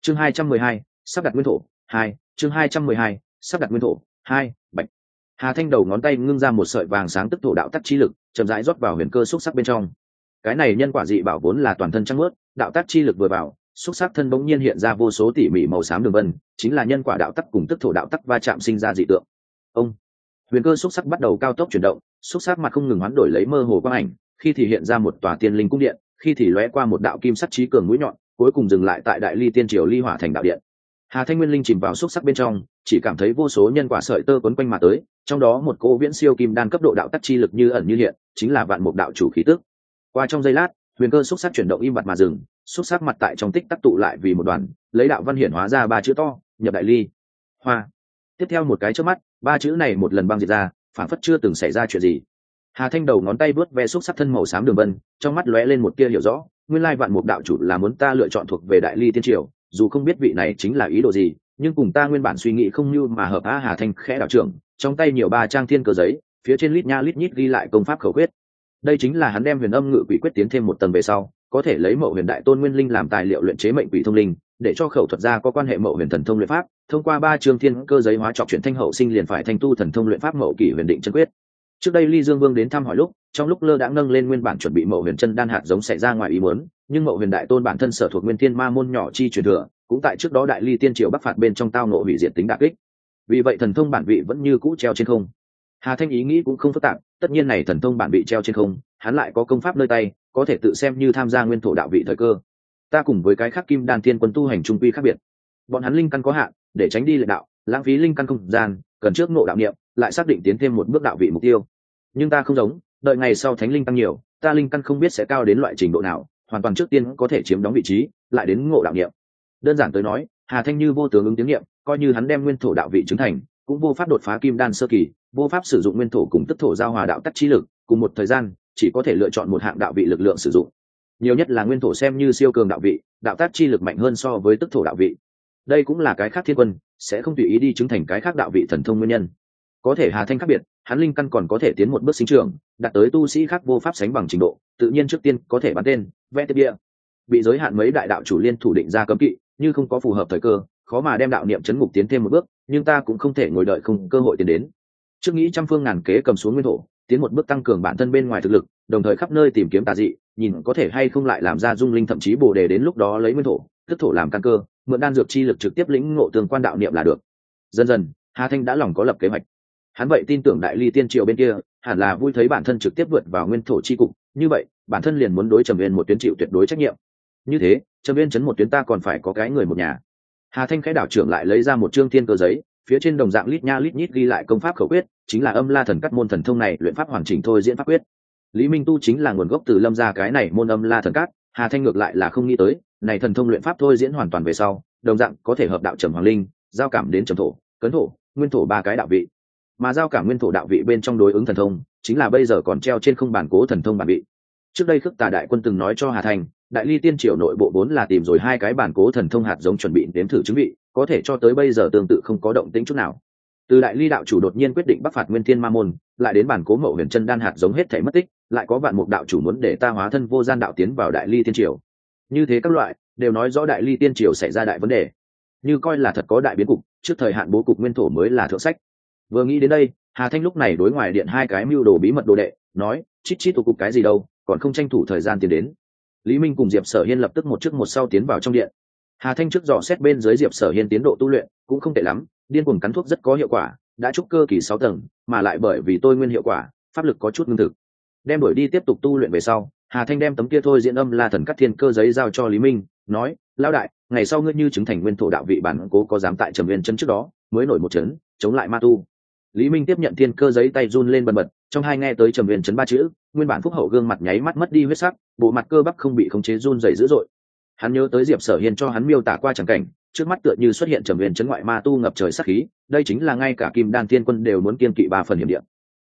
chương 212, sắp đặt nguyên thổ 2, chương 212, sắp đặt nguyên thổ 2, bạch. Hà Thanh đầu ngón tay ngưng ra một sợi vàng sáng tức thổ đạo tắc chi lực, chậm rãi rót vào huyền cơ xúc sắc bên trong. Cái này nhân quả dị bảo vốn là toàn thân trắng mướt, đạo tắc chi lực vừa vào, xúc sắc thân bỗng nhiên hiện ra vô số tỉ mỉ màu xám đường vân, chính là nhân quả đạo tắc cùng tức thổ đạo tắc va chạm sinh ra dị tượng. Ông, huyền cơ xúc sắc bắt đầu cao tốc chuyển động, xúc sắc mặt không ngừng hoán đổi lấy mơ hồ quang ảnh, khi thì hiện ra một tòa tiên linh cung điện, khi thì lóe qua một đạo kim sắc chí cường mũi nhọn, cuối cùng dừng lại tại đại ly tiên triều ly hỏa thành đạo điện. Hà Thanh nguyên linh chìm vào xúc sắc bên trong, chỉ cảm thấy vô số nhân quả sợi tơ quấn quanh mà tới, trong đó một cỗ viễn siêu kim đan cấp độ đạo tắc chi lực như ẩn như hiện, chính là vạn mục đạo chủ khí tức. Qua trong giây lát, huyền cơ xúc sắc chuyển động im bặt mà dừng, xúc sắc mặt tại trong tích tắc tụ lại vì một đoàn, lấy đạo văn hiển hóa ra ba chữ to, nhập đại ly hoa. Tiếp theo một cái chớp mắt, ba chữ này một lần băng diệt ra, phản phất chưa từng xảy ra chuyện gì. Hà Thanh đầu ngón tay vớt ve xúc sắc thân màu xám đường vân, trong mắt lóe lên một tia hiểu rõ, nguyên lai vạn mục đạo chủ là muốn ta lựa chọn thuộc về đại ly tiên triều, dù không biết vị này chính là ý đồ gì, nhưng cùng ta nguyên bản suy nghĩ không như mà hợp. Hà Thanh khẽ đạo trưởng, trong tay nhiều ba trang thiên cờ giấy, phía trên lít nha lít nhít ghi lại công pháp khẩu quyết. Đây chính là hắn đem huyền âm ngự quỷ quyết tiến thêm một tầng về sau, có thể lấy mậu huyền đại tôn nguyên linh làm tài liệu luyện chế mệnh quỷ thông linh, để cho khẩu thuật gia có quan hệ mậu huyền thần thông luyện pháp, thông qua ba chương thiên cơ giấy hóa trọc chuyển thanh hậu sinh liền phải thành tu thần thông luyện pháp mậu kỷ huyền định chân quyết. Trước đây Ly Dương Vương đến thăm hỏi lúc, trong lúc lơ đãng nâng lên nguyên bản chuẩn bị mậu huyền chân đan hạt giống xảy ra ngoài ý muốn, nhưng mậu huyền đại tôn bản thân sở thuộc nguyên thiên ma môn nhỏ chi truyền thừa, cũng tại trước đó đại ly tiên triều bắc phạt bên trong tao nộ hủy diệt tính đả kích. Vì vậy thần thông bản vị vẫn như cũ treo trên không. Hà Thanh ý nghĩ cũng không phức tạp, tất nhiên này thần thông bản vị treo trên không, hắn lại có công pháp nơi tay, có thể tự xem như tham gia nguyên thổ đạo vị thời cơ. Ta cùng với cái khác kim đan thiên quân tu hành trung quy khác biệt, bọn hắn linh căn có hạn, để tránh đi lệch đạo, lãng phí linh căn không gian, cần trước ngộ đạo niệm, lại xác định tiến thêm một bước đạo vị mục tiêu. Nhưng ta không giống, đợi ngày sau thánh linh tăng nhiều, ta linh căn không biết sẽ cao đến loại trình độ nào, hoàn toàn trước tiên có thể chiếm đóng vị trí, lại đến ngộ đạo niệm. Đơn giản tới nói, Hà Thanh như vô tướng ứng tiếng niệm, coi như hắn đem nguyên thổ đạo vị chứng thành, cũng vô pháp đột phá kim đan sơ kỳ, vô pháp sử dụng nguyên thổ cùng tức thổ giao hòa đạo tắc chi lực, cùng một thời gian chỉ có thể lựa chọn một hạng đạo vị lực lượng sử dụng. Nhiều nhất là nguyên thổ xem như siêu cường đạo vị, đạo tắc chi lực mạnh hơn so với tức thổ đạo vị. Đây cũng là cái khác thiên quân sẽ không tùy ý đi chứng thành cái khác đạo vị thần thông nguyên nhân. Có thể Hà Thanh khác biệt, hắn linh căn còn có thể tiến một bước sinh trưởng, đạt tới tu sĩ khác vô pháp sánh bằng trình độ, tự nhiên trước tiên có thể bắn tên, vẽ tiếp địa. Bị giới hạn mấy đại đạo chủ liên thủ định ra cấm kỵ, như không có phù hợp thời cơ, khó mà đem đạo niệm chấn ngục tiến thêm một bước, nhưng ta cũng không thể ngồi đợi không cơ hội tiến đến. Trước nghĩ trăm phương ngàn kế cầm xuống nguyên thổ, tiến một bước tăng cường bản thân bên ngoài thực lực, đồng thời khắp nơi tìm kiếm tà dị, nhìn có thể hay không lại làm ra dung linh thậm chí bồ đề, đến lúc đó lấy nguyên thổ, tức thổ làm căn cơ, mượn đan dược chi lực trực tiếp lĩnh ngộ tương quan đạo niệm là được. Dần dần, Hà Thanh đã lòng có lập kế hoạch. Hắn vậy tin tưởng đại ly tiên triều bên kia hẳn là vui thấy bản thân trực tiếp vượt vào nguyên thổ chi cục, như vậy bản thân liền muốn đối Trầm Viên một tuyến chịu tuyệt đối trách nhiệm. Như thế, Trầm Viên chấn một tuyến ta còn phải có cái người một nhà. Hà Thanh khẽ đảo trưởng lại lấy ra một chương thiên cơ giấy, phía trên đồng dạng lít nha lít nhít ghi lại công pháp khẩu quyết, chính là âm la thần cắt môn thần thông này luyện pháp hoàn chỉnh thôi diễn pháp quyết. Lý Minh Tu chính là nguồn gốc từ Lâm gia cái này môn âm la thần cát, Hà Thanh ngược lại là không nghĩ tới, này thần thông luyện pháp thôi diễn hoàn toàn về sau, đồng dạng có thể hợp đạo trầm hoàng linh, giao cảm đến trầm thổ, cấn thổ, nguyên thổ ba cái đạo vị. Mà giao cảm nguyên thổ đạo vị bên trong đối ứng thần thông, chính là bây giờ còn treo trên không bản cố thần thông bản vị. Trước đây Khước Tà đại quân từng nói cho Hà Thanh, đại ly tiên triều nội bộ vốn là tìm rồi hai cái bản cố thần thông hạt giống chuẩn bị đếm thử chứng vị, có thể cho tới bây giờ tương tự không có động tĩnh chút nào. Từ đại ly đạo chủ đột nhiên quyết định bắc phạt nguyên thiên ma môn, lại đến bản cố mậu huyền chân đan hạt giống hết thảy mất tích, lại có vạn mục đạo chủ muốn để ta hóa thân vô gian đạo tiến vào đại ly tiên triều. Như thế các loại đều nói rõ đại ly tiên triều xảy ra đại vấn đề, như coi là thật có đại biến cục, trước thời hạn bố cục nguyên thổ mới là thượng sách. Vừa nghĩ đến đây, Hà Thanh lúc này đối ngoài điện hai cái mưu đồ bí mật đồ đệ nói, chít chít tụ cục cái gì đâu, còn không tranh thủ thời gian tiến đến. Lý Minh cùng Diệp Sở Hiên lập tức một trước một sau tiến vào trong điện. Hà Thanh trước dò xét bên dưới Diệp Sở Hiên tiến độ tu luyện cũng không tệ lắm, điên cuồng cắn thuốc rất có hiệu quả, đã trúc cơ kỳ 6 tầng, mà lại bởi vì tôi nguyên hiệu quả, pháp lực có chút ngưng thực. Đem đổi đi tiếp tục tu luyện về sau, Hà Thanh đem tấm kia thôi diễn âm la thần cắt thiên cơ giấy giao cho Lý Minh, nói, lão đại, ngày sau ngươi như chứng thành nguyên thổ đạo vị bản cố có dám tại Trầm Viên chân trước đó, mới nổi một chấn, chống lại ma tu. Lý Minh tiếp nhận thiên cơ giấy, tay run lên bần bật, trong hai nghe tới Trầm Viên chấn ba chữ, nguyên bản phúc hậu gương mặt nháy mắt mất đi huyết sắc, bộ mặt cơ bắp không bị khống chế run rẩy dữ dội. Hắn nhớ tới Diệp Sở Hiên cho hắn miêu tả qua chẳng cảnh, trước mắt tựa như xuất hiện Trầm Viên chấn ngoại ma tu ngập trời sát khí, đây chính là ngay cả Kim Đan Thiên Quân đều muốn kiên kỵ 3 phần hiểm địa.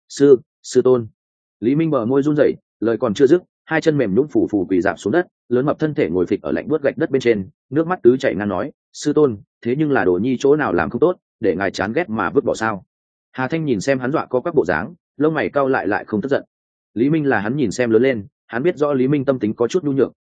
Sư tôn. Lý Minh bờ môi run rẩy, lời còn chưa dứt, hai chân mềm nhũn phù phù quỳ rạp xuống đất, lớn mập thân thể ngồi phịch ở lạnh buốt gạch đất bên trên, nước mắt tứ chảy ngang nói, sư tôn, thế nhưng là Đồ Nhi chỗ nào làm không tốt, để ngài chán ghét mà vứt bỏ sao? Hà Thanh nhìn xem hắn dọa co các bộ dáng, lông mày cau lại không tức giận. Lý Minh là hắn nhìn xem lớn lên, hắn biết rõ Lý Minh tâm tính có chút nhu nhược,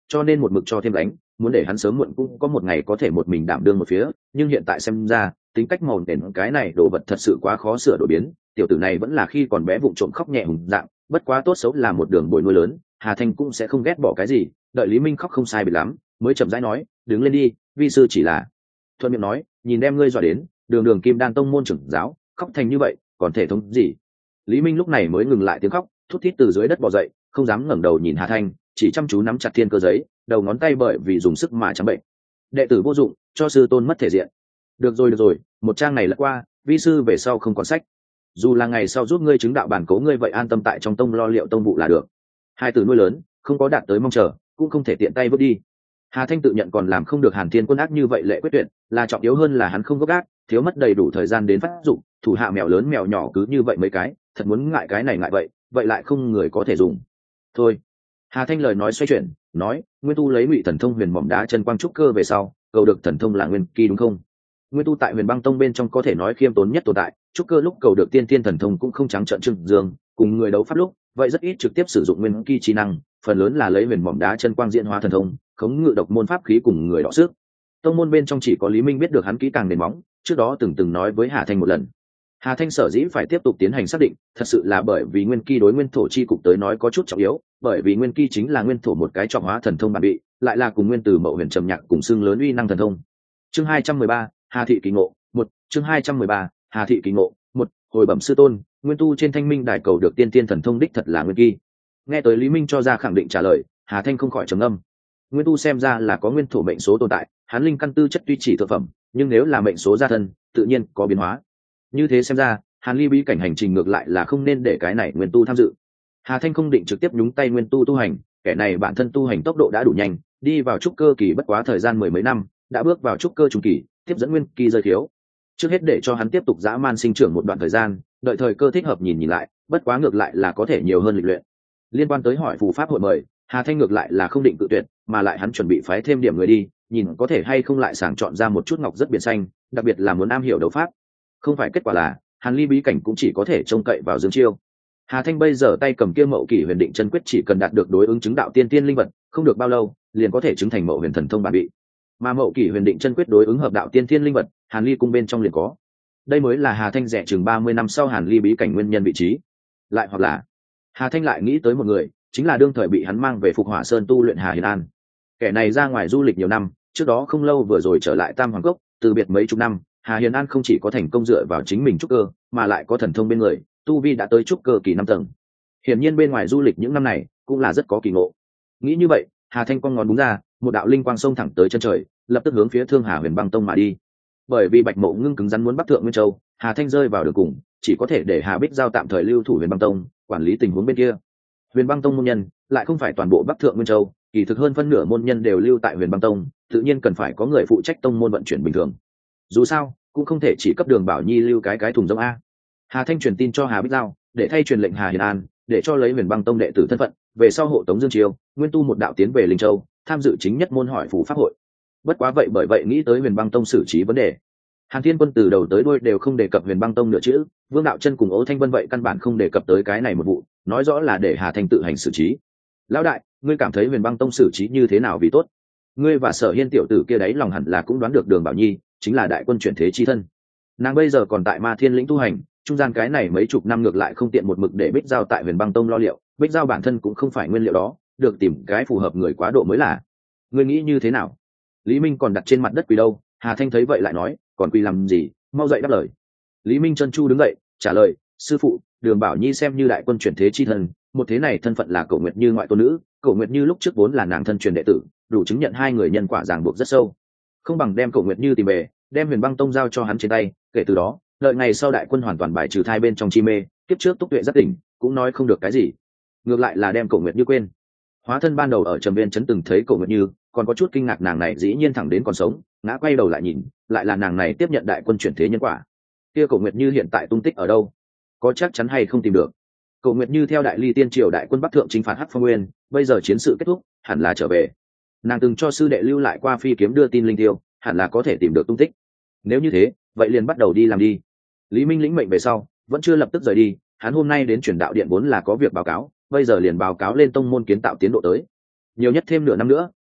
cho nên một mực cho thêm đánh, muốn để hắn sớm muộn cũng có một ngày có thể một mình đảm đương một phía. Nhưng hiện tại xem ra tính cách màu nền cái này đồ vật thật sự quá khó sửa đổi biến. Tiểu tử này vẫn là khi còn bé vụng trộm khóc nhẹ hùng dạng, bất quá tốt xấu là một đường bồi nuôi lớn, Hà Thanh cũng sẽ không ghét bỏ cái gì. Đợi Lý Minh khóc không sai biệt lắm mới chậm rãi nói, đứng lên đi, vi sư chỉ là thuận miệng nói, nhìn đem ngươi dọa đến, đường đường Kim Đan tông môn trưởng giáo khóc thành như vậy còn thể thống gì. Lý Minh lúc này mới ngừng lại tiếng khóc, thút thít từ dưới đất bò dậy, không dám ngẩng đầu nhìn Hà Thanh, chỉ chăm chú nắm chặt thiên cơ giấy, đầu ngón tay bởi vì dùng sức mà trắng bệnh. Đệ tử vô dụng, cho sư tôn mất thể diện. Được rồi, một trang này lật qua, vi sư về sau không còn sách. Dù là ngày sau giúp ngươi chứng đạo bản cố ngươi vậy an tâm tại trong tông lo liệu tông vụ là được. Hai tử nuôi lớn, không có đạt tới mong chờ, cũng không thể tiện tay vứt đi. Hà Thanh tự nhận còn làm không được Hàn Thiên Quân ác như vậy lệ quyết tuyệt, là trọng yếu hơn là hắn không gấp gáp, thiếu mất đầy đủ thời gian đến phát dụng, thủ hạ mèo lớn mèo nhỏ cứ như vậy mấy cái, thật muốn ngại cái này ngại vậy lại không người có thể dùng. Thôi. Hà Thanh lời nói xoay chuyển, nói, Nguyên Tu lấy Ngụy Thần Thông huyền mỏm đá chân quang trúc cơ về sau, cầu được thần thông là nguyên kỳ đúng không? Nguyên Tu tại Huyền Băng Tông bên trong có thể nói khiêm tốn nhất tồn tại, trúc cơ lúc cầu được tiên thiên thần thông cũng không trắng trợn trưng dương, cùng người đấu pháp lúc, vậy rất ít trực tiếp sử dụng nguyên kỳ trí năng, phần lớn là lấy huyền mỏm đá chân quang diễn hóa thần thông, khống ngự độc môn pháp khí cùng người đọ sức. Tông môn bên trong chỉ có Lý Minh biết được hắn kỹ càng nền móng, trước đó từng nói với Hà Thanh một lần. Hà Thanh sở dĩ phải tiếp tục tiến hành xác định, thật sự là bởi vì nguyên kỳ đối nguyên thổ chi cục tới nói có chút trọng yếu, bởi vì nguyên kỳ chính là nguyên thổ một cái trọng hóa thần thông bản bị, lại là cùng nguyên từ mậu huyền trầm nhạc cùng xương lớn uy năng thần thông. Chương 213, Hà thị kỳ ngộ, 1, chương 213, Hà thị kỳ ngộ, 1, hồi bẩm sư tôn, nguyên tu trên Thanh Minh đài cầu được tiên tiên thần thông đích thật là nguyên kỳ. Nghe tới Lý Minh cho ra khẳng định trả lời, Hà Thanh không khỏi trầm ngâm. Nguyên tu xem ra là có nguyên thổ mệnh số tồn tại, hắn linh căn tư chất tuy chỉ thượng phẩm, nhưng nếu là mệnh số gia thân, tự nhiên có biến hóa. Như thế xem ra, Hàn Ly bí cảnh hành trình ngược lại là không nên để cái này nguyên tu tham dự. Hà Thanh không định trực tiếp nhúng tay nguyên tu tu hành, kẻ này bản thân tu hành tốc độ đã đủ nhanh, đi vào trúc cơ kỳ bất quá thời gian mười mấy năm, đã bước vào trúc cơ trung kỳ, tiếp dẫn nguyên kỳ rơi thiếu. Trước hết để cho hắn tiếp tục dã man sinh trưởng một đoạn thời gian, đợi thời cơ thích hợp nhìn lại, bất quá ngược lại là có thể nhiều hơn lịch luyện. Liên quan tới hỏi phù pháp hội mời, Hà Thanh ngược lại là không định cự tuyệt, mà lại hắn chuẩn bị phái thêm điểm người đi, nhìn có thể hay không lại sàng chọn ra một chút ngọc rất biển xanh, đặc biệt là muốn am hiểu đấu pháp. Không phải kết quả là Hàn Ly bí cảnh cũng chỉ có thể trông cậy vào Dương Chiêu. Hà Thanh bây giờ tay cầm kia Mậu Kỷ Huyền Định Chân Quyết chỉ cần đạt được đối ứng chứng đạo tiên tiên linh vật, không được bao lâu, liền có thể chứng thành Mậu Huyền Thần Thông bản bị. Mà Mậu Kỷ Huyền Định Chân Quyết đối ứng hợp đạo tiên tiên linh vật, Hàn Ly cung bên trong liền có. Đây mới là Hà Thanh rẻ chừng 30 năm sau Hàn Ly bí cảnh nguyên nhân vị trí. Lại hoặc là, Hà Thanh lại nghĩ tới một người, chính là đương thời bị hắn mang về Phục Hỏa Sơn tu luyện Hà Hiền An. Kẻ này ra ngoài du lịch nhiều năm, trước đó không lâu vừa rồi trở lại Tam Hoàng Cốc, từ biệt mấy chục năm, Hà Hiền An không chỉ có thành công dựa vào chính mình trúc cơ, mà lại có thần thông bên người, tu vi đã tới trúc cơ kỳ 5 tầng. Hiển nhiên bên ngoài du lịch những năm này cũng là rất có kỳ ngộ. Nghĩ như vậy, Hà Thanh quăng ngón búng ra, một đạo linh quang xông thẳng tới chân trời, lập tức hướng phía Thương Hà Huyền Băng Tông mà đi. Bởi vì Bạch Mộ Ngưng cứng rắn muốn bắt Thượng Nguyên Châu, Hà Thanh rơi vào đường cùng, chỉ có thể để Hà Bích Giao tạm thời lưu thủ Huyền Băng Tông, quản lý tình huống bên kia. Huyền Băng Tông môn nhân lại không phải toàn bộ Bắc Thượng Nguyên Châu, kỳ thực hơn phân nửa môn nhân đều lưu tại Huyền Băng Tông, tự nhiên cần phải có người phụ trách tông môn vận chuyển bình thường. Dù sao, cũng không thể chỉ cấp Đường Bảo Nhi lưu cái thùng rỗng a. Hà Thanh truyền tin cho Hà Bích Giao, để thay truyền lệnh Hà Hiền An, để cho lấy Huyền Băng Tông đệ tử thân phận, về sau hộ tống Dương Chiêu, nguyên tu một đạo tiến về Linh Châu, tham dự chính nhất môn hỏi phù pháp hội. Bất quá vậy bởi vậy nghĩ tới Huyền Băng Tông xử trí vấn đề. Hàn Thiên Quân từ đầu tới đuôi đều không đề cập Huyền Băng Tông nửa chữ, Vương Đạo Chân cùng Ô Thanh Vân vậy căn bản không đề cập tới cái này một vụ, nói rõ là để Hà Thanh tự hành xử trí. Lão đại, ngươi cảm thấy Huyền Băng Tông xử trí như thế nào vì tốt? Ngươi và Sở Hiên tiểu tử kia đấy lòng hẳn là cũng đoán được Đường Bảo Nhi chính là đại quân chuyển thế chi thân. Nàng bây giờ còn tại Ma Thiên lĩnh tu hành, trung gian cái này mấy chục năm ngược lại không tiện một mực để Bích Giao tại Huyền Băng Tông lo liệu, Bích Giao bản thân cũng không phải nguyên liệu đó, được tìm cái phù hợp người quá độ mới là. Ngươi nghĩ như thế nào? Lý Minh còn đặt trên mặt đất quỳ đâu? Hà Thanh thấy vậy lại nói, còn quỳ làm gì, mau dậy đáp lời. Lý Minh chân chu đứng dậy trả lời, sư phụ, Đường Bảo Nhi xem như đại quân chuyển thế chi thân, một thế này thân phận là Cổ Nguyệt Như ngoại tôn nữ, Cổ Nguyệt Như lúc trước vốn là nàng thân truyền đệ tử, đủ chứng nhận hai người nhân quả ràng buộc rất sâu. Không bằng đem Cổ Nguyệt Như tìm về, đem Huyền Băng Tông giao cho hắn trên tay, kể từ đó, đợi ngày sau đại quân hoàn toàn bài trừ thai bên trong chi mê, kiếp trước Túc Tuệ rất tỉnh, cũng nói không được cái gì. Ngược lại là đem Cổ Nguyệt Như quên. Hóa thân ban đầu ở Trầm Viên trấn từng thấy Cổ Nguyệt Như, còn có chút kinh ngạc nàng này dĩ nhiên thẳng đến còn sống, ngã quay đầu lại nhìn, lại là nàng này tiếp nhận đại quân chuyển thế nhân quả. Kia Cổ Nguyệt Như hiện tại tung tích ở đâu? Có chắc chắn hay không tìm được? Cổ Nguyệt Như theo Đại Ly Tiên triều đại quân Bắc thượng chinh phạt Hắc Phong Nguyên, bây giờ chiến sự kết thúc, hẳn là trở về. Nàng từng cho sư đệ lưu lại qua phi kiếm đưa tin linh tiêu, hẳn là có thể tìm được tung tích. Nếu như thế, vậy liền bắt đầu đi làm đi. Lý Minh lĩnh mệnh về sau, vẫn chưa lập tức rời đi, hắn hôm nay đến truyền đạo điện vốn là có việc báo cáo, bây giờ liền báo cáo lên tông môn kiến tạo tiến độ tới. Nhiều nhất thêm nửa năm nữa,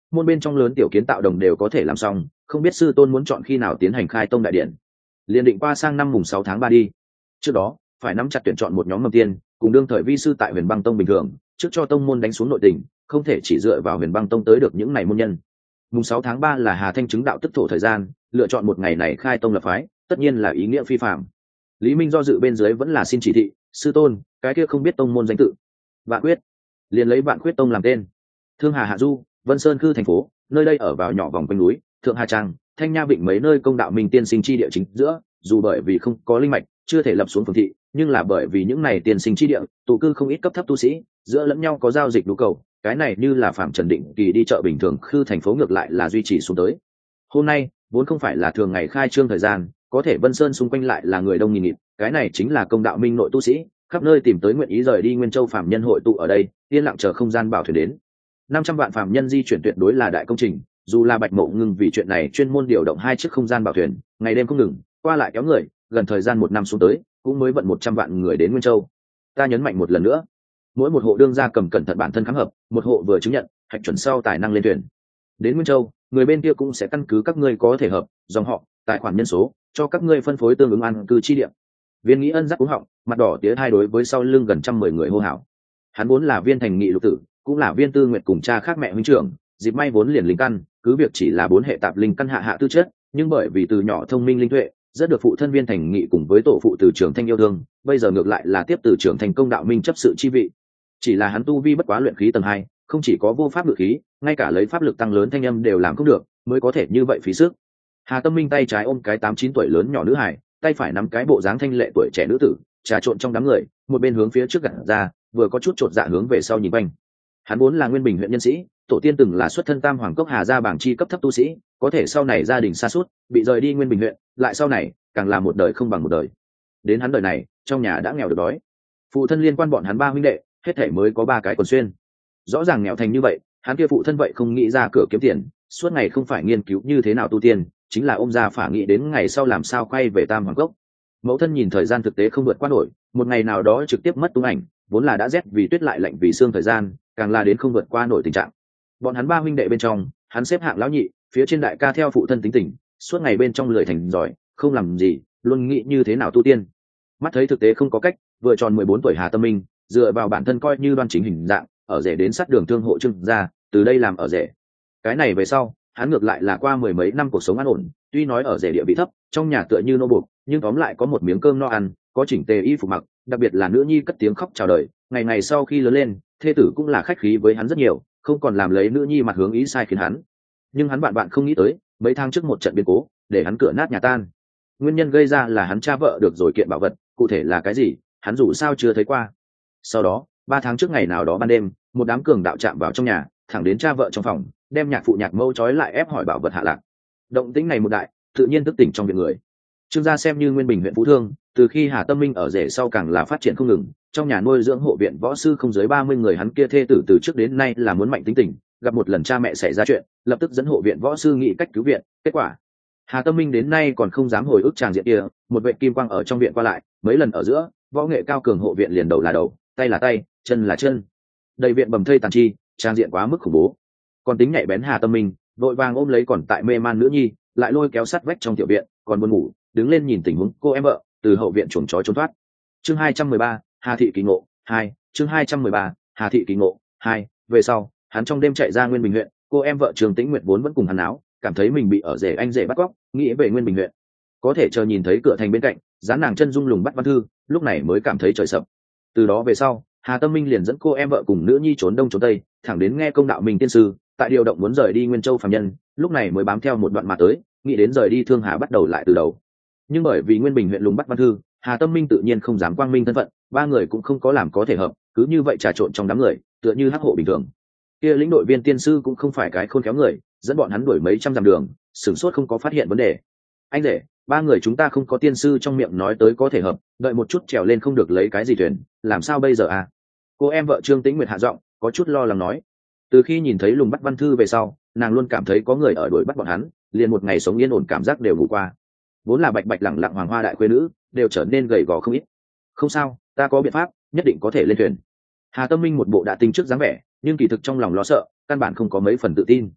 môn bên trong lớn tiểu kiến tạo đồng đều có thể làm xong, không biết sư tôn muốn chọn khi nào tiến hành khai tông đại điện. Liền định qua sang năm mùng 6 tháng 3 đi. Trước đó phải nắm chặt tuyển chọn một nhóm mầm tiên cùng đương thời vi sư tại Huyền Băng Tông bình thường, trước cho tông môn đánh xuống nội tình, không thể chỉ dựa vào Huyền Băng Tông tới được những này môn nhân. Mùng 6 tháng 3 là Hà Thanh chứng đạo tức thổ thời gian, lựa chọn một ngày này khai tông lập phái, tất nhiên là ý nghĩa phi phàm. Lý Minh do dự bên dưới vẫn là xin chỉ thị, sư tôn, cái kia không biết tông môn danh tự. Vạn Quyết, liền lấy Vạn Quyết Tông làm tên. Thương Hà Hạ Du, Vân Sơn Cư thành phố, nơi đây ở vào nhỏ vòng quanh núi, Thượng Hà Trang, Thanh Nha Vịnh mấy nơi công đạo minh tiên sinh chi địa chính giữa, dù bởi vì không có linh mạch, chưa thể lập xuống phường thị, nhưng là bởi vì những này tiên sinh chi địa, tụ cư không ít cấp thấp tu sĩ, giữa lẫn nhau có giao dịch nhu cầu, cái này như là phạm Trần Định Kỳ đi chợ bình thường, khư thành phố ngược lại là duy trì xuống tới. Hôm nay vốn không phải là thường ngày khai trương thời gian, có thể Vân Sơn xung quanh lại là người đông nghìn nghịt, cái này chính là công đạo minh nội tu sĩ, khắp nơi tìm tới nguyện ý rời đi Nguyên Châu phàm nhân hội tụ ở đây, yên lặng chờ không gian bảo thuyền đến. 500 vạn phàm nhân di chuyển tuyệt đối là đại công trình, dù là Bạch Mộ Ngưng vì chuyện này chuyên môn điều động 2 chiếc không gian bảo thuyền, ngày đêm không ngừng, qua lại kéo người, gần thời gian 1 năm xuống tới, cũng mới vận 100 vạn người đến Nguyên Châu. Ta nhấn mạnh một lần nữa, mỗi một hộ đương gia cầm cẩn thận bản thân khám hợp, một hộ vừa chứng nhận, hạch chuẩn sau tài năng lên thuyền. Đến Nguyên Châu, người bên kia cũng sẽ căn cứ các ngươi có thể hợp, dòng họ, tài khoản nhân số, cho các ngươi phân phối tương ứng an cư chi địa. Viên Nghĩ Ân giác cú họng, mặt đỏ tía hai đối với sau lưng gần 110 người hô hào. Hắn vốn là Viên Thành Nghị lục tử, cũng là Viên Tư Nguyệt cùng cha khác mẹ huynh trưởng, dịp may vốn liền linh căn, cứ việc chỉ là 4 hệ tạp linh căn hạ tư chất, nhưng bởi vì từ nhỏ thông minh linh tuệ, rất được phụ thân Viên Thành Nghị cùng với tổ phụ Từ Trường Thanh yêu thương, bây giờ ngược lại là tiếp Từ Trường Thanh công đạo minh chấp sự chi vị. Chỉ là hắn tu vi bất quá luyện khí tầng 2, không chỉ có vô pháp ngự khí, ngay cả lấy pháp lực tăng lớn thanh âm đều làm không được, mới có thể như vậy phí sức. Hà Tâm Minh tay trái ôm cái 8-9 tuổi lớn nhỏ nữ hài, tay phải nắm cái bộ dáng thanh lệ tuổi trẻ nữ tử, trà trộn trong đám người, một bên hướng phía trước gật ra, vừa có chút chột dạ hướng về sau nhìn quanh. Hắn vốn là Nguyên Bình huyện nhân sĩ, tổ tiên từng là xuất thân Tam Hoàng cốc Hà gia bảng chi cấp thấp tu sĩ, có thể sau này gia đình sa sút, bị rời đi Nguyên Bình huyện, lại sau này càng là một đời không bằng một đời. Đến hắn đời này, trong nhà đã nghèo được đói. Phụ thân liên quan bọn hắn 3 huynh đệ, hết thảy mới có 3 cái quần xuyên. Rõ ràng nghèo thành như vậy, hắn kia phụ thân vậy không nghĩ ra cửa kiếm tiền, suốt ngày không phải nghiên cứu như thế nào tu tiên, chính là ôm ra phả nghĩ đến ngày sau làm sao quay về Tam Hoàng cốc. Mẫu thân nhìn thời gian thực tế không vượt qua nổi, một ngày nào đó trực tiếp mất tung ảnh, vốn là đã rét vì tuyết lại lạnh vì xương thời gian, càng là đến không vượt qua nổi tình trạng. Bọn hắn 3 huynh đệ bên trong, hắn xếp hạng lão nhị, phía trên đại ca theo phụ thân tính tình, suốt ngày bên trong lười thành giỏi, không làm gì, luôn nghĩ như thế nào tu tiên. Mắt thấy thực tế không có cách, vừa tròn 14 tuổi Hà Tâm Minh, dựa vào bản thân coi như đoan chính hình dạng, ở rể đến sát đường thương hộ Trương gia, từ đây làm ở rể. Cái này về sau, hắn ngược lại là qua 10 mấy năm cuộc sống an ổn, tuy nói ở rể địa vị thấp, trong nhà tựa như nô buộc, nhưng tóm lại có một miếng cơm no ăn, có chỉnh tề y phục mặc, đặc biệt là nữ nhi cất tiếng khóc chào đời, ngày ngày sau khi lớn lên, thê tử cũng là khách khí với hắn rất nhiều, không còn làm lấy nữ nhi mặt hướng ý sai khiến hắn. Nhưng hắn bạn không nghĩ tới, mấy tháng trước một trận biến cố, để hắn cửa nát nhà tan. Nguyên nhân gây ra là hắn cha vợ được rồi kiện bảo vật, cụ thể là cái gì, hắn dù sao chưa thấy qua. Sau đó, 3 tháng trước ngày nào đó ban đêm, một đám cường đạo chạm vào trong nhà, thẳng đến cha vợ trong phòng, đem nhạc phụ nhạc mâu trói lại ép hỏi bảo vật hạ lạc. Động tĩnh này một đại, tự nhiên thức tỉnh trong viện người. Trương gia xem như Nguyên Bình huyện phú thương, từ khi Hà Tâm Minh ở rể sau càng là phát triển không ngừng, trong nhà nuôi dưỡng hộ viện võ sư không dưới 30 người, hắn kia thê tử từ trước đến nay là muốn mạnh tính tình, gặp một lần cha mẹ xảy ra chuyện, lập tức dẫn hộ viện võ sư nghĩ cách cứu viện, kết quả Hà Tâm Minh đến nay còn không dám hồi ức tràng diện kia, một vệ kim quang ở trong viện qua lại, mấy lần ở giữa, võ nghệ cao cường hộ viện liền đầu là đầu, tay là tay, chân là chân. Đầy viện bầm thây tàn chi, trang diện quá mức khủng bố. Còn tính nhạy bén Hà Tâm Minh, vội vàng ôm lấy còn tại mê man nữ nhi, lại lôi kéo sát vách trong tiểu viện, còn buồn ngủ, đứng lên nhìn tình huống cô em vợ, từ hậu viện chuồng chó trốn thoát. Chương 213, Hà thị kỳ ngộ 2, chương 213, Hà thị kỳ ngộ 2, về sau, hắn trong đêm chạy ra Nguyên Bình huyện, cô em vợ Trường Tĩnh Nguyệt vốn vẫn cùng hắn áo, cảm thấy mình bị ở rể anh rể bắt cóc, nghĩ về Nguyên Bình huyện. Có thể chờ nhìn thấy cửa thành bên cạnh, dán nàng chân dung lùng bắt văn thư, lúc này mới cảm thấy trời sập. Từ đó về sau, Hà Tâm Minh liền dẫn cô em vợ cùng nữ nhi trốn đông trốn tây, thẳng đến nghe công đạo Minh tiên sư, tại điều động muốn rời đi Nguyên Châu phàm nhân, lúc này mới bám theo một đoạn mà tới, nghĩ đến rời đi Thương Hà bắt đầu lại từ đầu. Nhưng bởi vì Nguyên Bình huyện lùng bắt văn thư, Hà Tâm Minh tự nhiên không dám quang minh thân phận, 3 người cũng không có làm có thể hợp, cứ như vậy trà trộn trong đám người, tựa như hắc hộ bình thường. Kia lĩnh đội viên tiên sư cũng không phải cái khôn khéo người, dẫn bọn hắn đuổi mấy trăm dặm đường, sửng sốt không có phát hiện vấn đề. Anh rể, 3 người chúng ta không có tiên sư trong miệng nói tới có thể hợp, đợi một chút trèo lên không được lấy cái gì thuyền, làm sao bây giờ à? Cô em vợ Trương Tĩnh Nguyệt hạ giọng, có chút lo lắng nói. Từ khi nhìn thấy lùng bắt văn thư về sau, nàng luôn cảm thấy có người ở đuổi bắt bọn hắn, liền một ngày sống yên ổn cảm giác đều ngủ qua. Vốn là bạch bạch lẳng lặng hoàng hoa đại khuê nữ, đều trở nên gầy gò không ít. Không sao, ta có biện pháp, nhất định có thể lên thuyền. Hà Tâm Minh một bộ đã tính trước dáng vẻ, nhưng kỳ thực trong lòng lo sợ, căn bản không có mấy phần tự tin.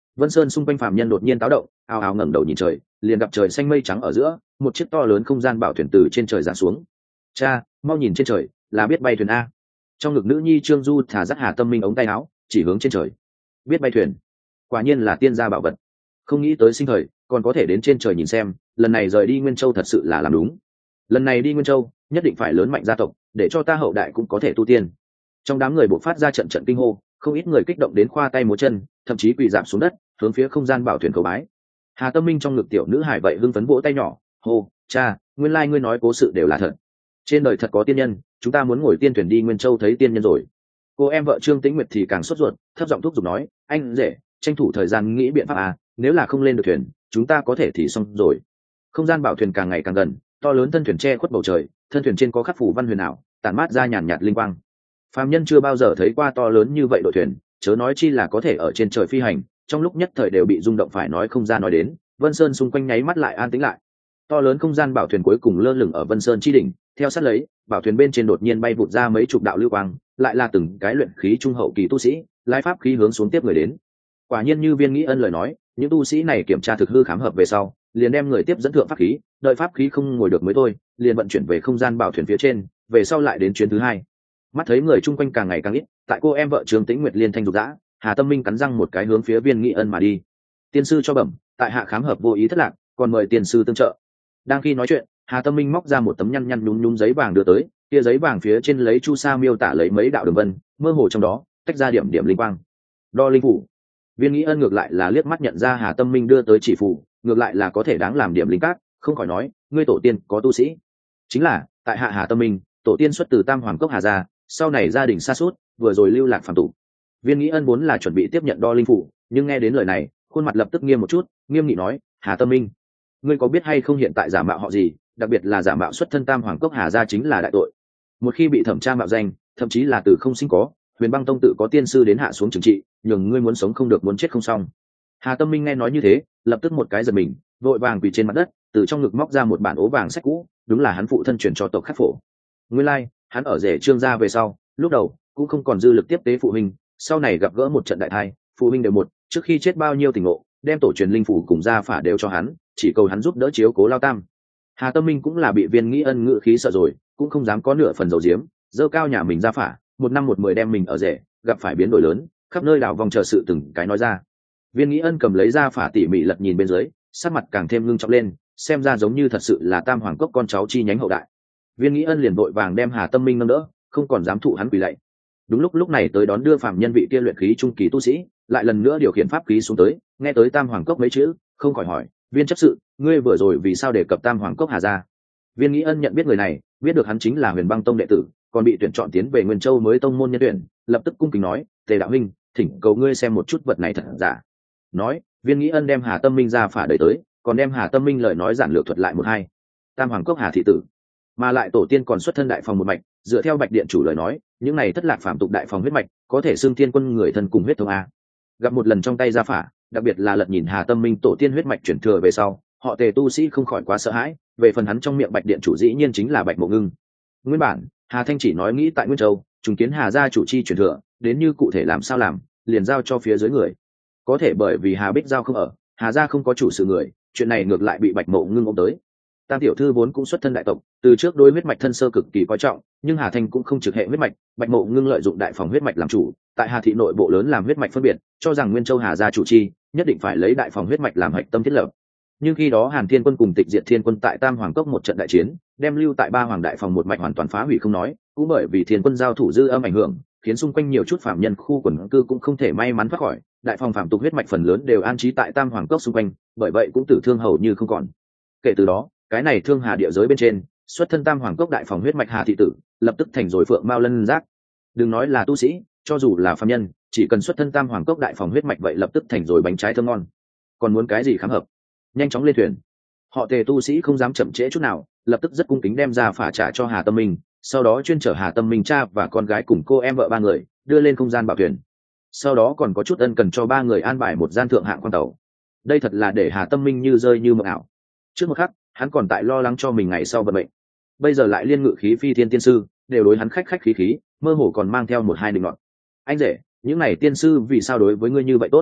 Vân Sơn xung quanh phàm nhân đột nhiên táo động, ào ào ngẩng đầu nhìn trời, liền gặp trời xanh mây trắng ở giữa, một chiếc to lớn không gian bảo thuyền từ trên trời giáng xuống. Cha, mau nhìn trên trời, là biết bay thuyền a. Trong ngực nữ nhi Trương Du thả dắt Hà Tâm Minh ống tay áo, chỉ hướng trên trời. Biết bay thuyền, quả nhiên là tiên gia bảo vật. Không nghĩ tới sinh thời còn có thể đến trên trời nhìn xem, lần này rời đi Nguyên Châu thật sự là làm đúng. Lần này đi Nguyên Châu, nhất định phải lớn mạnh gia tộc, để cho ta hậu đại cũng có thể tu tiên. Trong đám người bộc phát ra trận trận kinh hô, không ít người kích động đến khoa tay múa chân, thậm chí quỳ rạp xuống đất, hướng phía không gian bảo thuyền cầu bái. Hà Tâm Minh trong ngực tiểu nữ hải vậy hưng phấn vỗ tay nhỏ, hô, cha, nguyên lai ngươi nói cố sự đều là thật. Trên đời thật có tiên nhân, chúng ta muốn ngồi tiên thuyền đi Nguyên Châu thấy tiên nhân rồi. Cô em vợ Trương Tĩnh Nguyệt thì càng sốt ruột, thấp giọng thúc giục nói, anh rể, tranh thủ thời gian nghĩ biện pháp à, nếu là không lên được thuyền, chúng ta có thể thì xong rồi. Không gian bảo thuyền càng ngày càng gần, to lớn thân thuyền che khuất bầu trời, thân thuyền trên có khắc phủ văn huyền ảo, tản mát ra nhàn nhạt linh quang. Phàm nhân chưa bao giờ thấy qua to lớn như vậy đội thuyền, chớ nói chi là có thể ở trên trời phi hành, trong lúc nhất thời đều bị rung động phải nói không ra nói đến. Vân Sơn xung quanh nháy mắt lại an tĩnh lại. To lớn không gian bảo thuyền cuối cùng lơ lửng ở Vân Sơn chi đỉnh, theo sát lấy, bảo thuyền bên trên đột nhiên bay vụt ra mấy chục đạo lưu quang, lại là từng cái luyện khí trung hậu kỳ tu sĩ, lái pháp khí hướng xuống tiếp người đến. Quả nhiên như Viên Nghĩ Ân lời nói, những tu sĩ này kiểm tra thực hư khám hợp về sau, liền đem người tiếp dẫn thượng pháp khí, đợi pháp khí không ngồi được mới thôi, liền vận chuyển về không gian bảo thuyền phía trên, về sau lại đến chuyến thứ hai. Mắt thấy người chung quanh càng ngày càng ít, tại cô em vợ Trương Tĩnh Nguyệt liên thanh dục dã, Hà Tâm Minh cắn răng một cái hướng phía Viên Nghĩ Ân mà đi. Tiên sư cho bẩm, tại hạ khám hợp vô ý thất lạc, còn mời tiên sư tương trợ. Đang khi nói chuyện, Hà Tâm Minh móc ra một tấm nhăn nhăn nhúm nhúm giấy vàng đưa tới, kia giấy vàng phía trên lấy chu sa miêu tả lấy mấy đạo đường vân, mơ hồ trong đó tách ra điểm điểm linh quang. Đo linh phủ. Viên Nghĩ Ân ngược lại là liếc mắt nhận ra Hà Tâm Minh đưa tới chỉ phù, ngược lại là có thể đáng làm điểm linh cát, không khỏi nói, ngươi tổ tiên có tu sĩ. Chính là, tại hạ Hà Tâm Minh, tổ tiên xuất từ Tam Hoàng cốc Hà gia, sau này gia đình sa sút, vừa rồi lưu lạc phàm tục. Viên Nghĩ Ân vốn là chuẩn bị tiếp nhận đo linh phủ, nhưng nghe đến lời này, khuôn mặt lập tức nghiêm một chút, nghiêm nghị nói, Hà Tâm Minh, ngươi có biết hay không hiện tại giả mạo họ gì, đặc biệt là giả mạo xuất thân Tam Hoàng cốc Hà gia chính là đại tội. Một khi bị thẩm tra mạo danh, thậm chí là từ không sinh có, Huyền Băng tông tự có tiên sư đến hạ xuống trừng trị, nhường ngươi muốn sống không được muốn chết không xong. Hà Tâm Minh nghe nói như thế, lập tức một cái giật mình, vội vàng quỳ trên mặt đất, từ trong ngực móc ra một bản ố vàng sách cũ, đúng là hắn phụ thân truyền cho tộc Khắc Phổ. Nguyên lai, hắn ở rể Trương gia về sau, lúc đầu cũng không còn dư lực tiếp tế phụ huynh, sau này gặp gỡ một trận đại thai, phụ huynh đều một, trước khi chết bao nhiêu tình ngộ, đem tổ truyền linh phủ cùng gia phả đều cho hắn, chỉ cầu hắn giúp đỡ chiếu cố lao tam. Hà Tâm Minh cũng là bị Viên Nghĩ Ân ngự khí sợ rồi, cũng không dám có nửa phần dầu diếm, dơ cao nhà mình gia phả, một năm một mười đem mình ở rể, gặp phải biến đổi lớn, khắp nơi đảo vòng chờ sự từng cái nói ra. Viên Nghĩ Ân cầm lấy ra phả tỉ mỉ lật nhìn bên dưới, sắc mặt càng thêm ngưng trọng lên, xem ra giống như thật sự là Tam Hoàng cốc con cháu chi nhánh hậu đại. Viên Nghĩ Ân liền vội vàng đem Hà Tâm Minh nâng đỡ, không còn dám thụ hắn quỳ lạy. Đúng lúc này tới đón đưa phạm nhân vị kia luyện khí trung kỳ tu sĩ, lại lần nữa điều khiển pháp khí xuống tới, nghe tới Tam Hoàng cốc mấy chữ, không khỏi hỏi, Viên chấp sự, ngươi vừa rồi vì sao đề cập Tam Hoàng cốc Hà gia? Viên Nghĩ Ân nhận biết người này, biết được hắn chính là Huyền Băng tông đệ tử, còn bị tuyển chọn tiến về Nguyên Châu mới tông môn nhân tuyển, lập tức cung kính nói, Tề đạo huynh, thỉnh cầu ngươi xem một chút vật này thật giả. Nói, Viên Nghĩ Ân đem Hà Tâm Minh ra phả đẩy tới, còn đem Hà Tâm Minh lời nói giản lược thuật lại một hai. Tam Hoàng cốc Hà thị tử, mà lại tổ tiên còn xuất thân đại phòng một mạch, dựa theo Bạch điện chủ lời nói, những này thất lạc phạm tục đại phòng huyết mạch, có thể xưng thiên quân người thân cùng huyết thống a. Gặp một lần trong tay ra phả, đặc biệt là lật nhìn Hà Tâm Minh tổ tiên huyết mạch chuyển thừa về sau, họ Tề tu sĩ không khỏi quá sợ hãi, về phần hắn trong miệng Bạch điện chủ dĩ nhiên chính là Bạch Mộ Ngưng. Nguyên bản, Hà Thanh chỉ nói nghĩ tại Nguyên Châu, trùng kiến Hà gia chủ chi chuyển thừa, đến như cụ thể làm sao làm, liền giao cho phía dưới người. Có thể bởi vì Hà Bích giao không ở, Hà gia không có chủ sự người, chuyện này ngược lại bị Bạch Mộ Ngưng ôm tới. Tam tiểu thư vốn cũng xuất thân đại tộc, từ trước đối huyết mạch thân sơ cực kỳ coi trọng, nhưng Hà Thanh cũng không trực hệ huyết mạch, Bạch Mộ Ngưng lợi dụng đại phòng huyết mạch làm chủ, tại Hà thị nội bộ lớn làm huyết mạch phân biệt, cho rằng Nguyên Châu Hà gia chủ chi, nhất định phải lấy đại phòng huyết mạch làm hạch tâm thiết lập. Nhưng khi đó Hàn Thiên quân cùng Tịch Diệt Thiên quân tại Tam Hoàng cốc một trận đại chiến, đem lưu tại Ba Hoàng đại phòng một mạch hoàn toàn phá hủy không nói, cũng bởi vì Thiên quân giao thủ dư âm ảnh hưởng, khiến xung quanh nhiều chút phạm nhân khu quần cư cũng không thể may mắn thoát khỏi, đại phòng phạm tục huyết mạch phần lớn đều an trí tại Tam Hoàng cốc xung quanh, bởi vậy cũng tử thương hầu như không còn. Kể từ đó, cái này thương Hà địa giới bên trên, xuất thân Tam Hoàng cốc đại phòng huyết mạch Hà thị tử, lập tức thành rồi phượng mao lân giác. Đừng nói là tu sĩ, cho dù là phàm nhân, chỉ cần xuất thân Tam Hoàng cốc đại phòng huyết mạch vậy lập tức thành rồi bánh trái thơm ngon. Còn muốn cái gì khám hợp? Nhanh chóng lên thuyền. Họ Tề tu sĩ không dám chậm trễ chút nào, lập tức rất cung kính đem ra phả trả cho Hà Tâm Minh, sau đó chuyên chở Hà Tâm Minh cha và con gái cùng cô em vợ ba người đưa lên không gian bảo thuyền. Sau đó còn có chút ân cần cho ba người an bài một gian thượng hạng khoang tàu. Đây thật là để Hà Tâm Minh như rơi như mộng ảo. Trước một khắc, hắn còn tại lo lắng cho mình ngày sau vận mệnh, bây giờ lại liên ngự khí phi thiên tiên sư đều đối hắn khách khách khí khí, mơ hồ còn mang theo một hai định luận. Anh rể, những này tiên sư vì sao đối với ngươi như vậy tốt?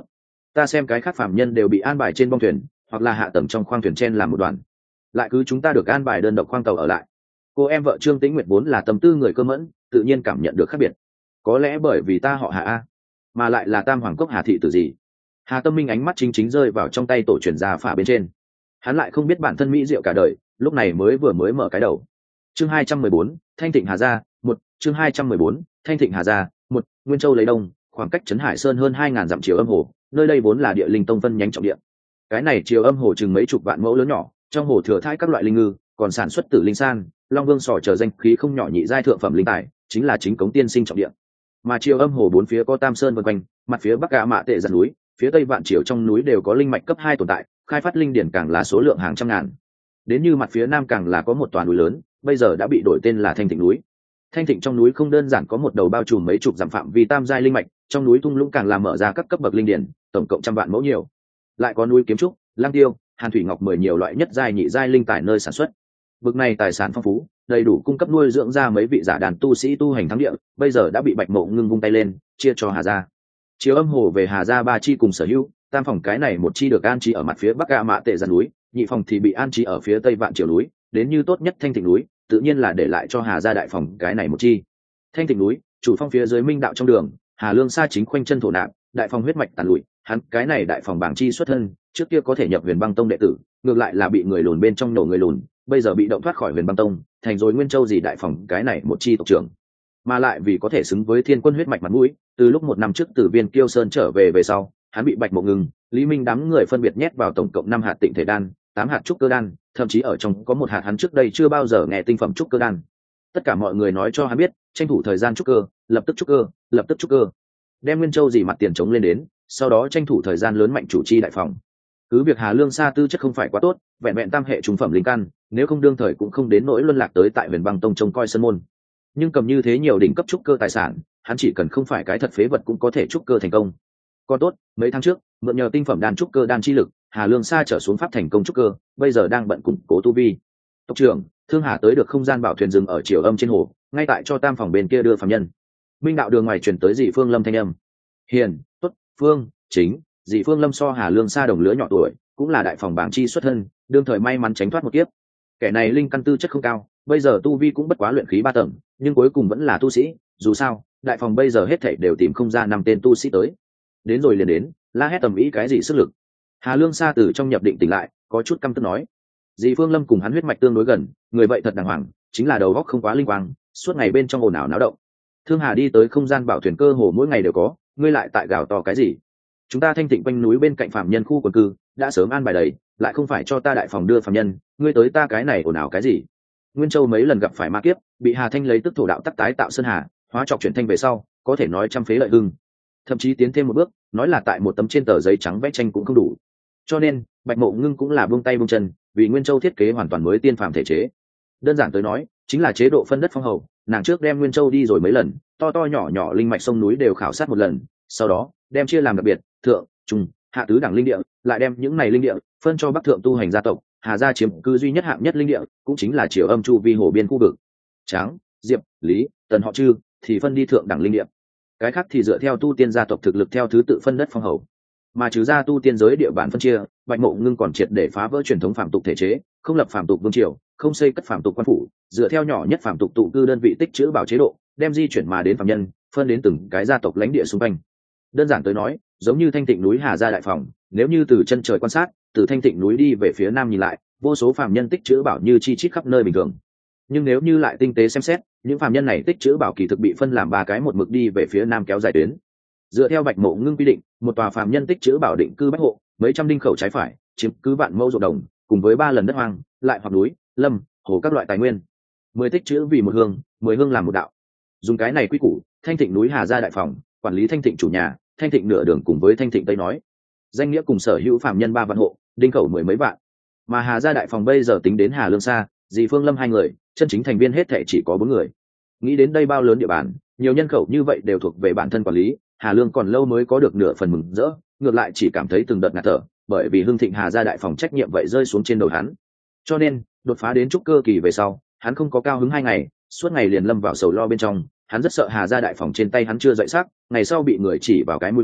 Ta xem cái khác phạm nhân đều bị an bài trên bong thuyền hoặc là hạ tầng trong khoang thuyền trên làm một đoàn, lại cứ chúng ta được an bài đơn độc khoang tàu ở lại. Cô em vợ Trương Tĩnh Nguyệt vốn là tâm tư người cơ mẫn, tự nhiên cảm nhận được khác biệt. Có lẽ bởi vì ta họ Hà A, mà lại là Tam Hoàng Cốc Hà thị tử gì. Hà Tâm Minh ánh mắt chính chính rơi vào trong tay tổ truyền gia phả bên trên. Hắn lại không biết bản thân mỹ diệu cả đời, lúc này mới mở cái đầu. Chương 214, Thanh Thịnh Hà gia, 1, chương 214, Thanh Thịnh Hà gia, 1, Nguyên Châu lấy đông, khoảng cách Trấn Hải Sơn hơn 2000 dặm chiều âm hồ, nơi đây vốn là địa linh tông phân nhánh trọng địa. Cái này chiều âm hồ chừng mấy chục vạn mẫu lớn nhỏ, trong hồ thừa thai các loại linh ngư, còn sản xuất tử linh san, long vương sò chờ danh khí không nhỏ nhị giai thượng phẩm linh tài, chính là chính cống tiên sinh trọng địa. Mà chiều âm hồ bốn phía có Tam Sơn vần quanh, mặt phía bắc Gã Mạ Tệ giật núi, phía tây vạn chiều trong núi đều có linh mạch cấp 2 tồn tại, khai phát linh điển càng là số lượng hàng trăm ngàn. Đến như mặt phía nam càng là có một tòa núi lớn, bây giờ đã bị đổi tên là Thanh Thịnh núi. Thanh Thịnh trong núi không đơn giản có một đầu bao trùm mấy chục dặm phạm vi tam giai linh mạch, trong núi thung lũng càng làm mở ra các cấp bậc linh điển, tổng cộng trăm vạn mẫu nhiều. Lại có núi Kiếm Trúc, Lang Tiêu, Hàn Thủy Ngọc 10 nhiều loại nhất giai nhị giai linh tài nơi sản xuất. Bực này tài sản phong phú, đầy đủ cung cấp nuôi dưỡng ra mấy vị giả đàn tu sĩ tu hành thắng địa, bây giờ đã bị Bạch Mộ Ngưng vung tay lên, chia cho Hà gia. Chiếu âm hồ về Hà gia 3 chi cùng sở hữu, tam phòng cái này một chi được an trí ở mặt phía bắc Gã Mạ Tệ giật núi, nhị phòng thì bị an trí ở phía tây vạn triều núi, đến như tốt nhất Thanh Thịnh núi, tự nhiên là để lại cho Hà gia đại phòng cái này một chi. Thanh Thịnh núi, chủ phong phía dưới Minh đạo trong đường, Hà Lương Sa chính khoanh chân thổ nạp, đại phòng huyết mạch tàn lụi, hắn cái này đại phòng bảng chi xuất thân, trước kia có thể nhập Huyền Băng Tông đệ tử, ngược lại là bị người lùn bên trong nổ người lùn, bây giờ bị động thoát khỏi Huyền Băng Tông, thành rồi Nguyên Châu gì đại phòng cái này một chi tộc trưởng. Mà lại vì có thể xứng với Thiên Quân huyết mạch mặt mũi, từ lúc 1 năm trước từ Viên Kiêu Sơn trở về sau, hắn bị Bạch Mộ Ngưng, Lý Minh đám người phân biệt nhét vào tổng cộng 5 hạt Tịnh Thể đan, 8 hạt trúc cơ đan, thậm chí ở trong có 1 hạt hắn trước đây chưa bao giờ nghe tinh phẩm trúc cơ đan. Tất cả mọi người nói cho hắn biết, tranh thủ thời gian trúc cơ, lập tức trúc cơ, lập tức trúc cơ. Đem Nguyên Châu gì mặt tiền chống lên đến, sau đó tranh thủ thời gian lớn mạnh chủ chi đại phòng. Cứ việc Hà Lương Sa tư chất không phải quá tốt, vẹn vẹn tam hệ trung phẩm linh căn, nếu không đương thời cũng không đến nỗi luân lạc tới tại Huyền Băng Tông trông coi sân môn. Nhưng cầm như thế nhiều đỉnh cấp trúc cơ tài sản, hắn chỉ cần không phải cái thật phế vật cũng có thể trúc cơ thành công. Còn tốt, mấy tháng trước, mượn nhờ tinh phẩm đan trúc cơ đan chi lực, Hà Lương Sa trở xuống pháp thành công trúc cơ, bây giờ đang bận củng cố tu vi. Tộc trưởng, Thương Hà tới được không gian bảo thuyền dừng ở chiều âm trên hồ, ngay tại cho tam phòng bên kia đưa phàm nhân. Minh đạo đường ngoài truyền tới Dị Phương Lâm thanh âm. Hiền, tốt, Phương, chính, Dị Phương Lâm so Hà Lương Sa đồng lứa nhỏ tuổi, cũng là đại phòng bảng chi xuất thân, đương thời may mắn tránh thoát một kiếp. Kẻ này linh căn tư chất không cao, bây giờ tu vi cũng bất quá luyện khí 3 tầng, nhưng cuối cùng vẫn là tu sĩ, dù sao, đại phòng bây giờ hết thảy đều tìm không ra 5 tên tu sĩ tới. Đến rồi liền đến, la hét tầm ý cái gì sức lực. Hà Lương Sa từ trong nhập định tỉnh lại, có chút căm tức nói. Dị Phương Lâm cùng hắn huyết mạch tương đối gần, người vậy thật đàng hoàng, chính là đầu óc không quá linh quang, suốt ngày bên trong ồn ào náo động. Thương Hà đi tới không gian bảo thuyền cơ hồ mỗi ngày đều có, ngươi lại tại gào to cái gì? Chúng ta Thanh Thịnh quanh núi bên cạnh phạm nhân khu quần cư, đã sớm an bài đầy, lại không phải cho ta đại phòng đưa phạm nhân, ngươi tới ta cái này ồn ào cái gì? Nguyên Châu mấy lần gặp phải ma kiếp, bị Hà Thanh lấy tức thổ đạo tắc tái tạo sơn hà, hóa trọc chuyển thanh về sau, có thể nói trăm phế lợi hưng. Thậm chí tiến thêm một bước, nói là tại một tấm trên tờ giấy trắng vẽ tranh cũng không đủ. Cho nên, Bạch Mộ Ngưng cũng là buông tay buông chân, vì Nguyên Châu thiết kế hoàn toàn mới tiên phàm thể chế. Đơn giản tới nói, chính là chế độ phân đất phong hầu, nàng trước đem Nguyên Châu đi rồi mấy lần, to to nhỏ nhỏ linh mạch sông núi đều khảo sát một lần, sau đó đem chia làm đặc biệt, thượng, trung, hạ tứ đẳng linh địa, lại đem những này linh địa phân cho Bắc thượng tu hành gia tộc, Hà gia chiếm cư duy nhất hạng nhất linh địa, cũng chính là chiều âm chu vi hồ biên khu vực. Tráng, Diệp, Lý, Tần họ Trư thì phân đi thượng đẳng linh địa. Cái khác thì dựa theo tu tiên gia tộc thực lực theo thứ tự phân đất phong hầu. Mà trừ ra tu tiên giới địa bản phân chia, Bạch Mộ Ngưng còn triệt để phá vỡ truyền thống phạm tục thể chế, không lập phạm tục vương triều, không xây cất phạm tục quan phủ, dựa theo nhỏ nhất phạm tục tụ cư đơn vị tích trữ bảo chế độ, đem di chuyển mà đến phạm nhân, phân đến từng cái gia tộc lãnh địa xung quanh. Đơn giản tới nói, giống như Thanh Thịnh núi Hà gia đại phòng, nếu như từ chân trời quan sát, từ Thanh Thịnh núi đi về phía nam nhìn lại, vô số phạm nhân tích trữ bảo như chi chít khắp nơi bình thường. Nhưng nếu như lại tinh tế xem xét, những phạm nhân này tích trữ bảo kỳ thực bị phân làm 3 cái một mực đi về phía nam kéo dài tuyến. Dựa theo Bạch Mộ Ngưng quy định, một tòa phạm nhân tích trữ bảo định cư bách hộ, mấy trăm đinh khẩu trái phải, chiếm cứ vạn mẫu ruộng đồng, cùng với 3 lần đất hoang, lại hoặc núi, lâm, hồ các loại tài nguyên. 10 tích trữ vì một hương, 10 hương làm một đạo. Dùng cái này quy củ, Thanh Thịnh núi Hà gia đại phòng, quản lý Thanh Thịnh chủ nhà, Thanh Thịnh nửa đường cùng với Thanh Thịnh Tây nói, danh nghĩa cùng sở hữu phạm nhân 3 vạn hộ, đinh khẩu 10 mấy vạn. Mà Hà gia đại phòng bây giờ tính đến Hà Lương Sa, Dị Phương Lâm 2 người, chân chính thành viên hết thảy chỉ có 4 người. Nghĩ đến đây bao lớn địa bàn, nhiều nhân khẩu như vậy đều thuộc về bản thân quản lý, Hà Lương còn lâu mới có được nửa phần mừng rỡ, ngược lại chỉ cảm thấy từng đợt ngạt thở, bởi vì hưng thịnh Hà gia đại phòng trách nhiệm vậy rơi xuống trên đầu hắn. Cho nên, đột phá đến trúc cơ kỳ về sau, hắn không có cao hứng 2 ngày, suốt ngày liền lâm vào sầu lo bên trong, hắn rất sợ Hà gia đại phòng trên tay hắn chưa dậy sắc, ngày sau bị người chỉ vào cái mũi mắng,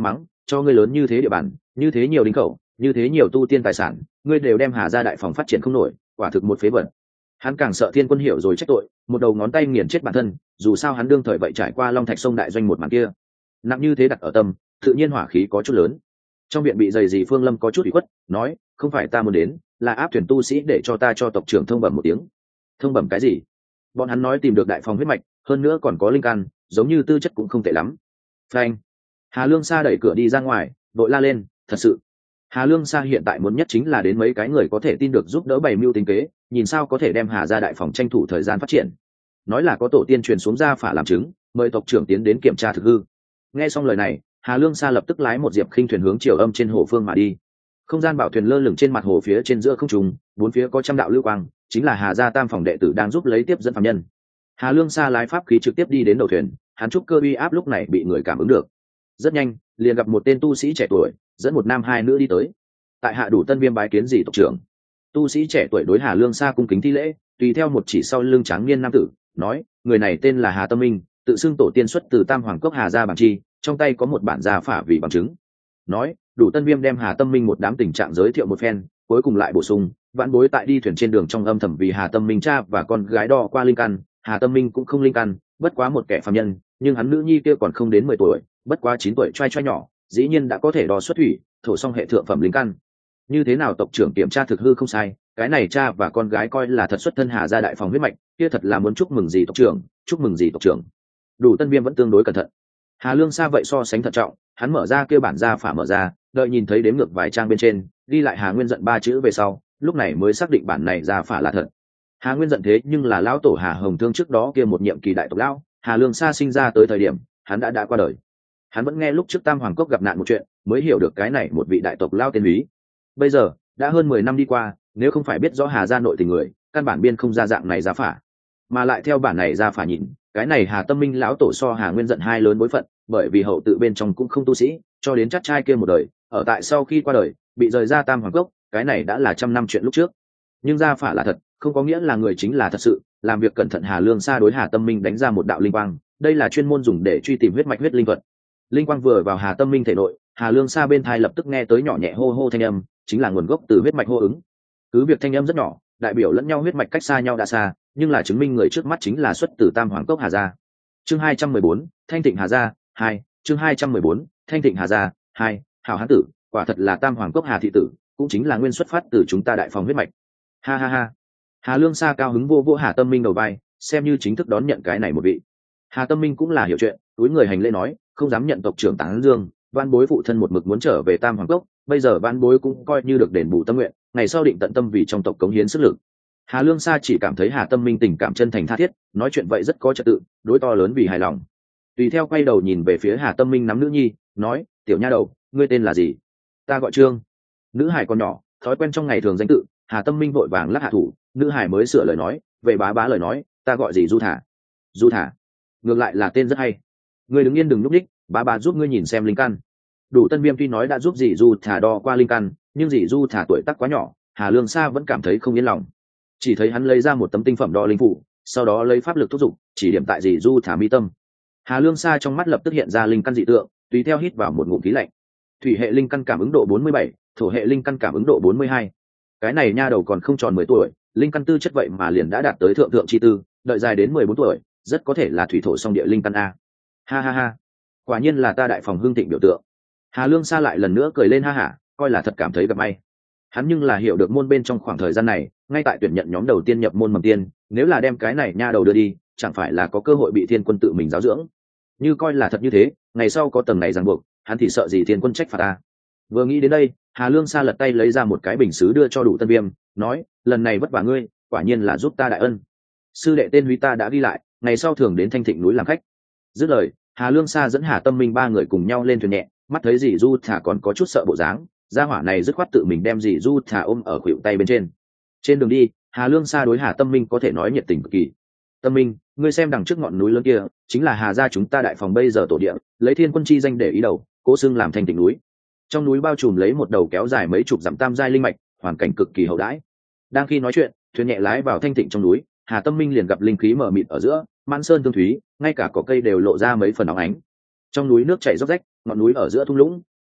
cho ngươi lớn như thế địa bàn, như thế nhiều đinh khẩu, như thế nhiều tu tiên tài sản, ngươi đều đem Hà gia đại phòng phát triển không nổi, quả thực một phế vật. Hắn càng sợ Thiên Quân hiểu rồi trách tội, một đầu ngón tay nghiền chết bản thân, dù sao hắn đương thời vậy trải qua Long Thạch sông đại doanh một màn kia, nặng như thế đặt ở tâm, tự nhiên hỏa khí có chút lớn. Trong viện bị dày gì Phương Lâm có chút ủy khuất, nói, không phải ta muốn đến, là áp thuyền tu sĩ để cho ta cho tộc trưởng thông bẩm một tiếng. Thông bẩm cái gì? Bọn hắn nói tìm được đại phòng huyết mạch, hơn nữa còn có linh căn, giống như tư chất cũng không tệ lắm. Phanh. Hà Lương Sa đẩy cửa đi ra ngoài, đội la lên, thật sự. Hà Lương Sa hiện tại muốn nhất chính là đến mấy cái người có thể tin được giúp đỡ bày mưu tính kế, nhìn sao có thể đem Hà gia đại phòng tranh thủ thời gian phát triển. Nói là có tổ tiên truyền xuống gia phả làm chứng, mời tộc trưởng tiến đến kiểm tra thực hư. Nghe xong lời này, Hà Lương Sa lập tức lái một diệp khinh thuyền hướng chiều âm trên hồ phương mà đi. Không gian bảo thuyền lơ lửng trên mặt hồ phía trên giữa không trung, bốn phía có trăm đạo lưu quang, chính là Hà gia tam phòng đệ tử đang giúp lấy tiếp dẫn phàm nhân. Hà Lương Sa lái pháp khí trực tiếp đi đến đầu thuyền, hắn trúc cơ uy áp lúc này bị người cảm ứng được. Rất nhanh, liền gặp một tên tu sĩ trẻ tuổi, dẫn một nam hai nữ đi tới. Tại hạ Đủ Tân Viêm bái kiến gì tộc trưởng. Tu sĩ trẻ tuổi đối Hà Lương Sa cung kính thi lễ, tùy theo một chỉ sau lưng tráng niên nam tử, nói, người này tên là Hà Tâm Minh, tự xưng tổ tiên xuất từ Tam Hoàng cốc Hà gia bản chi, trong tay có một bản gia phả vì bằng chứng. Nói, Đủ Tân Viêm đem Hà Tâm Minh một đám tình trạng giới thiệu một phen, cuối cùng lại bổ sung, vãn bối tại đi thuyền trên đường trong âm thầm vì Hà Tâm Minh cha và con gái đo qua linh căn, Hà Tâm Minh cũng không linh căn, bất quá một kẻ phàm nhân, nhưng hắn nữ nhi kia còn không đến 10 tuổi, bất quá 9 tuổi trai trai nhỏ, dĩ nhiên đã có thể đo xuất thủy, thổ song hệ thượng phẩm linh căn. Như thế nào tộc trưởng kiểm tra thực hư không sai, cái này cha và con gái coi là thật xuất thân Hà gia đại phòng huyết mạch, kia thật là muốn chúc mừng gì tộc trưởng, chúc mừng gì tộc trưởng. Đủ Tân Viêm vẫn tương đối cẩn thận. Hà Lương Sa vậy so sánh thận trọng, hắn mở ra kia bản gia phả mở ra, đợi nhìn thấy đếm ngược vài trang bên trên, ghi lại Hà Nguyên Giận 3 chữ về sau, lúc này mới xác định bản này gia phả là thật. Hà Nguyên Giận thế nhưng là lão tổ Hà Hồng Thương trước đó kia một nhiệm kỳ đại tộc lão, Hà Lương Sa sinh ra tới thời điểm, hắn đã qua đời. Hắn vẫn nghe lúc trước Tam Hoàng cốc gặp nạn một chuyện, mới hiểu được cái này một vị đại tộc lão tên lý. Bây giờ, đã hơn 10 năm đi qua, nếu không phải biết rõ Hà gia nội tình người, căn bản biên không ra dạng này gia phả. Mà lại theo bản này gia phả nhìn, cái này Hà Tâm Minh lão tổ so Hà Nguyên Giận hai lớn bối phận, bởi vì hậu tự bên trong cũng không tu sĩ, cho đến chắc trai kia một đời, ở tại sau khi qua đời, bị rời ra Tam Hoàng cốc, cái này đã là trăm năm chuyện lúc trước. Nhưng gia phả là thật, không có nghĩa là người chính là thật sự, làm việc cẩn thận Hà Lương Sa đối Hà Tâm Minh đánh ra một đạo linh quang, đây là chuyên môn dùng để truy tìm huyết mạch huyết linh vật. Linh quang vừa vào Hà Tâm Minh thể nội, Hà Lương Sa bên tai lập tức nghe tới nhỏ nhẹ hô hô thanh âm, chính là nguồn gốc từ huyết mạch hô ứng. Cứ việc thanh âm rất nhỏ, đại biểu lẫn nhau huyết mạch cách xa nhau đã xa, nhưng là chứng minh người trước mắt chính là xuất từ Tam Hoàng cốc Hà gia. Chương 214, Thanh Thịnh Hà gia 2, chương 214, Thanh Thịnh Hà gia 2, hảo hán tử, quả thật là Tam Hoàng cốc Hà thị tử, cũng chính là nguyên xuất phát từ chúng ta đại phòng huyết mạch. Ha ha ha. Hà Lương Sa cao hứng vô vô Hà Tâm Minh đầu vai, xem như chính thức đón nhận cái này một vị. Hà Tâm Minh cũng là hiểu chuyện, túi người hành lễ nói, không dám nhận tộc trưởng tán dương, van bối phụ thân một mực muốn trở về Tam Hoàng cốc, bây giờ van bối cũng coi như được đền bù tâm nguyện, ngày sau định tận tâm vì trong tộc cống hiến sức lực. Hà Lương Sa chỉ cảm thấy Hà Tâm Minh tình cảm chân thành tha thiết, nói chuyện vậy rất có trật tự, đối to lớn vì hài lòng. Tùy theo quay đầu nhìn về phía Hà Tâm Minh nắm nữ nhi, nói, tiểu nha đầu, ngươi tên là gì? Ta gọi Trương. Nữ hài còn nhỏ, thói quen trong ngày thường danh tự, Hà Tâm Minh vội vàng lắc hạ thủ, nữ hài mới sửa lời nói, về bá bá lời nói, ta gọi gì Du Thả. Du Thả, ngược lại là tên rất hay. Ngươi đứng yên đừng lúc đích, bá bá giúp ngươi nhìn xem linh căn. Đủ Tân Viêm tuy nói đã giúp dì Du Thả đo qua linh căn, nhưng dì Du Thả tuổi tác quá nhỏ, Hà Lương Sa vẫn cảm thấy không yên lòng. Chỉ thấy hắn lấy ra một tấm tinh phẩm đo linh phủ, sau đó lấy pháp lực thúc giục, chỉ điểm tại dì Du Thả mi tâm. Hà Lương Sa trong mắt lập tức hiện ra linh căn dị tượng, tùy theo hít vào một ngụm khí lạnh. Thủy hệ linh căn cảm ứng độ 47, thổ hệ linh căn cảm ứng độ 42. Cái này nha đầu còn không tròn 10 tuổi, linh căn tư chất vậy mà liền đã đạt tới thượng thượng chi tư, đợi dài đến 14 tuổi, rất có thể là thủy thổ song địa linh căn a. Ha ha ha, quả nhiên là ta đại phòng hương thịnh biểu tượng. Hà Lương Sa lại lần nữa cười lên ha hả, coi là thật cảm thấy gặp may. Hắn nhưng là hiểu được môn bên trong khoảng thời gian này, ngay tại tuyển nhận nhóm đầu tiên nhập môn mầm tiên, nếu là đem cái này nha đầu đưa đi, chẳng phải là có cơ hội bị Thiên Quân tự mình giáo dưỡng. Như coi là thật như thế, ngày sau có tầng này ràng buộc, hắn thì sợ gì Thiên Quân trách phạt ta. Vừa nghĩ đến đây, Hà Lương Sa lật tay lấy ra một cái bình sứ đưa cho Đủ Tân Viêm, nói, lần này vất vả ngươi, quả nhiên là giúp ta đại ân. Sư đệ tên Huy ta đã ghi lại, ngày sau thường đến Thanh Thịnh núi làm khách. Dứt lời, Hà Lương Sa dẫn Hà Tâm Minh ba người cùng nhau lên thuyền nhẹ, mắt thấy dì Du Thả còn có chút sợ bộ dáng, gia hỏa này dứt khoát tự mình đem dì Du Thả ôm ở khuỷu tay bên trên. Trên đường đi, Hà Lương Sa đối Hà Tâm Minh có thể nói nhiệt tình cực kỳ. Tâm Minh, ngươi xem đằng trước ngọn núi lớn kia, chính là Hà gia chúng ta đại phòng bây giờ tổ địa, lấy Thiên Quân chi danh để ý đầu, cố xưng làm Thanh Thịnh núi. Trong núi bao trùm lấy một đầu kéo dài mấy chục dặm tam giai linh mạch, hoàn cảnh cực kỳ hậu đãi. Đang khi nói chuyện, thuyền nhẹ lái vào thanh thịnh trong núi, Hà Tâm Minh liền gặp linh khí mờ mịt ở giữa, mãn sơn tương thúy, ngay cả cỏ cây đều lộ ra mấy phần óng ánh. Trong núi nước chảy róc rách, ngọn núi ở giữa thung lũng,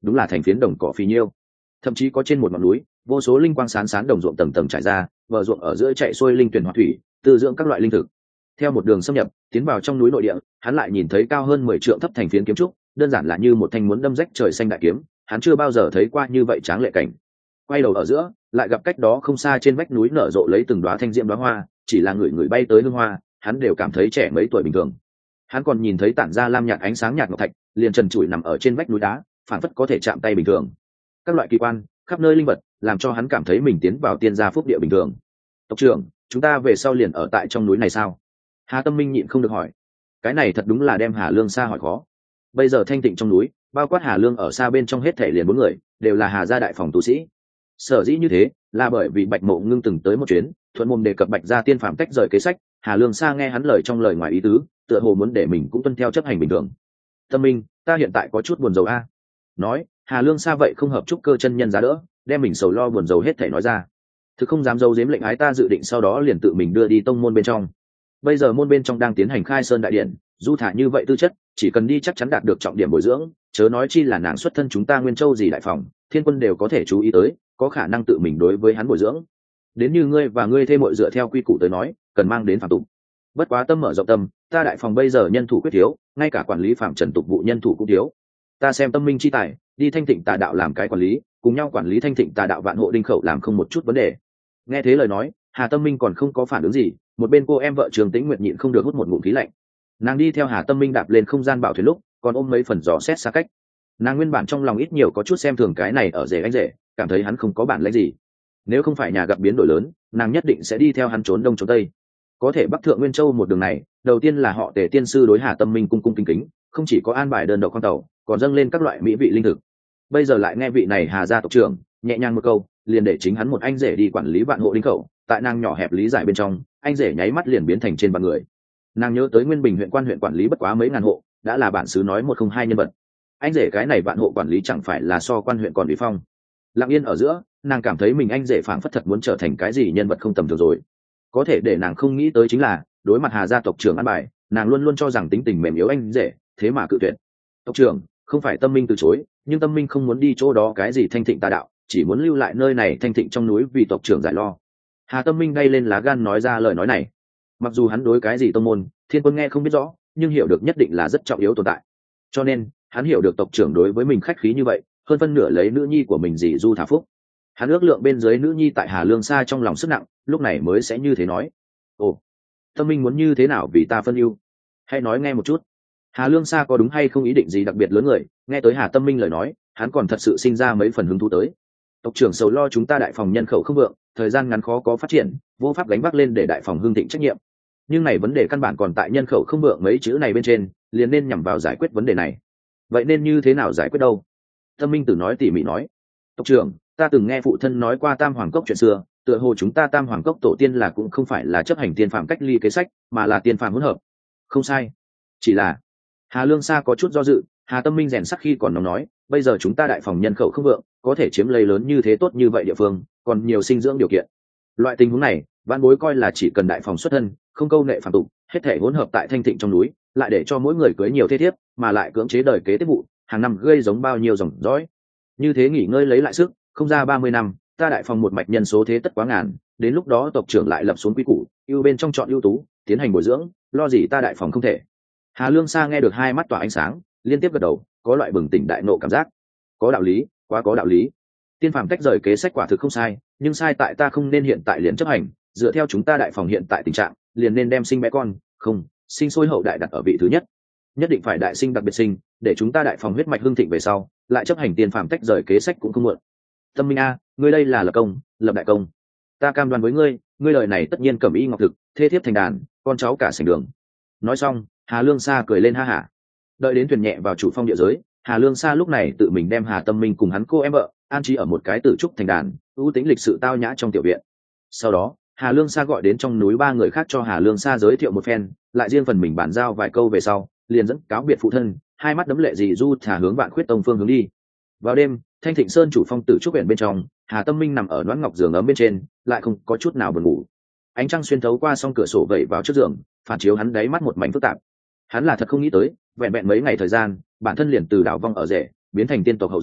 đúng là thành phiến đồng cỏ phì nhiêu. Thậm chí có trên một ngọn núi vô số linh quang sán sán đồng ruộng tầng tầng trải ra, bờ ruộng ở giữa chạy xuôi linh tuyển hoạt thủy, tư dưỡng các loại linh thực. Theo một đường xâm nhập tiến vào trong núi nội địa, hắn lại nhìn thấy cao hơn 10 trượng thấp thành phiến kiếm trúc, đơn giản là như một thanh muốn đâm rách trời xanh đại kiếm. Hắn chưa bao giờ thấy qua như vậy tráng lệ cảnh. Quay đầu ở giữa lại gặp cách đó không xa trên vách núi nở rộ lấy từng đóa thanh diễm đóa hoa, chỉ là người bay tới hương hoa, hắn đều cảm thấy trẻ mấy tuổi bình thường. Hắn còn nhìn thấy tản ra lam nhạt ánh sáng nhạt ngọc thạch liền trần trụi nằm ở trên vách núi đá, phản phất có thể chạm tay bình thường. Các loại kỳ quan, khắp nơi linh vật, làm cho hắn cảm thấy mình tiến vào tiên gia phúc địa bình thường. Tộc trưởng, chúng ta về sau liền ở tại trong núi này sao? Hà Tâm Minh nhịn không được hỏi. Cái này thật đúng là đem Hà Lương Sa hỏi khó. Bây giờ thanh tịnh trong núi, bao quát Hà Lương ở xa bên trong hết thể liền 4 người, đều là Hà gia đại phòng tu sĩ. Sở dĩ như thế là bởi vì Bạch Mộ Ngưng từng tới một chuyến, thuận mồm đề cập Bạch gia tiên phạm tách rời kế sách. Hà Lương Sa nghe hắn lời trong lời ngoài ý tứ, tựa hồ muốn để mình cũng tuân theo chấp hành bình thường. Tâm Minh, ta hiện tại có chút buồn rầu a. Nói, Hà Lương Sa vậy không hợp trúc cơ chân nhân giá đỡ, đem mình sầu lo buồn rầu hết thể nói ra. Thực không dám giấu giếm lệnh ái, ta dự định sau đó liền tự mình đưa đi tông môn bên trong. Bây giờ môn bên trong đang tiến hành khai sơn đại điện, du thả như vậy tư chất, chỉ cần đi chắc chắn đạt được trọng điểm bồi dưỡng, chớ nói chi là nàng xuất thân chúng ta Nguyên Châu gì đại phòng, Thiên Quân đều có thể chú ý tới, có khả năng tự mình đối với hắn bồi dưỡng. Đến như ngươi và ngươi thêm muội dựa theo quy củ tới nói, cần mang đến phạm tục. Bất quá tâm mở rộng tâm, ta đại phòng bây giờ nhân thủ quyết thiếu, ngay cả quản lý phạm trần tục vụ nhân thủ cũng thiếu. Ta xem Tâm Minh chi tài, đi Thanh Tịnh Tà đạo làm cái quản lý, cùng nhau quản lý Thanh Tịnh Tà đạo vạn hộ đinh khẩu làm không một chút vấn đề. Nghe thế lời nói, Hà Tâm Minh còn không có phản ứng gì, một bên cô em vợ Trường Tĩnh Nguyệt nhịn không được hút một ngụm khí lạnh. Nàng đi theo Hà Tâm Minh đạp lên không gian bảo thuyền lúc, còn ôm mấy phần dò xét xa cách. Nàng nguyên bản trong lòng ít nhiều có chút xem thường cái này ở rể anh rể, cảm thấy hắn không có bản lĩnh gì. Nếu không phải nhà gặp biến đổi lớn, nàng nhất định sẽ đi theo hắn trốn đông trốn tây. Có thể Bắc Thượng Nguyên Châu một đường này, đầu tiên là họ Tề tiên sư đối Hà Tâm Minh cung cung kính kính, không chỉ có an bài đơn độc con tàu, còn dâng lên các loại mỹ vị linh thực. Bây giờ lại nghe vị này Hà gia tộc trưởng nhẹ nhàng một câu, liền để chính hắn một anh rể đi quản lý vạn hộ đinh khẩu. Tại nàng nhỏ hẹp lý giải bên trong, anh rể nháy mắt liền biến thành trên vạn người. Nàng nhớ tới Nguyên Bình huyện quản lý bất quá mấy ngàn hộ, đã là bản xứ nói 102 nhân vật. Anh rể cái này vạn hộ quản lý chẳng phải là so quan huyện còn uy phong. Lặng yên ở giữa, nàng cảm thấy mình anh rể phảng phất thật muốn trở thành cái gì nhân vật không tầm thường rồi. Có thể để nàng không nghĩ tới chính là, đối mặt Hà gia tộc trưởng ăn bài, nàng luôn luôn cho rằng tính tình mềm yếu anh rể, thế mà cự tuyệt. Tộc trưởng, không phải Tâm Minh từ chối, nhưng Tâm Minh không muốn đi chỗ đó cái gì thanh tịnh tà đạo, chỉ muốn lưu lại nơi này thanh tịnh trong núi vì tộc trưởng giải lo. Hà Tâm Minh gây lên lá gan nói ra lời nói này. Mặc dù hắn đối cái gì tông môn, Thiên Quân nghe không biết rõ, nhưng hiểu được nhất định là rất trọng yếu tồn tại. Cho nên, hắn hiểu được tộc trưởng đối với mình khách khí như vậy, hơn phân nửa lấy nữ nhi của mình dì du thả phúc. Hắn ước lượng bên dưới nữ nhi tại Hà Lương Sa trong lòng sức nặng, lúc này mới sẽ như thế nói. Ồ, Tâm Minh muốn như thế nào vì ta phân ưu? Hãy nói nghe một chút. Hà Lương Sa có đúng hay không ý định gì đặc biệt lớn người, nghe tới Hà Tâm Minh lời nói, hắn còn thật sự sinh ra mấy phần hứng thú tới. Tộc trưởng sầu lo chúng ta đại phòng nhân khẩu không vượng, thời gian ngắn khó có phát triển, vô pháp gánh vác lên để đại phòng hưng thịnh trách nhiệm. Nhưng này vấn đề căn bản còn tại nhân khẩu không vượng mấy chữ này bên trên, liền nên nhằm vào giải quyết vấn đề này. Vậy nên như thế nào giải quyết đâu? Tâm Minh Tử nói tỉ mỉ nói. Tộc trưởng, ta từng nghe phụ thân nói qua Tam Hoàng Cốc chuyện xưa, tựa hồ chúng ta Tam Hoàng Cốc tổ tiên là cũng không phải là chấp hành tiên phạm cách ly kế sách, mà là tiên phạm hỗn hợp. Không sai. Chỉ là Hà Lương Sa có chút do dự, Hà Tâm Minh rèn sắc khi còn nóng nói, bây giờ chúng ta đại phòng nhân khẩu không vượng, có thể chiếm lấy lớn như thế tốt như vậy địa phương, còn nhiều sinh dưỡng điều kiện. Loại tình huống này, vạn bối coi là chỉ cần đại phòng xuất thân, không câu nệ phạm tục, hết thể hỗn hợp tại thanh tịnh trong núi, lại để cho mỗi người cưới nhiều thế thiếp, mà lại cưỡng chế đời kế tiếp vụ, hàng năm gây giống bao nhiêu dòng dõi. Như thế nghỉ ngơi lấy lại sức, không ra 30 năm, ta đại phòng một mạch nhân số thế tất quá ngàn, đến lúc đó tộc trưởng lại lập xuống quy củ, ưu bên trong chọn ưu tú, tiến hành bồi dưỡng, lo gì ta đại phòng không thể. Hà Lương Sa nghe được hai mắt tỏa ánh sáng, liên tiếp gật đầu, có loại bừng tỉnh đại nộ cảm giác. Có đạo lý, quá có đạo lý. Tiên phàm cách rời kế sách quả thực không sai, nhưng sai tại ta không nên hiện tại liền chấp hành, dựa theo chúng ta đại phòng hiện tại tình trạng, liền nên đem sinh bé con, không, sinh sôi hậu đại đặt ở vị thứ nhất. Nhất định phải đại sinh đặc biệt sinh, để chúng ta đại phòng huyết mạch hưng thịnh về sau, lại chấp hành tiên phàm cách rời kế sách cũng không muộn. Tâm Minh a, ngươi đây là lập công, lập đại công. Ta cam đoan với ngươi, ngươi lời này tất nhiên cẩm y ngọc thực, thê thiếp thành đàn, con cháu cả sành đường. Nói xong, Hà Lương Sa cười lên ha hả. Đợi đến thuyền nhẹ vào chủ phong địa giới, Hà Lương Sa lúc này tự mình đem Hà Tâm Minh cùng hắn cô em vợ an trí ở một cái tử trúc thành đàn, ưu tính lịch sự tao nhã trong tiểu viện. Sau đó, Hà Lương Sa gọi đến trong núi 3 người khác cho Hà Lương Sa giới thiệu một phen, lại riêng phần mình bàn giao vài câu về sau, liền dẫn cáo biệt phụ thân, hai mắt đấm lệ dì du thả hướng Vạn Khuyết Tông phương hướng đi. Vào đêm, Thanh Thịnh Sơn chủ phong tử trúc viện bên trong, Hà Tâm Minh nằm ở đoán ngọc giường ấm bên trên, lại không có chút nào buồn ngủ. Ánh trăng xuyên thấu qua song cửa sổ vẩy vào trước giường, phản chiếu hắn đáy mắt một mảnh phức tạp. Hắn là thật không nghĩ tới, vẹn vẹn mấy ngày thời gian, bản thân liền từ đảo vong ở rể biến thành tiên tộc hậu duệ,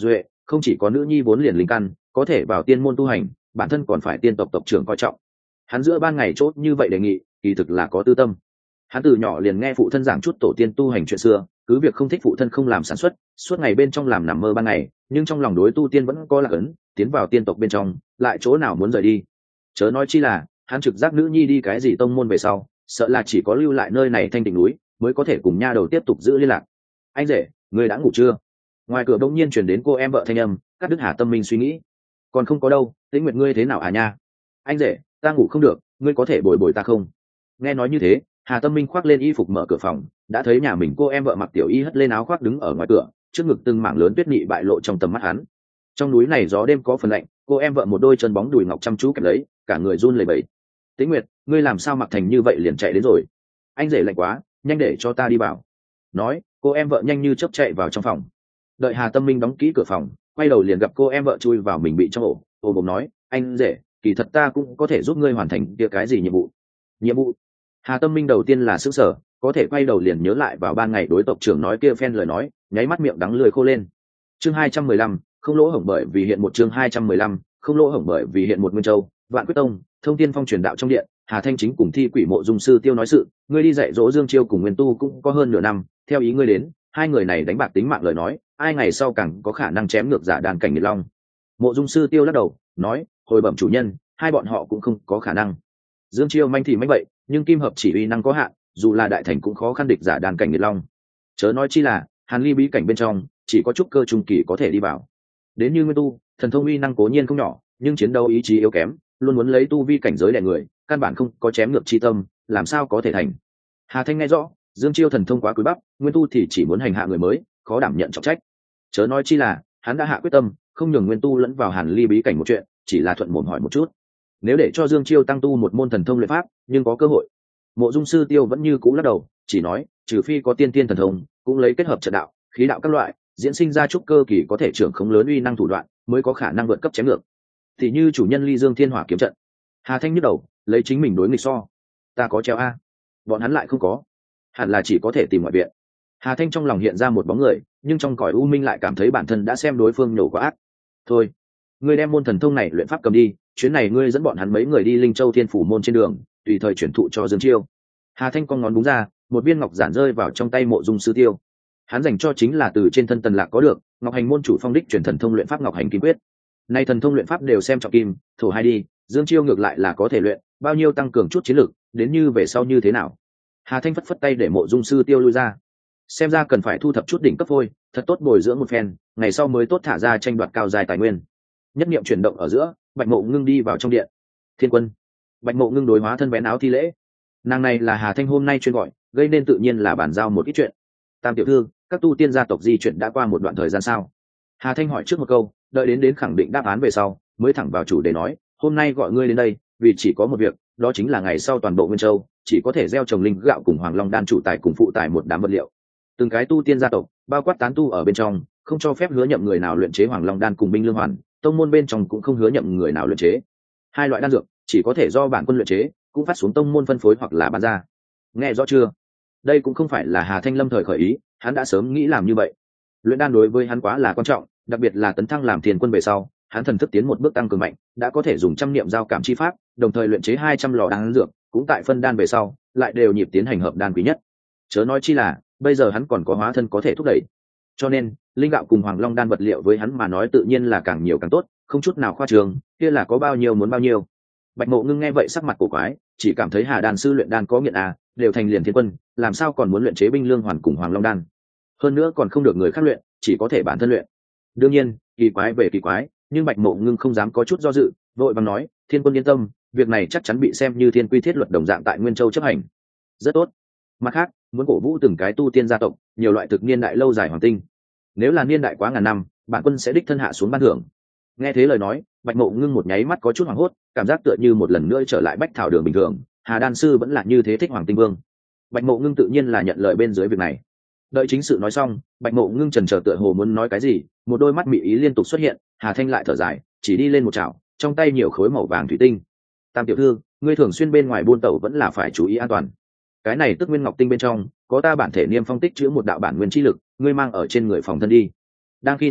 không chỉ có nữ nhi vốn liền linh căn có thể vào tiên môn tu hành, bản thân còn phải tiên tộc tộc trưởng coi trọng. Hắn giữa ban ngày chốt như vậy đề nghị kỳ thực là có tư tâm. Hắn từ nhỏ liền nghe phụ thân giảng chút tổ tiên tu hành chuyện xưa, cứ việc không thích phụ thân không làm sản xuất, suốt ngày bên trong làm nằm mơ ban ngày, nhưng trong lòng đối tu tiên vẫn có lạc ấn, tiến vào tiên tộc bên trong lại chỗ nào muốn rời đi. Chớ nói chi là hắn trực giác nữ nhi đi cái gì tông môn về sau, sợ là chỉ có lưu lại nơi này thanh tịnh núi mới có thể cùng nha đầu tiếp tục giữ liên lạc. Anh rể, ngươi đã ngủ chưa? Ngoài cửa đông nhiên truyền đến cô em vợ thanh âm, cắt đứt Hà Tâm Minh suy nghĩ. Còn không có đâu, Tĩnh Nguyệt ngươi thế nào à nha? Anh rể, ta ngủ không được, ngươi có thể bồi bồi ta không? Nghe nói như thế, Hà Tâm Minh khoác lên y phục mở cửa phòng, đã thấy nhà mình cô em vợ mặc tiểu y hất lên áo khoác đứng ở ngoài cửa, trước ngực từng mảng lớn tuyết nhị bại lộ trong tầm mắt hắn. Trong núi này gió đêm có phần lạnh, cô em vợ một đôi chân bóng đùi ngọc chăm chú kẹp lấy, cả người run lẩy bẩy. Tĩnh Nguyệt, ngươi làm sao mặc thành như vậy liền chạy đến rồi? Anh rể lạnh quá, nhanh để cho ta đi vào. Nói, cô em vợ nhanh như chớp chạy vào trong phòng. Đợi Hà Tâm Minh đóng kỹ cửa phòng, quay đầu liền gặp cô em vợ chui vào mình bị trong ổ, ôm bụng nói, anh rể, kỳ thật ta cũng có thể giúp ngươi hoàn thành kia cái gì nhiệm vụ. Nhiệm vụ? Hà Tâm Minh đầu tiên là sững sờ, có thể quay đầu liền nhớ lại vào ban ngày đối tộc trưởng nói kia phen lời nói, nháy mắt miệng đắng lưỡi khô lên. Chương 215, không lỗ hổng bởi vì hiện một chương 215, không lỗ hổng bởi vì hiện một Nguyên Châu, Vạn Quyết Tông, Thông Thiên Phong truyền đạo trong điện, Hà Thanh Chính cùng Thi Quỷ Mộ Dung sư Tiêu nói sự, ngươi đi dạy dỗ Dương Chiêu cùng Nguyên Tu cũng có hơn nửa năm, theo ý ngươi đến, hai người này đánh bạc tính mạng lời nói, ai ngày sau càng có khả năng chém ngược giả đàn cảnh Nghiệt Long. Mộ Dung sư Tiêu lắc đầu, nói, hồi bẩm chủ nhân, hai bọn họ cũng không có khả năng. Dương Chiêu manh thì manh vậy, nhưng kim hợp chỉ uy năng có hạn, dù là đại thành cũng khó khăn địch giả đàn cảnh Nghiệt Long. Chớ nói chi là Hàn Ly bí cảnh bên trong chỉ có trúc cơ trung kỳ có thể đi vào. Đến như Nguyên Tu, thần thông uy năng cố nhiên không nhỏ, nhưng chiến đấu ý chí yếu kém, luôn muốn lấy tu vi cảnh giới đè người, căn bản không có chém ngược chi tâm, làm sao có thể thành. Hà Thanh nghe rõ, Dương Chiêu thần thông quá cúi bắp, Nguyên Tu thì chỉ muốn hành hạ người mới, khó đảm nhận trọng trách. Chớ nói chi là hắn đã hạ quyết tâm, không nhường Nguyên Tu lẫn vào Hàn Ly bí cảnh một chuyện, chỉ là thuận mồm hỏi một chút. Nếu để cho Dương Chiêu tăng tu một môn thần thông luyện pháp, nhưng có cơ hội. Mộ Dung sư Tiêu vẫn như cũ lắc đầu, chỉ nói, trừ phi có tiên tiên thần thông, cũng lấy kết hợp trận đạo, khí đạo các loại, diễn sinh ra trúc cơ kỳ có thể trưởng khống lớn uy năng thủ đoạn, mới có khả năng vượt cấp chém ngược. Thì như chủ nhân Ly Dương Thiên Hỏa kiếm trận. Hà Thanh nhức đầu, lấy chính mình đối nghịch so. Ta có treo a, bọn hắn lại không có, hẳn là chỉ có thể tìm ngoại viện. Hà Thanh trong lòng hiện ra một bóng người, nhưng trong cõi u minh lại cảm thấy bản thân đã xem đối phương nhổ quá ác. Thôi, ngươi đem môn thần thông này luyện pháp cầm đi, chuyến này ngươi dẫn bọn hắn mấy người đi Linh Châu Thiên Phủ môn trên đường, tùy thời chuyển thụ cho Dương Chiêu. Hà Thanh con ngón đúng ra, một viên ngọc giản rơi vào trong tay Mộ Dung sư Tiêu. Hắn dành cho chính là từ trên thân Tần Lạc có được Ngọc Hành môn chủ phong đích truyền thần thông luyện pháp Ngọc Hành Kim Quyết. Nay thần thông luyện pháp đều xem trọng kim, thổ hai đi, Dương Chiêu ngược lại là có thể luyện, bao nhiêu tăng cường chút chiến lực, đến như về sau như thế nào. Hà Thanh phất phất tay để Mộ Dung sư Tiêu lui ra. Xem ra cần phải thu thập chút đỉnh cấp phôi, thật tốt bồi dưỡng một phen, ngày sau mới tốt thả ra tranh đoạt cao dài tài nguyên. Nhất niệm chuyển động ở giữa, Bạch Mộ Ngưng đi vào trong điện. Thiên Quân. Bạch Mộ Ngưng đối hóa thân vén áo thi lễ. Nàng này là Hà Thanh hôm nay chuyên gọi, gây nên tự nhiên là bàn giao một ít chuyện. Tam tiểu thư, các tu tiên gia tộc di chuyển đã qua một đoạn thời gian sao? Hà Thanh hỏi trước một câu, đợi đến khẳng định đáp án về sau, mới thẳng vào chủ đề nói, hôm nay gọi ngươi đến đây, vì chỉ có một việc, đó chính là ngày sau toàn bộ Nguyên Châu chỉ có thể gieo trồng linh gạo cùng Hoàng Long đan chủ tài cùng phụ tài một đám vật liệu. Từng cái tu tiên gia tộc, bao quát tán tu ở bên trong, không cho phép hứa nhậm người nào luyện chế Hoàng Long đan cùng binh lương hoàn, tông môn bên trong cũng không hứa nhậm người nào luyện chế. Hai loại đan dược chỉ có thể do bản quân luyện chế, cũng phát xuống tông môn phân phối hoặc là bán ra. Nghe rõ chưa? Đây cũng không phải là Hà Thanh lâm thời khởi ý, hắn đã sớm nghĩ làm như vậy. Luyện đan đối với hắn quá là quan trọng, đặc biệt là tấn thăng làm Thiên Quân về sau, hắn thần thức tiến một bước tăng cường mạnh, đã có thể dùng trăm niệm giao cảm chi pháp, đồng thời luyện chế 200 lò đan dược, cũng tại phân đan về sau, lại đều nhịp tiến hành hợp đan quý nhất. Chớ nói chi là, bây giờ hắn còn có hóa thân có thể thúc đẩy. Cho nên, linh gạo cùng Hoàng Long đan vật liệu với hắn mà nói tự nhiên là càng nhiều càng tốt, không chút nào khoa trương, kia là có bao nhiêu muốn bao nhiêu. Bạch Mộ Ngưng nghe vậy sắc mặt cổ quái, chỉ cảm thấy Hà đan sư luyện đan có nghiện à, đều thành liền Thiên Quân, làm sao còn muốn luyện chế binh lương hoàn cùng Hoàng Long đan? Hơn nữa còn không được người khác luyện, chỉ có thể bản thân luyện. Đương nhiên, kỳ quái về kỳ quái, nhưng Bạch Mộ Ngưng không dám có chút do dự, vội vàng nói, Thiên Quân yên tâm, việc này chắc chắn bị xem như thiên quy thiết luật đồng dạng tại Nguyên Châu chấp hành. Rất tốt. Mặt khác, muốn cổ vũ từng cái tu tiên gia tộc, nhiều loại thực niên đại lâu dài hoàng tinh. Nếu là niên đại quá ngàn năm, bản quân sẽ đích thân hạ xuống ban thưởng. Nghe thế lời nói, Bạch Mộ Ngưng một nháy mắt có chút hoảng hốt, cảm giác tựa như một lần nữa trở lại Bách Thảo Đường bình thường. Hà đan sư vẫn là như thế thích Hoàng Tinh Vương. Bạch Mộ Ngưng tự nhiên là nhận lời bên dưới việc này. Đợi chính sự nói xong, Bạch Mộ Ngưng chần chờ tựa hồ muốn nói cái gì, một đôi mắt mị ý liên tục xuất hiện. Hà Thanh lại thở dài, chỉ đi lên một chảo, trong tay nhiều khối màu vàng thủy tinh. Tam tiểu thư, ngươi thường xuyên bên ngoài buôn tẩu vẫn là phải chú ý an toàn. Cái này tức Nguyên Ngọc Tinh bên trong có ta bản thể Niêm Phong tích chứa một đạo bản nguyên chi lực, ngươi mang ở trên người phòng thân đi. Đang khi nói chuyện,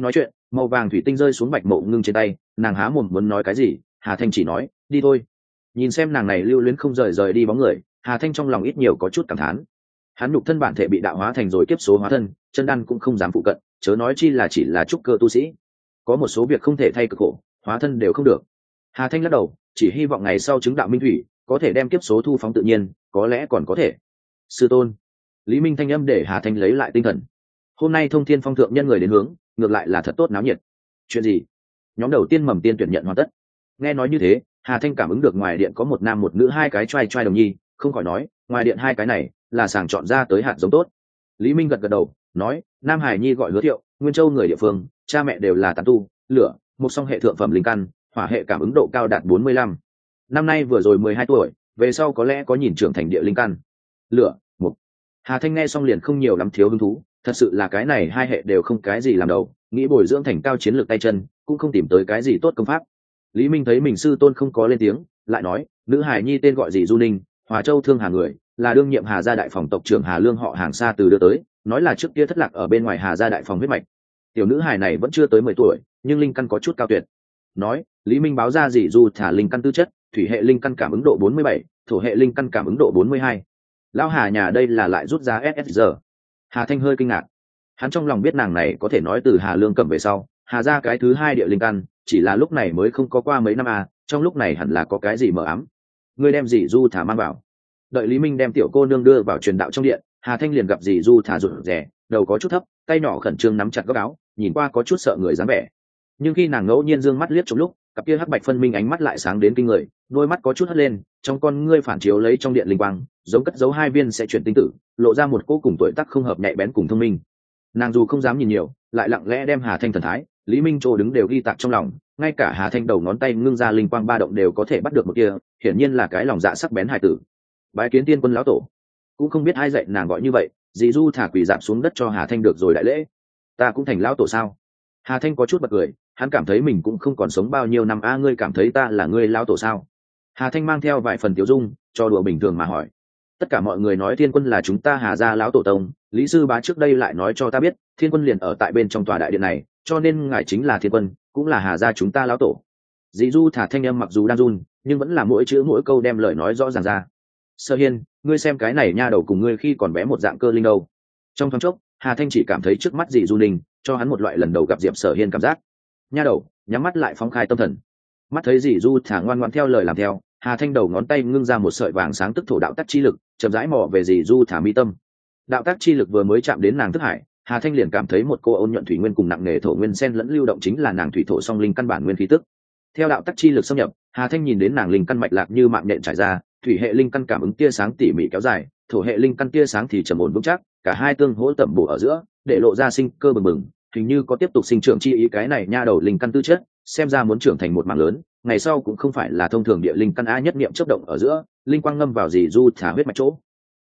màu vàng thủy tinh rơi xuống bạch mộ ngưng trên tay, nàng há mồm muốn nói cái gì, Hà Thanh chỉ nói đi thôi. Nhìn xem nàng này lưu luyến không rời đi bóng người, Hà Thanh trong lòng ít nhiều có chút cảm thán. Hắn nhục thân bản thể bị đạo hóa thành rồi kiếp số hóa thân, chân đan cũng không dám phụ cận, chớ nói chi là chỉ là trúc cơ tu sĩ. Có một số việc không thể thay cực khổ, hóa thân đều không được. Hà Thanh lắc đầu, chỉ hy vọng ngày sau chứng đạo minh thủy có thể đem kiếp số thu phóng tự nhiên, có lẽ còn có thể. Sư tôn. Lý Minh thanh âm để Hà Thanh lấy lại tinh thần. Hôm nay Thông Thiên Phong thượng nhân người đến hướng, ngược lại là thật tốt náo nhiệt. Chuyện gì? Nhóm đầu tiên mầm tiên tuyển nhận hoàn tất. Nghe nói như thế, Hà Thanh cảm ứng được ngoài điện có một nam một nữ hai cái trai đồng nhi, không khỏi nói, ngoài điện hai cái này là sàng chọn ra tới hạt giống tốt. Lý Minh gật đầu, nói, nam hải nhi gọi Hứa Thiệu, Nguyên Châu người địa phương, cha mẹ đều là tán tu, lửa, một song hệ thượng phẩm linh căn, hỏa hệ cảm ứng độ cao đạt 45. Năm nay vừa rồi 12 tuổi, về sau có lẽ có nhìn trưởng thành địa linh căn. Lửa, mục. Hà Thanh nghe xong liền không nhiều lắm thiếu hứng thú, thật sự là cái này hai hệ đều không cái gì làm đầu, nghĩ bồi dưỡng thành cao chiến lược tay chân, cũng không tìm tới cái gì tốt công pháp. Lý Minh thấy mình sư tôn không có lên tiếng, lại nói, nữ hải nhi tên gọi gì Du Ninh, Hòa Châu Thương Hà người, là đương nhiệm Hà gia đại phòng tộc trưởng Hà Lương họ Hàng xa từ đưa tới, nói là trước kia thất lạc ở bên ngoài Hà gia đại phòng huyết mạch. Tiểu nữ hải này vẫn chưa tới 10 tuổi, nhưng linh căn có chút cao tuyệt. Nói, Lý Minh báo ra gì Du thả linh căn tư chất, thủy hệ linh căn cảm ứng độ 47, thổ hệ linh căn cảm ứng độ 42. Lão Hà nhà đây là lại rút ra SSR. Hà Thanh hơi kinh ngạc. Hắn trong lòng biết nàng này có thể nói từ Hà Lương cầm về sau, Hà gia cái thứ hai địa linh căn, chỉ là lúc này mới không có qua mấy năm trong lúc này hẳn là có cái gì mờ ám. Ngươi đem dì Du thả mang vào. Đợi Lý Minh đem tiểu cô nương đưa vào truyền đạo trong điện, Hà Thanh liền gặp dì Du thả rụt rè, đầu có chút thấp, tay nhỏ khẩn trương nắm chặt góc áo, nhìn qua có chút sợ người dáng vẻ. Nhưng khi nàng ngẫu nhiên dương mắt liếc trong lúc, cặp kia hắc bạch phân minh ánh mắt lại sáng đến kinh người, đôi mắt có chút hất lên, trong con ngươi phản chiếu lấy trong điện linh quang, giống cất giấu hai viên sẽ chuyển tinh tử, lộ ra một cô cùng tuổi tác không hợp nhạy bén cùng thông minh. Nàng dù không dám nhìn nhiều, lại lặng lẽ đem Hà Thanh thần thái, Lý Minh chỗ đứng đều ghi tạc trong lòng, ngay cả Hà Thanh đầu ngón tay ngưng ra linh quang ba động đều có thể bắt được một kia, hiển nhiên là cái lòng dạ sắc bén hài tử. Bái kiến Tiên Quân lão tổ. Cũng không biết ai dạy nàng gọi như vậy, dì Du thả quỳ dạp xuống đất cho Hà Thanh được rồi đại lễ. Ta cũng thành lão tổ sao? Hà Thanh có chút bật cười, hắn cảm thấy mình cũng không còn sống bao nhiêu năm ngươi cảm thấy ta là ngươi lão tổ sao? Hà Thanh mang theo vài phần tiểu dung, cho đùa bình thường mà hỏi. Tất cả mọi người nói Thiên Quân là chúng ta Hà gia lão tổ tông, Lý sư bá trước đây lại nói cho ta biết, Thiên Quân liền ở tại bên trong tòa đại điện này, cho nên ngài chính là Thiên Quân, cũng là Hà gia chúng ta lão tổ. Dì Du thả thanh âm mặc dù đang run, nhưng vẫn là mỗi chữ mỗi câu đem lời nói rõ ràng ra. Sơ Hiên, ngươi xem cái này nha đầu cùng ngươi khi còn bé một dạng cơ linh đâu. Trong thoáng chốc, Hà Thanh chỉ cảm thấy trước mắt dì Du Ninh, cho hắn một loại lần đầu gặp Diệp Sở Hiên cảm giác. Nha đầu, nhắm mắt lại phóng khai tâm thần. Mắt thấy dì Du thả ngoan ngoãn theo lời làm theo, Hà Thanh đầu ngón tay ngưng ra một sợi vàng sáng tức thổ đạo tắc chi lực, chậm rãi mò về dì Du thả mi tâm. Đạo tắc chi lực vừa mới chạm đến nàng thức hải, Hà Thanh liền cảm thấy một cô ôn nhuận thủy nguyên cùng nặng nề thổ nguyên xen lẫn lưu động chính là nàng thủy thổ song linh căn bản nguyên khí tức. Theo đạo tắc chi lực xâm nhập, Hà Thanh nhìn đến nàng linh căn mạch lạc như mạng nhện trải ra, thủy hệ linh căn cảm ứng tia sáng tỉ mỉ kéo dài, thổ hệ linh căn tia sáng thì trầm ổn vững chắc, cả hai tương hỗ tẩm bổ ở giữa, để lộ ra sinh cơ bừng bừng, hình như có tiếp tục sinh trưởng chi ý. Cái này nha đầu linh căn tư chất, xem ra muốn trưởng thành một mảng lớn, ngày sau cũng không phải là thông thường địa linh căn nhất niệm chớp động ở giữa, linh quang ngâm vào dì Du thả huyết mạch chỗ.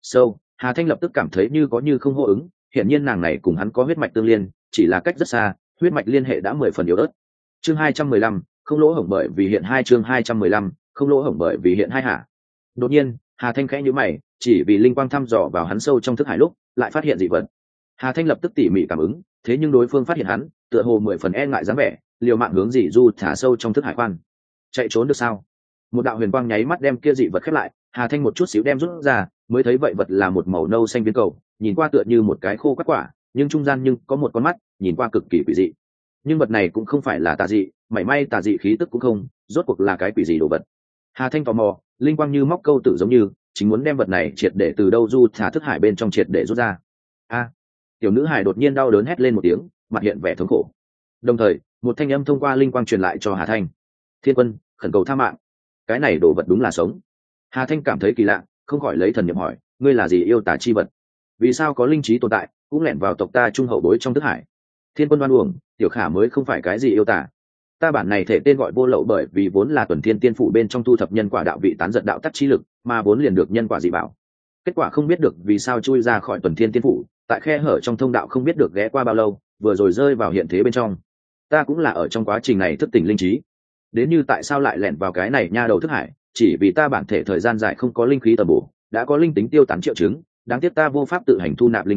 Hà Thanh lập tức cảm thấy như có như không hô ứng, hiển nhiên nàng này cùng hắn có huyết mạch tương liên, chỉ là cách rất xa, huyết mạch liên hệ đã 10 phần yếu ớt. Chương 215, không lỗ hổng bởi vì hiện hai chương 215, không lỗ hổng bởi vì hiện hai hả. Đột nhiên, Hà Thanh khẽ nhíu mày, chỉ vì linh quang thăm dò vào hắn sâu trong thức hải lúc, lại phát hiện dị vật. Hà Thanh lập tức tỉ mỉ cảm ứng, thế nhưng đối phương phát hiện hắn, tựa hồ 10 phần e ngại dáng vẻ, liều mạng hướng dì Du thả sâu trong thức hải khoan. Chạy trốn được sao? Một đạo huyền quang nháy mắt đem kia dị vật khép lại, Hà Thanh một chút xíu đem rút ra, mới thấy vậy vật là một màu nâu xanh viên cầu, nhìn qua tựa như một cái khô quắt quả, nhưng trung gian nhưng có một con mắt, nhìn qua cực kỳ quỷ dị. Nhưng vật này cũng không phải là tà dị, mảy may tà dị khí tức cũng không, rốt cuộc là cái quỷ gì đồ vật. Hà Thanh tò mò, linh quang như móc câu tử giống như, chính muốn đem vật này triệt để từ đâu Du thả thức hải bên trong triệt để rút ra. Tiểu nữ hải đột nhiên đau đớn hét lên một tiếng, mặt hiện vẻ thống khổ. Đồng thời, một thanh âm thông qua linh quang truyền lại cho Hà Thanh. Thiên Quân, khẩn cầu tha mạng. Cái này đồ vật đúng là sống. Hà Thanh cảm thấy kỳ lạ, không khỏi lấy thần niệm hỏi, ngươi là gì yêu tà chi vật? Vì sao có linh trí tồn tại, cũng lẻn vào tộc ta trung hậu bối trong thức hải? Thiên Quân đoan uổng, tiểu khả mới không phải cái gì yêu tà. Ta bản này thể tên gọi vô lậu bởi vì vốn là tuần thiên tiên phủ bên trong thu thập nhân quả đạo vị tán giật đạo tắc chi lực, mà vốn liền được nhân quả dị bảo. Kết quả không biết được vì sao chui ra khỏi tuần thiên tiên phủ, tại khe hở trong thông đạo không biết được ghé qua bao lâu, vừa rồi rơi vào hiện thế bên trong. Ta cũng là ở trong quá trình này thức tỉnh linh trí. Đến như tại sao lại lẻn vào cái này nha đầu thức hải, chỉ vì ta bản thể thời gian dài không có linh khí tầm bổ, đã có linh tính tiêu tán triệu chứng, đáng tiếc ta vô pháp tự hành thu nạp linh khí,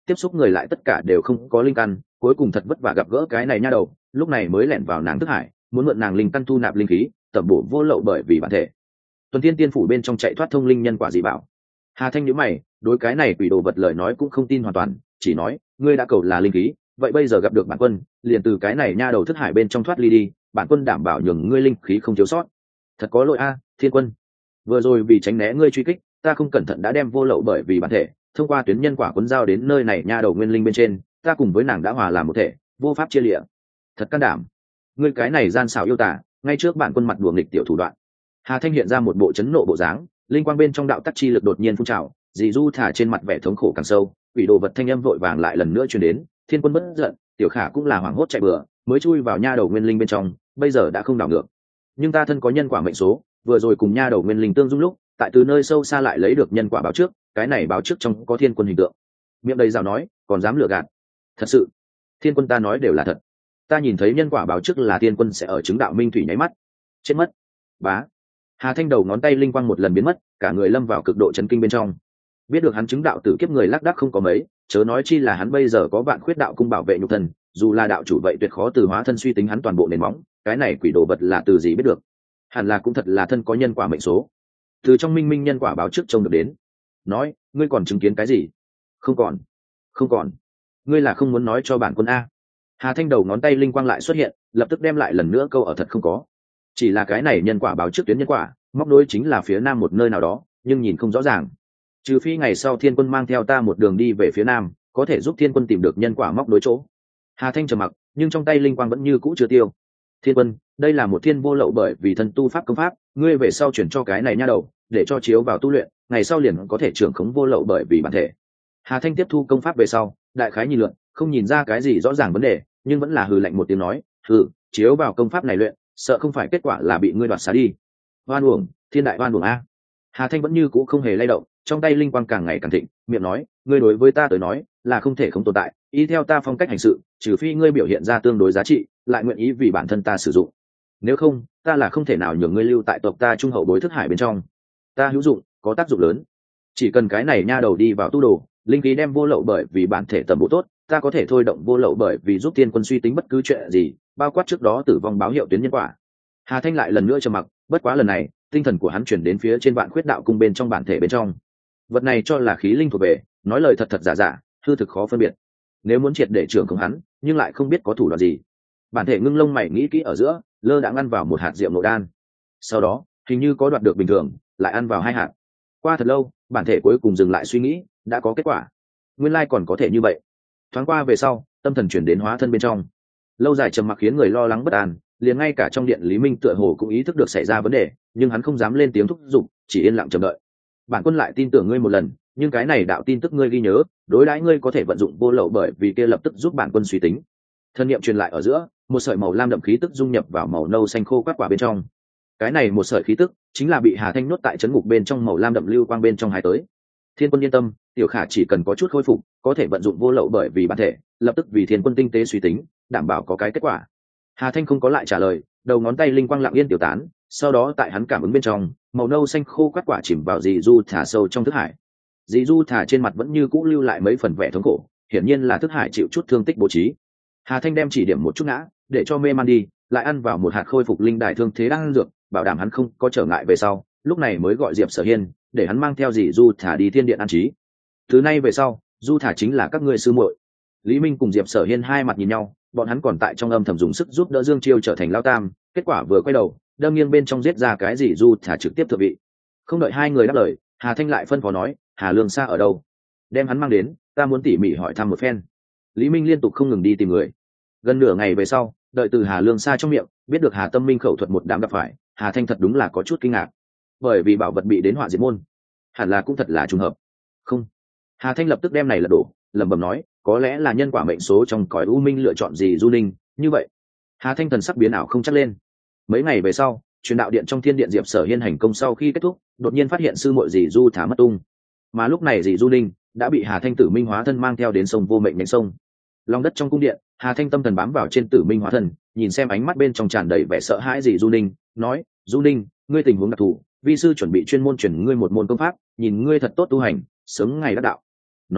tiếp xúc người lại tất cả đều không có linh căn, cuối cùng thật vất vả gặp gỡ cái này nha đầu, lúc này mới lẻn vào nàng thức hải, muốn mượn nàng linh căn thu nạp linh khí, tẩm bổ vô lậu bởi vì bản thể. Tuần Thiên Tiên phủ bên trong chạy thoát thông linh nhân quả dị bảo. Hà Thanh nhíu mày, đối cái này quỷ đồ vật lời nói cũng không tin hoàn toàn, chỉ nói, ngươi đã cầu là linh khí, vậy bây giờ gặp được bản quân, liền từ cái này nha đầu thức hải bên trong thoát ly đi, bản quân đảm bảo nhường ngươi linh khí không thiếu sót. Thật có lỗi a, Thiên Quân. Vừa rồi vì tránh né ngươi truy kích, ta không cẩn thận đã đem vô lậu bởi vì bản thể, thông qua tuyến nhân quả cuốn giao đến nơi này nha đầu nguyên linh bên trên, ta cùng với nàng đã hòa làm một thể, vô pháp chia lìa. Thật can đảm. Ngươi cái này gian xảo yêu tả, ngay trước bản quân mặt đùa nghịch tiểu thủ đoạn. Hà Thanh hiện ra một bộ chấn nộ bộ dáng, linh quang bên trong đạo tắc chi lực đột nhiên phun trào, dì du thả trên mặt vẻ thống khổ càng sâu, quỷ đồ vật thanh âm vội vàng lại lần nữa truyền đến, Thiên Quân bất giận, tiểu khả cũng là hoảng hốt chạy bừa, mới chui vào nha đầu nguyên linh bên trong, bây giờ đã không đảo ngược. Nhưng ta thân có nhân quả mệnh số, vừa rồi cùng nha đầu nguyên linh tương dung lúc, tại từ nơi sâu xa lại lấy được nhân quả báo trước, cái này báo trước trong có Thiên Quân hình tượng. Miệng đầy rào nói, còn dám lừa gạt. Thật sự, Thiên Quân ta nói đều là thật. Ta nhìn thấy nhân quả báo trước là Thiên Quân sẽ ở chứng đạo minh thủy nháy mắt chết mất. Bá. Hà Thanh đầu ngón tay linh quang một lần biến mất, cả người lâm vào cực độ chấn kinh bên trong. Biết được hắn chứng đạo tử kiếp người lác đác không có mấy, chớ nói chi là hắn bây giờ có vạn khuyết đạo cung bảo vệ nhục thân, dù là đạo chủ vậy tuyệt khó từ hóa thân suy tính hắn toàn bộ nền móng, cái này quỷ đồ vật là từ gì biết được? Hẳn là cũng thật là thân có nhân quả mệnh số. Từ trong minh minh nhân quả báo trước trông được đến. Nói, ngươi còn chứng kiến cái gì? Không còn. Không còn. Ngươi là không muốn nói cho bản quân a? Hà Thanh đầu ngón tay linh quang lại xuất hiện, lập tức đem lại lần nữa câu ở thật không có. Chỉ là cái này nhân quả báo trước tuyến nhân quả, móc nối chính là phía nam một nơi nào đó, nhưng nhìn không rõ ràng. Trừ phi ngày sau Thiên Quân mang theo ta một đường đi về phía nam, có thể giúp Thiên Quân tìm được nhân quả móc nối chỗ. Hà Thanh trầm mặc, nhưng trong tay linh quang vẫn như cũ chưa tiêu. Thiên Quân, đây là một thiên vô lậu bởi vì thân tu pháp công pháp, ngươi về sau chuyển cho cái này nha đầu, để cho chiếu vào tu luyện, ngày sau liền có thể trưởng khống vô lậu bởi vì bản thể. Hà Thanh tiếp thu công pháp về sau, đại khái nhìn lượn, không nhìn ra cái gì rõ ràng vấn đề, nhưng vẫn là hừ lạnh một tiếng nói, hừ, chiếu vào công pháp này luyện, sợ không phải kết quả là bị ngươi đoạt xá đi. Oan uổng, thiên đại oan uổng a. Hà Thanh vẫn như cũ không hề lay động, trong tay linh quang càng ngày càng thịnh, miệng nói, ngươi đối với ta tới nói là không thể không tồn tại, ý theo ta phong cách hành sự, trừ phi ngươi biểu hiện ra tương đối giá trị, lại nguyện ý vì bản thân ta sử dụng. Nếu không, ta là không thể nào nhường ngươi lưu tại tộc ta trung hậu bối thức hải bên trong. Ta hữu dụng, có tác dụng lớn. Chỉ cần cái này nha đầu đi vào tu đồ, linh khí đem vô lậu bởi vì bản thể tầm bổ tốt, ta có thể thôi động vô lậu bởi vì giúp Thiên Quân suy tính bất cứ chuyện gì, bao quát trước đó tử vong báo hiệu tuyến nhân quả. Hà Thanh lại lần nữa trầm mặc, bất quá lần này, tinh thần của hắn chuyển đến phía trên vạn khuyết đạo cung bên trong bản thể bên trong. Vật này cho là khí linh thuộc về, nói lời thật thật giả giả, hư thực khó phân biệt. Nếu muốn triệt để trưởng không hắn, nhưng lại không biết có thủ đoạn gì. Bản thể ngưng lông mày nghĩ kỹ ở giữa, lơ đã ăn vào một hạt rượu nội đan. Sau đó, hình như có đoạt được bình thường, lại ăn vào 2 hạt. Qua thật lâu, bản thể cuối cùng dừng lại suy nghĩ, đã có kết quả. Nguyên lai còn có thể như vậy. Thoáng qua về sau, tâm thần chuyển đến hóa thân bên trong. Lâu dài trầm mặc khiến người lo lắng bất an, liền ngay cả trong điện Lý Minh tựa hồ cũng ý thức được xảy ra vấn đề, nhưng hắn không dám lên tiếng thúc giục, chỉ yên lặng chờ đợi. Bản quân lại tin tưởng ngươi một lần, nhưng cái này đạo tin tức ngươi ghi nhớ, đối đãi ngươi có thể vận dụng vô lậu bởi vì kia lập tức giúp bản quân suy tính. Thân niệm truyền lại ở giữa, một sợi màu lam đậm khí tức dung nhập vào màu nâu xanh khô quát quả bên trong. Cái này một sợi khí tức chính là bị Hà Thanh nuốt tại trấn ngục bên trong màu lam đậm lưu quang bên trong hái tới. Thiên Quân yên tâm, tiểu khả chỉ cần có chút khôi phục, có thể vận dụng vô lậu bởi vì bản thể, lập tức vì Thiên Quân tinh tế suy tính, đảm bảo có cái kết quả. Hà Thanh không có lại trả lời, đầu ngón tay linh quang lặng yên tiểu tán, sau đó tại hắn cảm ứng bên trong, màu nâu xanh khô quát quả chìm vào dì du thả sâu trong thức hải. Dì du thả trên mặt vẫn như cũ lưu lại mấy phần vẻ thống khổ, hiển nhiên là thức hải chịu chút thương tích bố trí. Hà Thanh đem chỉ điểm một chút ngã, để cho mê man đi, lại ăn vào một hạt khôi phục linh đài thương thế đang ăn dược, bảo đảm hắn không có trở ngại về sau, lúc này mới gọi Diệp Sở Hiên, để hắn mang theo dì du thả đi thiên điện an trí. Từ nay về sau, du thả chính là các ngươi sư muội. Lý Minh cùng Diệp Sở Hiên hai mặt nhìn nhau, bọn hắn còn tại trong âm thầm dùng sức giúp đỡ Dương Chiêu trở thành lao tam, kết quả vừa quay đầu, đâm nghiêng bên trong giết ra cái gì du thả trực tiếp thượng vị. Không đợi hai người đáp lời, Hà Thanh lại phân phó nói, Hà Lương Sa ở đâu? Đem hắn mang đến, ta muốn tỉ mỉ hỏi thăm một phen. Lý Minh liên tục không ngừng đi tìm người. Gần nửa ngày về sau, đợi từ Hà Lương Sa trong miệng biết được Hà Tâm Minh khẩu thuật một đám gặp phải, Hà Thanh thật đúng là có chút kinh ngạc, bởi vì bảo vật bị đến họa diệt môn, hẳn là cũng thật là trùng hợp. Không, Hà Thanh lập tức đem này lật đổ, lẩm bẩm nói, có lẽ là nhân quả mệnh số trong cõi u minh lựa chọn gì du ninh, như vậy. Hà Thanh thần sắc biến ảo không chắc lên. Mấy ngày về sau, truyền đạo điện trong thiên điện Diệp Sở Hiên hành công sau khi kết thúc, đột nhiên phát hiện sư muội dì du thả mất tung, mà lúc này dì du ninh đã bị Hà Thanh tử minh hóa thân mang theo đến sông vô mệnh nhánh sông. Lòng đất trong cung điện, Hà Thanh tâm thần bám vào trên tử minh hóa thân, nhìn xem ánh mắt bên trong tràn đầy vẻ sợ hãi dì du ninh, nói, du ninh, ngươi tình huống đặc thù, vi sư chuẩn bị chuyên môn chuyển ngươi một môn công pháp, nhìn ngươi thật tốt tu hành, sớm ngày đắc đạo. Nói,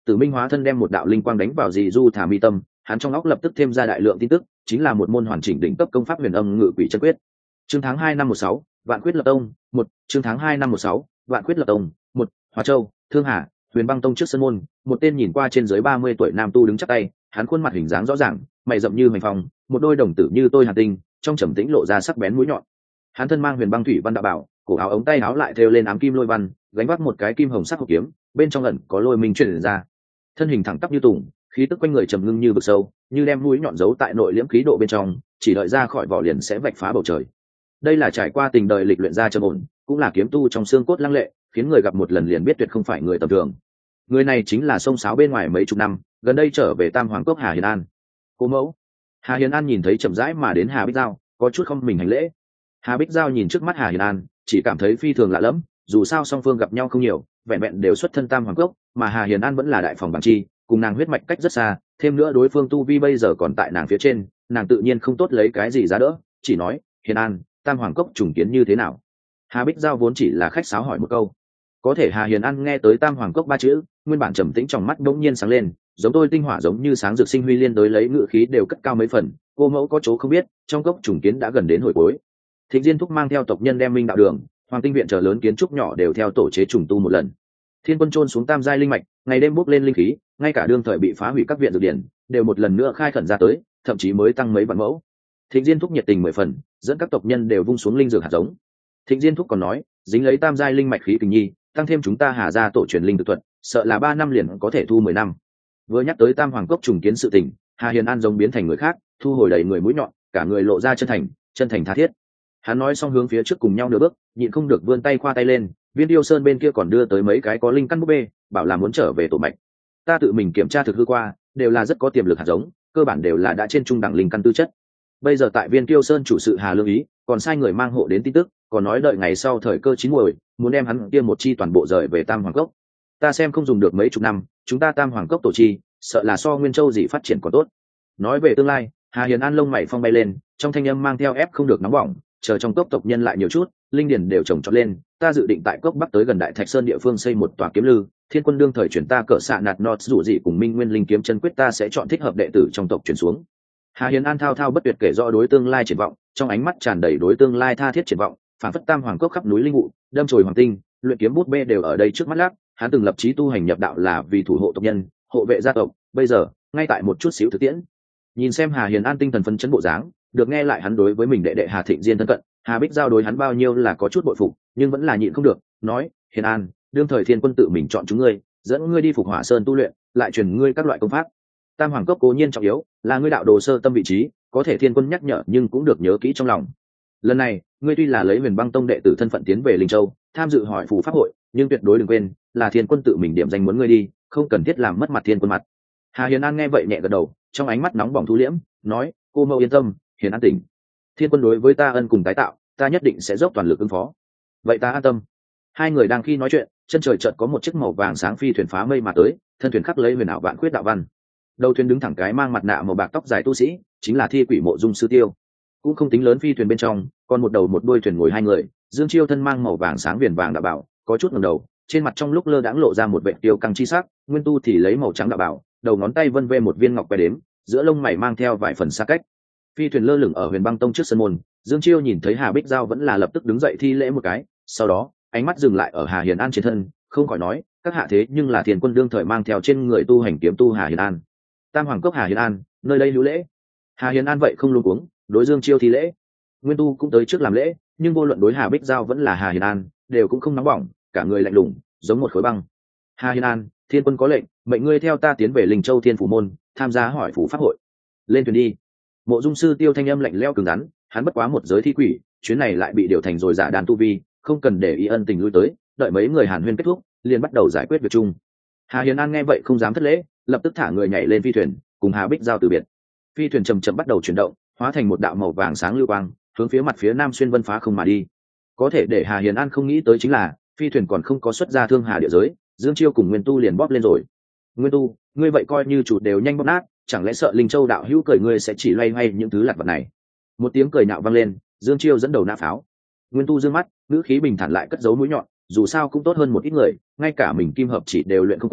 Tử Minh hóa thân đem một đạo linh quang đánh vào dì Du Thả mi tâm, hắn trong óc lập tức thêm ra đại lượng tin tức, chính là một môn hoàn chỉnh đỉnh cấp công pháp huyền âm ngự quỷ chân quyết. Chương tháng 2 năm 16, Vạn Quyết Lập Tông, 1, chương tháng 2 năm 16, Vạn Quyết Lập Tông, 1, Hòa Châu, Thương Hà, Huyền Băng Tông trước sân môn, một tên nhìn qua trên dưới 30 tuổi nam tu đứng chắp tay, hắn khuôn mặt hình dáng rõ ràng, mày rậm như mảnh phong, một đôi đồng tử như tôi hàn tinh, trong trầm tĩnh lộ ra sắc bén mũi nhọn. Hắn thân mang huyền băng thủy văn đạo bảo, cổ áo ống tay áo lại thêu lên ám kim lôi văn, gánh vác một cái kim hồng sắc hộp kiếm, bên trong ẩn có lôi minh truyền ra. Thân hình thẳng tắp như tùng, khí tức quanh người trầm ngưng như vực sâu, như đem mũi nhọn giấu tại nội liễm khí độ bên trong, chỉ đợi ra khỏi vỏ liền sẽ vạch phá bầu trời. Đây là trải qua tình đời lịch luyện ra trầm ổn, cũng là kiếm tu trong xương cốt lăng lệ, khiến người gặp một lần liền biết tuyệt không phải người tầm thường. Người này chính là sông sáo bên ngoài mấy chục năm, gần đây trở về Tam Hoàng Cốc Hà Hiền An. Cô mẫu. Hà Hiền An nhìn thấy chậm rãi mà đến Hà Bích Giao, có chút không mình hành lễ. Hà Bích Giao nhìn trước mắt Hà Hiền An, chỉ cảm thấy phi thường lạ lẫm, dù sao song phương gặp nhau không nhiều, vẹn vẹn đều xuất thân Tam Hoàng Cốc, mà Hà Hiền An vẫn là đại phòng bằng chi, cùng nàng huyết mạch cách rất xa, thêm nữa đối phương tu vi bây giờ còn tại nàng phía trên, nàng tự nhiên không tốt lấy cái gì giá đỡ, chỉ nói, Hiền An, Tam Hoàng Cốc trùng kiến như thế nào? Hà Bích Giao vốn chỉ là khách sáo hỏi một câu, có thể Hà Hiền An nghe tới Tam Hoàng Cốc ba chữ, nguyên bản trầm tĩnh trong mắt đống nhiên sáng lên, giống tôi tinh hỏa giống như sáng rực sinh huy liên đối lấy ngự khí đều cất cao mấy phần. Cô mẫu có chỗ không biết, trong cốc trùng kiến đã gần đến hồi cuối. Thịnh Diên Thúc mang theo tộc nhân đem Minh Đạo Đường, Hoàng Tinh Viện chờ lớn kiến trúc nhỏ đều theo tổ chế trùng tu một lần. Thiên Quân trôn xuống tam giai linh mạch, ngày đêm bốc lên linh khí, ngay cả đương thời bị phá hủy các viện dược điển đều một lần nữa khai khẩn ra tới, thậm chí mới tăng mấy vạn mẫu. Thịnh Diên Thúc nhiệt tình mười phần, dẫn các tộc nhân đều vung xuống linh dược hạt giống. Thịnh Diên Thúc còn nói, dính lấy tam giai linh mạch khí kình nhi, tăng thêm chúng ta Hà gia tổ truyền linh thực thuật, sợ là 3 năm liền có thể thu 10 năm. Vừa nhắc tới Tam Hoàng Cốc trùng kiến sự tình, Hà Hiền An giống biến thành người khác, thu hồi đầy người mũi nhọn, cả người lộ ra chân thành tha thiết. Hắn nói xong hướng phía trước cùng nhau nửa bước, nhịn không được vươn tay khoa tay lên, Viên Điêu Sơn bên kia còn đưa tới mấy cái có linh căn búp bê, bảo là muốn trở về tổ mạch. Ta tự mình kiểm tra thực hư qua, đều là rất có tiềm lực hạt giống, cơ bản đều là đã trên trung đẳng linh căn tư chất. Bây giờ tại Viên Điêu Sơn chủ sự Hà Lương Ý, còn sai người mang hộ đến tin tức, còn nói đợi ngày sau thời cơ chín muồi, muốn đem hắn kia một chi toàn bộ rời về Tam Hoàng Cốc. Ta xem không dùng được mấy chục năm, chúng ta Tam Hoàng Cốc tổ chi, sợ là so Nguyên Châu gì phát triển còn tốt. Nói về tương lai, Hà Hiền An lông mày phong bay lên, trong thanh âm mang theo ép không được nóng bỏng, chờ trong cốc tộc nhân lại nhiều chút, linh điển đều trồng trọt lên, ta dự định tại cốc bắc tới gần Đại Thạch Sơn địa phương xây một tòa kiếm lư, Thiên Quân đương thời chuyển ta cỡ xạ nạt nọt rủ dị cùng Minh Nguyên linh kiếm chân quyết ta sẽ chọn thích hợp đệ tử trong tộc chuyển xuống. Hà Hiền An thao thao bất tuyệt kể rõ đối tương lai triển vọng, trong ánh mắt tràn đầy đối tương lai tha thiết triển vọng, phản phất Tam Hoàng Cốc khắp núi linh vụ, đâm chồi hoàng tinh, luyện kiếm bút bê đều ở đây trước mắt lác, hắn từng lập chí tu hành nhập đạo là vì thủ hộ tộc nhân, hộ vệ gia tộc, bây giờ, ngay tại một chút xíu thực tiễn. Nhìn xem Hà Hiền An tinh thần phấn chấn bộ dáng, được nghe lại hắn đối với mình đệ đệ Hà Thịnh Diên thân cận, Hà Bích Giao đối hắn bao nhiêu là có chút bội phục, nhưng vẫn là nhịn không được, nói, Hiền An, đương thời Thiên Quân tự mình chọn chúng ngươi, dẫn ngươi đi Phục Hỏa Sơn tu luyện, lại truyền ngươi các loại công pháp. Tam Hoàng Cốc cố nhiên trọng yếu, là ngươi đạo đồ sơ tâm vị trí, có thể Thiên Quân nhắc nhở nhưng cũng được nhớ kỹ trong lòng. Lần này, ngươi tuy là lấy Huyền Băng Tông đệ tử thân phận tiến về Linh Châu, tham dự hỏi phù pháp hội, nhưng tuyệt đối đừng quên, là Thiên Quân tự mình điểm danh muốn ngươi đi, không cần thiết làm mất mặt Thiên Quân mặt. Hà Hiền An nghe vậy nhẹ gật đầu, trong ánh mắt nóng bỏng thu liễm, nói, cô mẫu yên tâm, Hiền An tỉnh. Thiên Quân đối với ta ân cùng tái tạo, ta nhất định sẽ dốc toàn lực ứng phó. Vậy ta an tâm. Hai người đang khi nói chuyện, chân trời chợt có một chiếc màu vàng sáng phi thuyền phá mây mà tới, thân thuyền khắc lấy huyền ảo vạn khuyết đạo văn. Đầu thuyền đứng thẳng cái mang mặt nạ màu bạc tóc dài tu sĩ, chính là Thi Quỷ Mộ Dung Sư Tiêu. Cũng không tính lớn phi thuyền bên trong, còn một đầu một đuôi thuyền ngồi hai người, Dương Chiêu thân mang màu vàng sáng viền vàng đạo bảo, có chút ngẩng đầu, trên mặt trong lúc lơ đãng lộ ra một vẻ tiêu căng chi sắc, Nguyên Tu thì lấy màu trắng đạo bảo, đầu ngón tay vân vê một viên ngọc que đếm, giữa lông mày mang theo vài phần xa cách. Phi thuyền lơ lửng ở Huyền Băng Tông trước sân môn, Dương Chiêu nhìn thấy Hà Bích Giao vẫn là lập tức đứng dậy thi lễ một cái, sau đó, ánh mắt dừng lại ở Hà Hiền An trên thân, không khỏi nói, các hạ thế nhưng là Thiên Quân đương thời mang theo trên người tu hành kiếm tu Hà Hiền An. Tam Hoàng Cốc Hà Hiền An, nơi đây lưu lễ. Hà Hiền An vậy không luống cuống, đối Dương Chiêu thi lễ. Nguyên Tu cũng tới trước làm lễ, nhưng vô luận đối Hà Bích Giao vẫn là Hà Hiền An, đều cũng không nóng bỏng, cả người lạnh lùng, giống một khối băng. Hà Hiền An, Thiên Quân có lệnh, mệnh ngươi theo ta tiến về Linh Châu Thiên Phủ môn, tham gia hỏi phủ pháp hội. Lên thuyền đi. Mộ Dung Sư Tiêu thanh âm lạnh lẽo cứng rắn, hắn bất quá một giới thi quỷ, chuyến này lại bị điều thành rồi giả đàn tu vi, không cần để ý ân tình lui tới, đợi mấy người Hàn Huyên kết thúc, liền bắt đầu giải quyết việc chung. Hà Hiền An nghe vậy không dám thất lễ, lập tức thả người nhảy lên phi thuyền, cùng Hà Bích Giao từ biệt. Phi thuyền chậm chậm bắt đầu chuyển động, hóa thành một đạo màu vàng sáng lưu quang, hướng phía mặt phía nam xuyên vân phá không mà đi. Có thể để Hà Hiền An không nghĩ tới chính là, phi thuyền còn không có xuất ra Thương Hà địa giới, Dương Chiêu cùng Nguyên Tu liền bóp lên rồi. Nguyên Tu, ngươi vậy coi như chủ đều nhanh bóp nát, chẳng lẽ sợ Linh Châu đạo hữu cười ngươi sẽ chỉ loay hoay những thứ lặt vặt này? Một tiếng cười nhạo vang lên, Dương Chiêu dẫn đầu nã pháo. Nguyên Tu dương mắt, ngữ khí bình thản lại cất giấu mũi nhọn, dù sao cũng tốt hơn một ít người, ngay cả mình kim hợp chỉ đều luyện không quen,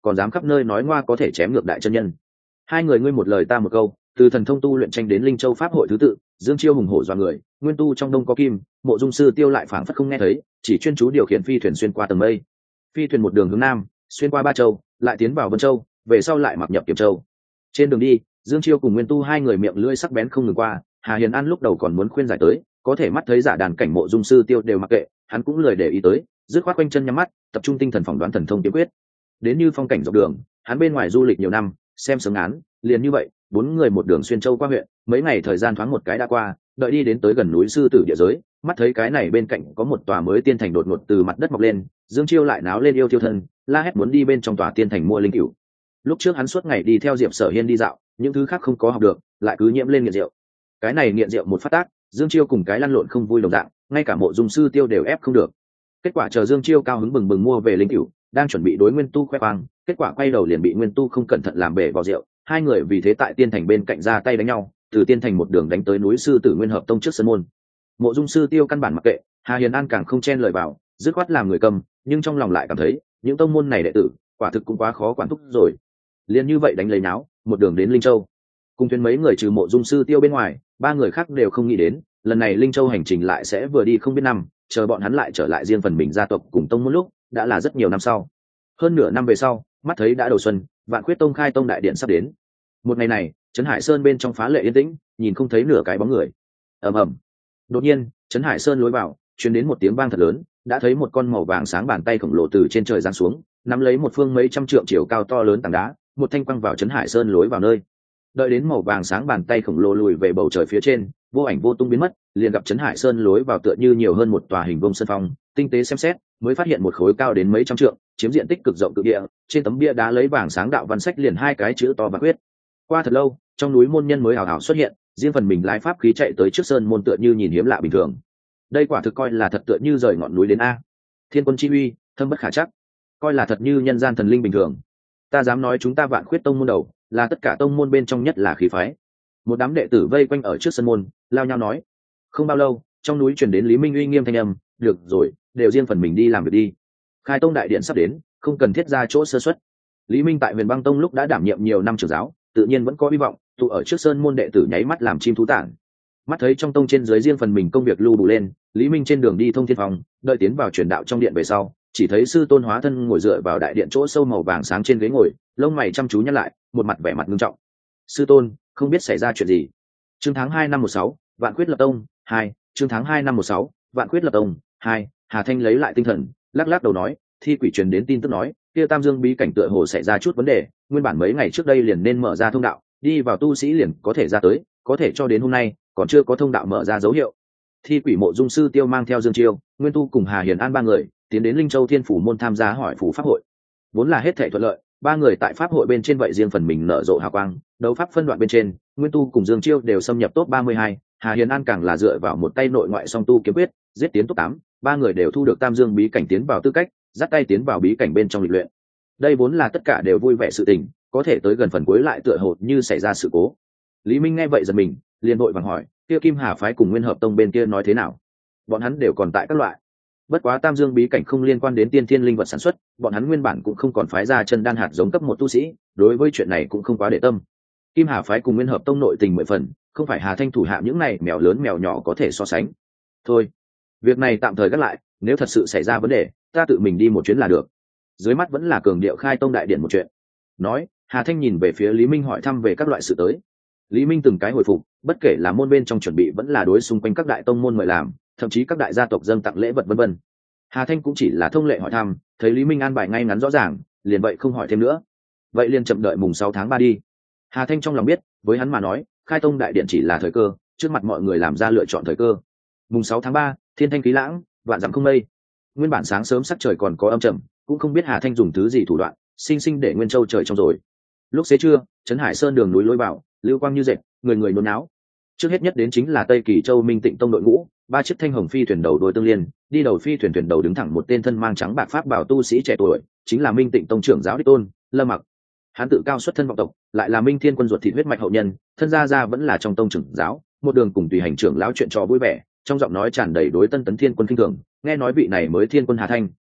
còn dám khắp nơi nói ngoa có thể chém ngược đại chân nhân. Hai người ngươi một lời ta một câu, từ thần thông tu luyện tranh đến linh châu pháp hội thứ tự, Dương Chiêu hùng hổ dọa người, nguyên tu trong đông có kim, Mộ Dung Sư Tiêu lại phảng phất không nghe thấy, chỉ chuyên chú điều khiển phi thuyền xuyên qua tầng mây. Phi thuyền một đường hướng nam, xuyên qua Ba Châu, lại tiến vào Vân Châu, về sau lại mặc nhập Kiểm Châu. Trên đường đi, Dương Chiêu cùng Nguyên Tu hai người miệng lưỡi sắc bén không ngừng qua, Hà Hiền An lúc đầu còn muốn khuyên giải tới, có thể mắt thấy giả đàn cảnh Mộ Dung Sư Tiêu đều mặc kệ, hắn cũng lười để ý tới, dứt khoát quanh chân nhắm mắt, tập trung tinh thần phỏng đoán thần thông kiếm quyết. Đến như phong cảnh dọc đường, hắn bên ngoài du lịch nhiều năm, xem sướng án, liền như vậy, bốn người một đường xuyên châu qua huyện, mấy ngày thời gian thoáng một cái đã qua, đợi đi đến tới gần núi Sư Tử địa giới, mắt thấy cái này bên cạnh có một tòa mới tiên thành đột ngột từ mặt đất mọc lên, Dương Chiêu lại náo lên yêu thiêu thân, la hét muốn đi bên trong tòa tiên thành mua linh cửu. Lúc trước hắn suốt ngày đi theo Diệp Sở Hiên đi dạo, những thứ khác không có học được, lại cứ nhiễm lên nghiện rượu. Cái này nghiện rượu một phát tác, Dương Chiêu cùng cái lăn lộn không vui đồng dạng, ngay cả Mộ Dung Sư Tiêu đều ép không được. Kết quả chờ Dương Chiêu cao hứng bừng bừng mua về linh cửu, đang chuẩn bị đối Nguyên Tu khoe khoang, kết quả quay đầu liền bị Nguyên Tu không cẩn thận làm bể vò rượu, hai người vì thế tại tiên thành bên cạnh ra tay đánh nhau, từ tiên thành một đường đánh tới núi Sư Tử Nguyên Hợp Tông trước sân môn. Mộ Dung Sư Tiêu căn bản mặc kệ, Hà Hiền An càng không chen lời vào, dứt khoát làm người cầm, nhưng trong lòng lại cảm thấy những tông môn này đệ tử quả thực cũng quá khó quản thúc rồi. Liền như vậy đánh lấy náo, một đường đến Linh Châu. Cùng thuyền mấy người trừ Mộ Dung Sư Tiêu bên ngoài, ba người khác đều không nghĩ đến, lần này Linh Châu hành trình lại sẽ vừa đi không biết năm, chờ bọn hắn lại trở lại riêng phần mình gia tộc cùng tông môn lúc, đã là rất nhiều năm sau. Hơn nửa năm về sau, mắt thấy đã đầu xuân, Vạn Khuyết Tông khai tông đại điện sắp đến. Một ngày này, Trấn Hải Sơn bên trong phá lệ yên tĩnh, nhìn không thấy nửa cái bóng người. Ầm ầm. Đột nhiên, Trấn Hải Sơn lối vào, truyền đến một tiếng vang thật lớn, đã thấy một con màu vàng sáng bàn tay khổng lồ từ trên trời giáng xuống, nắm lấy một phương mấy trăm trượng chiều cao to lớn tảng đá, một thanh quăng vào Trấn Hải Sơn lối vào nơi. Đợi đến màu vàng sáng bàn tay khổng lồ lùi về bầu trời phía trên, vô ảnh vô tung biến mất, liền gặp Trấn Hải Sơn lối vào tựa như nhiều hơn một tòa hình vuông sân phong, tinh tế xem xét, mới phát hiện một khối cao đến mấy trăm trượng, chiếm diện tích cực rộng cực địa, trên tấm bia đá lấy vàng sáng đạo văn sách liền hai cái chữ to Vạn Khuyết. Qua thật lâu, trong núi môn nhân mới hào hào xuất hiện, riêng phần mình lái pháp khí chạy tới trước sơn môn tựa như nhìn hiếm lạ bình thường. Đây quả thực coi là thật tựa như rời ngọn núi đến a. Thiên quân chi uy, thâm bất khả chắc, coi là thật như nhân gian thần linh bình thường. Ta dám nói chúng ta Vạn Khuyết Tông môn đầu, là tất cả tông môn bên trong nhất là khí phái. Một đám đệ tử vây quanh ở trước sân môn, lao nhau nói. Không bao lâu, trong núi truyền đến Lý Minh uy nghiêm thanh âm, được rồi, đều riêng phần mình đi làm việc đi. Khai tông đại điện sắp đến, không cần thiết ra chỗ sơ suất. Lý Minh tại Huyền Băng Tông lúc đã đảm nhiệm nhiều năm trưởng giáo, tự nhiên vẫn có hy vọng, tụ ở trước sơn môn đệ tử nháy mắt làm chim thú tản. Mắt thấy trong tông trên dưới riêng phần mình công việc lưu đủ lên, Lý Minh trên đường đi thông thiên phòng, đợi tiến vào truyền đạo trong điện về sau, chỉ thấy sư tôn hóa thân ngồi dựa vào đại điện chỗ sâu màu vàng sáng trên ghế ngồi, lông mày chăm chú nhăn lại, một mặt vẻ mặt nghiêm trọng. Sư tôn, không biết xảy ra chuyện gì. Chương tháng 2 năm 16, Vạn Khuyết lập tông 2, chương tháng 2 năm 16, Vạn Khuyết lập tông 2. Hà Thanh lấy lại tinh thần, lắc lắc đầu nói, thi quỷ truyền đến tin tức nói, kia Tam Dương bí cảnh tựa hồ xảy ra chút vấn đề, nguyên bản mấy ngày trước đây liền nên mở ra thông đạo, đi vào tu sĩ liền có thể ra tới, có thể cho đến hôm nay còn chưa có thông đạo mở ra dấu hiệu. Thi quỷ Mộ Dung Sư Tiêu mang theo Dương Chiêu, Nguyên Tu cùng Hà Hiền An ba người tiến đến Linh Châu Thiên Phủ môn tham gia hỏi phủ pháp hội. Vốn là hết thảy thuận lợi, ba người tại pháp hội bên trên vậy riêng phần mình nở rộ hào quang, đấu pháp phân đoạn bên trên, Nguyên Tu cùng Dương Chiêu đều xâm nhập top 32, Hà Hiền An càng là dựa vào một tay nội ngoại song tu kiếm quyết, giết tiến top 8, ba người đều thu được Tam Dương bí cảnh tiến vào tư cách, dắt tay tiến vào bí cảnh bên trong lịch luyện. Đây vốn là tất cả đều vui vẻ sự tình, có thể tới gần phần cuối lại tựa hồ như xảy ra sự cố. Lý Minh nghe vậy giật mình, liền vội vàng hỏi, kia Kim Hà phái cùng Nguyên Hợp Tông bên kia nói thế nào? Bọn hắn đều còn tại các loại. Bất quá Tam Dương bí cảnh không liên quan đến tiên thiên linh vật sản xuất, bọn hắn nguyên bản cũng không còn phái ra chân đan hạt giống cấp một tu sĩ, đối với chuyện này cũng không quá để tâm. Kim Hà phái cùng Nguyên Hợp Tông nội tình 10 phần, không phải Hà Thanh thủ hạ những này mèo lớn mèo nhỏ có thể so sánh. Thôi, việc này tạm thời gác lại, nếu thật sự xảy ra vấn đề, ta tự mình đi một chuyến là được. Dưới mắt vẫn là cường điệu khai tông đại điện một chuyện. Nói, Hà Thanh nhìn về phía Lý Minh hỏi thăm về các loại sự tới. Lý Minh từng cái hồi phục, bất kể là môn bên trong chuẩn bị vẫn là đối xung quanh các đại tông môn mời làm, thậm chí các đại gia tộc dâng tặng lễ vật vân vân. Hà Thanh cũng chỉ là thông lệ hỏi thăm, thấy Lý Minh an bài ngay ngắn rõ ràng, liền vậy không hỏi thêm nữa. Vậy liền chậm đợi mùng 6 tháng 3 đi. Hà Thanh trong lòng biết, với hắn mà nói, khai tông đại điện chỉ là thời cơ, trước mặt mọi người làm ra lựa chọn thời cơ. Mùng 6 tháng 3, thiên thanh khí lãng, vạn dặm không mây. Nguyên bản sáng sớm sắc trời còn có âm trầm, cũng không biết Hà Thanh dùng thứ gì thủ đoạn, sinh sinh để Nguyên Châu trời trong rồi. Lúc xế trưa, Trấn Hải Sơn đường núi lối vào, lưu quang như dệt, người người nôn náo. Trước hết nhất đến chính là Tây Kỳ Châu Minh Tịnh Tông đội ngũ, ba chiếc thanh hồng phi thuyền đầu đuôi tương liên, đi đầu phi thuyền đầu đứng thẳng một tên thân mang trắng bạc pháp bảo tu sĩ trẻ tuổi, chính là Minh Tịnh Tông trưởng giáo đích tôn Lâm Mặc. Hắn tự cao xuất thân vọng tộc, lại là Minh Thiên quân ruột thịt huyết mạch hậu nhân, thân gia vẫn là trong tông trưởng giáo, một đường cùng tùy hành trưởng lão chuyện trò vui vẻ, trong giọng nói tràn đầy đối Tân Tấn Thiên quân kinh thường. Nghe nói vị này mới Thiên quân Hà Thanh,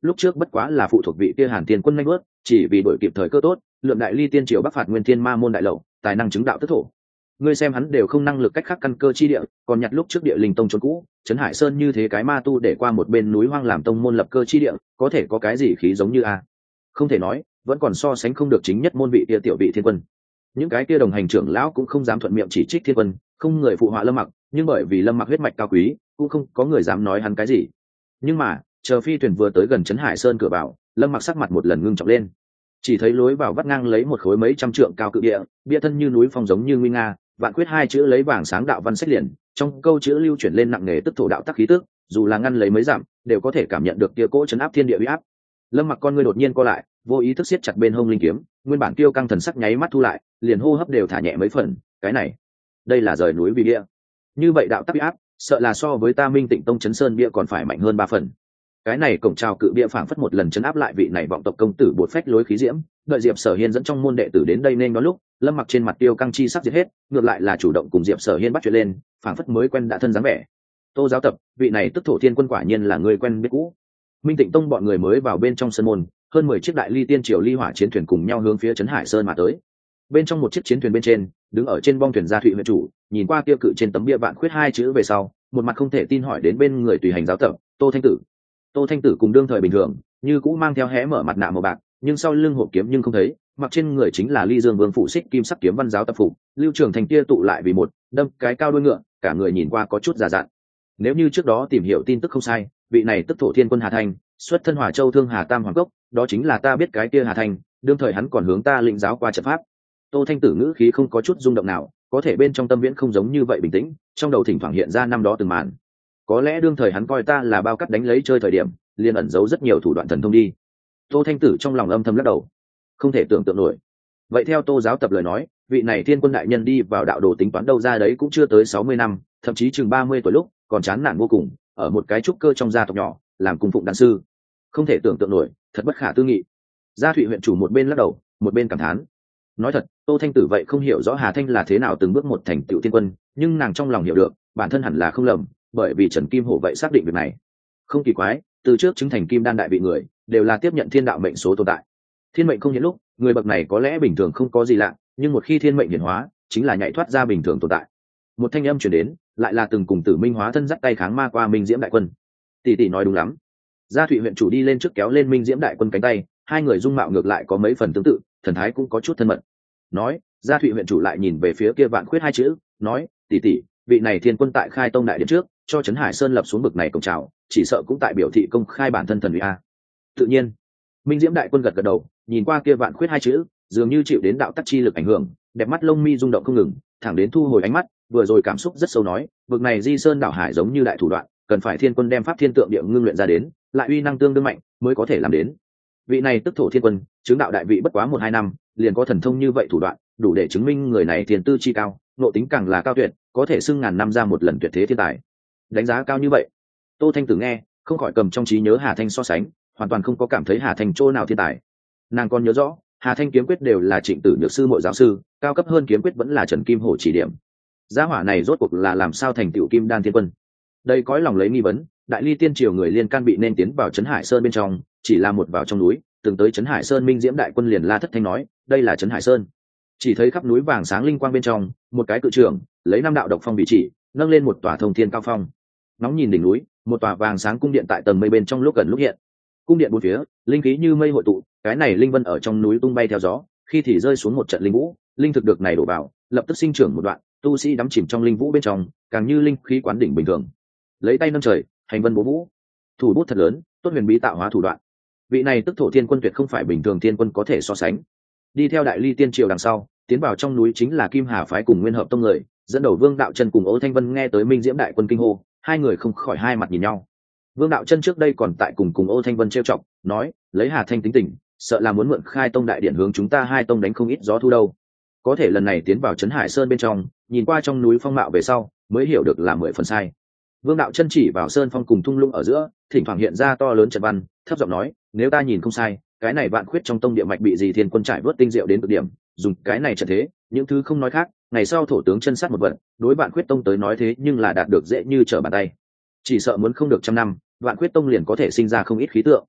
lúc trước bất quá là phụ thuộc vị kia Hàn Tiên quân nhanh bước, chỉ vì đổi kịp thời cơ tốt, lượng đại ly tiên triều bắc phạt Nguyên Thiên Ma môn đại lậu, tài năng chứng đạo tức thổ. Ngươi xem hắn đều không năng lực cách khắc căn cơ chi địa, còn nhặt lúc trước địa linh tông trốn cũ, trấn Hải Sơn như thế cái ma tu để qua một bên núi hoang làm tông môn lập cơ chi địa, có thể có cái gì khí giống như a? Không thể nói, vẫn còn so sánh không được chính nhất môn vị kia tiểu vị thiên quân. Những cái kia đồng hành trưởng lão cũng không dám thuận miệng chỉ trích thiên quân, không người phụ họa Lâm Mặc, nhưng bởi vì Lâm Mặc huyết mạch cao quý, cũng không có người dám nói hắn cái gì. Nhưng mà, chờ phi thuyền vừa tới gần trấn Hải Sơn cửa vào, Lâm Mặc sắc mặt một lần ngưng trọng lên. Chỉ thấy lối vào vắt ngang lấy một khối mấy trăm trượng cao cự địa, bia thân như núi phong giống như nguy nga, vạn quyết hai chữ lấy vàng sáng đạo văn sách liền, trong câu chữ lưu chuyển lên nặng nề tức thổ đạo tắc khí tức, dù là ngăn lấy mấy dặm, đều có thể cảm nhận được kia cỗ chấn áp thiên địa uy áp. Lâm Mặc con ngươi đột nhiên co lại, vô ý thức siết chặt bên hông linh kiếm, nguyên bản tiêu căng thần sắc nháy mắt thu lại, liền hô hấp đều thả nhẹ mấy phần. Cái này, đây là rời núi vì địa. Như vậy đạo tắc uy áp, sợ là so với ta Minh Tịnh Tông chấn sơn bia còn phải mạnh hơn 3 phần. Cái này cổng chào cự bia phảng phất một lần chấn áp lại vị này vọng tộc công tử bột phách lối khí diễm. Đợi Diệp Sở Hiên dẫn trong môn đệ tử đến đây nên đó lúc, Lâm Mặc trên mặt tiêu căng chi sắc diệt hết, ngược lại là chủ động cùng Diệp Sở Hiên bắt chuyện lên, phảng phất mới quen đã thân dáng vẻ. Tô giáo tập, vị này tức thổ thiên quân quả nhiên là người quen biết cũ. Minh Tịnh Tông bọn người mới vào bên trong sân môn, hơn 10 chiếc đại ly tiên triều ly hỏa chiến thuyền cùng nhau hướng phía trấn Hải Sơn mà tới. Bên trong một chiếc chiến thuyền bên trên, đứng ở trên bong thuyền Gia Thụy huyện chủ, nhìn qua tiêu cự trên tấm bia vạn khuyết hai chữ về sau, một mặt không thể tin hỏi đến bên người tùy hành giáo tập, Tô Thanh Tử. Tô Thanh Tử cùng đương thời bình thường, như cũ mang theo hé mở mặt nạ màu bạc, nhưng sau lưng hộp kiếm nhưng không thấy, mặc trên người chính là Ly Dương Vương phụ xích kim sắc kiếm văn giáo tập phục, Lưu Trường Thành kia tụ lại vì một, đâm cái cao đuôi ngựa, cả người nhìn qua có chút già dặn. Nếu như trước đó tìm hiểu tin tức không sai, vị này tức thổ thiên quân Hà Thanh, xuất thân Hỏa Châu Thương Hà Tam Hoàng Cốc, đó chính là ta biết cái kia Hà Thanh, đương thời hắn còn hướng ta lĩnh giáo qua trận pháp. Tô Thanh Tử ngữ khí không có chút rung động nào, có thể bên trong tâm viễn không giống như vậy bình tĩnh, trong đầu thỉnh thoảng hiện ra năm đó từng màn. Có lẽ đương thời hắn coi ta là bao cắt đánh lấy chơi thời điểm, liền ẩn giấu rất nhiều thủ đoạn thần thông đi. Tô Thanh Tử trong lòng âm thầm lắc đầu, không thể tưởng tượng nổi. Vậy theo Tô giáo tập lời nói, vị này thiên quân đại nhân đi vào đạo đồ tính toán đâu ra đấy cũng chưa tới 60 năm, thậm chí chừng 30 tuổi lúc, còn chán nản vô cùng, ở một cái trúc cơ trong gia tộc nhỏ, làm cung phụng đan sư. Không thể tưởng tượng nổi, thật bất khả tư nghị. Gia Thụy huyện chủ một bên lắc đầu, một bên cảm thán. Nói thật, Tô Thanh Tử vậy không hiểu rõ Hà Thanh là thế nào từng bước một thành tựu thiên quân, nhưng nàng trong lòng hiểu được, bản thân hẳn là không lầm, bởi vì Trần Kim Hổ vậy xác định việc này. Không kỳ quái, từ trước chứng thành kim đan đại vị người, đều là tiếp nhận thiên đạo mệnh số tồn tại. Thiên mệnh không hiện lúc, người bậc này có lẽ bình thường không có gì lạ, nhưng một khi thiên mệnh hiển hóa, chính là nhảy thoát ra bình thường tồn tại. Một thanh âm truyền đến, lại là từng cùng Tử Minh hóa thân dắt tay kháng ma qua Minh Diễm đại quân. Tỷ tỷ nói đúng lắm. Gia Thụy huyện chủ đi lên trước kéo lên Minh Diễm đại quân cánh tay, hai người dung mạo ngược lại có mấy phần tương tự, thần thái cũng có chút thân mật. Nói, Gia Thụy huyện chủ lại nhìn về phía kia vạn khuyết hai chữ, nói, tỷ tỷ, vị này thiên quân tại khai tông đại điện trước, cho trấn Hải Sơn lập xuống bực này cổng chào, chỉ sợ cũng tại biểu thị công khai bản thân thần uy a. Tự nhiên, Minh Diễm đại quân gật gật đầu, nhìn qua kia vạn khuyết hai chữ, dường như chịu đến đạo tắc chi lực ảnh hưởng, đẹp mắt lông mi rung động không ngừng, thẳng đến thu hồi ánh mắt, vừa rồi cảm xúc rất sâu nói, bực này di sơn đảo hải giống như đại thủ đoạn, cần phải thiên quân đem pháp thiên tượng địa ngưng luyện ra đến, lại uy năng tương đương mạnh, mới có thể làm đến. Vị này tức thổ thiên quân, chứng đạo đại vị bất quá 1-2 năm, liền có thần thông như vậy thủ đoạn, đủ để chứng minh người này tiền tư chi cao, nội tính càng là cao tuyệt, có thể xưng ngàn năm ra một lần tuyệt thế thiên tài. Đánh giá cao như vậy, Tô Thanh Tử nghe, không khỏi cầm trong trí nhớ Hà Thanh so sánh, hoàn toàn không có cảm thấy Hà Thanh chỗ nào thiên tài. Nàng còn nhớ rõ, Hà Thanh kiếm quyết đều là Trịnh Tử Nhược sư muội giáo sư, cao cấp hơn kiếm quyết vẫn là Trần Kim Hổ chỉ điểm. Gia hỏa này rốt cuộc là làm sao thành tựu kim đan thiên quân? Đây cõi lòng lấy nghi vấn, đại ly tiên triều người liên can bị nên tiến vào trấn Hải Sơn bên trong, chỉ là một vào trong núi, từng tới trấn Hải Sơn Minh Diễm đại quân liền la thất thanh nói, đây là trấn Hải Sơn. Chỉ thấy khắp núi vàng sáng linh quang bên trong, một cái cự trưởng lấy 5 đạo độc phong vị chỉ, nâng lên một tòa thông thiên cao phong. Nóng nhìn đỉnh núi, một tòa vàng sáng cung điện tại tầng mây bên trong lúc gần lúc hiện. Cung điện bốn phía, linh khí như mây hội tụ, cái này linh vân ở trong núi tung bay theo gió, khi thì rơi xuống một trận linh vũ, linh thực được này đổ vào, lập tức sinh trưởng một đoạn, tu sĩ đắm chìm trong linh vũ bên trong, càng như linh khí quán đỉnh bình thường. Lấy tay nâng trời, hành vân bố vũ, thủ bút thật lớn, tốt huyền bí tạo hóa thủ đoạn. Vị này tức thổ thiên quân tuyệt không phải bình thường thiên quân có thể so sánh. Đi theo đại ly tiên triều đằng sau, tiến vào trong núi chính là Kim Hà phái cùng Nguyên Hợp tông người, dẫn đầu Vương Đạo Chân cùng Ô Thanh Vân nghe tới Minh Diễm đại quân kinh hô, hai người không khỏi hai mặt nhìn nhau. Vương Đạo Chân trước đây còn tại cùng Ô Thanh Vân trêu chọc, nói, lấy Hà Thanh tính tình, sợ là muốn mượn khai tông đại điện hướng chúng ta hai tông đánh không ít gió thu đâu. Có thể lần này tiến vào trấn Hải Sơn bên trong, nhìn qua trong núi phong mạo về sau, mới hiểu được là 10 phần sai. Vương Đạo Chân chỉ vào sơn phong cùng thung lũng ở giữa, thỉnh thoảng hiện ra to lớn trận văn, thấp giọng nói, nếu ta nhìn không sai, cái này vạn khuyết trong tông địa mạch bị gì thiên quân trải vớt tinh diệu đến cực điểm, dùng cái này trận thế, những thứ không nói khác, ngày sau thổ tướng chân sát một vận, đối vạn khuyết tông tới nói thế nhưng là đạt được dễ như trở bàn tay. Chỉ sợ muốn không được trăm năm, vạn khuyết tông liền có thể sinh ra không ít khí tượng.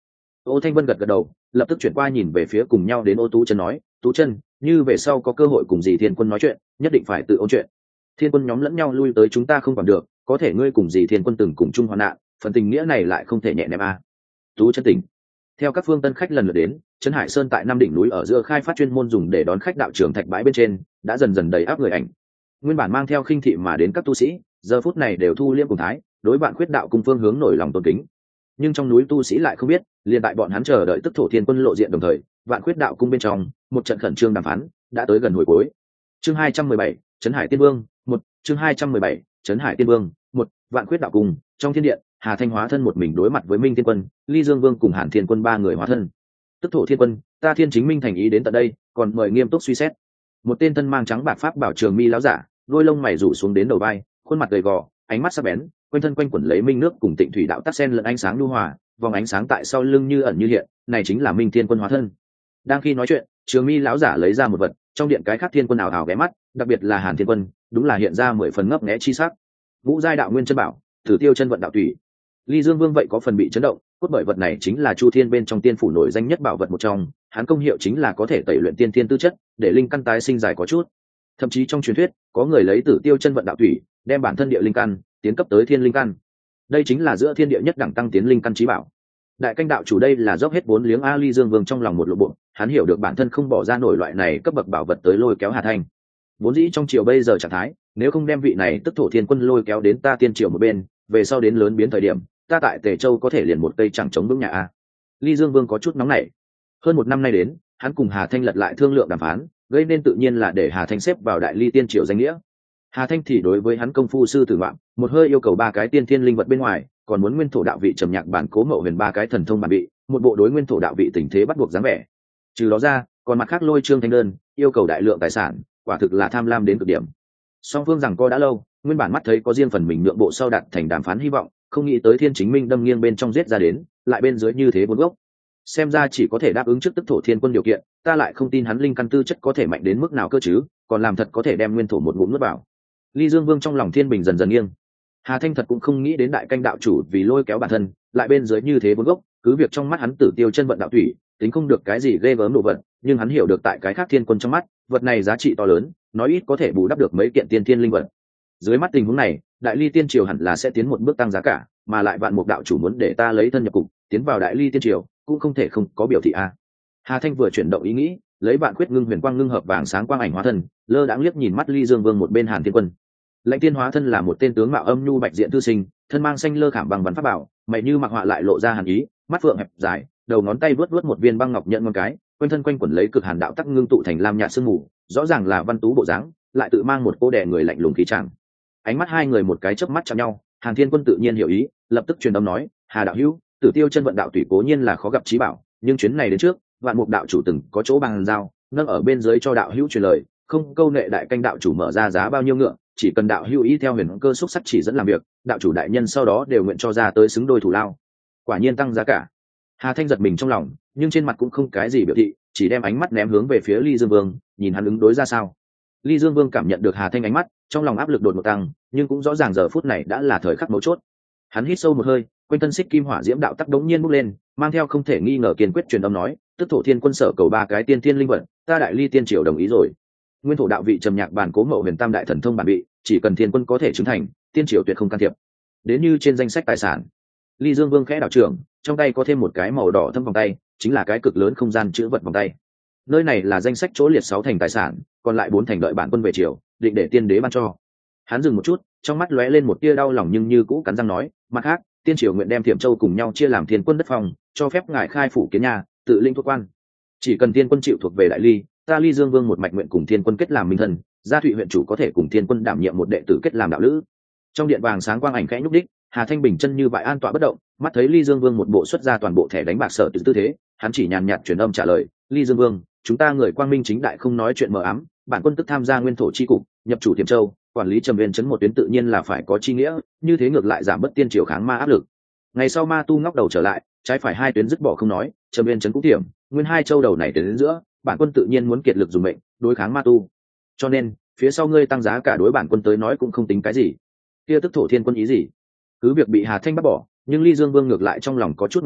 Ô Thanh Vân gật gật đầu, lập tức chuyển qua nhìn về phía cùng nhau đến Ô Tú Chân nói, Tú Chân, như về sau có cơ hội cùng dì Thiên Quân nói chuyện, nhất định phải tự ôn chuyện. Thiên Quân nhóm lẫn nhau lui tới chúng ta không còn được, có thể ngươi cùng dì Thiên Quân từng cùng chung hoạn nạn, phần tình nghĩa này lại không thể nhẹ ném a. Tú Chân tỉnh. Theo các phương tân khách lần lượt đến, Trấn Hải Sơn tại năm đỉnh núi ở giữa khai phát chuyên môn dùng để đón khách đạo trường thạch bãi bên trên, đã dần dần đầy áp người ảnh. Nguyên bản mang theo khinh thị mà đến các tu sĩ, giờ phút này đều thu liêm cùng thái, đối bạn khuyết đạo cùng phương hướng nổi lòng tôn kính. Nhưng trong núi tu sĩ lại không biết, liền tại bọn hắn chờ đợi tức thổ thiên quân lộ diện đồng thời, vạn khuyết đạo cung bên trong một trận khẩn trương đàm phán đã tới gần hồi cuối. Chương 217, Trấn Hải Tiên Vương, một chương 217, Trấn Hải Tiên Vương, một vạn khuyết đạo cung, trong thiên điện, Hà Thanh hóa thân một mình đối mặt với Minh Thiên Quân, Ly Dương Vương cùng Hàn Thiên Quân ba người hóa thân. Tức thổ thiên quân, ta Thiên Chính Minh thành ý đến tận đây, còn mời nghiêm túc suy xét. Một tên thân mang trắng bạc pháp bảo trường mi láo giả, đôi lông mày rủ xuống đến đầu vai, khuôn mặt gầy gò, ánh mắt sắc bén, quanh thân quanh quẩn lấy minh nước cùng tịnh thủy đạo tắc sen lẫn ánh sáng nhu hòa, vòng ánh sáng tại sau lưng như ẩn như hiện, này chính là Minh Thiên Quân hóa thân. Đang khi nói chuyện, trường mi lão giả lấy ra một vật, trong điện cái khác thiên quân ảo ảo ghé mắt, đặc biệt là Hàn Thiên Quân, đúng là hiện ra 10 phần ngấp nghé chi sắc. Ngũ giai đạo nguyên chân bảo, Tử Tiêu chân vận đạo thủy. Ly Dương Vương vậy có phần bị chấn động, cốt bởi vật này chính là Chu Thiên bên trong tiên phủ nổi danh nhất bảo vật một trong, hắn công hiệu chính là có thể tẩy luyện tiên thiên tư chất, để linh căn tái sinh dài có chút. Thậm chí trong truyền thuyết, có người lấy Tử Tiêu chân vận đạo thủy, đem bản thân địa linh căn tiến cấp tới thiên linh căn. Đây chính là giữa thiên địa nhất đẳng tăng tiến linh căn chí bảo. Đại canh đạo chủ đây là dốc hết vốn liếng a. Ly Dương Vương trong lòng một lộ bộ, hắn hiểu được bản thân không bỏ ra nổi loại này cấp bậc bảo vật tới lôi kéo Hà Thanh. Vốn dĩ trong triều bây giờ trạng thái, nếu không đem vị này tức thổ thiên quân lôi kéo đến ta tiên triều một bên, về sau đến lớn biến thời điểm, ta tại Tề Châu có thể liền một cây chẳng chống vững nhà a. Ly Dương Vương có chút nóng nảy. Hơn một năm nay đến, hắn cùng Hà Thanh lật lại thương lượng đàm phán, gây nên tự nhiên là để Hà Thanh xếp vào đại ly tiên triều danh nghĩa. Hà Thanh thì đối với hắn công phu sư tử ngoạn, một hơi yêu cầu 3 cái tiên thiên linh vật bên ngoài, còn muốn nguyên thổ đạo vị trầm nhạc bản cố mậu huyền 3 cái thần thông bản bị, một bộ đối nguyên thổ đạo vị tình thế bắt buộc dáng vẻ. Trừ đó ra, còn mặt khác lôi trương thanh đơn, yêu cầu đại lượng tài sản, quả thực là tham lam đến cực điểm. Song phương rằng co đã lâu, nguyên bản mắt thấy có riêng phần mình nhượng bộ sau đạt thành đàm phán hy vọng, không nghĩ tới Thiên Chính Minh đâm nghiêng bên trong giết ra đến, lại bên dưới như thế bốn gốc. Xem ra chỉ có thể đáp ứng trước tức thổ thiên quân điều kiện, ta lại không tin hắn linh căn tư chất có thể mạnh đến mức nào cơ chứ, còn làm thật có thể đem nguyên thổ một ngụm nuốt vào. Ly Dương Vương trong lòng thiên bình dần dần nghiêng. Hà Thanh thật cũng không nghĩ đến đại canh đạo chủ vì lôi kéo bản thân, lại bên dưới như thế bốn gốc, cứ việc trong mắt hắn Tử Tiêu chân vận đạo thủy, tính không được cái gì ghê gớm đồ vật, nhưng hắn hiểu được tại cái khác thiên quân trong mắt, vật này giá trị to lớn, nói ít có thể bù đắp được mấy kiện tiên thiên linh vật. Dưới mắt tình huống này, đại ly tiên triều hẳn là sẽ tiến một bước tăng giá cả, mà lại vạn mục đạo chủ muốn để ta lấy thân nhập cục, tiến vào đại ly tiên triều, cũng không thể không có biểu thị a. Hà Thanh vừa chuyển động ý nghĩ, lấy vạn quyết ngưng huyền quang ngưng hợp vàng sáng quang ảnh hóa thân, lơ đãng liếc nhìn mắt Ly Dương Vương một bên Hàn Thiên Quân. Lãnh Tiên hóa thân là một tên tướng mạo âm nhu bạch diện tư sinh, thân mang xanh lơ khảm bằng bắn pháp bảo, mày như mặc họa lại lộ ra hàn ý, mắt phượng hẹp dài, đầu ngón tay vớt vớt một viên băng ngọc nhận ngón cái, quanh thân quanh quẩn lấy cực hàn đạo tắc ngưng tụ thành lam nhạt sương mù, rõ ràng là văn tú bộ dáng, lại tự mang một cô đè người lạnh lùng khí tràng. Ánh mắt hai người một cái chớp mắt chạm nhau, Hàn Thiên Quân tự nhiên hiểu ý, lập tức truyền âm nói, Hà đạo hữu, Tử Tiêu chân vận đạo tùy cố nhiên là khó gặp chí bảo, nhưng chuyến này đến trước, vạn mục đạo chủ từng có chỗ bằng giao, nâng ở bên dưới cho đạo hữu truyền lời, không câu nệ đại canh đạo chủ mở ra giá bao nhiêu ngựa, chỉ cần đạo hữu ý theo huyền cơ xúc sắc chỉ dẫn làm việc, đạo chủ đại nhân sau đó đều nguyện cho ra tới xứng đôi thủ lao. Quả nhiên tăng giá cả. Hà Thanh giật mình trong lòng, nhưng trên mặt cũng không cái gì biểu thị, chỉ đem ánh mắt ném hướng về phía Ly Dương Vương, nhìn hắn ứng đối ra sao. Ly Dương Vương cảm nhận được Hà Thanh ánh mắt, trong lòng áp lực đột ngột tăng, nhưng cũng rõ ràng giờ phút này đã là thời khắc mấu chốt. Hắn hít sâu một hơi, quanh thân xích kim hỏa diễm đạo tắc đống nhiên bốc lên, mang theo không thể nghi ngờ kiên quyết truyền âm nói, tức thổ thiên quân sở cầu 3 cái tiên thiên linh vật, ta đại ly tiên triều đồng ý rồi. Nguyên thổ đạo vị trầm nhạc bản cố mậu huyền tam đại thần thông bản bị, chỉ cần thiên quân có thể chứng thành, tiên triều tuyệt không can thiệp. Đến như trên danh sách tài sản, Ly Dương Vương khẽ đảo trưởng, trong tay có thêm một cái màu đỏ thâm vòng tay, chính là cái cực lớn không gian chữ vật vòng tay. Nơi này là danh sách chỗ liệt 6 thành tài sản, còn lại 4 thành đợi bản quân về triều, định để tiên đế ban cho. Hắn dừng một chút, trong mắt lóe lên một tia đau lòng nhưng như cũ cắn răng nói, mặt khác, tiên triều nguyện đem Thiểm Châu cùng nhau chia làm thiên quân đất phòng, cho phép ngài khai phủ kiến nhà, tự linh thuộc quan. Chỉ cần tiên quân chịu thuộc về đại ly, ta Ly Dương Vương một mạch nguyện cùng thiên quân kết làm minh thần, gia thụy huyện chủ có thể cùng thiên quân đảm nhiệm một đệ tử kết làm đạo lữ. Trong điện vàng sáng quang ảnh khẽ nhúc đích, Hà Thanh bình chân như vại an tọa bất động, mắt thấy Ly Dương Vương một bộ xuất ra toàn bộ thẻ đánh bạc sở tư thế, hắn chỉ nhàn nhạt truyền âm trả lời, Ly Dương Vương, chúng ta người quang minh chính đại không nói chuyện mờ ám, bản quân tức tham gia nguyên thổ chi cục, nhập chủ Thiểm Châu, quản lý Trầm Viên trấn một tuyến tự nhiên là phải có chi nghĩa, như thế ngược lại giảm bớt tiên triều kháng ma áp lực. Ngày sau ma tu ngóc đầu trở lại, trái phải hai tuyến dứt bỏ không nói, Trầm Viên trấn cũng tiệm, nguyên hai châu đầu này đến giữa, bản quân tự nhiên muốn kiệt lực dùng mệnh đối kháng ma tu. Cho nên, phía sau ngươi tăng giá cả đối bản quân tới nói cũng không tính cái gì. Kia tức thổ thiên quân ý gì? Cứ việc bị Hà Thanh bắt bỏ, nhưng Ly Dương Vương ngược lại trong lòng có chút ngọn nguồn,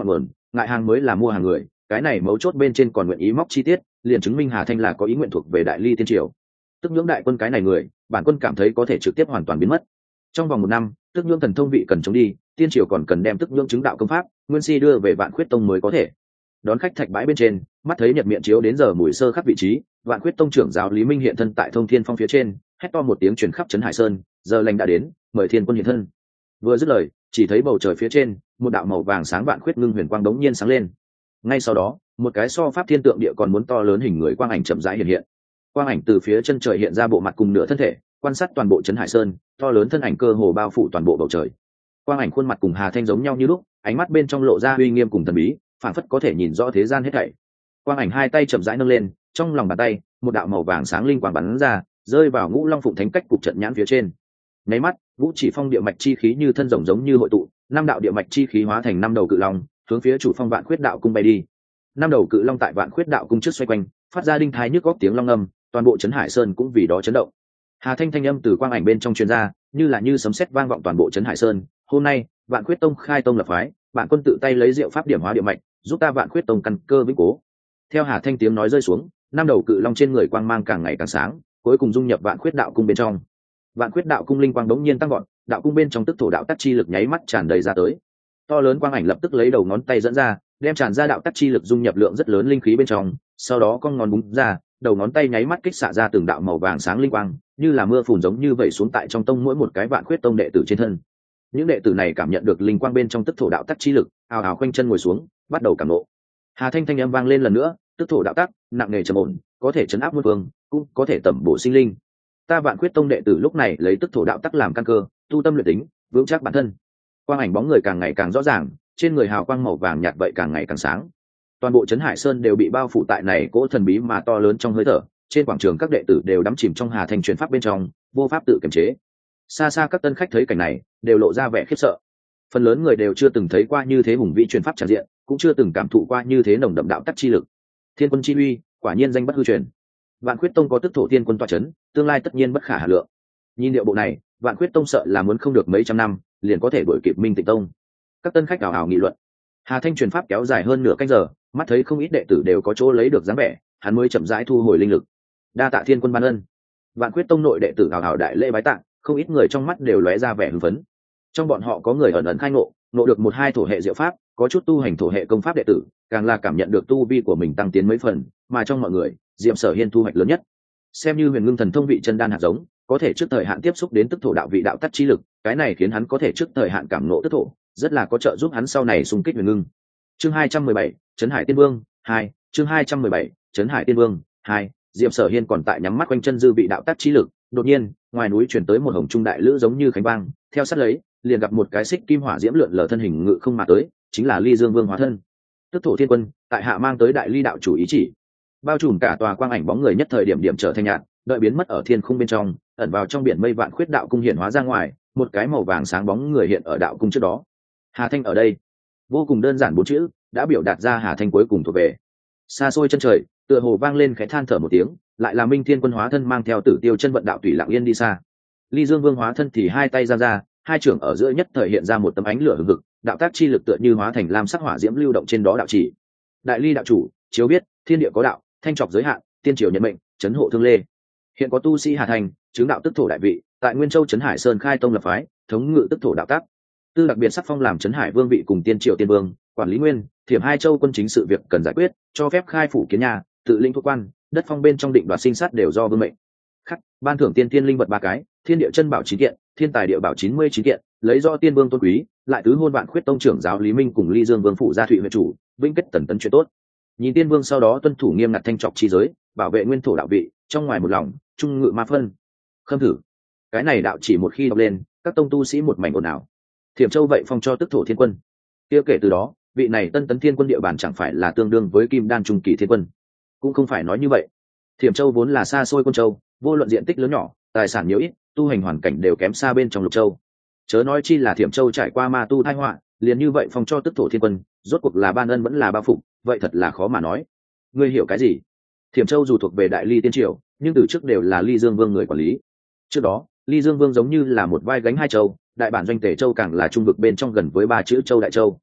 ngại hàng mới là mua hàng người, cái này mấu chốt bên trên còn nguyện ý móc chi tiết, liền chứng minh Hà Thanh là có ý nguyện thuộc về đại ly tiên triều. Tức nhưỡng đại quân cái này người, bản quân cảm thấy có thể trực tiếp hoàn toàn biến mất. Trong vòng 1 năm, tức nhưỡng thần thông vị cần chống đi, tiên triều còn cần đem tức nhưỡng chứng đạo công pháp nguyên si đưa về Vạn Khuyết Tông mới có thể. Đón khách thạch bãi bên trên, mắt thấy nhật miệng chiếu đến giờ mùi sơ khắc vị trí, Vạn Khuyết Tông trưởng giáo Lý Minh hiện thân tại Thông Thiên Phong phía trên, hét to một tiếng truyền khắp trấn Hải Sơn, giờ lành đã đến, mời thiên quân hiện thân. Vừa dứt lời, chỉ thấy bầu trời phía trên, một đạo màu vàng sáng vạn khuyết ngưng huyền quang đống nhiên sáng lên. Ngay sau đó, một cái so pháp thiên tượng địa còn muốn to lớn hình người quang ảnh chậm rãi hiện hiện. Quang ảnh từ phía chân trời hiện ra bộ mặt cùng nửa thân thể, quan sát toàn bộ trấn Hải Sơn, to lớn thân ảnh cơ hồ bao phủ toàn bộ bầu trời. Quang ảnh khuôn mặt cùng Hà Thanh giống nhau như lúc, ánh mắt bên trong lộ ra uy nghiêm cùng thần bí, phảng phất có thể nhìn rõ thế gian hết thảy. Quang ảnh hai tay chậm rãi nâng lên, trong lòng bàn tay, một đạo màu vàng sáng linh quang bắn ra, rơi vào Ngũ Long Phụng Thánh cách cục trận nhãn phía trên. Nháy mắt, Vũ Chỉ Phong địa mạch chi khí như thân rồng giống như hội tụ, 5 đạo địa mạch chi khí hóa thành 5 đầu cự long, hướng phía chủ phong Vạn Khuyết đạo cung bay đi. 5 đầu cự long tại Vạn Khuyết đạo cung trước xoay quanh, phát ra đinh thái nhức góc tiếng long ngâm, toàn bộ trấn Hải Sơn cũng vì đó chấn động. Hà Thanh thanh âm từ quang ảnh bên trong truyền ra, như sấm sét vang vọng toàn bộ trấn Hải Sơn. Hôm nay, Vạn Khuyết Tông khai tông lập phái, bạn quân tự tay lấy diệu pháp điểm hóa địa mạch, giúp ta Vạn Khuyết Tông căn cơ vững cố. Theo Hà Thanh tiếng nói rơi xuống, 5 đầu cự long trên người quang mang càng ngày càng sáng, cuối cùng dung nhập Vạn Khuyết đạo cung bên trong. Vạn Khuyết đạo cung linh quang đống nhiên tăng gọn, đạo cung bên trong tức thổ đạo tắc chi lực nháy mắt tràn đầy ra tới. To lớn quang ảnh lập tức lấy đầu ngón tay dẫn ra, đem tràn ra đạo tắc chi lực dung nhập lượng rất lớn linh khí bên trong, sau đó cong ngón búng ra, đầu ngón tay nháy mắt kích xạ ra từng đạo màu vàng sáng linh quang, như là mưa phùn giống như vậy xuống tại trong tông mỗi một cái Vạn Khuyết Tông đệ tử trên thân. Những đệ tử này cảm nhận được linh quang bên trong tức thổ đạo tắc chi lực, ào ào khoanh chân ngồi xuống, bắt đầu cảm ngộ. Hà Thanh thanh âm vang lên lần nữa, tức thổ đạo tắc, nặng nề trầm ổn, có thể trấn áp muôn vương, cũng có thể tẩm bổ sinh linh. Ta Vạn Khuyết Tông đệ tử lúc này lấy tức thổ đạo tắc làm căn cơ, tu tâm luyện tính, vững chắc bản thân. Quang ảnh bóng người càng ngày càng rõ ràng, trên người hào quang màu vàng nhạt vậy càng ngày càng sáng. Toàn bộ trấn Hải Sơn đều bị bao phủ tại này cỗ thần bí mà to lớn trong hơi thở, trên quảng trường các đệ tử đều đắm chìm trong Hà Thanh truyền pháp bên trong, vô pháp tự kiềm chế. Xa xa các tân khách thấy cảnh này, đều lộ ra vẻ khiếp sợ. Phần lớn người đều chưa từng thấy qua như thế hùng vĩ truyền pháp tràn diện, cũng chưa từng cảm thụ qua như thế nồng đậm đạo tắc chi lực. Thiên quân chi uy, quả nhiên danh bất hư truyền. Vạn Khuyết Tông có tức thổ thiên quân tọa chấn, tương lai tất nhiên bất khả hà lượng. Nhìn điệu bộ này, Vạn Khuyết Tông sợ là muốn không được mấy trăm năm, liền có thể đuổi kịp Minh Tịnh Tông. Các tân khách ảo ảo nghị luận. Hà Thanh truyền pháp kéo dài hơn nửa canh giờ, mắt thấy không ít đệ tử đều có chỗ lấy được dáng vẻ, hắn mới chậm rãi thu hồi linh lực. Đa tạ thiên quân ban ân. Vạn Khuyết Tông nội đệ tử ảo ảo đại lễ bái tạ, không ít người trong mắt đều lóe ra vẻ hưng phấn. Trong bọn họ có người ẩn ẩn khai ngộ được 1-2 thổ hệ diệu pháp, có chút tu hành thổ hệ công pháp đệ tử, càng là cảm nhận được tu vi của mình tăng tiến mấy phần, mà trong mọi người, Diệp Sở Hiên thu hoạch lớn nhất. Xem như Huyền Ngưng Thần Thông vị chân đan hạt giống, có thể trước thời hạn tiếp xúc đến tức thổ đạo vị đạo tắc chi lực, cái này khiến hắn có thể trước thời hạn cảm ngộ tức thổ, rất là có trợ giúp hắn sau này xung kích Huyền Ngưng. Chương 217, Trấn Hải Tiên Vương 2, chương 217, Trấn Hải Tiên Vương 2. Diệp Sở Hiên còn tại nhắm mắt quanh chân dư vị đạo tắc chi lực, đột nhiên, ngoài núi chuyển tới một hồng trung đại lữ giống như khánh vang, theo sát lấy, liền gặp một cái xích kim hỏa diễm lượn lờ thân hình ngự không mà tới, chính là Ly Dương Vương hóa thân. Tức thổ thiên quân, tại hạ mang tới đại ly đạo chủ ý chỉ. Bao trùm cả tòa quang ảnh bóng người nhất thời điểm điểm trở thành nhạt, đợi biến mất ở thiên khung bên trong, ẩn vào trong biển mây Vạn Khuyết đạo cung hiện hóa ra ngoài, một cái màu vàng sáng bóng người hiện ở đạo cung trước đó. Hà Thanh ở đây. Vô cùng đơn giản 4 chữ, đã biểu đạt ra Hà Thanh cuối cùng thuộc về. Xa xôi chân trời, tựa hồ vang lên khẽ than thở một tiếng, lại là Minh Thiên quân hóa thân mang theo Tử Tiêu chân vận đạo tùy lặng yên đi xa. Ly Dương Vương hóa thân thì hai tay giang ra, hai trưởng ở giữa nhất thời hiện ra một tấm ánh lửa hừng hực, đạo tác chi lực tựa như hóa thành lam sắc hỏa diễm lưu động trên đó đạo chỉ. Đại ly đạo chủ, chiếu biết, thiên địa có đạo, thanh trọc giới hạn, tiên triều nhận mệnh, chấn hộ thương lê. Hiện có tu sĩ Hà Thành, chứng đạo tức thổ đại vị, tại Nguyên Châu Trấn Hải Sơn khai tông lập phái, thống ngự tức thổ đạo tác. Tư đặc biệt sắc phong làm Trấn Hải Vương vị cùng tiên triều tiên vương, quản lý nguyên, thiểm hai châu quân chính sự việc cần giải quyết, cho phép khai phủ kiến nhà, tự linh thuộc quan, đất phong bên trong định đoạt sinh sát đều do vương mệnh. Khắc, ban thưởng tiên linh vật 3 cái, thiên địa chân bảo 9 kiện, thiên tài địa bảo 99 kiện, lấy do tiên vương tôn quý, lại tứ hôn Vạn Khuyết Tông trưởng giáo Lý Minh cùng Ly Dương Vương phụ gia Thụy huyện chủ, vĩnh kết tần tấn chuyện tốt. Nhìn tiên vương sau đó tuân thủ nghiêm ngặt thanh trọc chi giới, bảo vệ nguyên thổ đạo vị, trong ngoài một lòng, trung ngự ma phân. Khâm thử. Cái này đạo chỉ một khi đọc lên, các tông tu sĩ một mảnh ồn ào. Thiểm Châu vậy phong cho tức thổ thiên quân. Kia kể từ đó, vị này tân tấn thiên quân địa bàn chẳng phải là tương đương với kim đan trung kỳ thiên quân. Cũng không phải nói như vậy. Thiểm Châu vốn là xa xôi quân châu, vô luận diện tích lớn nhỏ, tài sản nhiều ít, tu hành hoàn cảnh đều kém xa bên trong Lục Châu. Chớ nói chi là Thiểm Châu trải qua ma tu tai họa, liền như vậy phong cho tức thổ thiên quân, rốt cuộc là ban ân vẫn là bao phục, vậy thật là khó mà nói. Ngươi hiểu cái gì? Thiểm Châu dù thuộc về Đại Ly tiên triều, nhưng từ trước đều là Ly Dương Vương người quản lý. Trước đó, Ly Dương Vương giống như là một vai gánh hai châu, đại bản doanh Tề Châu càng là trung vực bên trong gần với 3 chữ Châu Đại Châu.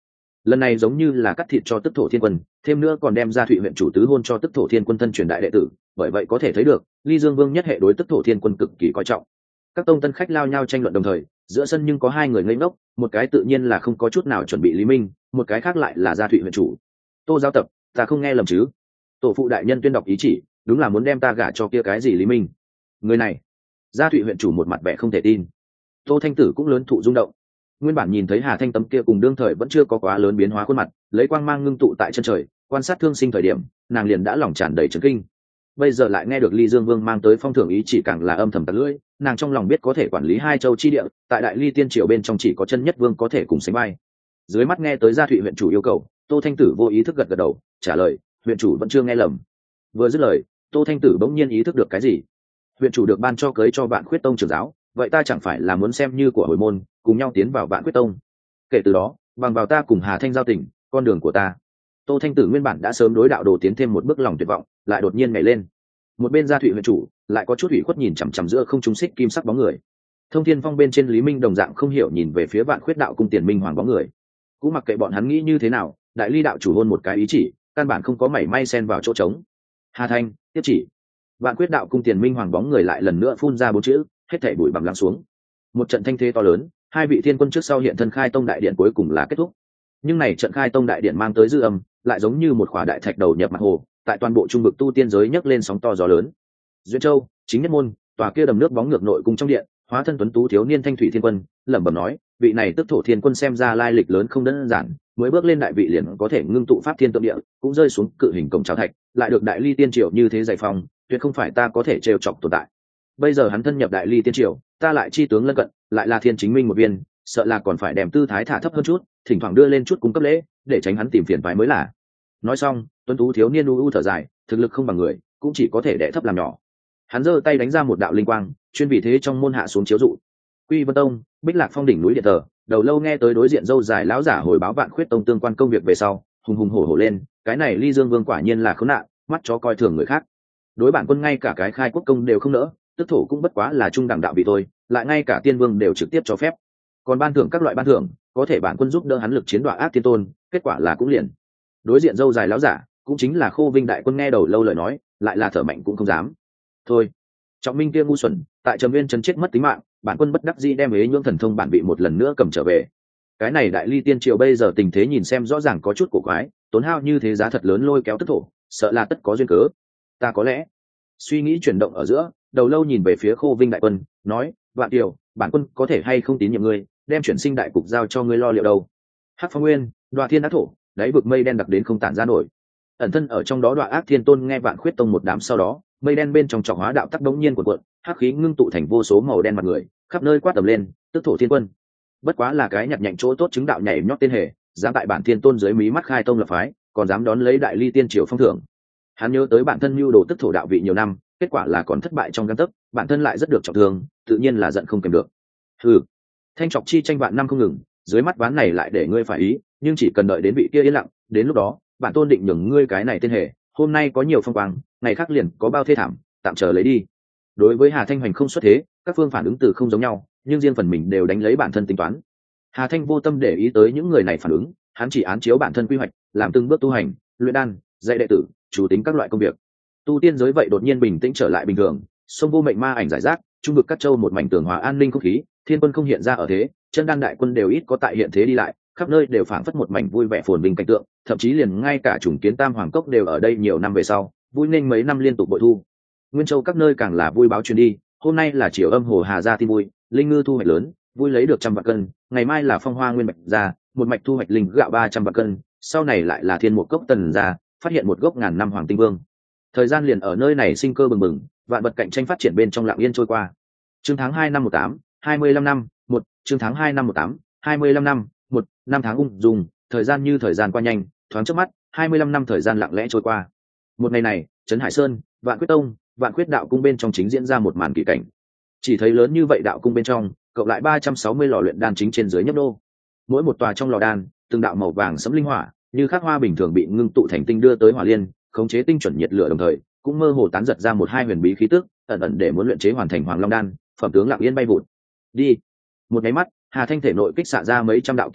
lần này giống như là cắt thịt cho tức thổ thiên quân, thêm nữa còn đem ra Thụy huyện chủ tứ hôn cho tức thổ thiên quân thân truyền đại đệ tử, bởi vậy có thể thấy được Ly Dương Vương nhất hệ đối tức thổ thiên quân cực kỳ coi trọng. Các tông tân khách lao nhau tranh luận đồng thời, giữa sân nhưng có hai người ngây ngốc, một cái tự nhiên là không có chút nào chuẩn bị Lý Minh, một cái khác lại là gia Thụy huyện chủ. Tô Giao Tập, ta không nghe lầm chứ? Tổ phụ đại nhân tuyên đọc ý chỉ, đúng là muốn đem ta gả cho kia cái gì Lý Minh? Người này, gia Thụy huyện chủ một mặt vẻ không thể tin. Tô Thanh Tử cũng lớn thụ rung động. Nguyên bản nhìn thấy Hà Thanh tấm kia cùng đương thời vẫn chưa có quá lớn biến hóa khuôn mặt, lấy quang mang ngưng tụ tại chân trời, quan sát thương sinh thời điểm, nàng liền đã lòng tràn đầy chấn kinh. Bây giờ lại nghe được Ly Dương Vương mang tới phong thưởng ý chỉ càng là âm thầm tặc lưỡi, nàng trong lòng biết có thể quản lý hai châu chi địa, tại Đại Ly Tiên Triều bên trong chỉ có chân nhất vương có thể cùng sánh vai. Dưới mắt nghe tới gia Thụy huyện chủ yêu cầu, Tô Thanh Tử vô ý thức gật gật đầu, trả lời, huyện chủ vẫn chưa nghe lầm. Vừa dứt lời, Tô Thanh Tử bỗng nhiên ý thức được cái gì. Huyện chủ được ban cho cưới cho Vạn Khuyết Tông trưởng giáo, vậy ta chẳng phải là muốn xem như của hồi môn, cùng nhau tiến vào Vạn Khuyết Tông. Kể từ đó, bằng vào ta cùng Hà Thanh giao tình, con đường của ta. Tô Thanh Tử nguyên bản đã sớm đối đạo đồ tiến thêm một bước lòng tuyệt vọng, lại đột nhiên nhảy lên. Một bên gia Thụy huyện chủ lại có chút ủy khuất nhìn chằm chằm giữa không trung xích kim sắc bóng người. Thông Thiên Phong bên trên Lý Minh đồng dạng không hiểu nhìn về phía Vạn Khuyết đạo cung Tiền Minh Hoàng bóng người. Cũng mặc kệ bọn hắn nghĩ như thế nào, Đại Ly đạo chủ hôn một cái ý chỉ, căn bản không có mảy may xen vào chỗ trống. Hà Thanh, tiếp chỉ. Vạn Quyết đạo cung Tiền Minh Hoàng bóng người lại lần nữa phun ra bốn chữ, hết thảy bụi bặm lắng xuống. Một trận thanh thế to lớn, hai vị thiên quân trước sau hiện thân khai tông đại điện cuối cùng là kết thúc. Nhưng này trận khai tông đại điện mang tới dư âm, lại giống như một khỏa đại thạch đầu nhập mặt hồ, tại toàn bộ trung vực tu tiên giới nhấc lên sóng to gió lớn. Duyên Châu, chính nhất môn, tòa kia đầm nước bóng ngược nội cung trong điện, hóa thân tuấn tú thiếu niên thanh thủy thiên quân, lẩm bẩm nói, vị này tức thổ thiên quân xem ra lai lịch lớn không đơn giản, mới bước lên đại vị liền có thể ngưng tụ pháp thiên tượng địa, cũng rơi xuống cự hình cổng cháo thạch, lại được Đại Ly Tiên Triều như thế giải phong, tuyệt không phải ta có thể trêu chọc tồn tại. Bây giờ hắn thân nhập Đại Ly Tiên Triều, ta lại chi tướng lân cận, lại là thiên chính minh một viên, sợ là còn phải đem tư thái thả thấp hơn chút, thỉnh thoảng đưa lên chút cung cấp lễ, để tránh hắn tìm phiền toái mới là. Nói xong, tuấn tú thiếu niên u thở dài, thực lực không bằng người, cũng chỉ có thể đẻ thấp làm nhỏ. Hắn giơ tay đánh ra một đạo linh quang, chuyên vì thế trong môn hạ xuống chiếu dụ. Quy Vân Tông, Bích Lạc Phong đỉnh núi điện thờ, đầu lâu nghe tới đối diện dâu dài lão giả hồi báo Vạn Khuyết Tông tương quan công việc về sau, hùng hùng hổ hổ lên, cái này Ly Dương Vương quả nhiên là khốn nạn, mắt chó coi thường người khác. Đối bản quân ngay cả cái khai quốc công đều không nỡ, tức thổ cũng bất quá là trung đẳng đạo vị thôi, lại ngay cả tiên vương đều trực tiếp cho phép. Còn ban thưởng các loại ban thưởng, có thể bản quân giúp đỡ hắn lực chiến đoạ ác tiên tôn, kết quả là cũng liền. Đối diện dâu dài lão giả, cũng chính là Khô Vinh đại quân nghe đầu lâu lời nói, lại là thở mạnh cũng không dám. Thôi, Trọng Minh kia ngu xuẩn, tại Trầm Nguyên trấn chết mất tính mạng, bản quân bất đắc dĩ đem Ế Nhưỡng thần thông bản bị một lần nữa cầm trở về. Cái này Đại Ly Tiên Triều bây giờ tình thế nhìn xem rõ ràng có chút cổ quái, tốn hao như thế giá thật lớn lôi kéo tức thổ, sợ là tất có duyên cớ. Ta có lẽ. Suy nghĩ chuyển động ở giữa, đầu lâu nhìn về phía Khô Vinh đại quân, nói, Vạn Kiều, bản quân có thể hay không tín nhiệm ngươi, đem chuyển sinh đại cục giao cho ngươi lo liệu đâu. Hắc Phong Nguyên, Đoạ Thiên Ác Thổ, đáy vực mây đen đặc đến không tản ra nổi. Ẩn thân ở trong đó Đoạ Ác Thiên Tôn nghe Vạn Khuyết Tông một đám sau đó, mây đen bên trong trọng hóa đạo tắc đống nhiên cuộn, hắc khí ngưng tụ thành vô số màu đen mặt người, khắp nơi quát tầm lên, tức thổ thiên quân. Bất quá là cái nhặt nhạnh chỗ tốt chứng đạo nhảy nhót tên hề, dám tại bản thiên tôn dưới mí mắt khai tông lập phái, còn dám đón lấy Đại Ly Tiên Triều phong thưởng. Hắn nhớ tới bản thân mưu đồ tức thổ đạo vị nhiều năm, kết quả là còn thất bại trong gang tấc, bản thân lại rất được trọng thương, tự nhiên là giận không kềm được. Hừ, thanh trọc chi tranh vạn năm không ngừng, dưới mắt ván này lại để ngươi phải ý, nhưng chỉ cần đợi đến vị kia yên lặng, đến lúc đó, bản tôn định nhường ngươi cái này tên hề, hôm nay có nhiều phong quang, ngày khác liền có bao thê thảm, tạm chờ lấy đi. Đối với Hà Thanh Hoành không xuất thế, các phương phản ứng từ không giống nhau, nhưng riêng phần mình đều đánh lấy bản thân tính toán. Hà Thanh vô tâm để ý tới những người này phản ứng, hắn chỉ án chiếu bản thân quy hoạch, làm từng bước tu hành, luyện đan, dạy đệ tử, chủ tính các loại công việc. Tu tiên giới vậy đột nhiên bình tĩnh trở lại bình thường, sông vô mệnh ma ảnh giải rác, trung vực các châu một mảnh tường hòa an ninh không khí, thiên quân không hiện ra ở thế, chân đan đại quân đều ít có tại hiện thế đi lại, khắp nơi đều phảng phất một mảnh vui vẻ phồn vinh cảnh tượng, thậm chí liền ngay cả chủng kiến Tam Hoàng Cốc đều ở đây nhiều năm về sau, vui nên mấy năm liên tục bội thu. Nguyên Châu các nơi càng là vui báo truyền đi, hôm nay là Triều Âm Hồ Hà gia tin vui, linh ngư thu hoạch lớn, vui lấy được 100 vạn cân, ngày mai là Phong Hoa Nguyên Mạch gia, một mạch thu hoạch linh gạo 300 vạn cân, sau này lại là Thiên Mục Cốc Tần gia, phát hiện một gốc ngàn năm hoàng tinh vương. Thời gian liền ở nơi này sinh cơ bừng bừng, vạn vật cạnh tranh phát triển bên trong lặng yên trôi qua. Chương tháng 2 năm 18, 25 năm, 1, chương tháng 2 năm 18, 25 năm, 1, năm tháng ung dung, thời gian như thời gian qua nhanh, thoáng chớp mắt, 25 năm thời gian lặng lẽ trôi qua. Một ngày này, Trấn Hải Sơn, Vạn Quyết Tông, Vạn Quyết đạo cung bên trong chính diễn ra một màn kỳ cảnh. Chỉ thấy lớn như vậy đạo cung bên trong, cộng lại 360 lò luyện đan chính trên dưới nhấp đô. Mỗi một tòa trong lò đan, từng đạo màu vàng sẫm linh hỏa, như khắc hoa bình thường bị ngưng tụ thành tinh đưa tới hỏa liên, khống chế tinh chuẩn nhiệt lửa đồng thời, cũng mơ hồ tán giật ra một hai huyền bí khí tức, ẩn ẩn để muốn luyện chế hoàn thành Hoàng Long đan, phẩm tướng lặng yên bay vụt. Đi. Một cái mắt, Hà Thanh thể nội kích xạ ra mấy trăm đạo kiếm khí,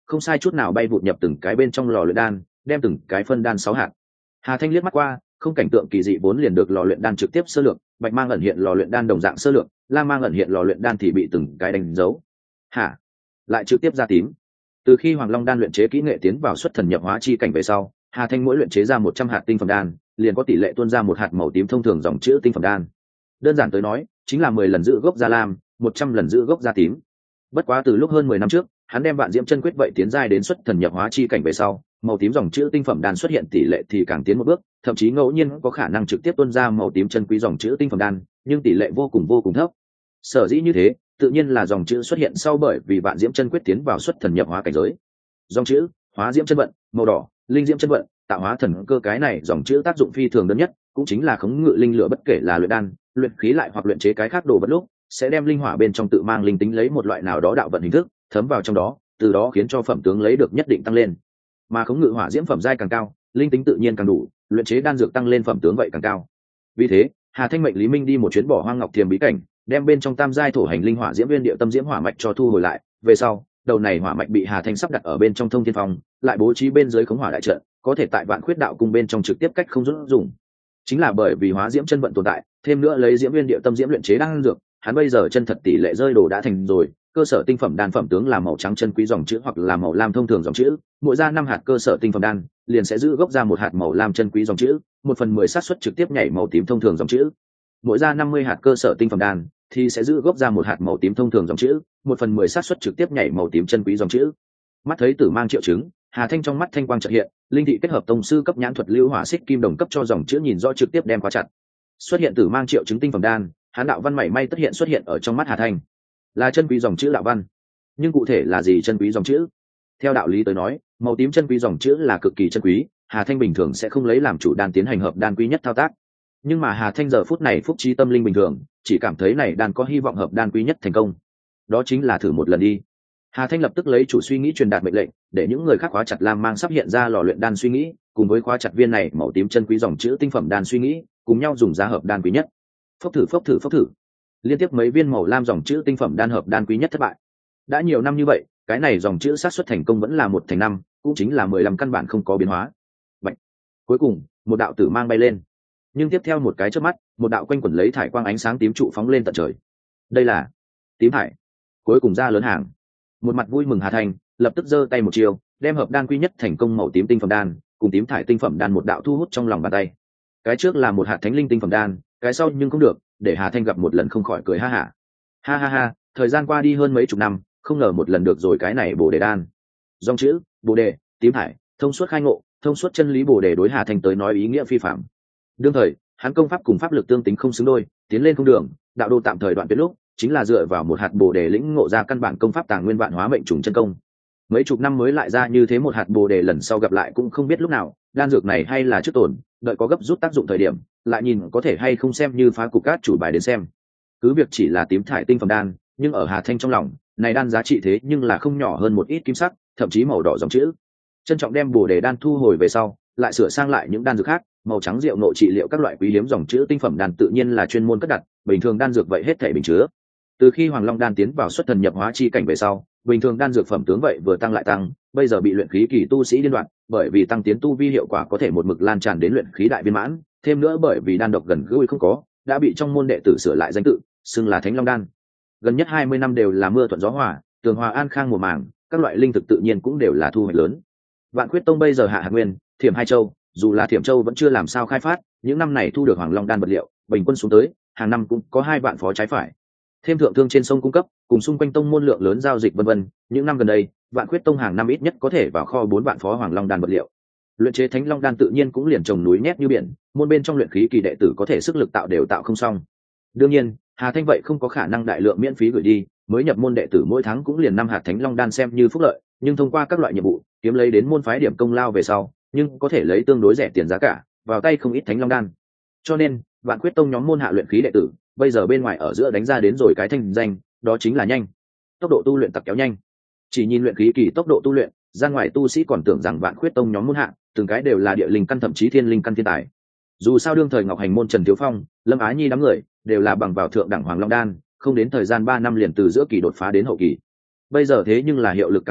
không sai chút nào bay vụt nhập từng cái bên trong lò luyện đan, đem từng cái phân đan 6 hạt. Hà Thanh liếc mắt qua, không cảnh tượng kỳ dị vốn liền được lò luyện đan trực tiếp sơ lược, bạch mang ẩn hiện lò luyện đan đồng dạng sơ lược, lam mang ẩn hiện lò luyện đan thì bị từng cái đánh dấu. Hả? Lại trực tiếp ra tím. Từ khi Hoàng Long đan luyện chế kỹ nghệ tiến vào xuất thần nhập hóa chi cảnh về sau, Hà Thanh mỗi luyện chế ra 100 hạt tinh phẩm đan, liền có tỷ lệ tuôn ra một hạt màu tím thông thường dòng chữ tinh phẩm đan. Đơn giản tới nói, chính là 10 lần giữ gốc ra lam, 100 lần giữ gốc ra tím. Bất quá từ lúc hơn 10 năm trước, hắn đem vạn diễm chân quyết vậy tiến giai đến xuất thần nhập hóa chi cảnh về sau, màu tím dòng chữ tinh phẩm đan xuất hiện tỷ lệ thì càng tiến một bước, thậm chí ngẫu nhiên có khả năng trực tiếp tuôn ra màu tím chân quý dòng chữ tinh phẩm đan, nhưng tỷ lệ vô cùng thấp. Sở dĩ như thế, tự nhiên là dòng chữ xuất hiện sau bởi vì vạn diễm chân quyết tiến vào xuất thần nhập hóa cảnh giới. Dòng chữ hóa diễm chân vận, màu đỏ, linh diễm chân vận, tạo hóa thần cơ, cái này dòng chữ tác dụng phi thường đơn nhất, cũng chính là khống ngự linh lửa, bất kể là luyện đan, luyện khí lại hoặc luyện chế cái khác đồ vật lúc, sẽ đem linh hỏa bên trong tự mang linh tính lấy một loại nào đó đạo vận hình thức thấm vào trong đó, từ đó khiến cho phẩm tướng lấy được nhất định tăng lên. Mà khống ngự hỏa diễm phẩm giai càng cao, linh tính tự nhiên càng đủ, luyện chế đan dược tăng lên phẩm tướng vậy càng cao. Vì thế, Hà Thanh mệnh Lý Minh đi một chuyến bỏ hoang ngọc thiềm bí cảnh, đem bên trong tam giai thổ hành linh hỏa diễm viên địa tâm diễm hỏa mạch cho thu hồi lại. Về sau, đầu này hỏa mạch bị Hà Thanh sắp đặt ở bên trong thông thiên phong, lại bố trí bên dưới khống hỏa đại trận, có thể tại vạn khuyết đạo cung bên trong trực tiếp cách không rút dùng. Chính là bởi vì hóa diễm chân vận tồn tại, thêm nữa lấy diễm viên địa tâm diễm luyện chế đan dược, hắn bây giờ chân thật tỷ lệ rơi đồ đã thành rồi. Cơ sở tinh phẩm đan phẩm tướng là màu trắng chân quý dòng chữ hoặc là màu lam thông thường dòng chữ, mỗi ra 5 hạt cơ sở tinh phẩm đan liền sẽ giữ gốc ra một hạt màu lam chân quý dòng chữ, 1/10 xác suất trực tiếp nhảy màu tím thông thường dòng chữ. Mỗi ra 50 hạt cơ sở tinh phẩm đan thì sẽ giữ gốc ra một hạt màu tím thông thường dòng chữ, 1/10 xác suất trực tiếp nhảy màu tím chân quý dòng chữ. Mắt thấy tử mang triệu chứng, Hà Thanh trong mắt thanh quang chợt hiện, linh thị kết hợp tông sư cấp nhãn thuật lưu hỏa xích kim đồng cấp cho dòng chữ nhìn rõ trực tiếp đem khóa chặt. Xuất hiện tử mang triệu chứng tinh phẩm đan, hán đạo văn mảy may tất hiện xuất hiện ở trong mắt Hà Thanh, là chân quý dòng chữ đạo văn. Nhưng cụ thể là gì chân quý dòng chữ? Theo đạo lý tới nói, màu tím chân quý dòng chữ là cực kỳ chân quý, Hà Thanh bình thường sẽ không lấy làm chủ đan tiến hành hợp đan quý nhất thao tác. Nhưng mà Hà Thanh giờ phút này phúc trí tâm linh bình thường, chỉ cảm thấy này đan có hy vọng hợp đan quý nhất thành công. Đó chính là thử một lần đi. Hà Thanh lập tức lấy chủ suy nghĩ truyền đạt mệnh lệnh, để những người khác khóa chặt lam mang sắp hiện ra lò luyện đan suy nghĩ, cùng với khóa chặt viên này màu tím chân quý dòng chữ tinh phẩm đan suy nghĩ, cùng nhau dùng ra hợp đan quý nhất. Phốc thử. Liên tiếp mấy viên màu lam dòng chữ tinh phẩm đan hợp đan quý nhất thất bại. Đã nhiều năm như vậy, cái này dòng chữ xác suất thành công vẫn là 1/5, cũng chính là 15 căn bản không có biến hóa. Bạch. Cuối cùng, một đạo tử mang bay lên. Nhưng tiếp theo một cái chớp mắt, một đạo quanh quẩn lấy thải quang ánh sáng tím trụ phóng lên tận trời. Đây là tím thải. Cuối cùng ra lớn hàng. Một mặt vui mừng Hà Thanh, lập tức giơ tay một chiều, đem hợp đan quý nhất thành công màu tím tinh phẩm đan, cùng tím thải tinh phẩm đan một đạo thu hút trong lòng bàn tay. Cái trước là một hạt thánh linh tinh phẩm đan, cái sau nhưng không được, để Hà Thanh gặp một lần không khỏi cười ha hả. Ha, thời gian qua đi hơn mấy chục năm, không ngờ một lần được rồi cái này bồ đề đan. Dòng chữ bồ đề, tím thải, thông suốt khai ngộ, thông suốt chân lý bồ đề đối Hà Thanh tới nói ý nghĩa phi phạm. Đương thời, hắn công pháp cùng pháp lực tương tính không xứng đôi, tiến lên không đường, đạo đồ tạm thời đoạn tuyệt lúc, chính là dựa vào một hạt bồ đề lĩnh ngộ ra căn bản công pháp tàng nguyên vạn hóa mệnh trùng chân công. Mấy chục năm mới lại ra như thế một hạt bồ đề, lần sau gặp lại cũng không biết lúc nào, đan dược này hay là trước tổn, đợi có gấp rút tác dụng thời điểm, lại nhìn có thể hay không xem như phá cục cát chủ bài đến xem. Cứ việc chỉ là tím thải tinh phẩm đan, nhưng ở Hà Thanh trong lòng, này đan giá trị thế nhưng là không nhỏ hơn một ít kim sắc, thậm chí màu đỏ dòng chữ. Trân trọng đem bồ đề đan thu hồi về sau, lại sửa sang lại những đan dược khác, màu trắng rượu nội trị liệu các loại quý hiếm dòng chữ tinh phẩm đan tự nhiên là chuyên môn cất đặt, bình thường đan dược vậy hết thảy bình chứa. Từ khi Hoàng Long đan tiến vào xuất thần nhập hóa chi cảnh về sau, bình thường đan dược phẩm tướng vậy vừa tăng lại tăng, bây giờ bị luyện khí kỳ tu sĩ điên loạn, bởi vì tăng tiến tu vi hiệu quả có thể một mực lan tràn đến luyện khí đại viên mãn, thêm nữa bởi vì đan độc gần gũi không có, đã bị trong môn đệ tử sửa lại danh tự, xưng là Thánh Long đan. Gần nhất 20 năm đều là mưa thuận gió hòa, tường hòa an khang mùa màng, các loại linh thực tự nhiên cũng đều là thu hoạch lớn. Vạn Quyết Tông bây giờ hạ hạt nguyên, Thiểm Hai Châu, dù là Thiểm Châu vẫn chưa làm sao khai phát, những năm này thu được Hoàng Long đan vật liệu, bình quân xuống tới, hàng năm cũng có 2 vạn phó trái phải. Thêm thượng thương trên sông cung cấp, cùng xung quanh tông môn lượng lớn giao dịch vân vân, những năm gần đây, Vạn Quyết Tông hàng năm ít nhất có thể vào kho 4 vạn phó Hoàng Long đan vật liệu. Luyện chế Thánh Long đan tự nhiên cũng liền trồng núi nhét như biển, môn bên trong luyện khí kỳ đệ tử có thể sức lực tạo đều tạo không xong. Đương nhiên, Hà Thanh vậy không có khả năng đại lượng miễn phí gửi đi, mới nhập môn đệ tử mỗi tháng cũng liền 5 hạt Thánh Long đan xem như phúc lợi, nhưng thông qua các loại nhiệm vụ, kiếm lấy đến môn phái điểm công lao về sau, nhưng có thể lấy tương đối rẻ tiền giá cả, vào tay không ít Thánh Long đan. Cho nên, Vạn Quyết Tông nhóm môn hạ luyện khí đệ tử, bây giờ bên ngoài ở giữa đánh ra đến rồi cái thanh danh, đó chính là nhanh. Tốc độ tu luyện tặc kéo nhanh. Chỉ nhìn luyện khí kỳ tốc độ tu luyện, ra ngoài tu sĩ còn tưởng rằng Vạn Quyết Tông nhóm môn hạ, từng cái đều là địa linh căn thậm chí thiên linh căn thiên tài. Dù sao đương thời Ngọc Hành môn Trần Thiếu Phong, Lâm Á Nhi đám người, đều là bằng vào thượng đẳng Hoàng Long đan, không đến thời gian 3 năm liền từ giữa kỳ đột phá đến hậu kỳ. Bây giờ thế nhưng là hiệu lực càng mạnh,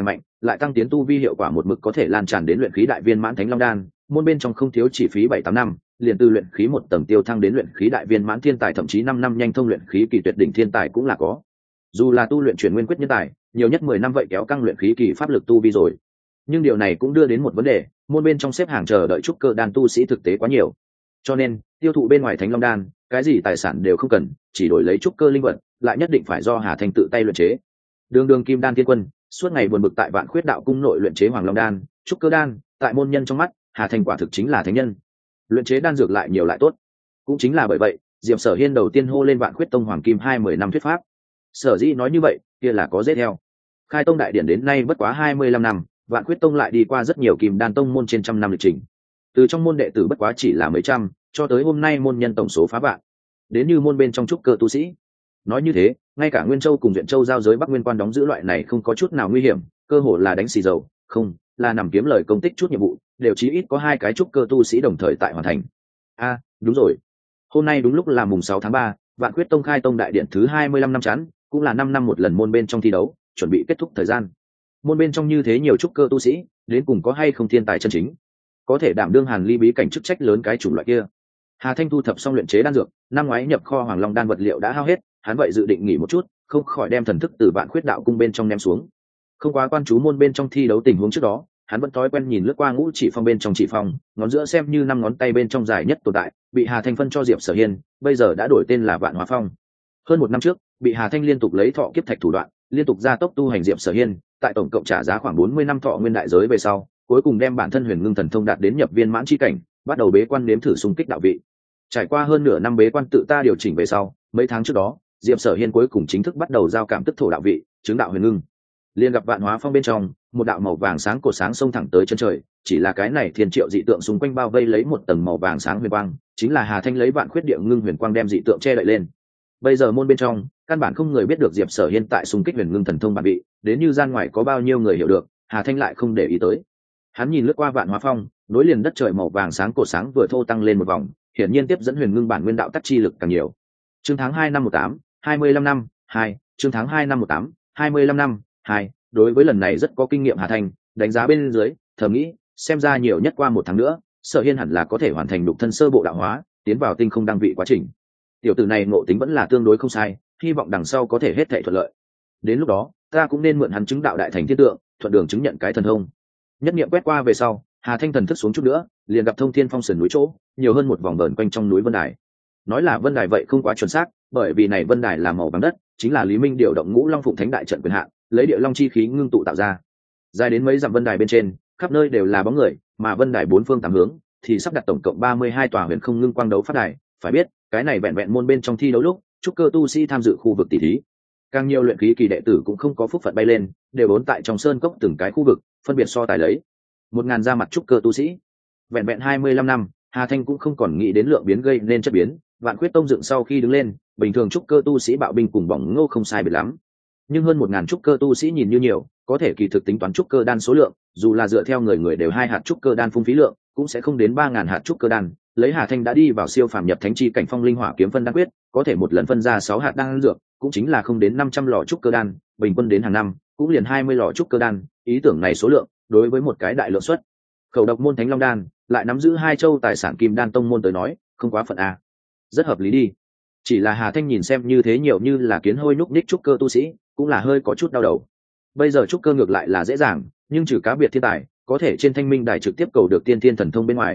lại tăng tiến tu vi hiệu quả một mực có thể lan tràn đến luyện khí đại viên mãn thánh long đan, môn bên trong không thiếu chỉ phí 7-8 năm, liền từ luyện khí một tầng tiêu thăng đến luyện khí đại viên mãn thiên tài, thậm chí 5 năm nhanh thông luyện khí kỳ tuyệt đỉnh thiên tài cũng là có. Dù là tu luyện chuyển nguyên quyết nhân tài, nhiều nhất 10 năm vậy kéo căng luyện khí kỳ pháp lực tu vi rồi. Nhưng điều này cũng đưa đến một vấn đề, môn bên trong xếp hàng chờ đợi trúc cơ đan tu sĩ thực tế quá nhiều. Cho nên, tiêu thụ bên ngoài thánh long đan, cái gì tài sản đều không cần, chỉ đổi lấy trúc cơ linh vật, lại nhất định phải do Hà Thanh tự tay luyện chế. Đường Kim Đan Tiên Quân, suốt ngày buồn bực tại Vạn Khuyết Đạo cung nội luyện chế Hoàng Long đan, trúc cơ đan, tại môn nhân trong mắt, Hà Thanh quả thực chính là thánh nhân. Luyện chế đan dược lại nhiều lại tốt. Cũng chính là bởi vậy, Diệp Sở Hiên đầu tiên hô lên Vạn Khuyết Tông Hoàng Kim 20 năm thuyết pháp. Sở dĩ nói như vậy, kia là có dễ theo. Khai tông đại điển đến nay bất quá 25 năm, Vạn Khuyết Tông lại đi qua rất nhiều Kim Đan tông môn trên trăm năm lịch trình. Từ trong môn đệ tử bất quá chỉ là mấy trăm, cho tới hôm nay môn nhân tổng số phá vạn. Đến như môn bên trong trúc cơ tu sĩ. Nói như thế, ngay cả Nguyên Châu cùng Duyện Châu giao giới Bắc Nguyên Quan đóng giữ loại này không có chút nào nguy hiểm, cơ hội là đánh xì dầu, không, là nằm kiếm lời công tích chút nhiệm vụ, đều chí ít có 2 cái trúc cơ tu sĩ đồng thời tại hoàn thành. Đúng rồi. Hôm nay đúng lúc là mùng 6 tháng 3, Vạn Khuyết Tông khai tông đại điện thứ 25 năm chắn, cũng là 5 năm một lần môn bên trong thi đấu, chuẩn bị kết thúc thời gian. Môn bên trong như thế nhiều trúc cơ tu sĩ, đến cùng có hay không thiên tài chân chính, có thể đảm đương Hàn Ly bí cảnh chức trách lớn cái chủng loại kia. Hà Thanh thu thập xong luyện chế đan dược, năm ngoái nhập kho Hoàng Long đan vật liệu đã hao hết, hắn vậy dự định nghỉ một chút, không khỏi đem thần thức từ Vạn Khuyết Đạo cung bên trong ném xuống. Không quá quan chú môn bên trong thi đấu tình huống trước đó, hắn vẫn thói quen nhìn lướt qua ngũ chỉ phong bên trong chỉ phong, ngón giữa xem như 5 ngón tay bên trong dài nhất tồn tại, bị Hà Thanh phân cho Diệp Sở Hiên, bây giờ đã đổi tên là Vạn Hóa Phong. Hơn 1 năm trước, bị Hà Thanh liên tục lấy thọ kiếp thạch thủ đoạn, liên tục gia tốc tu hành Diệp Sở Hiên, tại tổng cộng trả giá khoảng 40 năm thọ nguyên đại giới về sau, cuối cùng đem bản thân Huyền Ngưng Thần Thông đạt đến nhập viên mãn chi cảnh, bắt đầu bế quan nếm thử xung kích đạo vị. Trải qua hơn nửa năm bế quan tự ta điều chỉnh về sau, mấy tháng trước đó, Diệp Sở Hiên cuối cùng chính thức bắt đầu giao cảm tức thổ đạo vị, chứng đạo huyền ngưng. Liên gặp Vạn Hóa Phong bên trong, một đạo màu vàng sáng cột sáng xông thẳng tới chân trời, chỉ là cái này thiên triệu dị tượng xung quanh bao vây lấy một tầng màu vàng sáng huyền quang, chính là Hà Thanh lấy Vạn Khuyết Địa Ngưng huyền quang đem dị tượng che đậy lên. Bây giờ môn bên trong, căn bản không người biết được Diệp Sở Hiên tại xung kích Huyền Ngưng Thần Thông bản vị, đến như gian ngoài có bao nhiêu người hiểu được, Hà Thanh lại không để ý tới. Hắn nhìn lướt qua Vạn Hóa Phong, nối liền đất trời màu vàng sáng cột sáng vừa thô tăng lên một vòng, hiển nhiên tiếp dẫn Huyền Ngưng bản nguyên đạo tắc chi lực càng nhiều. Chương tháng 2 năm 18, 25 năm 2, chương tháng 2 năm 18, 25 năm 2, đối với lần này rất có kinh nghiệm Hà Thanh, đánh giá bên dưới, thầm nghĩ, xem ra nhiều nhất qua 1 tháng nữa, Sở Hiên hẳn là có thể hoàn thành đục thân sơ bộ đạo hóa, tiến vào tinh không đăng vị quá trình. Tiểu tử này ngộ tính vẫn là tương đối không sai, hy vọng đằng sau có thể hết thảy thuận lợi. Đến lúc đó, ta cũng nên mượn hắn chứng đạo đại thành thiên tượng, thuận đường chứng nhận cái thần thông. Nhất niệm quét qua về sau, Hà Thanh thần thức xuống chút nữa, liền gặp Thông Thiên Phong sườn núi chỗ, nhiều hơn một vòng vờn quanh trong núi vân đài. Nói là vân đài vậy không quá chuẩn xác, bởi vì này vân đài là màu vàng đất, chính là Lý Minh điều động Ngũ Long Phụng Thánh đại trận quyền hạn, lấy địa long chi khí ngưng tụ tạo ra. Dài đến mấy dặm vân đài bên trên, khắp nơi đều là bóng người, mà vân đài 4 phương 8 hướng thì sắp đặt tổng cộng 32 tòa huyền không ngưng quang đấu phát đài, phải biết, cái này vẹn vẹn môn bên trong thi đấu lúc, trúc cơ tu sĩ tham dự khu vực tỷ thí. Càng nhiều luyện khí kỳ đệ tử cũng không có phúc phận bay lên, đều vốn tại trong sơn cốc từng cái khu vực, phân biệt so tài lấy 1000 ra mặt trúc cơ tu sĩ. Vẹn vẹn 25 năm, Hà Thanh cũng không còn nghĩ đến lượng biến gây nên chất biến, Vạn Khuyết Tông dựng sau khi đứng lên, bình thường trúc cơ tu sĩ bạo binh cùng bỏng ngô không sai biệt lắm. Nhưng hơn 1000 trúc cơ tu sĩ nhìn như nhiều, có thể kỳ thực tính toán trúc cơ đan số lượng, dù là dựa theo người người đều 2 hạt trúc cơ đan phung phí lượng, cũng sẽ không đến 3000 hạt trúc cơ đan. Lấy Hà Thanh đã đi vào siêu phàm nhập thánh chi cảnh phong linh hỏa kiếm phân đan quyết, có thể một lần phân ra 6 hạt đan dược, cũng chính là không đến 500 lò trúc cơ đan, bình quân đến hàng năm cũng liền 20 lò trúc cơ đan. Ý tưởng này số lượng, đối với một cái đại lượng suất khẩu độc môn Thánh Long đan, lại nắm giữ 2 châu tài sản Kim Đan tông môn tới nói, không quá phận a. Rất hợp lý đi. Chỉ là Hà Thanh nhìn xem như thế nhiều như là kiến hôi nhúc nhích trúc cơ tu sĩ, cũng là hơi có chút đau đầu. Bây giờ trúc cơ ngược lại là dễ dàng, nhưng trừ cá biệt thiên tài, có thể trên Thanh Minh đài trực tiếp cầu được tiên thiên thần thông bên ngoài,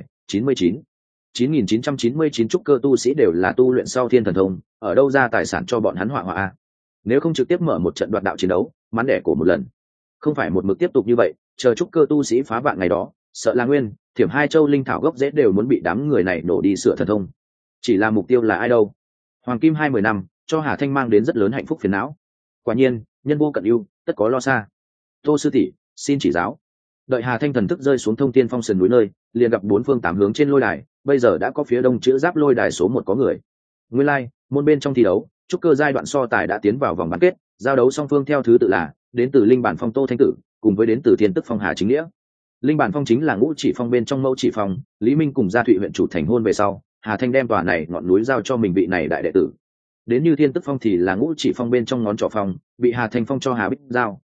9999 trúc cơ tu sĩ đều là tu luyện sau thiên thần thông, ở đâu ra tài sản cho bọn hắn họa họa a. Nếu không trực tiếp mở một trận đoạt đạo chiến đấu, mắn đẻ cổ một lần. Không phải một mực tiếp tục như vậy, chờ trúc cơ tu sĩ phá vạn ngày đó, sợ là Nguyên, Thiểm 2 châu linh thảo gốc rễ đều muốn bị đám người này nổ đi sửa thần thông. Chỉ là mục tiêu là ai đâu? Hoàng Kim 20 năm, cho Hà Thanh mang đến rất lớn hạnh phúc phiền não. Quả nhiên, nhân vô cận ưu, tất có lo xa. Tô sư tỷ, xin chỉ giáo. Đợi Hà Thanh thần thức rơi xuống Thông Thiên Phong sườn núi nơi, liền gặp 4 phương 8 hướng trên lôi đài, bây giờ đã có phía đông chữ giáp lôi đài số 1 có người. Nguyên lai, môn bên trong thi đấu, trúc cơ giai đoạn so tài đã tiến vào vòng bán kết, giao đấu song phương theo thứ tự là đến từ Linh Bản Phong Tô Thanh Tử, cùng với đến từ Thiên Tức Phong Hà Chính Nghĩa. Linh Bản Phong chính là Ngũ Chỉ Phong bên trong Mẫu Chỉ Phong, Lý Minh cùng Gia Thụy huyện chủ thành hôn về sau, Hà Thanh đem tòa này ngọn núi giao cho mình vị này đại đệ tử. Đến như Thiên Tức Phong thì là Ngũ Chỉ Phong bên trong Ngón Trỏ Phong, bị Hà Thanh Phong cho Hà Bích giao,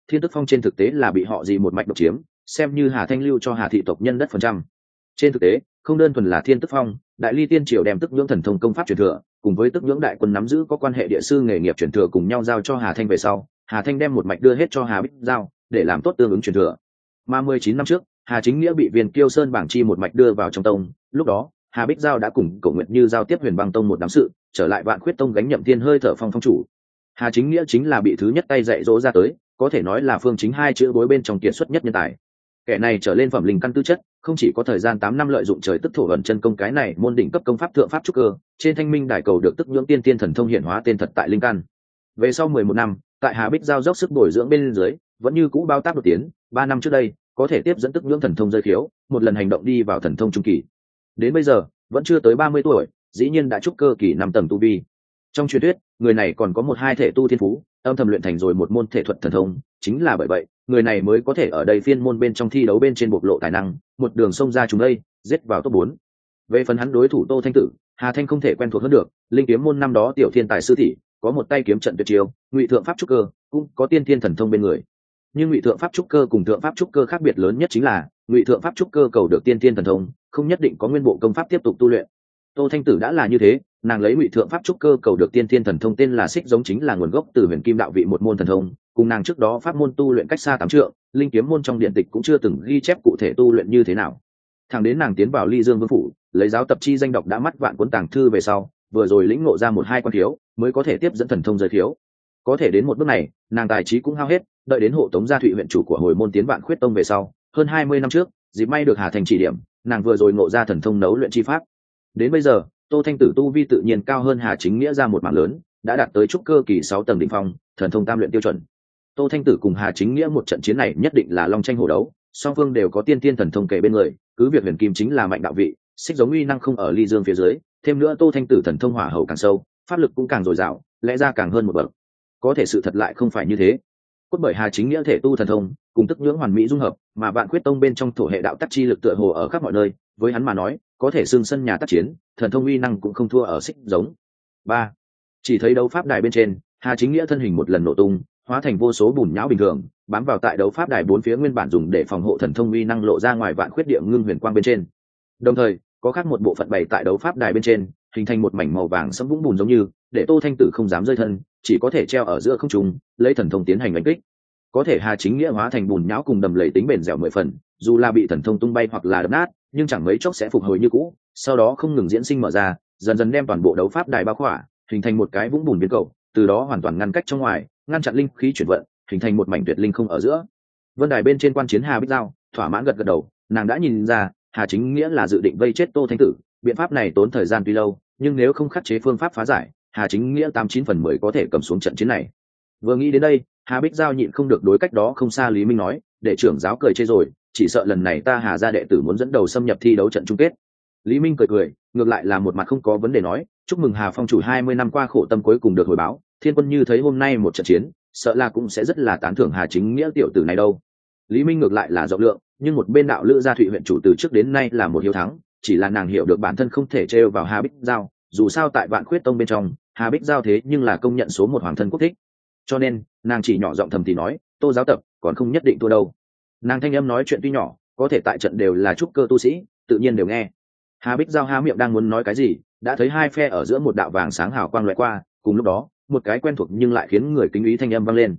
Thiên Tức Phong trên thực tế là bị họ gì một mạch độc chiếm, xem như Hà Thanh lưu cho Hà thị tộc nhân đất phần trăm. Trên thực tế, không đơn thuần là Thiên Tức Phong, Đại Ly Tiên Triều đem Tức Nhưỡng thần thông công pháp truyền thừa, cùng với Tức Nhưỡng đại quân nắm giữ có quan hệ địa sư nghề nghiệp truyền thừa cùng nhau giao cho Hà Thanh về sau, Hà Thanh đem một mạch đưa hết cho Hà Bích Giao, để làm tốt tương ứng truyền thừa. Mà 19 năm trước, Hà Chính Nghĩa bị Viên Kiêu Sơn bảng chi một mạch đưa vào trong tông, lúc đó, Hà Bích Giao đã cùng Cổ Nguyệt Như giao tiếp Huyền Băng Tông một đám sự, trở lại Vạn Khuyết Tông gánh nhậm thiên hơi thở phong phong chủ. Hà Chính Nghĩa chính là bị thứ nhất tay dạy dỗ ra tới, có thể nói là phương chính hai chữ bối bên trong kiệt xuất nhất nhân tài. Kẻ này trở lên phẩm linh căn tư chất, không chỉ có thời gian 8 năm lợi dụng trời tức thổ ẩn chân công cái này môn đỉnh cấp công pháp thượng pháp trúc cơ, trên Thanh Minh Đài cầu được Tức Nhưỡng tiên tiên thần thông hiển hóa tên thật tại linh căn. Về sau 11 năm, tại Hà Bích Giao dốc sức bồi dưỡng bên dưới, vẫn như cũ bao tác đột tiến, 3 năm trước đây, có thể tiếp dẫn Tức Nhưỡng thần thông rơi khiếu, một lần hành động đi vào thần thông trung kỳ. Đến bây giờ, vẫn chưa tới 30 tuổi, dĩ nhiên đã trúc cơ kỳ 5 tầng tu vi. Trong truyền thuyết, người này còn có một hai thể tu thiên phú, âm thầm luyện thành rồi một môn thể thuật thần thông, chính là bởi vậy, người này mới có thể ở đây phiên môn bên trong thi đấu bên trên bộc lộ tài năng, một đường xông ra chúng đây, giết vào top 4. Về phần hắn đối thủ Tô Thanh Tử, Hà Thanh không thể quen thuộc hơn được, linh kiếm môn năm đó tiểu thiên tài sư thị, có một tay kiếm trận tuyệt chiêu, ngụy thượng pháp trúc cơ, cũng có tiên thiên thần thông bên người. Nhưng ngụy thượng pháp trúc cơ cùng thượng pháp trúc cơ khác biệt lớn nhất chính là, ngụy thượng pháp trúc cơ cầu được tiên thiên thần thông, không nhất định có nguyên bộ công pháp tiếp tục tu luyện. Tô Thanh Tử đã là như thế, nàng lấy ngụy thượng pháp trúc cơ cầu được tiên thiên thần thông tên là xích giống chính là nguồn gốc từ huyền kim đạo vị một môn thần thông, cùng nàng trước đó pháp môn tu luyện cách xa 8 trượng, linh kiếm môn trong điện tịch cũng chưa từng ghi chép cụ thể tu luyện như thế nào. Thẳng đến nàng tiến vào Ly Dương Vương phủ, lấy giáo tập chi danh đọc đã mắt vạn cuốn tàng thư về sau, vừa rồi lĩnh ngộ ra một hai quan thiếu, mới có thể tiếp dẫn thần thông giới thiếu. Có thể đến một bước này, nàng tài trí cũng hao hết, đợi đến hộ tống gia thụy huyện chủ của hồi môn tiến Vạn Khuyết Tông về sau, hơn 20 năm trước, dịp may được Hà Thành chỉ điểm, nàng vừa rồi ngộ ra thần thông nấu luyện chi pháp. Đến bây giờ, Tô Thanh Tử tu vi tự nhiên cao hơn Hà Chính Nghĩa ra một mảng lớn, đã đạt tới trúc cơ kỳ 6 tầng đỉnh phong, thần thông tam luyện tiêu chuẩn. Tô Thanh Tử cùng Hà Chính Nghĩa một trận chiến này nhất định là long tranh hổ đấu, song phương đều có tiên tiên thần thông kề bên người, cứ việc huyền kim chính là mạnh đạo vị, xích giống uy năng không ở Ly Dương phía dưới, thêm nữa Tô Thanh Tử thần thông hỏa hậu càng sâu, pháp lực cũng càng dồi dào, lẽ ra càng hơn một bậc. Có thể sự thật lại không phải như thế. Cốt bởi Hà Chính Nghĩa thể tu thần thông, cùng tức nhưỡng hoàn mỹ dung hợp, mà Vạn Khuyết Tông bên trong thổ hệ đạo tắc chi lực tựa hồ ở khắp mọi nơi, với hắn mà nói, có thể xưng sân nhà tác chiến, thần thông uy năng cũng không thua ở xích giống. 3. Chỉ thấy đấu pháp đài bên trên, Hà Chính Nghĩa thân hình một lần nổ tung, hóa thành vô số bùn nhão bình thường, bám vào tại đấu pháp đài bốn phía nguyên bản dùng để phòng hộ thần thông uy năng lộ ra ngoài Vạn Khuyết Địa Ngưng Huyền Quang bên trên. Đồng thời, có khác một bộ phận bày tại đấu pháp đài bên trên, hình thành một mảnh màu vàng sẫm vũng bùn giống như, để Tô Thanh Tử không dám rơi thân, chỉ có thể treo ở giữa không trung, lấy thần thông tiến hành đánh kích. Có thể Hà Chính Nghĩa hóa thành bùn nhão cùng đầm lầy tính bền dẻo 10 phần, dù là bị thần thông tung bay hoặc là đập nát, nhưng chẳng mấy chốc sẽ phục hồi như cũ, sau đó không ngừng diễn sinh mở ra, dần dần đem toàn bộ đấu pháp đài bao khỏa, hình thành một cái vũng bùn biến cầu, từ đó hoàn toàn ngăn cách trong ngoài, ngăn chặn linh khí chuyển vận, hình thành một mảnh tuyệt linh không ở giữa. Vân đài bên trên quan chiến Hà Bích Giao, thỏa mãn gật gật đầu, nàng đã nhìn ra, Hà Chính Nghĩa là dự định vây chết Tô Thanh Tử, biện pháp này tốn thời gian tuy lâu, nhưng nếu không khắc chế phương pháp phá giải, Hà Chính Nghĩa 89 phần 10 có thể cầm xuống trận chiến này. Vừa nghĩ đến đây, Hà Bích Giao nhịn không được đối cách đó không xa Lý Minh nói, để trưởng giáo cười chê rồi, chỉ sợ lần này ta Hà gia đệ tử muốn dẫn đầu xâm nhập thi đấu trận chung kết. Lý Minh cười cười, ngược lại là một mặt không có vấn đề nói, chúc mừng Hà phong chủ 20 năm qua khổ tâm cuối cùng được hồi báo, thiên quân như thấy hôm nay một trận chiến, sợ là cũng sẽ rất là tán thưởng Hà Chính Nghĩa tiểu tử này đâu. Lý Minh ngược lại là rộng lượng, nhưng một bên đạo lữ gia thụy huyện chủ từ trước đến nay là một hiếu thắng, chỉ là nàng hiểu được bản thân không thể trêu vào Hà Bích Giao, dù sao tại Vạn Khuyết Tông bên trong, Hà Bích Giao thế nhưng là công nhận số một hoàng thân quốc thích, cho nên nàng chỉ nhỏ giọng thầm thì nói, Tô giáo tập còn không nhất định thua đâu. Nàng thanh âm nói chuyện tuy nhỏ, có thể tại trận đều là trúc cơ tu sĩ, tự nhiên đều nghe. Hà Bích Giao há miệng đang muốn nói cái gì, đã thấy hai phe ở giữa một đạo vàng sáng hào quang loại qua, cùng lúc đó, một cái quen thuộc nhưng lại khiến người kính ý thanh âm vang lên.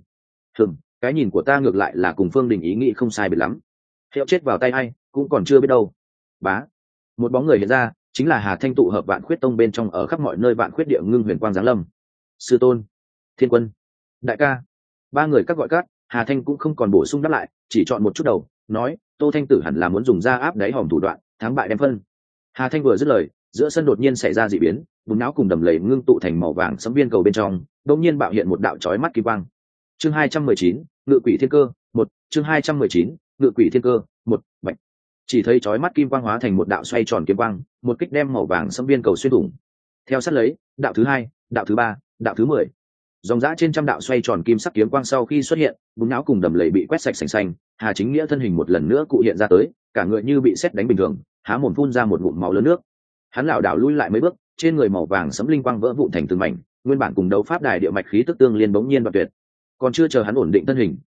Cái nhìn của ta ngược lại là cùng Phương Đình ý nghĩ không sai biệt lắm. Hiệu chết vào tay ai, cũng còn chưa biết đâu. Bá, một bóng người hiện ra, chính là Hà Thanh tụ hợp Vạn Khuyết Tông bên trong ở khắp mọi nơi Vạn Khuyết Địa Ngưng Huyền Quang giáng lâm. Sư tôn, Thiên quân, đại ca, ba người các gọi cát, Hà Thanh cũng không còn bổ sung đáp lại, chỉ chọn một chút đầu, nói, Tô Thanh Tử hẳn là muốn dùng ra áp đáy hòm thủ đoạn, thắng bại đem phân. Hà Thanh vừa dứt lời, giữa sân đột nhiên xảy ra dị biến, bùn não cùng đầm lầy ngưng tụ thành màu vàng sẫm viên cầu bên trong, đột nhiên bạo hiện một đạo chói mắt kim quang. Chương 219, Ngự Quỷ Thiên Cơ, 1, chương 219, Ngự Quỷ Thiên Cơ, 1, bạch. Chỉ thấy chói mắt kim quang hóa thành một đạo xoay tròn kiếm quang, một kích đem màu vàng sẫm viên cầu xuyên thủng. Theo sát lấy, đạo thứ 2, đạo thứ 3, đạo thứ 10. Dòng dã trên trăm đạo xoay tròn kim sắc kiếm quang sau khi xuất hiện, bùn não cùng đầm lầy bị quét sạch sành xanh, Hà Chính Nghĩa thân hình một lần nữa cụ hiện ra tới, cả người như bị sét đánh bình thường, há mồm phun ra một ngụm máu lớn nước. Hắn lảo đảo lui lại mấy bước, trên người màu vàng sẫm linh quang vỡ vụn thành từng mảnh, nguyên bản cùng đấu pháp đài địa mạch khí tức tương liên bỗng nhiên đoạn tuyệt. Còn chưa chờ hắn ổn định thân hình,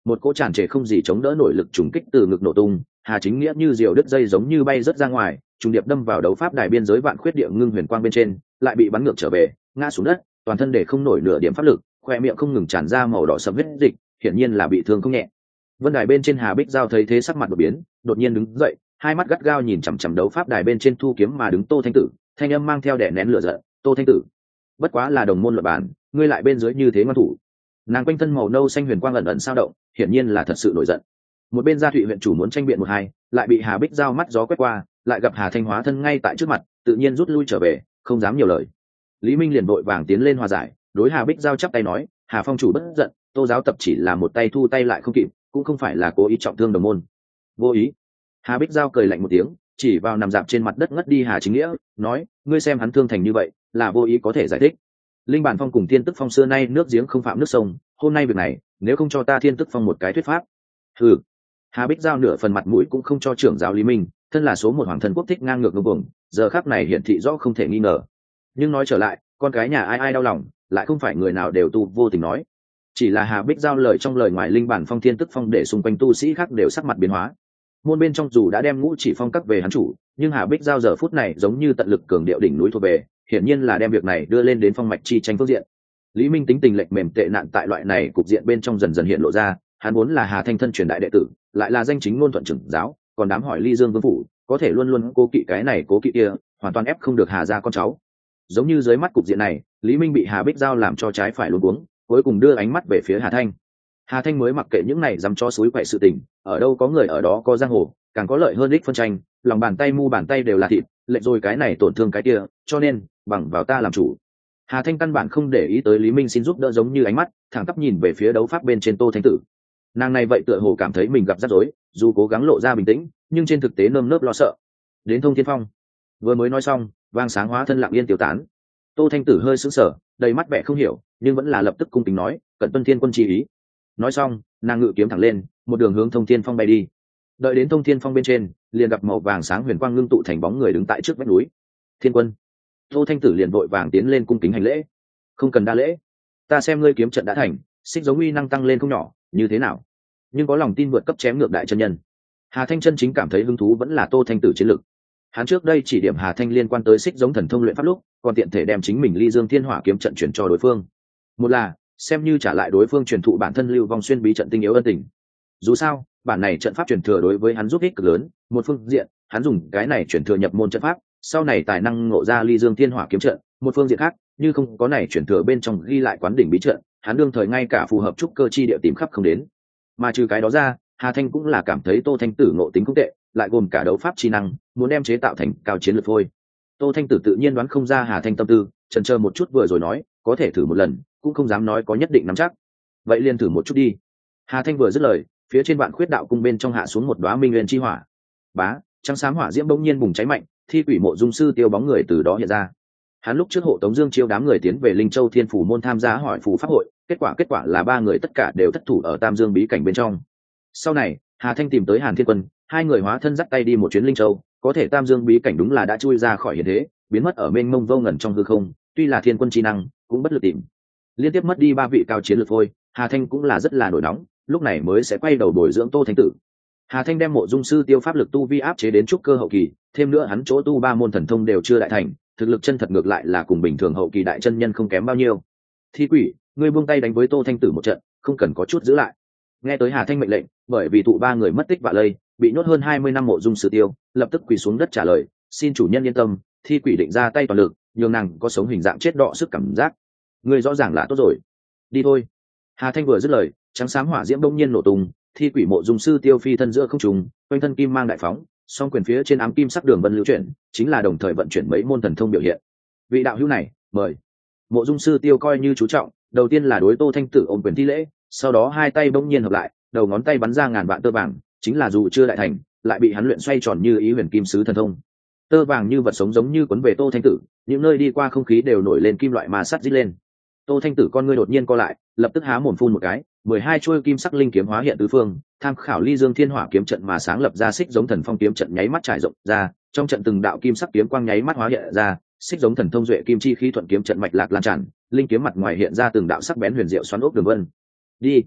một cỗ tràn trề không gì chống đỡ nổi lực trùng kích từ ngực nổ tung, Hà Chính Nghĩa như diều đứt dây giống như bay rớt ra ngoài, trùng điệp đâm vào đấu pháp đài biên giới vạn khuyết địa ngưng huyền quang bên trên, lại bị bắn ngược trở về, ngã xuống đất, toàn thân để không nổi nửa điểm pháp lực, khoe miệng không ngừng tràn ra màu đỏ sẫm huyết dịch, hiển nhiên là bị thương không nhẹ. Vân đài bên trên Hà Bích Giao thấy thế sắc mặt đột biến, đột nhiên đứng dậy, hai mắt gắt gao nhìn chằm chằm đấu pháp đài bên trên thu kiếm mà đứng Tô Thanh Tử, thanh âm mang theo đè nén lửa giận, "Tô Thanh Tử, bất quá là đồng môn luận bản, ngươi lại bên dưới như thế ngoan thủ." Nàng quanh thân màu nâu xanh huyền quang ẩn ẩn sao động, hiển nhiên là thật sự nổi giận. Một bên Gia Thụy huyện chủ muốn tranh biện một hai, lại bị Hà Bích Giao mắt gió quét qua, lại gặp Hà Thanh hóa thân ngay tại trước mặt, tự nhiên rút lui trở về, không dám nhiều lời. Lý Minh liền vội vàng tiến lên hòa giải, đối Hà Bích Giao chắp tay nói, "Hà phong chủ bất giận, Tô giáo tập chỉ là một tay thu tay lại không kịp, cũng không phải là cố ý trọng thương đồng môn." "Vô ý." Hà Bích Giao cười lạnh một tiếng, chỉ vào nằm dạp trên mặt đất ngất đi Hà Chính Nghĩa, nói, "Ngươi xem hắn thương thành như vậy, là vô ý có thể giải thích. Linh Bản Phong cùng Thiên Tức Phong xưa nay nước giếng không phạm nước sông, hôm nay việc này, nếu không cho ta Thiên Tức Phong một cái thuyết pháp." "Ừ." Hà Bích Giao nửa phần mặt mũi cũng không cho trưởng giáo Lý Minh, thân là số một hoàng thân quốc thích ngang ngược ngông cuồng, giờ khắc này hiển thị rõ không thể nghi ngờ. Nhưng nói trở lại, con cái nhà ai ai đau lòng, lại không phải người nào đều tu vô tình nói. Chỉ là Hà Bích Giao lời trong lời ngoài Linh Bản Phong Thiên Tức Phong để xung quanh tu sĩ khác đều sắc mặt biến hóa. Môn bên trong dù đã đem Ngũ Chỉ Phong các về hắn chủ, nhưng Hà Bích Giao giờ phút này giống như tận lực cường điệu đỉnh núi thuộc về, hiển nhiên là đem việc này đưa lên đến phong mạch chi tranh phương diện. Lý Minh tính tình lệch mềm tệ nạn tại loại này cục diện bên trong dần dần hiện lộ ra, hắn vốn là Hà Thanh thân truyền đại đệ tử, lại là danh chính ngôn thuận trưởng giáo, còn đám hỏi Ly Dương Vương phủ, có thể luôn luôn cố kỵ cái này cố kỵ kia, hoàn toàn ép không được Hà gia con cháu. Giống như dưới mắt cục diện này, Lý Minh bị Hà Bích Giao làm cho trái phải luống cuống, cuối cùng đưa ánh mắt về phía Hà Thanh. Hà Thanh mới mặc kệ những này dám cho suối quậy sự tình, ở đâu có người ở đó có giang hồ, càng có lợi hơn ích phân tranh, lòng bàn tay mu bàn tay đều là thịt, lệnh rồi cái này tổn thương cái kia, cho nên bằng vào ta làm chủ. Hà Thanh căn bản không để ý tới Lý Minh xin giúp đỡ giống như ánh mắt, thẳng tắp nhìn về phía đấu pháp bên trên Tô Thanh Tử. Nàng này vậy tựa hồ cảm thấy mình gặp rắc rối, dù cố gắng lộ ra bình tĩnh, nhưng trên thực tế nơm nớp lo sợ. Đến Thông Thiên Phong, vừa mới nói xong, vang sáng hóa thân lặng yên tiêu tán. Tô Thanh Tử hơi sững sờ, đầy mắt vẻ không hiểu, nhưng vẫn là lập tức cung kính nói, "Cẩn tuân Thiên quân chỉ ý." Nói xong, nàng ngự kiếm thẳng lên, một đường hướng Thông Thiên Phong bay đi. Đợi đến Thông Thiên Phong bên trên, liền gặp màu vàng sáng huyền quang ngưng tụ thành bóng người đứng tại trước vách núi. "Thiên quân." Tô Thanh Tử liền vội vàng tiến lên cung kính hành lễ. "Không cần đa lễ, ta xem ngươi kiếm trận đã thành, xích giống uy năng tăng lên không nhỏ, như thế nào?" Nhưng có lòng tin vượt cấp chém ngược đại chân nhân. Hà Thanh chân chính cảm thấy hứng thú vẫn là Tô Thanh Tử chiến lực. Hắn trước đây chỉ điểm Hà Thanh liên quan tới xích giống thần thông luyện pháp lúc, còn tiện thể đem chính mình Ly Dương Thiên Hỏa kiếm trận chuyển cho đối phương. Một là xem như trả lại đối phương truyền thụ bản thân Lưu Vong Xuyên bí trận tinh yếu ân tình. Dù sao, bản này trận pháp truyền thừa đối với hắn giúp ích cực lớn, một phương diện, hắn dùng cái này truyền thừa nhập môn trận pháp, sau này tài năng ngộ ra Ly Dương Thiên Hỏa kiếm trận, một phương diện khác, như không có này truyền thừa bên trong ghi lại quán đỉnh bí trận, hắn đương thời ngay cả phù hợp trúc cơ chi địa tìm khắp không đến. Mà trừ cái đó ra, Hà Thanh cũng là cảm thấy Tô Thanh Tử ngộ tính cũng tệ, lại gồm cả đấu pháp chi năng, muốn đem chế tạo thành cao chiến lược thôi. Tô Thanh Tử tự nhiên đoán không ra Hà Thanh tâm tư, chần chờ một chút vừa rồi nói, có thể thử một lần, cũng không dám nói có nhất định nắm chắc. Vậy liền thử một chút đi. Hà Thanh vừa dứt lời, phía trên vạn khuyết đạo cung bên trong hạ xuống một đóa minh nguyên chi hỏa. Bá, trắng xám hỏa diễm bỗng nhiên bùng cháy mạnh, thi quỷ mộ dung sư tiêu bóng người từ đó hiện ra. Hắn lúc trước hộ tống Dương Chiêu đám người tiến về Linh Châu Thiên Phủ môn tham gia hỏi phù pháp hội, kết quả là ba người tất cả đều thất thủ ở Tam Dương bí cảnh bên trong. Sau này, Hà Thanh tìm tới Hàn Thiên Quân, hai người hóa thân dắt tay đi một chuyến Linh Châu, có thể Tam Dương bí cảnh đúng là đã chui ra khỏi hiện thế, biến mất ở mênh mông vô ngần trong hư không, tuy là Thiên Quân chi năng, cũng bất lực tìm. Liên tiếp mất đi ba vị cao chiến lược thôi, Hà Thanh cũng là rất là nổi nóng, lúc này mới sẽ quay đầu bồi dưỡng Tô Thanh Tử. Hà Thanh đem mộ dung sư tiêu pháp lực tu vi áp chế đến trúc cơ hậu kỳ, thêm nữa hắn chỗ tu ba môn thần thông đều chưa đại thành, thực lực chân thật ngược lại là cùng bình thường hậu kỳ đại chân nhân không kém bao nhiêu. Thi quỷ, ngươi buông tay đánh với Tô Thanh Tử một trận, không cần có chút giữ lại. Nghe tới Hà Thanh mệnh lệnh, bởi vì tụ ba người mất tích vạ lây, bị nhốt hơn 20 năm mộ dung sư tiêu, lập tức quỳ xuống đất trả lời, "Xin chủ nhân yên tâm, thi quỷ định ra tay toàn lực, nhường nàng có sống hình dạng chết đọ sức cảm giác. Ngươi rõ ràng là tốt rồi. Đi thôi." Hà Thanh vừa dứt lời, trắng xám hỏa diễm bỗng nhiên nổ tung, thi quỷ mộ dung sư tiêu phi thân giữa không trung, quanh thân kim mang đại phóng, song quyền phía trên ám kim sắc đường vân lưu chuyển, chính là đồng thời vận chuyển mấy môn thần thông biểu hiện. "Vị đạo hữu này, mời." Mộ dung sư tiêu coi như chú trọng, đầu tiên là đối Tô Thanh Tử ôm quyền thi lễ, sau đó hai tay bỗng nhiên hợp lại, đầu ngón tay bắn ra ngàn vạn tơ vàng, chính là dù chưa đại thành, lại bị hắn luyện xoay tròn như ý huyền kim sứ thần thông. Tơ vàng như vật sống giống như cuốn về Tô Thanh Tử, những nơi đi qua không khí đều nổi lên kim loại ma sắt rít lên. Tô Thanh Tử con ngươi đột nhiên co lại, lập tức há mồm phun một cái, 12 chuôi kim sắc linh kiếm hóa hiện tứ phương, tham khảo Ly Dương Thiên Hỏa kiếm trận mà sáng lập ra xích giống thần phong kiếm trận nháy mắt trải rộng ra, trong trận từng đạo kim sắc kiếm quang nháy mắt hóa hiện ra, xích giống thần thông duệ kim chi khí thuận kiếm trận mạch lạc lan tràn, linh kiếm mặt ngoài hiện ra từng đạo sắc bén huyền diệu xoắn ốc đường vân. Đi.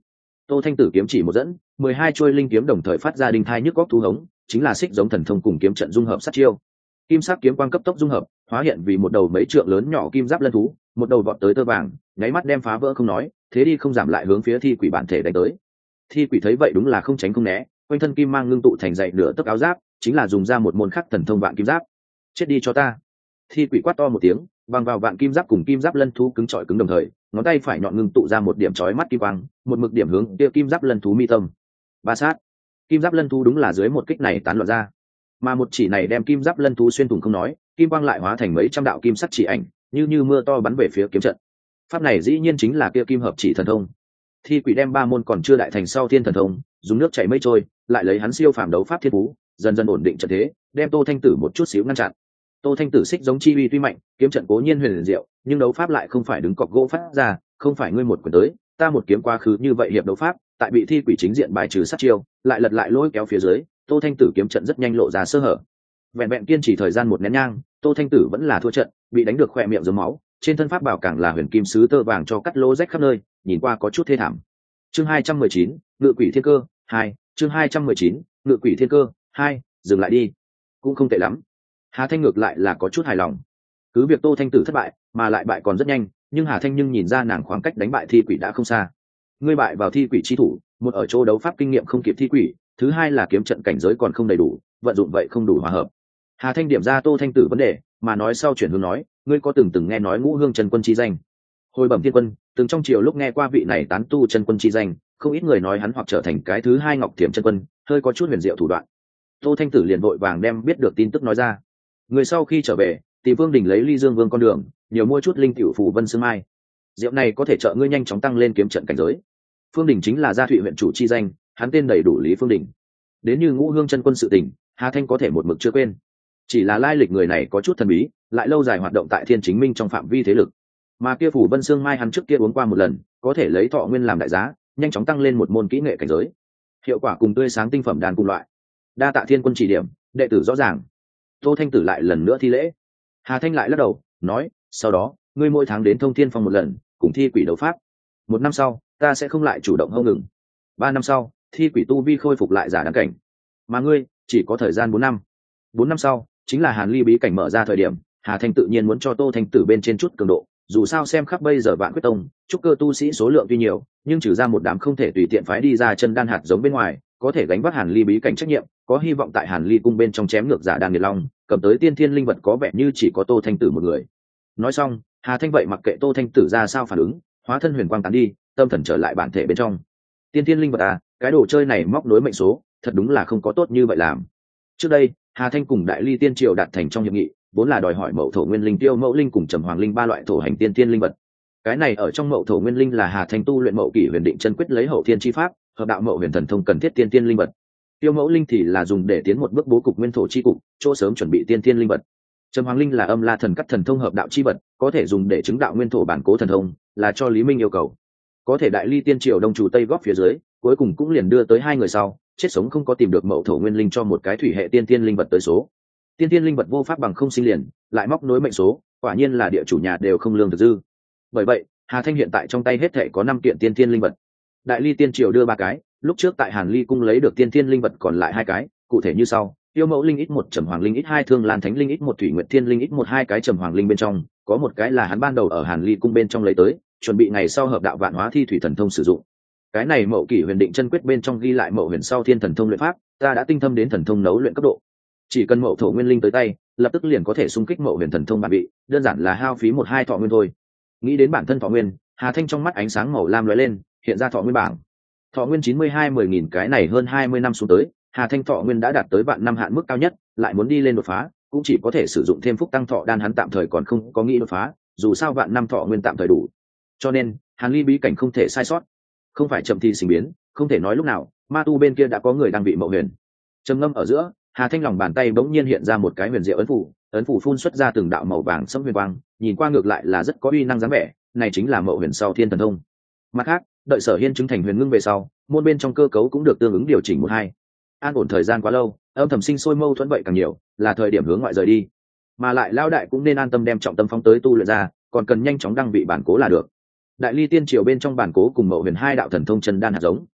Tô Thanh Tử kiếm chỉ một dẫn, 12 chuôi linh kiếm đồng thời phát ra đinh thai nhức góc thú hống, chính là xích giống thần thông cùng kiếm trận dung hợp sát chiêu. Kim sắc kiếm quang cấp tốc dung hợp, hóa hiện vì một đầu mấy trượng lớn nhỏ kim giáp lân thú, một đầu vọt tới tơ vàng, nháy mắt đem phá vỡ không nói, thế đi không giảm lại hướng phía thi quỷ bản thể đánh tới. Thi quỷ thấy vậy đúng là không tránh không né, quanh thân kim mang ngưng tụ thành dày nửa tấc áo giáp, chính là dùng ra một môn khắc thần thông vạn kim giáp. Chết đi cho ta! Thi quỷ quát to một tiếng, bằng vào vạn kim giáp cùng kim giáp lân thú cứng chọi cứng đồng thời, ngón tay phải nhọn ngưng tụ ra một điểm chói mắt kim quang, một mực điểm hướng kia kim giáp lân thú mi tâm. Ba sát! Kim giáp lân thú đúng là dưới một kích này tán loạn ra, mà một chỉ này đem kim giáp lân thú xuyên thủng không nói, kim quang lại hóa thành mấy trăm đạo kim sắc chỉ ảnh, như mưa to bắn về phía kiếm trận. Pháp này dĩ nhiên chính là kia kim hợp chỉ thần thông. Thi quỷ đem ba môn còn chưa đại thành sau thiên thần thông, dùng nước chảy mây trôi, lại lấy hắn siêu phàm đấu pháp thiên phú, dần dần ổn định trận thế, đem Tô Thanh Tử một chút xíu ngăn chặn. Tô Thanh Tử xích giống chi uy tuy mạnh, kiếm trận cố nhiên huyền diệu, nhưng đấu pháp lại không phải đứng cọc gỗ phát ra, không phải ngươi một quyền tới, ta một kiếm quá khứ như vậy hiệp đấu pháp, tại bị thi quỷ chính diện bài trừ sát chiêu, lại lật lại lôi kéo phía dưới, Tô Thanh Tử kiếm trận rất nhanh lộ ra sơ hở. Vẹn vẹn kiên trì thời gian một nén nhang, Tô Thanh Tử vẫn là thua trận, bị đánh được khỏe miệng rớm máu, trên thân pháp bảo càng là huyền kim sứ tơ vàng cho cắt lỗ rách khắp nơi, nhìn qua có chút thê thảm. Chương 219, Ngự Quỷ Thiên Cơ 2, chương 219, Ngự Quỷ Thiên Cơ 2, dừng lại đi. Cũng không tệ lắm. Hà Thanh ngược lại là có chút hài lòng. Cứ việc Tô Thanh Tử thất bại, mà lại bại còn rất nhanh, nhưng Hà Thanh nhưng nhìn ra nàng khoảng cách đánh bại thi quỷ đã không xa. Ngươi bại vào thi quỷ chi thủ, một ở chỗ đấu pháp kinh nghiệm không kịp thi quỷ, thứ hai là kiếm trận cảnh giới còn không đầy đủ, vận dụng vậy không đủ hòa hợp. Hà Thanh điểm ra Tô Thanh Tử vấn đề, mà nói sau chuyển hướng nói, ngươi có từng nghe nói Ngũ Hương chân quân chi danh? Hồi bẩm thiên quân, từng trong triều lúc nghe qua vị này tán tu chân quân chi danh, không ít người nói hắn hoặc trở thành cái thứ hai Ngọc Thiểm chân quân, hơi có chút huyền diệu thủ đoạn. Tô Thanh Tử liền vội vàng đem biết được tin tức nói ra. Người sau khi trở về, tìm Vương Đình lấy Ly Dương Vương con đường, nhiều mua chút linh tiểu phù vân sương mai. Rượu này có thể trợ ngươi nhanh chóng tăng lên kiếm trận cảnh giới. Phương Đình chính là Gia Thụy huyện chủ chi danh, hắn tên đầy đủ Lý Phương Đình. Đến như Ngũ Hương chân quân sự tình, Hà Thanh có thể một mực chưa quên. Chỉ là lai lịch người này có chút thần bí, lại lâu dài hoạt động tại Thiên Chính Minh trong phạm vi thế lực. Mà kia phủ vân sương mai hắn trước kia uống qua một lần, có thể lấy thọ nguyên làm đại giá, nhanh chóng tăng lên một môn kỹ nghệ cảnh giới. Hiệu quả cùng tươi sáng tinh phẩm đàn cùng loại. Đa tạ thiên quân chỉ điểm, đệ tử rõ ràng. Tô Thanh Tử lại lần nữa thi lễ. Hà Thanh lại lắc đầu, nói, sau đó, ngươi mỗi tháng đến Thông Thiên Phong một lần, cùng thi quỷ đấu pháp. 1 năm sau, ta sẽ không lại chủ động hâu ngừng. 3 năm sau, thi quỷ tu vi khôi phục lại giả đáng cảnh. Mà ngươi, chỉ có thời gian 4 năm. 4 năm sau, chính là Hàn Ly bí cảnh mở ra thời điểm, Hà Thanh tự nhiên muốn cho Tô Thanh Tử bên trên chút cường độ, dù sao xem khắp bây giờ Vạn Quyết Tông, trúc cơ tu sĩ số lượng tuy nhiều, nhưng trừ ra một đám không thể tùy tiện phái đi ra chân đan hạt giống bên ngoài, có thể gánh vác Hàn Ly bí cảnh trách nhiệm, có hy vọng tại Hàn Ly cung bên trong chém ngược giả đan nghiệt long, cầm tới tiên thiên linh vật có vẻ như chỉ có Tô Thanh Tử một người. Nói xong, Hà Thanh vậy mặc kệ Tô Thanh Tử ra sao phản ứng, hóa thân huyền quang tán đi, tâm thần trở lại bản thể bên trong. Tiên thiên linh vật à, cái đồ chơi này móc nối mệnh số, thật đúng là không có tốt như vậy làm. Trước đây, Hà Thanh cùng Đại Ly Tiên Triều đạt thành trong hiệp nghị, vốn là đòi hỏi Mậu Thổ Nguyên Linh, Tiêu Mẫu Linh cùng Trầm Hoàng Linh 3 loại thổ hành tiên thiên linh vật. Cái này ở trong Mậu Thổ Nguyên Linh là Hà Thanh tu luyện Mậu Kỷ Huyền Định chân quyết lấy hậu thiên chi pháp, hợp đạo Mậu Huyền Thần Thông cần thiết tiên thiên linh vật. Tiêu Mẫu Linh thì là dùng để tiến một bước bố cục nguyên thổ chi cục, chỗ sớm chuẩn bị tiên thiên linh vật. Trầm Hoàng Linh là âm la thần cắt thần thông hợp đạo chi vật, có thể dùng để chứng đạo nguyên thổ bản cố thần thông, là cho Lý Minh yêu cầu. Có thể Đại Ly Tiên Triều đông chủ tây góp phía dưới, cuối cùng cũng liền đưa tới 2 người sau, chết sống không có tìm được Mậu Thổ Nguyên Linh cho một cái thủy hệ tiên thiên linh vật tới số. Tiên thiên linh vật vô pháp bằng không sinh liền, lại móc nối mệnh số, quả nhiên là địa chủ nhà đều không lương thực dư. Bởi vậy, Hà Thanh hiện tại trong tay hết thể có 5 kiện tiên thiên linh vật. Đại Ly Tiên Triều đưa 3 cái, lúc trước tại Hàn Ly cung lấy được tiên thiên linh vật còn lại 2 cái, cụ thể như sau: Tiêu Mẫu Linh ít 1, Trầm Hoàng Linh ít 2, Thương Lan Thánh Linh ít 1, Thủy Nguyệt Thiên Linh ít 1, 2 cái Trầm Hoàng Linh bên trong, có một cái là hắn ban đầu ở Hàn Ly cung bên trong lấy tới, chuẩn bị ngày sau hợp đạo Vạn Hóa Thi Thủy Thần Thông sử dụng. Cái này Mậu Kỷ Huyền Định chân quyết bên trong ghi lại Mậu Huyền sau thiên thần thông luyện pháp, ta đã tinh thâm đến thần thông nấu luyện cấp độ. Chỉ cần Mậu Thổ Nguyên Linh tới tay, lập tức liền có thể xung kích Mậu Huyền thần thông bản vị, đơn giản là hao phí 1-2 thọ nguyên thôi. Nghĩ đến bản thân thọ nguyên, Hà Thanh trong mắt ánh sáng màu lam lóe lên, hiện ra thọ nguyên bảng. Thọ nguyên 92-10.000 cái này hơn 20 năm xuống tới, Hà Thanh thọ nguyên đã đạt tới vạn năm hạn mức cao nhất, lại muốn đi lên đột phá, cũng chỉ có thể sử dụng thêm phúc tăng thọ đan, hắn tạm thời còn không có nghĩ đột phá, dù sao vạn năm thọ nguyên tạm thời đủ. Cho nên, Hàn Ly bí cảnh không thể sai sót, không phải chậm thì sinh biến, không thể nói lúc nào, ma tu bên kia đã có người đang bị Mậu Huyền. Trầm ngâm ở giữa, Hà Thanh lòng bàn tay bỗng nhiên hiện ra một cái huyền diệu ấn phủ phun xuất ra từng đạo màu vàng sẫm huyền quang, nhìn qua ngược lại là rất có uy năng dáng vẻ, này chính là Mậu Huyền sau thiên thần thông. Mặt khác, đợi Sở Hiên chứng thành huyền ngưng về sau, môn bên trong cơ cấu cũng được tương ứng điều chỉnh 1-2. An ổn thời gian quá lâu, âm thầm sinh sôi mâu thuẫn vậy càng nhiều, là thời điểm hướng ngoại rời đi. Mà lại lao đại cũng nên an tâm đem trọng tâm phóng tới tu luyện ra, còn cần nhanh chóng đăng vị bản cố là được. Đại Ly Tiên Triều bên trong bản cố cùng Mậu Huyền 2 đạo thần thông chân đan hạt giống,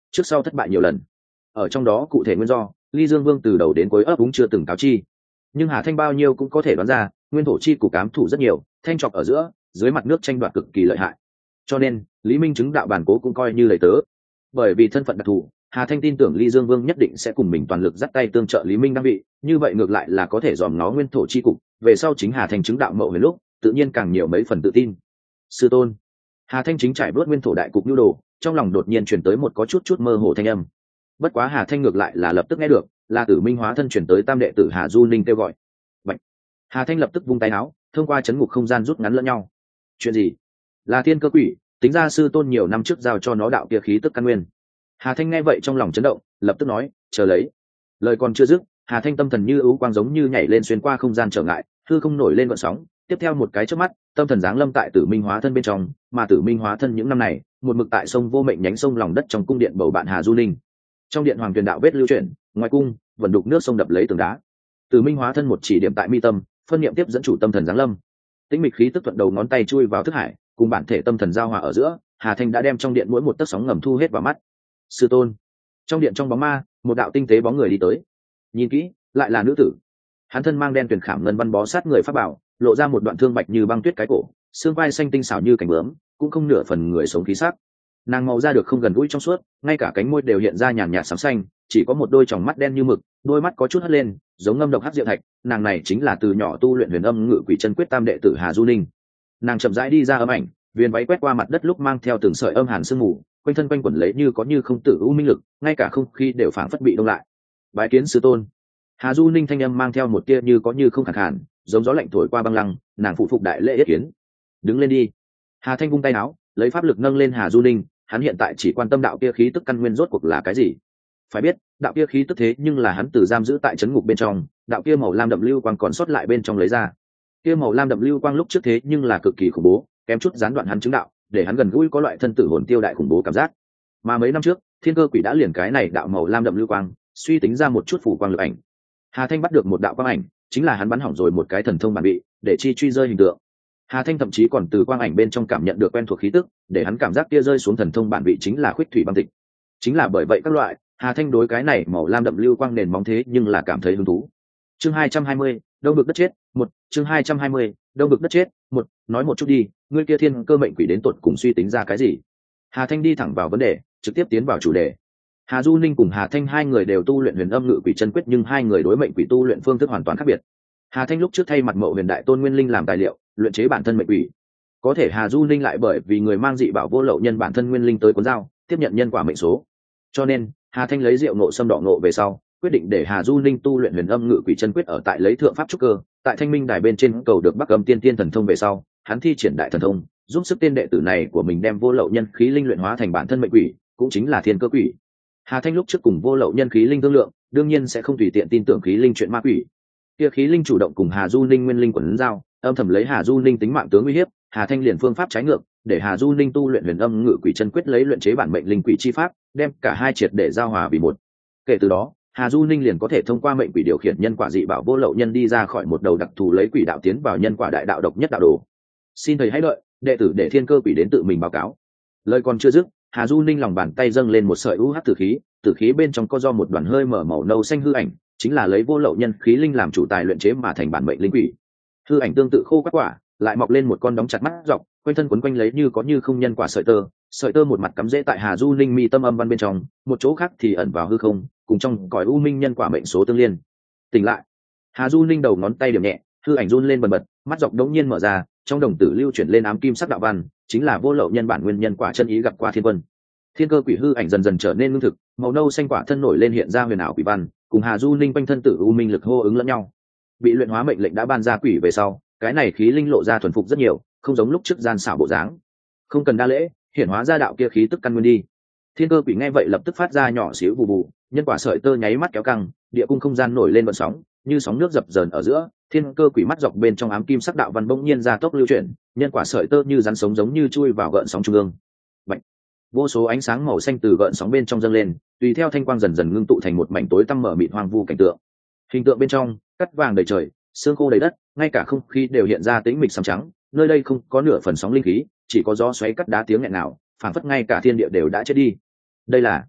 trước sau thất bại nhiều lần. Ở trong đó cụ thể nguyên do, Ly Dương Vương từ đầu đến cuối ấp úng chưa từng cáo chi. Nhưng Hà Thanh bao nhiêu cũng có thể đoán ra, nguyên thổ chi cục ám thủ rất nhiều, thanh trọc ở giữa, dưới mặt nước tranh đoạt cực kỳ lợi hại. Cho nên, Lý Minh chứng đạo bản cố cũng coi như lời tớ. Bởi vì thân phận đặc thù, Hà Thanh tin tưởng Ly Dương Vương nhất định sẽ cùng mình toàn lực dắt tay tương trợ Lý Minh đăng vị, như vậy ngược lại là có thể dòm ngó nguyên thổ chi cục, về sau chính Hà Thanh chứng đạo mậu huyền lúc, tự nhiên càng nhiều mấy phần tự tin. Sư tôn. Hà Thanh chính trải bước nguyên thổ đại cục nhu đồ, trong lòng đột nhiên truyền tới một có chút mơ hồ thanh âm. Bất quá Hà Thanh ngược lại là lập tức nghe được, là Tử Minh hóa thân truyền tới tam đệ tử Hà Du Ninh kêu gọi. Bạch. Hà Thanh lập tức vung tay áo, thông qua chấn ngục không gian rút ngắn lẫn nhau. Chuyện gì? Là thiên cơ quỷ, tính ra sư tôn nhiều năm trước giao cho nó đạo kia khí tức căn nguyên. Hà Thanh nghe vậy trong lòng chấn động, lập tức nói, chờ lấy. Lời còn chưa dứt, Hà Thanh tâm thần như ưu quang giống như nhảy lên xuyên qua không gian trở ngại, hư không nổi lên gợn sóng, tiếp theo một cái chớp mắt, tâm thần giáng lâm tại Tử Minh hóa thân bên trong, mà Tử Minh hóa thân những năm này, một mực tại sông vô mệnh nhánh sông lòng đất trong cung điện bầu bạn Hà Du Ninh. Trong điện hoàng truyền đạo vết lưu chuyển, ngoài cung, vận đục nước sông đập lấy tường đá. Tử Minh hóa thân một chỉ điểm tại mi tâm, phân niệm tiếp dẫn chủ tâm thần giáng lâm. Tĩnh mịch khí tức thuận đầu ngón tay chui vào thức hải, cùng bản thể tâm thần giao hòa ở giữa, Hà Thanh đã đem trong điện mỗi một tấc sóng ngầm thu hết vào mắt. Sư tôn. Trong điện trong bóng ma, một đạo tinh tế bóng người đi tới. Nhìn kỹ, lại là nữ tử. Hắn thân mang đen tuyền khảm ngân văn bó sát người pháp bảo, lộ ra một đoạn thương bạch như băng tuyết cái cổ, xương vai xanh tinh xảo như cánh bướm, cũng không nửa phần người sống khí sắc. Nàng màu da được không gần gũi trong suốt, ngay cả cánh môi đều hiện ra nhàn nhạt xám xanh, chỉ có một đôi tròng mắt đen như mực, đôi mắt có chút hất lên, giống ngâm độc hắc diệu thạch. Nàng này chính là từ nhỏ tu luyện huyền âm ngự quỷ chân quyết tam đệ tử Hà Du Ninh. Nàng chậm rãi đi ra âm ảnh, viền váy quét qua mặt đất lúc mang theo từng sợi âm hàn sương mù, quanh thân quanh quẩn lấy như có như không tử u minh lực, ngay cả không khí đều phảng phất bị đông lại. Bái kiến sư tôn. Hà Du Ninh thanh âm mang theo một tia như có như không khàn khàn, giống gió lạnh thổi qua băng lăng, nàng phụ phục đại lễ yết kiến. Đứng lên đi. Hà Thanh vung tay áo, lấy pháp lực nâng lên Hà Du Ninh, hắn hiện tại chỉ quan tâm đạo kia khí tức căn nguyên rốt cuộc là cái gì. Phải biết, đạo kia khí tức thế nhưng là hắn từ giam giữ tại trấn ngục bên trong, đạo kia màu lam đậm lưu quang còn sót lại bên trong lấy ra. Kia màu lam đậm lưu quang lúc trước thế nhưng là cực kỳ khủng bố, kém chút gián đoạn hắn chứng đạo, để hắn gần gũi có loại thân tử hồn tiêu đại khủng bố cảm giác. Mà mấy năm trước, thiên cơ quỷ đã liền cái này đạo màu lam đậm lưu quang, suy tính ra một chút phủ quang lực ảnh. Hà Thanh bắt được một đạo quang ảnh, chính là hắn bắn hỏng rồi một cái thần thông bản bị, để chi truy rơi hình tượng. Hà Thanh thậm chí còn từ quang ảnh bên trong cảm nhận được quen thuộc khí tức, để hắn cảm giác kia rơi xuống thần thông bản vị chính là khuyết thủy băng tịch. Chính là bởi vậy các loại, Hà Thanh đối cái này màu lam đậm lưu quang nền móng thế nhưng là cảm thấy hứng thú. Chương 220, đông bực đất chết, một. Chương 220, đông bực đất chết, một. Nói một chút đi, ngươi kia thiên cơ mệnh quỷ đến tột cùng suy tính ra cái gì? Hà Thanh đi thẳng vào vấn đề, trực tiếp tiến vào chủ đề. Hà Du Ninh cùng Hà Thanh hai người đều tu luyện huyền âm ngự quỷ chân quyết, nhưng hai người đối mệnh quỷ tu luyện phương thức hoàn toàn khác biệt. Hà Thanh lúc trước thay mặt Mậu Huyền Đại Tôn Nguyên Linh làm tài liệu, luyện chế bản thân mệnh quỷ. Có thể Hà Du Ninh lại bởi vì người mang dị bảo vô lậu nhân bản thân Nguyên Linh tới cuốn dao, tiếp nhận nhân quả mệnh số. Cho nên, Hà Thanh lấy rượu nộ xâm đỏ nộ về sau, quyết định để Hà Du Ninh tu luyện huyền âm ngự quỷ chân quyết ở tại lấy thượng pháp trúc cơ, tại Thanh Minh Đài bên trên cầu được Bắc Âm Tiên Tiên thần thông về sau, hắn thi triển đại thần thông, giúp sức tên đệ tử này của mình đem vô lậu nhân khí linh luyện hóa thành bản thân mệnh quỷ, cũng chính là thiên cơ quỷ. Hà Thanh lúc trước cùng vô lậu nhân khí linh thương lượng, đương nhiên sẽ không tùy tiện tin tưởng khí linh chuyện ma quỷ. Kia khí linh chủ động cùng Hà Du Ninh nguyên linh quấn giao, âm thầm lấy Hà Du Ninh tính mạng tướng uy hiếp, Hà Thanh liền phương pháp trái ngược, để Hà Du Ninh tu luyện huyền âm ngự quỷ chân quyết lấy luyện chế bản mệnh linh quỷ chi pháp, đem cả hai triệt để giao hòa vì một. Kể từ đó, Hà Du Ninh liền có thể thông qua mệnh quỷ điều khiển nhân quả dị bảo vô lậu nhân đi ra khỏi một đầu đặc thù lấy quỷ đạo tiến vào nhân quả đại đạo độc nhất đạo đồ. Xin thầy hãy đợi, đệ tử để thiên cơ quỷ đến tự mình báo cáo. Lời còn chưa dứt, Hà Du Ninh lòng bàn tay dâng lên một sợi UH tử khí bên trong có do một đoàn hơi mở màu nâu xanh hư ảnh, chính là lấy vô lậu nhân khí linh làm chủ tài luyện chế mà thành bản mệnh linh quỷ. Hư ảnh tương tự khô các quả, lại mọc lên một con đóng chặt mắt dọc, quanh thân quấn quanh lấy như có như không nhân quả sợi tơ một mặt cắm rễ tại Hà Du Ninh mi tâm âm văn bên trong, một chỗ khác thì ẩn vào hư không, cùng trong cõi u minh nhân quả mệnh số tương liên. Tỉnh lại. Hà Du Ninh đầu ngón tay điểm nhẹ, hư ảnh run lên bần bật, mắt dọc đống nhiên mở ra, trong đồng tử lưu chuyển lên ám kim sắc đạo văn, chính là vô lậu nhân bản nguyên nhân quả chân ý gặp qua thiên quân. Thiên cơ quỷ hư ảnh dần dần trở nên ngưng thực, màu nâu xanh quả thân nổi lên hiện ra huyền ảo quỷ văn, cùng Hà Du Ninh quanh thân tử u minh lực hô ứng lẫn nhau. Bị luyện hóa mệnh lệnh đã ban ra quỷ về sau, cái này khí linh lộ ra thuần phục rất nhiều, không giống lúc trước gian xảo bộ dáng. Không cần đa lễ, hiển hóa ra đạo kia khí tức căn nguyên đi. Thiên cơ quỷ nghe vậy lập tức phát ra nhỏ xíu bù bù, nhân quả sợi tơ nháy mắt kéo căng, địa cung không gian nổi lên vận sóng, như sóng nước dập dờn ở giữa, thiên cơ quỷ mắt dọc bên trong ám kim sắc đạo văn bỗng nhiên ra tốc lưu chuyển, nhân quả sợi tơ như rắn sống giống như chui vào gợn sóng trung ương. Bạch. Vô số ánh sáng màu xanh từ gợn sóng bên trong dâng lên, tùy theo thanh quang dần dần ngưng tụ thành một mảnh tối tăm mở mịt hoang vu cảnh tượng. Hình tượng bên trong, cắt vàng đầy trời, sương khô đầy đất, ngay cả không khí đều hiện ra tĩnh mịch sấm trắng, nơi đây không có nửa phần sóng linh khí, chỉ có gió xoáy cắt đá tiếng nghẹn nào, phảng phất ngay cả thiên địa đều đã chết đi. Đây là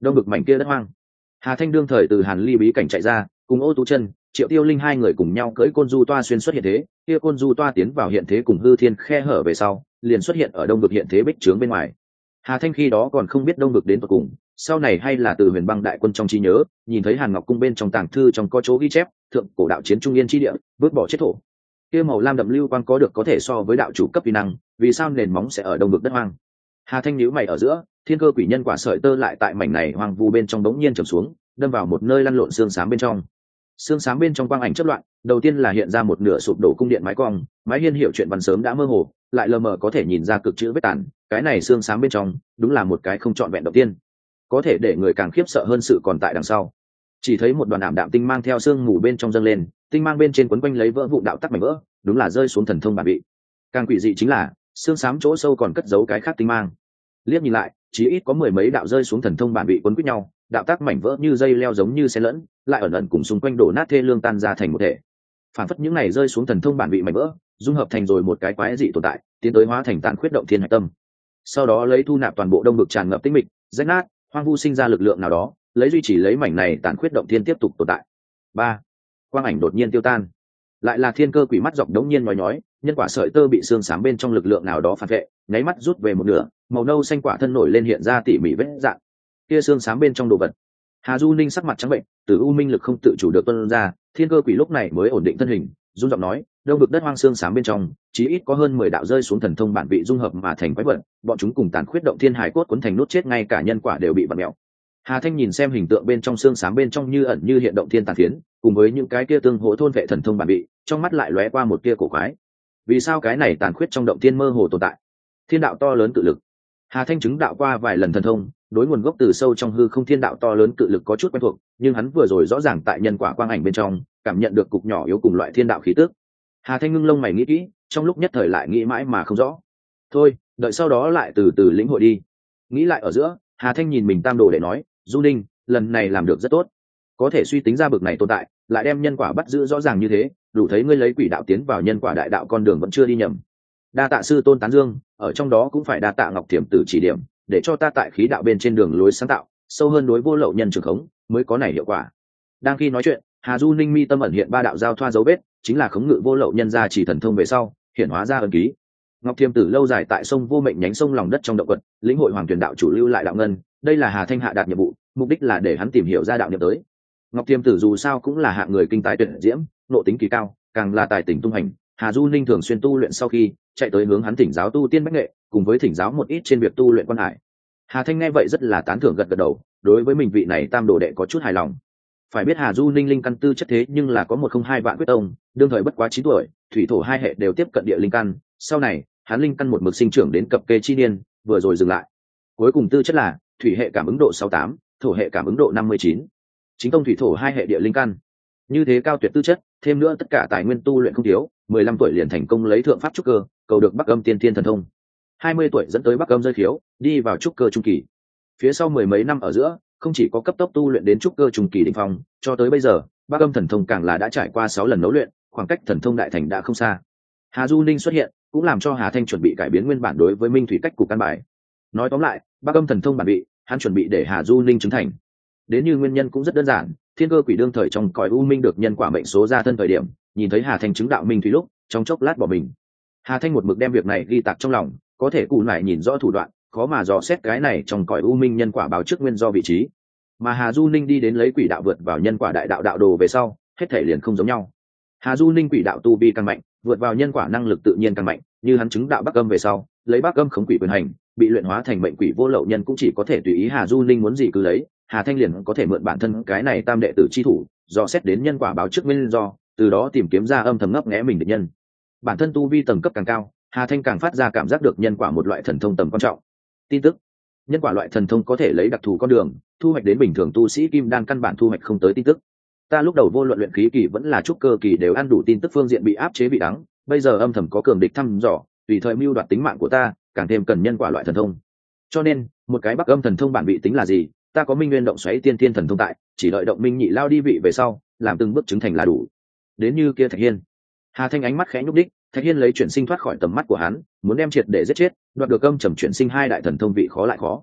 đông vực mảnh kia đất hoang. Hà Thanh đương thời từ Hàn Ly bí cảnh chạy ra, cùng Ô Tú Chân, Triệu Tiêu Linh hai người cùng nhau cưỡi côn du toa xuyên xuất hiện thế, kia côn du toa tiến vào hiện thế cùng hư thiên khe hở về sau, liền xuất hiện ở đông vực hiện thế bích trướng bên ngoài. Hà Thanh khi đó còn không biết đông vực đến tận cùng, sau này hay là từ Huyền Băng đại quân trong trí nhớ, nhìn thấy Hàn Ngọc cung bên trong tàng thư trong có chỗ ghi chép, thượng cổ đạo chiến trung yên chi địa, vứt bỏ chết thổ. Kia màu lam đậm lưu quang có được có thể so với đạo chủ cấp uy năng, vì sao nền móng sẽ ở đông vực đất hoang? Hà Thanh nhíu mày ở giữa, thiên cơ quỷ nhân quả sợi tơ lại tại mảnh này hoang vu bên trong đống nhiên trầm xuống, đâm vào một nơi lăn lộn xương xám bên trong. Xương xám bên trong quang ảnh chớp loạn, đầu tiên là hiện ra một nửa sụp đổ cung điện mái cong, mái hiên hiệu chuyện văn sớm đã mơ hồ, lại lờ mờ có thể nhìn ra cực chữ vết tàn, cái này xương xám bên trong, đúng là một cái không trọn vẹn đầu tiên. Có thể để người càng khiếp sợ hơn sự còn tại đằng sau. Chỉ thấy một đoàn ảm đạm tinh mang theo xương mù bên trong dâng lên, tinh mang bên trên quấn quanh lấy vỡ vụn đạo tắc mảnh vỡ, đúng là rơi xuống thần thông bản vị. Càng quỷ dị chính là, xương xám chỗ sâu còn cất giấu cái khác tinh mang. Liếc nhìn lại, chỉ ít có mười mấy đạo rơi xuống thần thông bản vị quấn quýt nhau, đạo tác mảnh vỡ như dây leo giống như xen lẫn, lại ẩn ẩn cùng xung quanh đổ nát thê lương tan ra thành một thể. Phản phất những này rơi xuống thần thông bản vị mảnh vỡ, dung hợp thành rồi một cái quái dị tồn tại, tiến tới hóa thành tàn khuyết động thiên hải tâm. Sau đó lấy thu nạp toàn bộ đông vực tràn ngập tĩnh mịch, rách nát, hoang vu sinh ra lực lượng nào đó, lấy duy trì lấy mảnh này tàn khuyết động thiên tiếp tục tồn tại. Ba, quang ảnh đột nhiên tiêu tan, lại là thiên cơ quỷ mắt dọc đống nhiên nhói, nhân quả sợi tơ bị xương xám bên trong lực lượng nào đó phản vệ, nháy mắt rút về một nửa, màu nâu xanh quả thân nổi lên hiện ra tỉ mỉ vết dạng. Kia xương xám bên trong đồ vật. Hà Du Ninh sắc mặt trắng bệnh, từ u minh lực không tự chủ được tuôn ra, thiên cơ quỷ lúc này mới ổn định thân hình, run giọng nói, đông vực đất hoang xương xám bên trong, chí ít có hơn 10 đạo rơi xuống thần thông bản vị dung hợp mà thành quái vật, bọn chúng cùng tàn khuyết động thiên hải cốt cuốn thành nút chết, ngay cả nhân quả đều bị vặn mèo. Hà Thanh nhìn xem hình tượng bên trong xương xám bên trong như ẩn như hiện động thiên tàn phiến, cùng với những cái kia tương hỗ thôn vệ thần thông bản vị, trong mắt lại lóe qua một tia cổ quái. Vì sao cái này tàn khuyết trong động thiên mơ hồ tồn tại? Thiên đạo to lớn cự lực. Hà Thanh chứng đạo qua vài lần thần thông, đối nguồn gốc từ sâu trong hư không thiên đạo to lớn cự lực có chút quen thuộc, nhưng hắn vừa rồi rõ ràng tại nhân quả quang ảnh bên trong, cảm nhận được cục nhỏ yếu cùng loại thiên đạo khí tức. Hà Thanh ngưng lông mày nghĩ kỹ, trong lúc nhất thời lại nghĩ mãi mà không rõ. Thôi, đợi sau đó lại từ từ lĩnh hội đi. Nghĩ lại ở giữa, Hà Thanh nhìn mình tam đồ để nói, Du Ninh, lần này làm được rất tốt, có thể suy tính ra bực này tồn tại, lại đem nhân quả bắt giữ rõ ràng như thế, đủ thấy ngươi lấy quỷ đạo tiến vào nhân quả đại đạo con đường vẫn chưa đi nhầm. Đa tạ sư tôn tán dương, ở trong đó cũng phải đa tạ Ngọc Thiểm Tử chỉ điểm, để cho ta tại khí đạo bên trên đường lối sáng tạo, sâu hơn đối vô lậu nhân trường khống, mới có này hiệu quả. Đang khi nói chuyện, Hà Du Ninh mi tâm ẩn hiện ba đạo giao thoa dấu vết, chính là khống ngự vô lậu nhân gia chỉ thần thông về sau, hiển hóa ra ấn ký. Ngọc Thiểm Tử lâu dài tại sông vô mệnh nhánh sông lòng đất trong động quật, lĩnh hội hoàng truyền đạo chủ lưu lại đạo ngân, đây là Hà Thanh hạ đạt nhiệm vụ, mục đích là để hắn tìm hiểu ra đạo niệm tới. Ngọc Thiểm Tử dù sao cũng là hạng người kinh tài tuyệt diễm, nộ tính kỳ cao, càng là tài tình tung hành. Hà Du Ninh thường xuyên tu luyện sau khi chạy tới hướng hắn thỉnh giáo tu tiên bách nghệ, cùng với thỉnh giáo một ít trên việc tu luyện quan hải. Hà Thanh nghe vậy rất là tán thưởng, gật gật đầu, đối với mình vị này tam đồ đệ có chút hài lòng. Phải biết Hà Du Ninh linh căn tư chất thế nhưng là có 102 vạn quyết tông, đương thời bất quá 9 tuổi, thủy thổ hai hệ đều tiếp cận địa linh căn, sau này, hắn linh căn một mực sinh trưởng đến cập kê chi niên, vừa rồi dừng lại. Cuối cùng tư chất là thủy hệ cảm ứng độ 68, thổ hệ cảm ứng độ 59. Chính tông thủy thổ hai hệ địa linh căn. Như thế cao tuyệt tư chất, thêm nữa tất cả tài nguyên tu luyện không thiếu, 15 tuổi liền thành công lấy thượng pháp trúc cơ, cầu được Bắc Âm tiên thiên thần thông. 20 tuổi dẫn tới Bắc Âm rơi khiếu, đi vào trúc cơ trung kỳ. Phía sau mười mấy năm ở giữa, không chỉ có cấp tốc tu luyện đến trúc cơ trung kỳ đỉnh phong, cho tới bây giờ, Bắc Âm thần thông càng là đã trải qua 6 lần nấu luyện, khoảng cách thần thông đại thành đã không xa. Hà Du Ninh xuất hiện, cũng làm cho Hà Thanh chuẩn bị cải biến nguyên bản đối với Minh Thủy cách cục căn bài. Nói tóm lại, Bắc Âm thần thông bản bị, hắn chuẩn bị để Hà Du Ninh chứng thành. Đến như nguyên nhân cũng rất đơn giản, thiên cơ quỷ đương thời trong cõi u minh được nhân quả mệnh số ra thân thời điểm, nhìn thấy Hà Thanh chứng đạo Minh Thủy lúc, trong chốc lát bỏ mình. Hà Thanh một mực đem việc này ghi tạc trong lòng, có thể cụ lại nhìn rõ thủ đoạn, khó mà dò xét cái này trong cõi u minh nhân quả báo trước nguyên do vị trí. Mà Hà Du Ninh đi đến lấy quỷ đạo vượt vào nhân quả đại đạo đạo đồ về sau, hết thể liền không giống nhau. Hà Du Ninh quỷ đạo tu vi càng mạnh, vượt vào nhân quả năng lực tự nhiên càng mạnh, như hắn chứng đạo Bắc Âm về sau, lấy Bắc Âm khống quỷ quyền hành, bị luyện hóa thành mệnh quỷ vô lậu nhân cũng chỉ có thể tùy ý Hà Du Ninh muốn gì cứ lấy, Hà Thanh liền có thể mượn bản thân cái này tam đệ tử chi thủ, dò xét đến nhân quả báo trước nguyên do, từ đó tìm kiếm ra âm thầm ngấp nghé mình địch nhân. Bản thân tu vi tầng cấp càng cao, Hà Thanh càng phát ra cảm giác được nhân quả một loại thần thông tầm quan trọng. Tin tức: nhân quả loại thần thông có thể lấy đặc thù con đường, thu hoạch đến bình thường tu sĩ kim đan căn bản thu hoạch không tới tin tức. Ta lúc đầu vô luận luyện khí kỳ vẫn là trúc cơ kỳ đều ăn đủ tin tức phương diện bị áp chế bị đắng, bây giờ âm thầm có cường địch thăm dò, tùy thời mưu đoạt tính mạng của ta, càng thêm cần nhân quả loại thần thông. Cho nên, một cái Bắc Âm thần thông bản vị tính là gì? Ta có Minh Nguyên động xoáy tiên thiên thần thông tại, chỉ đợi động minh nhị lao đi vị về sau, làm từng bước chứng thành là đủ. Đến như kia Thạch Hiên. Hà Thanh ánh mắt khẽ nhúc đích, Thạch Hiên lấy chuyển sinh thoát khỏi tầm mắt của hắn, muốn đem triệt để giết chết, đoạt được âm trầm chuyển sinh hai đại thần thông vị khó lại khó.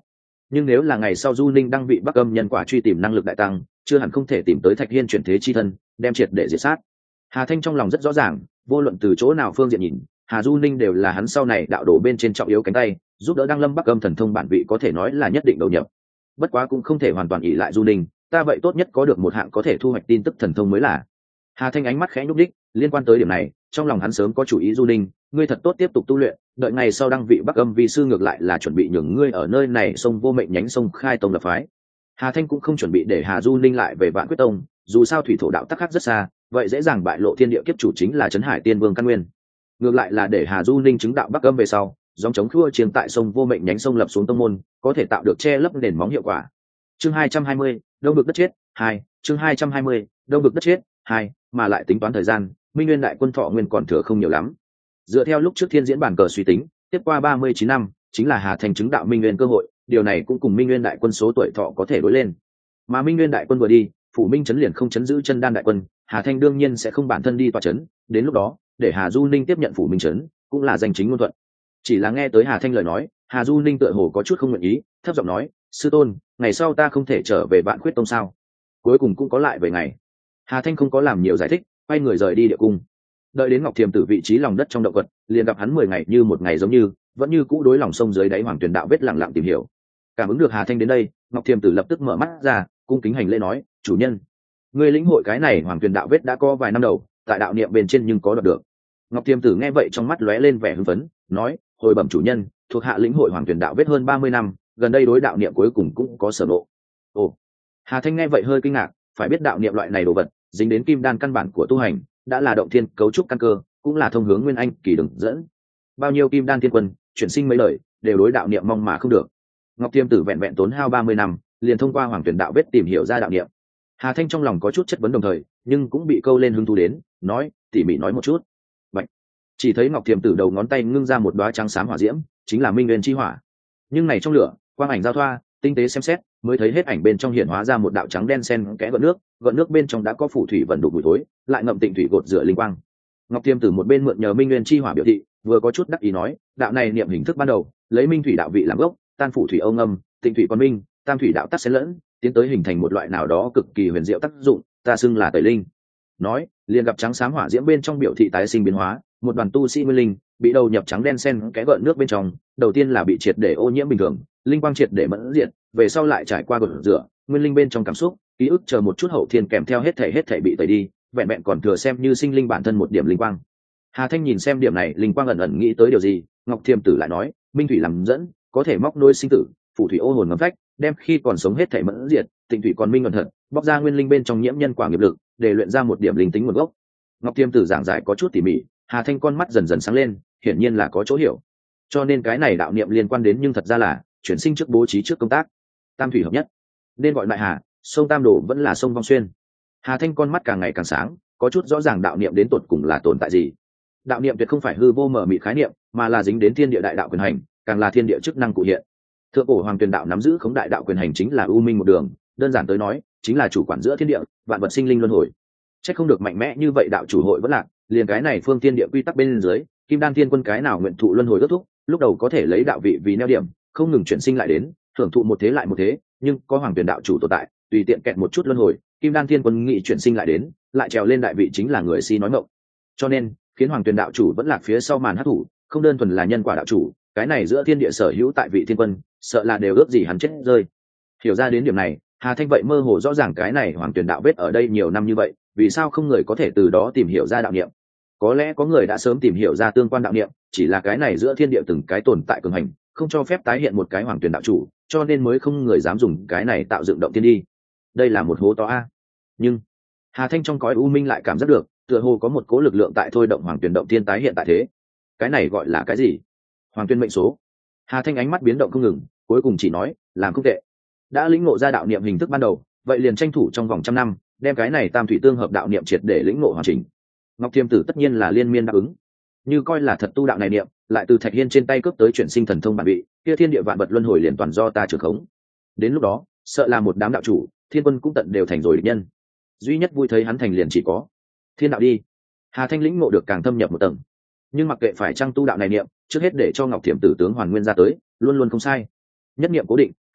nhưng nếu là ngày sau du ninh đăng vị bắc âm nhân quả truy tìm năng lực đại tăng, chưa hẳn không thể tìm tới Thạch Hiên chuyển thế chi thân, đem triệt để diệt sát. Hà Thanh trong lòng rất rõ ràng, vô luận từ chỗ nào phương diện nhìn, Hà Du Ninh đều là hắn sau này đạo đổ bên trên trọng yếu cánh tay, giúp đỡ Đăng Lâm Bắc Âm thần thông bản vị có thể nói là nhất định đầu nhập. Bất quá cũng không thể hoàn toàn ỷ lại Du Ninh, ta vậy tốt nhất có được một hạng có thể thu hoạch tin tức thần thông mới là. Hà Thanh ánh mắt khẽ nhúc đích, liên quan tới điểm này, trong lòng hắn sớm có chủ ý. Du Ninh, ngươi thật tốt tiếp tục tu luyện, đợi ngày sau đăng vị Bắc Âm vi sư ngược lại là chuẩn bị nhường ngươi ở nơi này sông vô mệnh nhánh sông khai tông lập phái. Hà Thanh cũng không chuẩn bị để Hà Du Ninh lại về Vạn Quyết Tông, dù sao thủy thổ đạo tắc khác rất xa, vậy dễ dàng bại lộ thiên địa kiếp chủ chính là Trấn Hải Tiên Vương căn nguyên. Ngược lại là để Hà Du Ninh chứng đạo Bắc Âm về sau, dòng chống khua chiến tại sông vô mệnh nhánh sông lập xuống tông môn, có thể tạo được che lấp nền móng hiệu quả. Chương 220, đông vực đất chết 2, chương 220, đông vực đất chết 2, mà lại tính toán thời gian, Minh Nguyên đại quân thọ nguyên còn thừa không nhiều lắm. Dựa theo lúc trước thiên diễn bản cờ suy tính, tiếp qua 39 năm chính là Hà Thanh chứng đạo Minh Nguyên cơ hội, điều này cũng cùng Minh Nguyên đại quân số tuổi thọ có thể đối lên. Mà Minh Nguyên đại quân vừa đi, phủ Minh trấn liền không chấn giữ chân đan đại quân, Hà Thanh đương nhiên sẽ không bản thân đi tọa trấn, đến lúc đó, để Hà Du Ninh tiếp nhận phủ Minh trấn, cũng là danh chính ngôn thuận. Chỉ là nghe tới Hà Thanh lời nói, Hà Du Ninh tựa hồ có chút không nguyện ý, thấp giọng nói, sư tôn, ngày sau ta không thể trở về Vạn Quyết Tông sao? Cuối cùng cũng có lại về ngày. Hà Thanh không có làm nhiều giải thích, quay người rời đi địa cung. Đợi đến Ngọc Thiềm Tử vị trí lòng đất trong động vật, liền gặp hắn 10 ngày như một ngày, giống như vẫn như cũ đối lòng sông dưới đáy Hoàng Tuyền đạo vết lặng lặng tìm hiểu. Cảm ứng được Hà Thanh đến đây, Ngọc Thiềm Tử lập tức mở mắt ra, cung kính hành lễ nói, chủ nhân, người lĩnh hội cái này Hoàng Tuyền đạo vết đã có vài năm đầu, tại đạo niệm bên trên nhưng có đoạt được. Ngọc Thiềm Tử nghe vậy trong mắt lóe lên vẻ hưng phấn, nói, hồi bẩm chủ nhân, thuộc hạ lĩnh hội Hoàng Tuyền đạo vết hơn 30 năm, gần đây đối đạo niệm cuối cùng cũng có sở ngộ. Ồ. Hà Thanh nghe vậy hơi kinh ngạc, phải biết đạo niệm loại này đồ vật, dính đến kim đan căn bản của tu hành, đã là động thiên cấu trúc căn cơ, cũng là thông hướng nguyên anh kỳ đường dẫn. Bao nhiêu kim đan thiên quân, chuyển sinh mấy lời, đều đối đạo niệm mong mà không được. Ngọc Thiềm Tử vẹn vẹn tốn hao 30 năm, liền thông qua Hoàng Tuyển đạo vết tìm hiểu ra đạo niệm. Hà Thanh trong lòng có chút chất vấn đồng thời, nhưng cũng bị câu lên hứng thú đến, nói, tỉ mỉ nói một chút. Bạch. Chỉ thấy Ngọc Thiềm Tử đầu ngón tay ngưng ra một đóa trắng xám hỏa diễm, chính là Minh Nguyên chi hỏa. Nhưng này trong lửa, quang ảnh giao thoa, tinh tế xem xét, mới thấy hết ảnh bên trong hiện hóa ra một đạo trắng đen xen kẽ gợn nước bên trong đã có phủ thủy vận đục bụi tối, lại ngậm tịnh thủy gột rửa linh quang. Ngọc Thiềm Tử một bên mượn nhờ Minh Nguyên chi hỏa biểu thị, vừa có chút đắc ý nói, đạo này niệm hình thức ban đầu, lấy minh thủy đạo vị làm gốc, tan phủ thủy âu ngâm, tịnh thủy quan minh, tam thủy đạo tắc xen lẫn, tiến tới hình thành một loại nào đó cực kỳ huyền diệu tác dụng, ta xưng là tẩy linh. Nói, liền gặp trắng xám hỏa diễm bên trong biểu thị tái sinh biến hóa, một đoàn tu sĩ nguyên linh bị đầu nhập trắng đen xen kẽ gợn nước bên trong, đầu tiên là bị triệt để ô nhiễm bình thường, linh quang triệt để mẫn diệt, về sau lại trải qua gột rửa, nguyên linh bên trong cảm xúc, ký ức chờ một chút hậu thiên kèm theo hết thể bị tẩy đi, vẹn vẹn còn thừa xem như sinh linh bản thân một điểm linh quang. Hà Thanh nhìn xem điểm này, linh quang ẩn ẩn nghĩ tới điều gì, Ngọc Thiềm Tử lại nói, minh thủy làm dẫn, có thể móc nối sinh tử, phủ thủy ô hồn ngấm phách, đem khi còn sống hết thể mẫn diệt, tịnh thủy còn minh ẩn thật, bóc ra nguyên linh bên trong nhiễm nhân quả nghiệp lực, để luyện ra một điểm linh tính nguồn gốc. Ngọc Thiềm Tử giảng giải có chút tỉ mỉ, Hà Thanh con mắt dần dần sáng lên, hiển nhiên là có chỗ hiểu. Cho nên cái này đạo niệm liên quan đến, nhưng thật ra là chuyển sinh trước bố trí trước công tác, tam thủy hợp nhất, nên gọi lại Hà, sông Tam Đổ vẫn là sông Vong Xuyên. Hà Thanh con mắt càng ngày càng sáng, có chút rõ ràng đạo niệm đến tột cùng là tồn tại gì. Đạo niệm tuyệt không phải hư vô mờ mịt khái niệm, mà là dính đến thiên địa đại đạo quyền hành, càng là thiên địa chức năng cụ hiện. Thượng cổ Hoàng Tuyền đạo nắm giữ khống đại đạo quyền hành chính là u minh một đường, đơn giản tới nói, chính là chủ quản giữa thiên địa, vạn vật sinh linh luân hồi. Chắc không được mạnh mẽ như vậy đạo chủ hội vẫn lạc, liền cái này phương thiên địa quy tắc bên dưới, Kim Đan Thiên Quân cái nào nguyện thụ luân hồi ước thúc, lúc đầu có thể lấy đạo vị vì neo điểm, không ngừng chuyển sinh lại đến, hưởng thụ một thế lại một thế, nhưng có Hoàng Tuyền đạo chủ tồn tại, tùy tiện kẹt một chút luân hồi, Kim Đan Thiên Quân nghị chuyển sinh lại đến, lại trèo lên đại vị chính là người si nói mộng. Cho nên, khiến Hoàng Tuyền đạo chủ vẫn lạc phía sau màn hắc thủ, không đơn thuần là nhân quả đạo chủ, cái này giữa thiên địa sở hữu tại vị thiên quân, sợ là đều ước gì hắn chết rơi. Hiểu ra đến điểm này, Hà Thanh vậy mơ hồ rõ ràng cái này Hoàng Tuyền đạo vết ở đây nhiều năm như vậy, vì sao không người có thể từ đó tìm hiểu ra đạo niệm? Có lẽ có người đã sớm tìm hiểu ra tương quan đạo niệm, chỉ là cái này giữa thiên địa từng cái tồn tại cường hành, không cho phép tái hiện một cái Hoàng Tuyền đạo chủ, cho nên mới không người dám dùng cái này tạo dựng động thiên đi. Đây là một hố to a. Nhưng Hà Thanh trong cõi u minh lại cảm giác được, tựa hồ có một cố lực lượng tại thôi động Hoàng Tuyền động thiên tái hiện tại thế. Cái này gọi là cái gì? Hoàng Tuyền mệnh số. Hà Thanh ánh mắt biến động không ngừng, cuối cùng chỉ nói, làm không tệ. Đã lĩnh ngộ ra đạo niệm hình thức ban đầu, vậy liền tranh thủ trong vòng 100 năm, đem cái này tam thủy tương hợp đạo niệm triệt để lĩnh ngộ hoàn chỉnh. Ngọc Thiềm Tử tất nhiên là liên miên đáp ứng, như coi là thật tu đạo này niệm, lại từ Thạch Hiên trên tay cướp tới chuyển sinh thần thông bản vị, kia thiên địa vạn vật luân hồi liền toàn do ta trưởng khống. Đến lúc đó, sợ là một đám đạo chủ, thiên quân cũng tận đều thành rồi địch nhân. Duy nhất vui thấy hắn thành liền chỉ có thiên đạo đi. Hà Thanh lĩnh ngộ được càng thâm nhập một tầng, nhưng mặc kệ phải trang tu đạo này niệm, trước hết để cho Ngọc Thiềm Tử tướng hoàn nguyên ra tới, luôn luôn không sai. Nhất niệm cố định,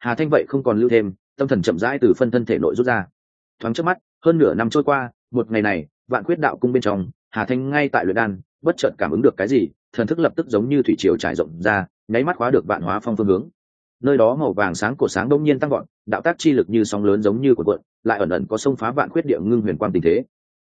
Hà Thanh vậy không còn lưu thêm, tâm thần chậm rãi từ phân thân thể nội rút ra. Thoáng chớp mắt, hơn nửa năm trôi qua, một ngày này, Vạn Quyết Đạo cung bên trong, Hà Thanh ngay tại luyện đan, bất chợt cảm ứng được cái gì, thần thức lập tức giống như thủy triều trải rộng ra, nháy mắt khóa được Vạn Hóa Phong phương hướng. Nơi đó màu vàng sáng của sáng đông nhiên tăng vọt, đạo tác chi lực như sóng lớn giống như cuộn cuộn, lại ẩn ẩn có xông phá Vạn Quyết địa ngưng huyền quang tình thế.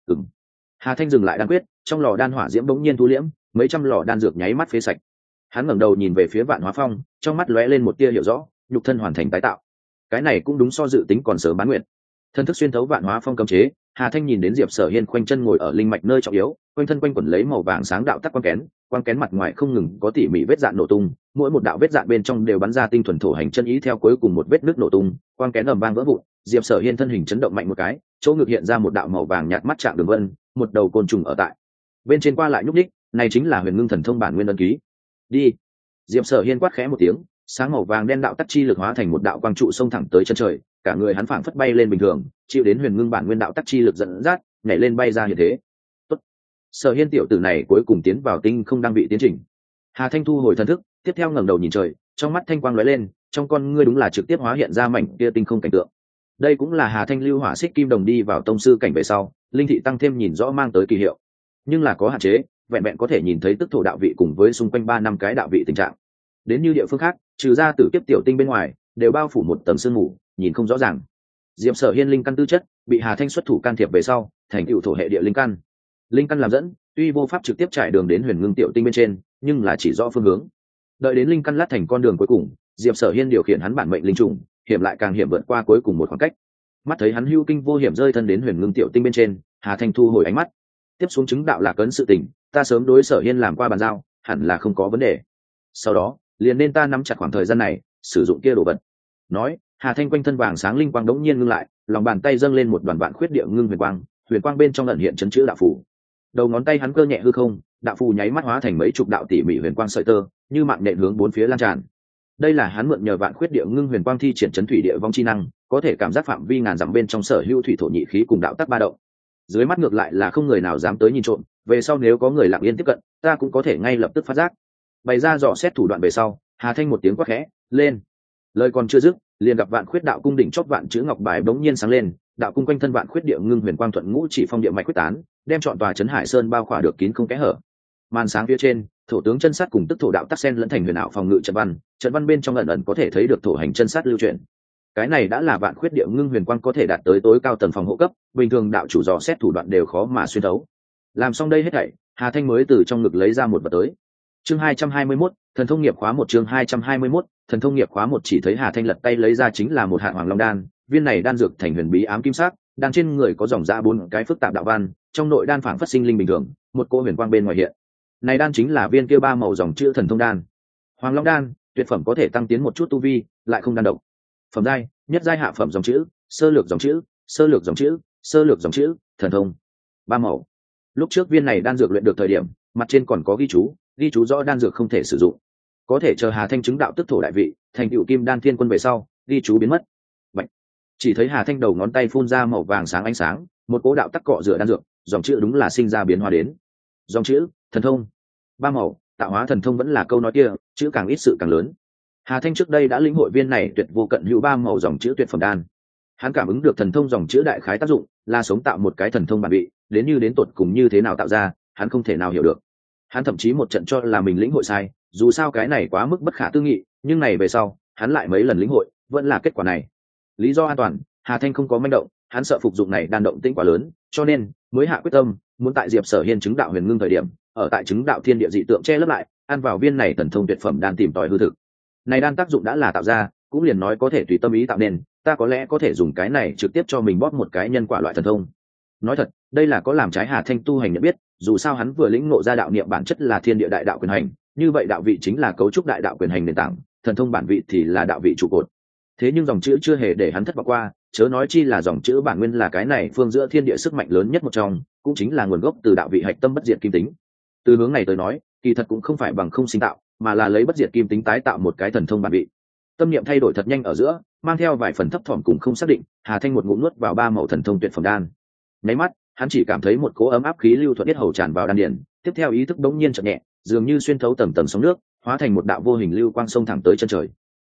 Hà Thanh dừng lại đan quyết, trong lò đan hỏa diễm bỗng nhiên thu liễm, mấy trăm lò đan dược nháy mắt phế sạch. Hắn ngẩng đầu nhìn về phía Vạn Hóa Phong, trong mắt lóe lên một tia hiểu rõ, nhục thân hoàn thành tái tạo. Cái này cũng đúng so dự tính còn sớm bán nguyện. Thân thức xuyên thấu Vạn Hóa Phong cấm chế, Hà Thanh nhìn đến Diệp Sở Hiên khoanh chân ngồi ở linh mạch nơi trọng yếu, quanh thân quanh quẩn lấy màu vàng sáng đạo tắc quang kén mặt ngoài không ngừng có tỉ mỉ vết dạn nổ tung, mỗi một đạo vết dạn bên trong đều bắn ra tinh thuần thổ hành chân ý theo cuối cùng một vết nước nổ tung, quang kén ầm vang vỡ vụn, Diệp Sở Hiên thân hình chấn động mạnh một cái, chỗ ngực hiện ra một đạo màu vàng nhạt mắt trạng đường vân, một đầu côn trùng ở tại bên trên qua lại nhúc nhích, này chính là Huyền Ngưng Thần Thông bản nguyên ấn ký. Đi. Diệp Sở Hiên quát khẽ một tiếng, sáng màu vàng đen đạo tắc chi lực hóa thành một đạo quang trụ xông thẳng tới chân trời, cả người hắn phảng phất bay lên bình thường, chịu đến Huyền Ngưng bản nguyên đạo tắc chi lực dẫn dắt, nhảy lên bay ra hiện thế. Tốt. Sở Hiên tiểu tử này cuối cùng tiến vào tinh không đang bị tiến trình. Hà Thanh thu hồi thần thức, tiếp theo ngẩng đầu nhìn trời, trong mắt thanh quang lóe lên, trong con ngươi đúng là trực tiếp hóa hiện ra mảnh kia tinh không cảnh tượng. Đây cũng là Hà Thanh lưu hỏa xích kim đồng đi vào tông sư cảnh về sau, linh thị tăng thêm nhìn rõ mang tới kỳ hiệu, nhưng là có hạn chế, vẹn vẹn có thể nhìn thấy tức thổ đạo vị cùng với xung quanh 3-5 cái đạo vị tình trạng. Đến như địa phương khác, trừ ra tử kiếp tiểu tinh bên ngoài, đều bao phủ một tầng sương mù, nhìn không rõ ràng. Diệp Sở Hiên linh căn tư chất, bị Hà Thanh xuất thủ can thiệp về sau, thành tựu thổ hệ địa linh căn. Linh căn làm dẫn, tuy vô pháp trực tiếp trải đường đến Huyền Ngưng tiểu tinh bên trên, nhưng là chỉ rõ phương hướng. Đợi đến linh căn lát thành con đường cuối cùng, Diệp Sở Hiên điều khiển hắn bản mệnh linh trùng, hiểm lại càng hiểm vượt qua cuối cùng một khoảng cách. Mắt thấy hắn hưu kinh vô hiểm rơi thân đến Huyền Ngưng tiểu tinh bên trên, Hà Thanh thu hồi ánh mắt, tiếp xuống chứng đạo là cấn sự tình, ta sớm đối Sở Hiên làm qua bàn giao, hẳn là không có vấn đề. Sau đó, liền nên ta nắm chặt khoảng thời gian này, sử dụng kia đồ vật. Nói, Hà Thanh quanh thân vàng sáng linh quang đống nhiên ngưng lại, lòng bàn tay dâng lên một đoàn vạn khuyết địa ngưng huyền quang bên trong ẩn hiện chấn chữ đạo phù. Đầu ngón tay hắn cơ nhẹ hư không, đạo phù nháy mắt hóa thành mấy chục đạo tỉ mỉ huyền quang sợi tơ, như mạng nhện hướng bốn phía lan tràn. Đây là hắn mượn nhờ vạn khuyết địa ngưng huyền quang thi triển chấn thủy địa vong chi năng, có thể cảm giác phạm vi ngàn dặm bên trong sở hữu thủy thổ nhị khí cùng đạo tắc ba động. Dưới mắt ngược lại là không người nào dám tới nhìn trộm, về sau nếu có người lặng yên tiếp cận, ta cũng có thể ngay lập tức phát giác. Bày ra dò xét thủ đoạn về sau, Hà Thanh một tiếng quát khẽ, lên. Lời còn chưa dứt, liền gặp vạn khuyết đạo cung đỉnh chóp vạn chữ ngọc bài bỗng nhiên sáng lên, đạo cung quanh thân vạn khuyết địa ngưng huyền quang thuận ngũ chỉ phong địa mạch quyết tán, đem trọn tòa trấn Hải Sơn bao khỏa được kín không kẽ hở. Màn sáng phía trên, thổ tướng chân sát cùng tức thổ đạo tắc sen lẫn thành huyền ảo phòng ngự trận văn bên trong ẩn ẩn có thể thấy được thổ hành chân sát lưu chuyển. Cái này đã là vạn khuyết địa ngưng huyền quang có thể đạt tới tối cao tầng phòng hộ cấp, bình thường đạo chủ dò xét thủ đoạn đều khó mà xuyên thấu. Làm xong đây hết thảy, Hà Thanh mới từ trong ngực lấy ra một vật tới. Chương 221, thần thông nghiệp khóa 1 chương 221, thần thông nghiệp khóa 1 chỉ thấy Hà Thanh lật tay lấy ra chính là một hạt hoàng long đan, viên này đan dược thành huyền bí ám kim sắc, đan trên người có dòng ra 4 cái phức tạp đạo văn, trong nội đan phảng phất sinh linh bình thường, một cỗ huyền quang bên ngoài hiện. Này đan chính là viên kia 3 màu dòng chữ thần thông đan. Hoàng long đan, tuyệt phẩm có thể tăng tiến một chút tu vi, lại không đan độc. Phẩm giai, nhất giai hạ phẩm dòng chữ, sơ lược dòng chữ, sơ lược dòng chữ, sơ lược dòng chữ, thần thông. 3 màu. Lúc trước viên này đan dược luyện được thời điểm, mặt trên còn có ghi chú rõ đan dược không thể sử dụng, có thể chờ Hà Thanh chứng đạo tức thổ đại vị, thành tựu kim đan thiên quân về sau, ghi chú biến mất. Bạch. Chỉ thấy Hà Thanh đầu ngón tay phun ra màu vàng sáng ánh sáng, một cỗ đạo tắc cọ rửa đan dược, dòng chữ đúng là sinh ra biến hóa đến. Dòng chữ, thần thông. 3 màu, tạo hóa thần thông vẫn là câu nói kia, chữ càng ít sự càng lớn. Hà Thanh trước đây đã lĩnh hội viên này tuyệt vô cận hữu 3 màu dòng chữ tuyệt phẩm đan. Hắn cảm ứng được thần thông dòng chữ đại khái tác dụng, là sống tạo một cái thần thông bản vị, đến như đến tột cùng như thế nào tạo ra, hắn không thể nào hiểu được. Hắn thậm chí một trận cho là mình lĩnh hội sai, dù sao cái này quá mức bất khả tư nghị, nhưng này về sau, hắn lại mấy lần lĩnh hội, vẫn là kết quả này. Lý do an toàn, Hà Thanh không có manh động, hắn sợ phục dụng này đan động tĩnh quá lớn, cho nên mới hạ quyết tâm, muốn tại Diệp Sở Hiên chứng đạo huyền ngưng thời điểm, ở tại chứng đạo thiên địa dị tượng che lấp lại, ăn vào viên này thần thông tuyệt phẩm đan tìm tòi hư thực. Này đan tác dụng đã là tạo ra, cũng liền nói có thể tùy tâm ý tạo nên, ta có lẽ có thể dùng cái này trực tiếp cho mình bóp một cái nhân quả loại thần thông. Nói thật, đây là có làm trái Hà Thanh tu hành nhận biết, dù sao hắn vừa lĩnh ngộ ra đạo niệm bản chất là thiên địa đại đạo quyền hành, như vậy đạo vị chính là cấu trúc đại đạo quyền hành nền tảng, thần thông bản vị thì là đạo vị trụ cột. Thế nhưng dòng chữ chưa hề để hắn thất vọng qua, chớ nói chi là dòng chữ bản nguyên là cái này phương giữa thiên địa sức mạnh lớn nhất một trong, cũng chính là nguồn gốc từ đạo vị hạch tâm bất diệt kim tính. Từ hướng này tới nói, kỳ thật cũng không phải bằng không sinh tạo, mà là lấy bất diệt kim tính tái tạo một cái thần thông bản vị. Tâm niệm thay đổi thật nhanh ở giữa, mang theo vài phần thấp thỏm cùng không xác định, Hà Thanh một ngụm nuốt vào 3 màu thần thông tuyệt phẩm đan. Nháy mắt, hắn chỉ cảm thấy một cỗ ấm áp khí lưu thuận tiết hầu tràn vào đan điền, tiếp theo ý thức bỗng nhiên chợt nhẹ, dường như xuyên thấu tầng tầng sóng nước, hóa thành một đạo vô hình lưu quang sông thẳng tới chân trời.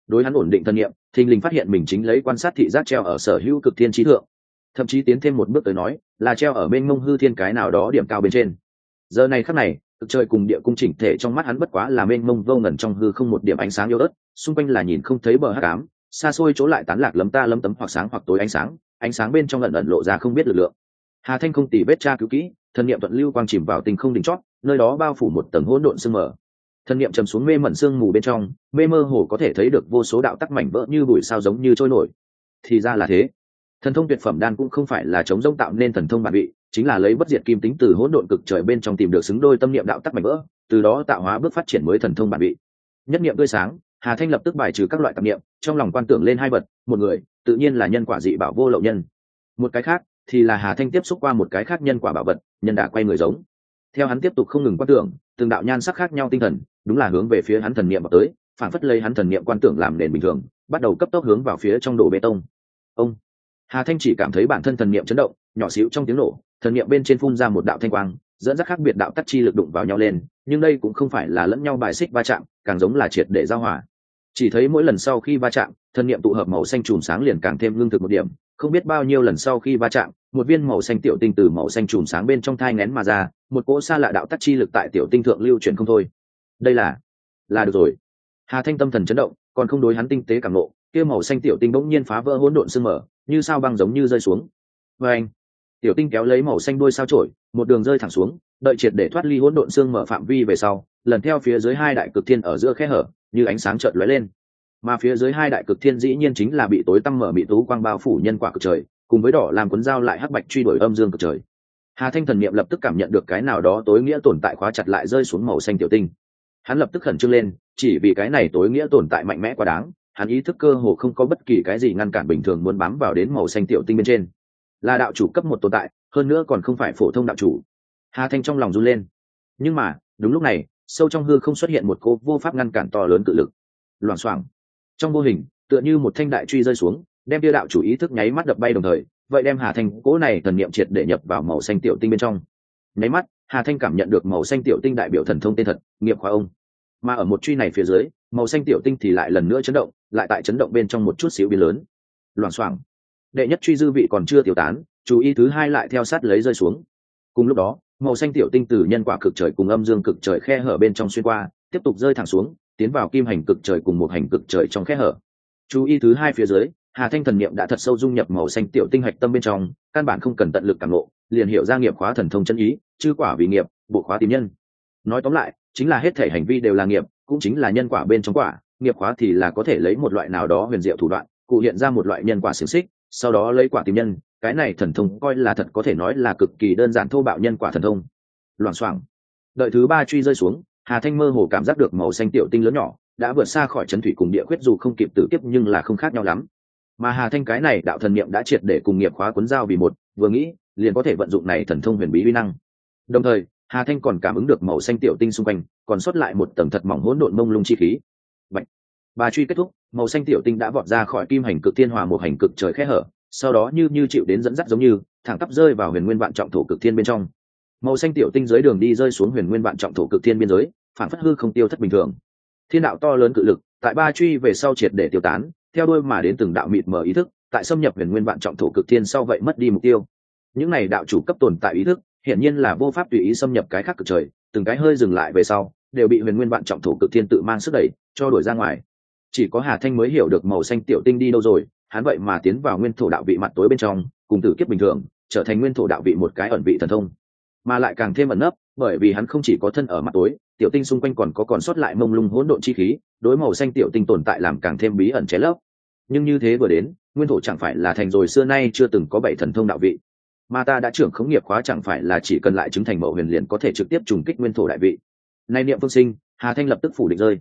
đối hắn ổn định thân nhiệm, thình lình phát hiện mình chính lấy quan sát thị giác treo ở sở hữu cực thiên trí thượng, thậm chí tiến thêm một bước tới nói là treo ở bên mông hư thiên cái nào đó điểm cao bên trên. Giờ này khắc này, cực trời cùng địa cung chỉnh thể trong mắt hắn bất quá là mênh mông vô ngần trong hư không một điểm ánh sáng yếu ớt, xung quanh là nhìn không thấy bờ hắc ám, xa xôi chỗ lại tán lạc lấm ta lấm tấm hoặc sáng hoặc tối ánh sáng bên trong ẩn ẩn lộ ra không biết lực lượng. Hà Thanh không tỉ vết tra cứu kỹ, thần niệm thuận lưu quang chìm vào tinh không đỉnh chót, nơi đó bao phủ một tầng hỗn độn sương mờ. Thần niệm trầm xuống mê mẩn sương mù bên trong, mê mơ hồ có thể thấy được vô số đạo tắc mảnh vỡ như bụi sao giống như trôi nổi. Thì ra là thế. Thần thông tuyệt phẩm đan cũng không phải là chống rông tạo nên thần thông bản vị, chính là lấy bất diệt kim tính từ hỗn độn cực trời bên trong tìm được xứng đôi tâm niệm đạo tắc mảnh vỡ, từ đó tạo hóa bước phát triển mới thần thông bản vị. Nhất niệm tươi sáng, Hà Thanh lập tức bài trừ các loại tạp niệm, trong lòng quan tưởng lên hai vật, một người, tự nhiên là nhân quả dị bảo vô lậu nhân. Một cái khác thì là Hà Thanh tiếp xúc qua một cái khác nhân quả bảo vật, nhân đã quay người giống. Theo hắn tiếp tục không ngừng quan tưởng, từng đạo nhan sắc khác nhau tinh thần, đúng là hướng về phía hắn thần niệm vào tới, phản phất lấy hắn thần niệm quan tưởng làm nền bình thường, bắt đầu cấp tốc hướng vào phía trong đổ bê tông. Ông Hà Thanh chỉ cảm thấy bản thân thần niệm chấn động, nhỏ xíu trong tiếng nổ, thần niệm bên trên phun ra một đạo thanh quang, dẫn dắt khác biệt đạo tắc chi lực đụng vào nhau lên, nhưng đây cũng không phải là lẫn nhau bài xích va chạm, càng giống là triệt để giao hòa. Chỉ thấy mỗi lần sau khi va chạm, thần niệm tụ hợp màu xanh chùm sáng liền càng thêm lương thực một điểm, không biết bao nhiêu lần sau khi va chạm, một viên màu xanh tiểu tinh từ màu xanh chùm sáng bên trong thai nghén mà ra, một cỗ xa lạ đạo tắc chi lực tại tiểu tinh thượng lưu chuyển không thôi. Đây là được rồi. Hà Thanh tâm thần chấn động, còn không đối hắn tinh tế cảm ngộ, kia màu xanh tiểu tinh bỗng nhiên phá vỡ hỗn độn sương mờ, như sao băng giống như rơi xuống. Và anh, tiểu tinh kéo lấy màu xanh đuôi sao chổi, một đường rơi thẳng xuống, đợi triệt để thoát ly hỗn độn sương mờ phạm vi về sau, lần theo phía dưới hai đại cực thiên ở giữa khe hở, như ánh sáng chợt lóe lên. Mà phía dưới hai đại cực thiên dĩ nhiên chính là bị tối tăm mở bị tú quang bao phủ nhân quả cực trời, cùng với đỏ làm cuốn dao lại hắc bạch truy đuổi âm dương cực trời. Hà Thanh thần niệm lập tức cảm nhận được cái nào đó tối nghĩa tồn tại khóa chặt lại rơi xuống màu xanh tiểu tinh. Hắn lập tức khẩn trương lên, chỉ vì cái này tối nghĩa tồn tại mạnh mẽ quá đáng, hắn ý thức cơ hồ không có bất kỳ cái gì ngăn cản bình thường muốn bám vào đến màu xanh tiểu tinh bên trên. Là đạo chủ cấp một tồn tại, hơn nữa còn không phải phổ thông đạo chủ. Hà Thanh trong lòng run lên. Nhưng mà, đúng lúc này, sâu trong hư không xuất hiện một cô vô pháp ngăn cản to lớn cự lực. Loảng xoảng. Trong vô hình, tựa như một thanh đại truy rơi xuống, đem kia đạo chủ ý thức nháy mắt đập bay đồng thời, vậy đem Hà Thanh cố này thần niệm triệt để nhập vào màu xanh tiểu tinh bên trong. Nháy mắt, Hà Thanh cảm nhận được màu xanh tiểu tinh đại biểu thần thông tên thật, nghiệp khóa ông. Mà ở một truy này phía dưới, màu xanh tiểu tinh thì lại lần nữa chấn động, lại tại chấn động bên trong một chút xíu biến lớn. Loảng xoảng. Đệ nhất truy dư vị còn chưa tiêu tán, chú ý thứ hai lại theo sát lấy rơi xuống. Cùng lúc đó, màu xanh tiểu tinh từ nhân quả cực trời cùng âm dương cực trời khe hở bên trong xuyên qua, tiếp tục rơi thẳng xuống, tiến vào kim hành cực trời cùng một hành cực trời trong khe hở. Chú ý thứ hai phía dưới, Hà Thanh thần niệm đã thật sâu dung nhập màu xanh tiểu tinh hạch tâm bên trong, căn bản không cần tận lực cảm ngộ, liền hiểu ra nghiệp khóa thần thông chân ý, chư quả vì nghiệp, bộ khóa tìm nhân. Nói tóm lại, chính là hết thể hành vi đều là nghiệp, cũng chính là nhân quả bên trong quả, nghiệp khóa thì là có thể lấy một loại nào đó huyền diệu thủ đoạn, cụ hiện ra một loại nhân quả xiển xích, sau đó lấy quả tìm nhân, cái này thần thông coi là thật có thể nói là cực kỳ đơn giản thô bạo nhân quả thần thông. Loảng xoảng. Đợi thứ ba truy rơi xuống, Hà Thanh mơ hồ cảm giác được màu xanh tiểu tinh lớn nhỏ đã vượt xa khỏi chấn thủy cùng địa khuyết, dù không kịp tử kiếp nhưng là không khác nhau lắm. Mà Hà Thanh cái này đạo thần niệm đã triệt để cùng nghiệp khóa cuốn dao vì một, vừa nghĩ liền có thể vận dụng này thần thông huyền bí uy năng. Đồng thời, Hà Thanh còn cảm ứng được màu xanh tiểu tinh xung quanh còn sót lại một tầng thật mỏng hỗn độn mông lung chi khí. Bạch. Bà truy kết thúc, màu xanh tiểu tinh đã vọt ra khỏi kim hành cực thiên hòa một hành cực trời khe hở, sau đó như chịu đến dẫn dắt giống như thẳng tắp rơi vào huyền nguyên vạn trọng thổ cực thiên bên trong. Màu xanh tiểu tinh dưới đường đi rơi xuống huyền nguyên vạn trọng thổ cực thiên biên giới, phản phất hư không tiêu thất bình thường. Thiên đạo to lớn cự lực tại ba truy về sau triệt để tiêu tán, theo đuôi mà đến từng đạo mịt mờ ý thức tại xâm nhập huyền nguyên vạn trọng thổ cực thiên sau vậy mất đi mục tiêu. Những này đạo chủ cấp tồn tại ý thức hiển nhiên là vô pháp tùy ý xâm nhập cái khác cực trời, từng cái hơi dừng lại về sau đều bị huyền nguyên vạn trọng thổ cực thiên tự mang sức đẩy cho đuổi ra ngoài. Chỉ có Hà Thanh mới hiểu được màu xanh tiểu tinh đi đâu rồi, hắn vậy mà tiến vào nguyên thổ đạo vị mặt tối bên trong, cùng tử kiếp bình thường trở thành nguyên thổ đạo vị một cái ẩn vị thần thông, mà lại càng thêm ẩn nấp, bởi vì hắn không chỉ có thân ở mặt tối, tiểu tinh xung quanh còn sót lại mông lung hỗn độn chi khí, đối màu xanh tiểu tinh tồn tại làm càng thêm bí ẩn che lấp. Nhưng như thế vừa đến, nguyên thổ chẳng phải là thành rồi xưa nay chưa từng có 7 thần thông đạo vị, mà ta đã trưởng khống nghiệp khóa chẳng phải là chỉ cần lại chứng thành mậu huyền liền có thể trực tiếp trùng kích nguyên thổ đại vị. Nay niệm phương sinh, Hà Thanh lập tức phủ định rơi.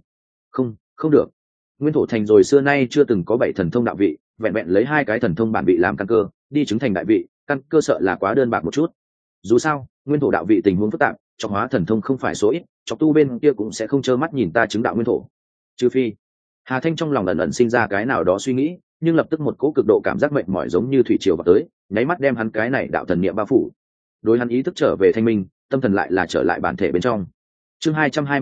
Không được. Nguyên thổ thành rồi xưa nay chưa từng có 7 thần thông đạo vị, vẹn vẹn lấy 2 cái thần thông bản vị làm căn cơ, đi chứng thành đại vị, căn cơ sợ là quá đơn bạc một chút. Dù sao, nguyên thổ đạo vị tình huống phức tạp, trọng hóa thần thông không phải số ít, chọc tu bên kia cũng sẽ không trơ mắt nhìn ta chứng đạo nguyên thổ. Trừ phi. Hà Thanh trong lòng ẩn ẩn sinh ra cái nào đó suy nghĩ, nhưng lập tức một cỗ cực độ cảm giác mệt mỏi giống như thủy triều vào tới, nháy mắt đem hắn cái này đạo thần niệm bao phủ. Đối hắn ý thức trở về thanh minh, tâm thần lại là trở lại bản thể bên trong. Chương 221,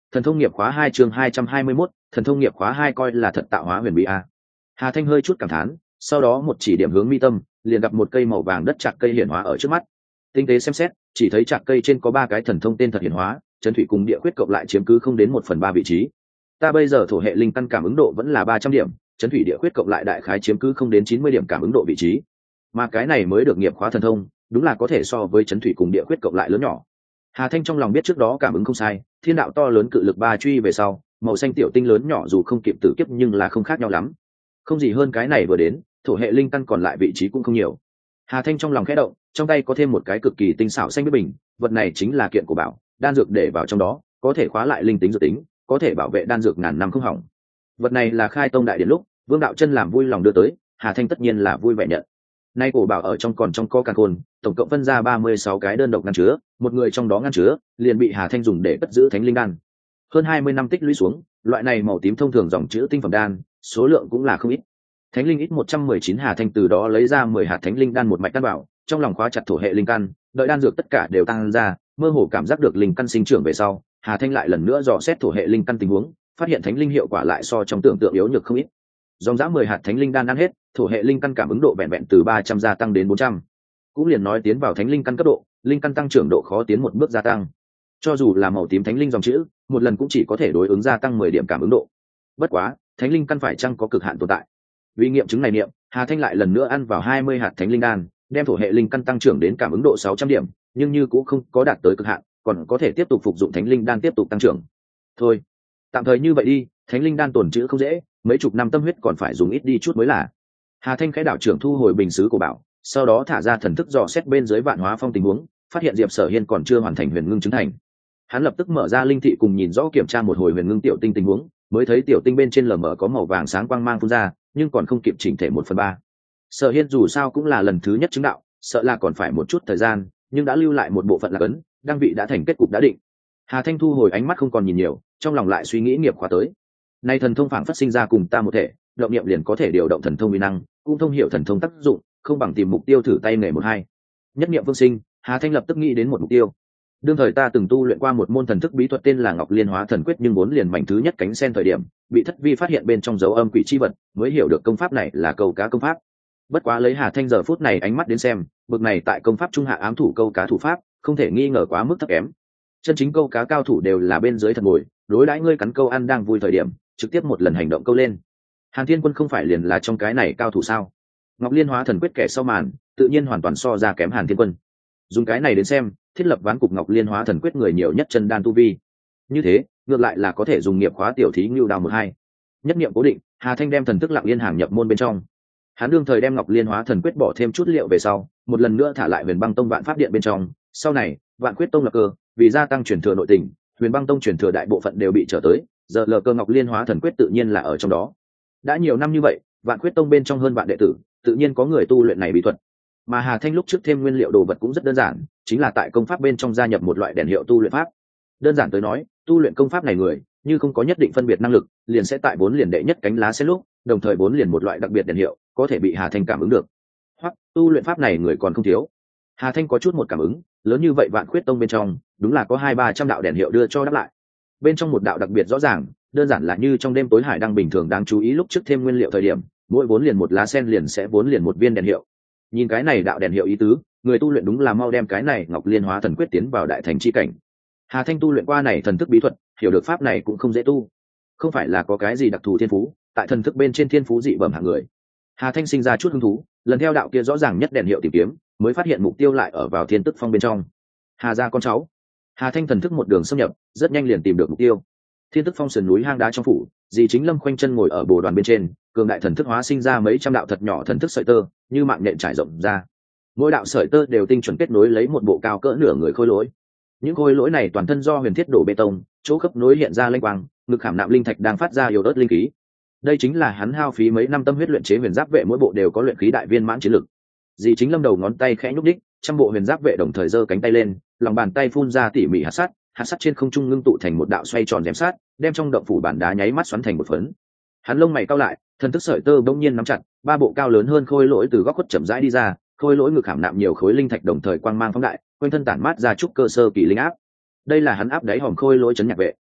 Thần thông nghiệp khóa 2 chương 221, thần thông nghiệp khóa 2 coi là thật tạo hóa huyền bí a. Hà Thanh hơi chút cảm thán, sau đó một chỉ điểm hướng mi tâm, liền gặp một cây màu vàng đất chạc cây hiển hóa ở trước mắt. Tinh tế xem xét, chỉ thấy chạc cây trên có 3 cái thần thông tên thật hiển hóa, chân thủy cùng địa quyết cộng lại chiếm cứ không đến 1/3 vị trí. Ta bây giờ thổ hệ linh căn cảm ứng độ vẫn là 300 điểm, chân thủy địa quyết cộng lại đại khái chiếm cứ không đến 90 điểm cảm ứng độ vị trí. Mà cái này mới được nghiệp khóa thần thông, đúng là có thể so với chân thủy cùng địa quyết cộng lại lớn nhỏ. Hà Thanh trong lòng biết trước đó cảm ứng không sai, thiên đạo to lớn cự lực 3 truy về sau, màu xanh tiểu tinh lớn nhỏ dù không kịp tử kiếp nhưng là không khác nhau lắm. Không gì hơn cái này vừa đến, thổ hệ linh căn còn lại vị trí cũng không nhiều. Hà Thanh trong lòng khẽ động, trong tay có thêm một cái cực kỳ tinh xảo xanh biết bình, vật này chính là kiện của bảo, đan dược để vào trong đó, có thể khóa lại linh tính dược tính, có thể bảo vệ đan dược ngàn năm không hỏng. Vật này là khai tông đại điển lúc, Vương đạo chân làm vui lòng đưa tới, Hà Thanh tất nhiên là vui vẻ nhận. Nay cổ bảo ở trong còn trong có càn khôn, tổng cộng phân ra 36 cái đơn độc ngăn chứa, một người trong đó ngăn chứa liền bị Hà Thanh dùng để cất giữ thánh linh đan. Hơn 20 năm tích lũy xuống, loại này màu tím thông thường dòng chữ tinh phẩm đan, số lượng cũng là không ít. Thánh linh ít 119, Hà Thanh từ đó lấy ra 10 hạt thánh linh đan một mạch đan bảo, trong lòng khóa chặt thổ hệ linh căn, đợi đan dược tất cả đều tăng ra, mơ hồ cảm giác được linh căn sinh trưởng về sau, Hà Thanh lại lần nữa dò xét thổ hệ linh căn tình huống, phát hiện thánh linh hiệu quả lại so trong tưởng tượng yếu nhược không ít. Dòng dã 10 hạt thánh linh đan ăn hết, thổ hệ linh căn cảm ứng độ vẹn vẹn từ 300 gia tăng đến 400. Cũng liền nói tiến vào thánh linh căn cấp độ, linh căn tăng trưởng độ khó tiến một bước gia tăng. Cho dù là màu tím thánh linh dòng chữ, một lần cũng chỉ có thể đối ứng gia tăng 10 điểm cảm ứng độ. Bất quá, thánh linh căn phải chăng có cực hạn tồn tại? Vì nghiệm chứng này niệm, Hà Thanh lại lần nữa ăn vào 20 hạt thánh linh đan, đem thổ hệ linh căn tăng trưởng đến cảm ứng độ 600 điểm, nhưng như cũng không có đạt tới cực hạn, còn có thể tiếp tục phục dụng thánh linh đan tiếp tục tăng trưởng. Thôi, tạm thời như vậy đi, thánh linh đan tồn trữ không dễ, mấy chục năm tâm huyết còn phải dùng ít đi chút mới là. Hà Thanh khẽ đạo trưởng thu hồi bình sứ của bảo, sau đó thả ra thần thức dò xét bên dưới vạn hóa phong tình huống, phát hiện Diệp Sở Hiên còn chưa hoàn thành huyền ngưng chứng thành. Hắn lập tức mở ra linh thị cùng nhìn rõ kiểm tra một hồi huyền ngưng tiểu tinh tình huống, mới thấy tiểu tinh bên trên lờ mờ có màu vàng sáng quang mang phun ra, nhưng còn không kịp chỉnh thể 1/3. Sở Hiên dù sao cũng là lần thứ nhất chứng đạo, sợ là còn phải một chút thời gian, nhưng đã lưu lại một bộ phận là ấn, đăng vị đã thành kết cục đã định. Hà Thanh thu hồi ánh mắt không còn nhìn nhiều, trong lòng lại suy nghĩ nghiệp khóa tới. Nay thần thông phảng phất sinh ra cùng ta một thể, động niệm liền có thể điều động thần thông uy năng, cũng thông hiểu thần thông tác dụng, không bằng tìm mục tiêu thử tay nghề một hai. Nhất niệm phương sinh, Hà Thanh lập tức nghĩ đến một mục tiêu. Đương thời ta từng tu luyện qua một môn thần thức bí thuật tên là Ngọc Liên Hóa Thần Quyết, nhưng vốn liền mảnh thứ nhất cánh sen thời điểm, bị thất vi phát hiện bên trong dấu âm quỷ chi vật, mới hiểu được công pháp này là câu cá công pháp. Bất quá lấy Hà Thanh giờ phút này ánh mắt đến xem, bực này tại công pháp trung hạ ám thủ câu cá thủ pháp, không thể nghi ngờ quá mức thấp kém. Chân chính câu cá cao thủ đều là bên dưới thật ngồi, đối đãi ngươi cắn câu ăn đang vui thời điểm, trực tiếp một lần hành động câu lên. Hàn Thiên Quân không phải liền là trong cái này cao thủ sao? Ngọc Liên Hóa Thần Quyết kẻ sau màn, tự nhiên hoàn toàn so ra kém Hàn Thiên Quân. Dùng cái này đến xem, thiết lập ván cục Ngọc Liên Hóa Thần Quyết người nhiều nhất chân đan tu vi. Như thế, ngược lại là có thể dùng nghiệp khóa tiểu thí ngưu đào 12. Nhất niệm cố định, Hà Thanh đem thần thức lặng yên hàng nhập môn bên trong. Hắn đương thời đem Ngọc Liên Hóa Thần Quyết bỏ thêm chút liệu về sau, một lần nữa thả lại Huyền Băng Tông Vạn Pháp Điện bên trong. Sau này, Vạn Quyết Tông lập cơ, vì gia tăng truyền thừa nội tình, Huyền Băng Tông truyền thừa đại bộ phận đều bị trở tới, giờ lờ cơ Ngọc Liên Hóa Thần Quyết tự nhiên là ở trong đó. Đã nhiều năm như vậy, Vạn Quyết Tông bên trong hơn vạn đệ tử, tự nhiên có người tu luyện này bí thuật. Mà Hà Thanh lúc trước thêm nguyên liệu đồ vật cũng rất đơn giản, chính là tại công pháp bên trong gia nhập một loại đèn hiệu tu luyện pháp. Đơn giản tới nói, tu luyện công pháp này người, như không có nhất định phân biệt năng lực, liền sẽ tại 4 liền đệ nhất cánh lá xếp lúc, đồng thời 4 liền một loại đặc biệt đèn hiệu, có thể bị Hà Thanh cảm ứng được. Hoặc tu luyện pháp này người còn không thiếu. Hà Thanh có chút một cảm ứng, lớn như vậy Vạn Quyết Tông bên trong, đúng là có 200-300 đạo đèn hiệu đưa cho đáp lại. Bên trong một đạo đặc biệt rõ ràng, đơn giản là như trong đêm tối hải đang bình thường đáng chú ý lúc trước thêm nguyên liệu thời điểm, mỗi 4 liền một lá sen liền sẽ 4 liền một viên đèn hiệu. Nhìn cái này đạo đèn hiệu ý tứ, người tu luyện đúng là mau đem cái này Ngọc Liên Hóa Thần Quyết tiến vào đại thành chi cảnh. Hà Thanh tu luyện qua này thần thức bí thuật, hiểu được pháp này cũng không dễ tu, không phải là có cái gì đặc thù thiên phú, tại thần thức bên trên thiên phú dị bẩm hạng người. Hà Thanh sinh ra chút hứng thú, lần theo đạo kia rõ ràng nhất đèn hiệu tìm kiếm, mới phát hiện mục tiêu lại ở vào Thiên Tức Phong bên trong. Hà gia con cháu. Hà Thanh thần thức một đường xâm nhập, rất nhanh liền tìm được mục tiêu. Thiên Tức Phong sườn núi hang đá trong phủ, Dì Chính Lâm khoanh chân ngồi ở bồ đoàn bên trên, cường đại thần thức hóa sinh ra mấy trăm đạo thật nhỏ thần thức sợi tơ, như mạng nhện trải rộng ra. Mỗi đạo sợi tơ đều tinh chuẩn kết nối lấy một bộ cao cỡ nửa người khôi lỗi. Những khôi lỗi này toàn thân do huyền thiết đổ bê tông, chỗ khớp nối hiện ra lênh quang, ngực khảm nạm linh thạch đang phát ra yếu ớt linh khí. Đây chính là hắn hao phí mấy năm tâm huyết luyện chế huyền giáp vệ, mỗi bộ đều có luyện khí đại viên mãn chiến lực. Dì Chính Lâm đầu ngón tay khẽ nhúc đích, trăm bộ huyền giáp vệ đồng thời giơ cánh tay lên, lòng bàn tay phun ra tỉ mỉ hạt sắt trên không trung ngưng tụ thành một đạo xoay tròn rèm sát, đem trong động phủ bản đá nháy mắt xoắn thành một phấn. Hắn lông mày cau lại, thần thức sợi tơ bỗng nhiên nắm chặt, 3 bộ cao lớn hơn khôi lỗi từ góc khuất chậm rãi đi ra, khôi lỗi ngực khảm nạm nhiều khối linh thạch đồng thời quang mang phóng đại, quanh thân tản mát ra chút cơ sơ kỳ linh áp. Đây là hắn áp đáy hòm khôi lỗi trấn nhạc vệ.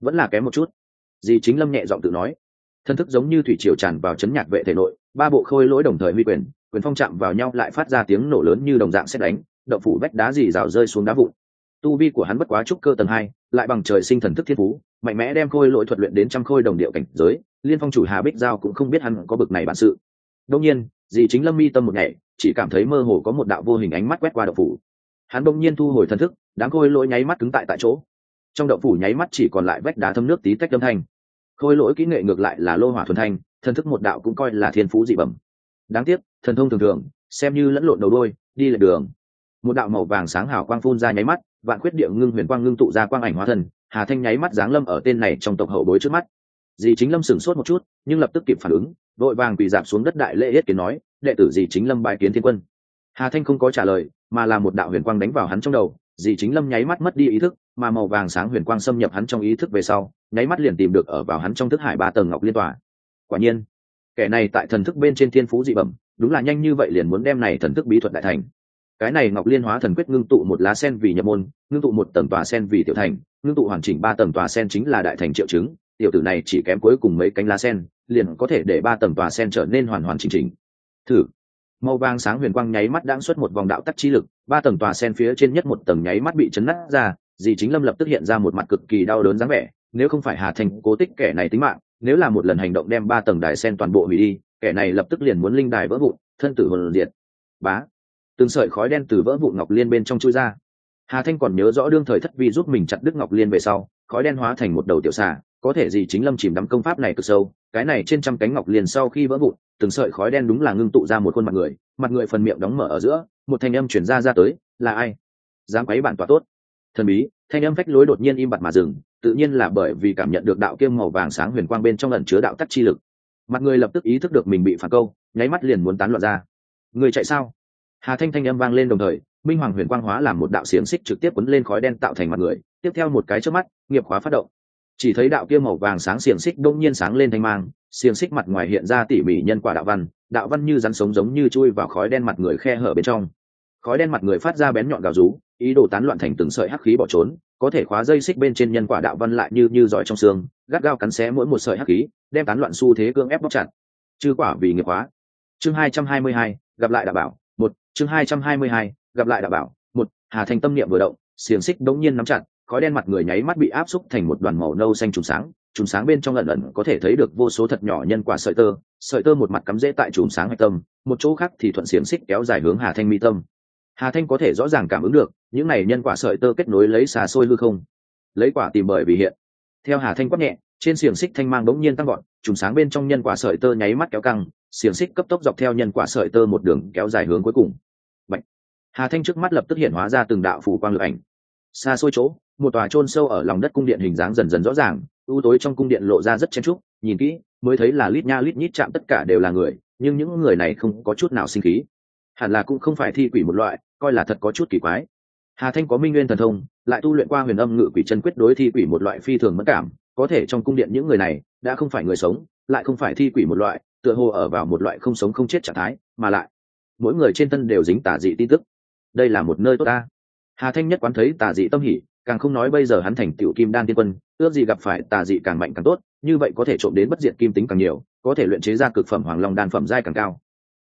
vẫn là kém một chút. Dì Chính Lâm nhẹ giọng tự nói. Thân thức giống như thủy triều tràn vào chấn nhạc vệ thể nội, ba bộ khôi lỗi đồng thời huy quyền, quyền phong chạm vào nhau lại phát ra tiếng nổ lớn như đồng dạng sét đánh, động phủ vách đá dì rào rơi xuống đá vụn. Tu vi của hắn bất quá trúc cơ tầng 2, lại bằng trời sinh thần thức thiên phú, mạnh mẽ đem khôi lỗi thuật luyện đến trăm khôi đồng điệu cảnh giới, Liên Phong chủ Hà Bích Giao cũng không biết hắn có bực này bản sự. Đương nhiên, dì Chính Lâm mi tâm một nhảy, chỉ cảm thấy mơ hồ có một đạo vô hình ánh mắt quét qua động phủ. Hắn bỗng nhiên thu hồi thần thức, đám khôi lỗi nháy mắt cứng tại chỗ. Trong động phủ nháy mắt chỉ còn lại vách đá thấm nước tí tách âm thanh. Khôi lỗi kỹ nghệ ngược lại là lô hỏa thuần thanh, thần thức một đạo cũng coi là thiên phú dị bẩm. Đáng tiếc, thần thông thường thường, xem như lẫn lộn đầu đuôi, đi lệch đường. Một đạo màu vàng sáng hào quang phun ra nháy mắt, vạn quyết địa ngưng huyền quang ngưng tụ ra quang ảnh hóa thần, Hà Thanh nháy mắt giáng lâm ở tên này trong tộc hậu bối trước mắt. Dì Chính Lâm sửng sốt một chút, nhưng lập tức kịp phản ứng, vội vàng quỳ rạp xuống đất đại lễ yết kiến nói, đệ tử Dì Chính Lâm bái kiến thiên quân. Hà Thanh không có trả lời, mà là một đạo huyền quang đánh vào hắn trong đầu, Dì Chính Lâm nháy mắt mất đi ý thức, mà màu vàng sáng huyền quang xâm nhập hắn trong ý thức về sau, nháy mắt liền tìm được ở vào hắn trong thức hải 3 tầng ngọc liên tỏa. Quả nhiên, kẻ này tại thần thức bên trên thiên phú dị bẩm, đúng là nhanh như vậy liền muốn đem này thần thức bí thuật đại thành. Cái này ngọc liên hóa thần quyết ngưng tụ một lá sen vì nhập môn, ngưng tụ một tầng tòa sen vì tiểu thành, ngưng tụ hoàn chỉnh 3 tầng tòa sen chính là đại thành triệu chứng. Tiểu tử này chỉ kém cuối cùng mấy cánh lá sen, liền có thể để 3 tầng tòa sen trở nên hoàn hoàn chỉnh chỉnh. Thử. Màu vàng sáng huyền quang nháy mắt đãng xuất một vòng đạo tắc chi lực, 3 tầng tòa sen phía trên nhất một tầng nháy mắt bị chấn nát ra, Dì Chính Lâm lập tức hiện ra một mặt cực kỳ đau đớn dáng vẻ, nếu không phải Hà Thanh cố tích kẻ này tính mạng, nếu là một lần hành động đem 3 tầng đài sen toàn bộ hủy đi, kẻ này lập tức liền muốn linh đài vỡ vụn, thân tử hồn diệt. Bá. Từng sợi khói đen từ vỡ vụn ngọc liên bên trong chui ra. Hà Thanh còn nhớ rõ đương thời thất vi giúp mình chặt đứt ngọc liên về sau, khói đen hóa thành một đầu tiểu xà, có thể Dì Chính Lâm chìm đắm công pháp này cực sâu, cái này trên trăm cánh ngọc liên sau khi vỡ vụn, từng sợi khói đen đúng là ngưng tụ ra một khuôn mặt người phần miệng đóng mở ở giữa, một thanh âm truyền ra tới, là ai? Dám quấy bản tọa tốt. Thần bí, thanh âm phách lối đột nhiên im bặt mà dừng, tự nhiên là bởi vì cảm nhận được đạo kiêm màu vàng sáng huyền quang bên trong ẩn chứa đạo tắc chi lực. Mặt người lập tức ý thức được mình bị phản câu, nháy mắt liền muốn tán loạn ra. Người chạy sao? Hà Thanh thanh âm vang lên đồng thời, minh hoàng huyền quang hóa làm một đạo xiềng xích trực tiếp cuốn lên khói đen tạo thành mặt người, tiếp theo một cái chớp mắt, nghiệp khóa phát động. Chỉ thấy đạo kia màu vàng sáng xiềng xích đông nhiên sáng lên thanh mang, xiềng xích mặt ngoài hiện ra tỉ mỉ nhân quả đạo văn như rắn sống giống như chui vào khói đen mặt người khe hở bên trong. Khói đen mặt người phát ra bén nhọn gào rú, ý đồ tán loạn thành từng sợi hắc khí bỏ trốn, có thể khóa dây xích bên trên nhân quả đạo văn lại như giỏi trong xương, gắt gao cắn xé mỗi một sợi hắc khí, đem tán loạn xu thế cưỡng ép bóc chặt. Chư quả vì nghiệp khóa. Chương 222, gặp lại đạo bảo. Chương 222, gặp lại đạo bảo. Hà Thanh tâm niệm vừa động, xiềng xích đống nhiên nắm chặt, khói đen mặt người nháy mắt bị áp xúc thành một đoàn màu nâu xanh chùm sáng bên trong ẩn ẩn có thể thấy được vô số thật nhỏ nhân quả sợi tơ một mặt cắm rễ tại chùm sáng hạch tâm, một chỗ khác thì thuận xiềng xích kéo dài hướng Hà Thanh mi tâm. Hà Thanh có thể rõ ràng cảm ứng được, những này nhân quả sợi tơ kết nối lấy xà xôi hư không. Lấy quả tìm bởi vì hiện. Theo Hà Thanh quát nhẹ, trên xiềng xích thanh mang đống nhiên tăng gọn, chùm sáng bên trong nhân quả sợi tơ nháy mắt kéo căng, xiềng xích cấp tốc dọc theo nhân quả sợi tơ một đường kéo dài hướng cuối cùng. Bạch. Hà Thanh trước mắt lập tức hiện hóa ra từng đạo phù quang lực ảnh. Xa xôi chỗ, một tòa chôn sâu ở lòng đất cung điện hình dáng dần dần rõ ràng, u tối trong cung điện lộ ra rất chen chúc, nhìn kỹ mới thấy là lít nha lít nhít chạm tất cả đều là người, nhưng những người này không có chút nào sinh khí, hẳn là cũng không phải thi quỷ một loại, coi là thật có chút kỳ quái. Hà Thanh có minh nguyên thần thông, lại tu luyện qua huyền âm ngự quỷ chân quyết đối thi quỷ một loại phi thường mẫn cảm, có thể trong cung điện những người này đã không phải người sống, lại không phải thi quỷ một loại, tựa hồ ở vào một loại không sống không chết trạng thái, mà lại mỗi người trên thân đều dính tà dị tin tức. Đây là một nơi tốt ta. Hà Thanh nhất quán thấy tà dị tâm hỉ, càng không nói bây giờ hắn thành tiểu kim đan tiên quân, ước gì gặp phải tà dị càng mạnh càng tốt, như vậy có thể trộm đến bất diệt kim tính càng nhiều, có thể luyện chế ra cực phẩm hoàng long đan phẩm giai càng cao.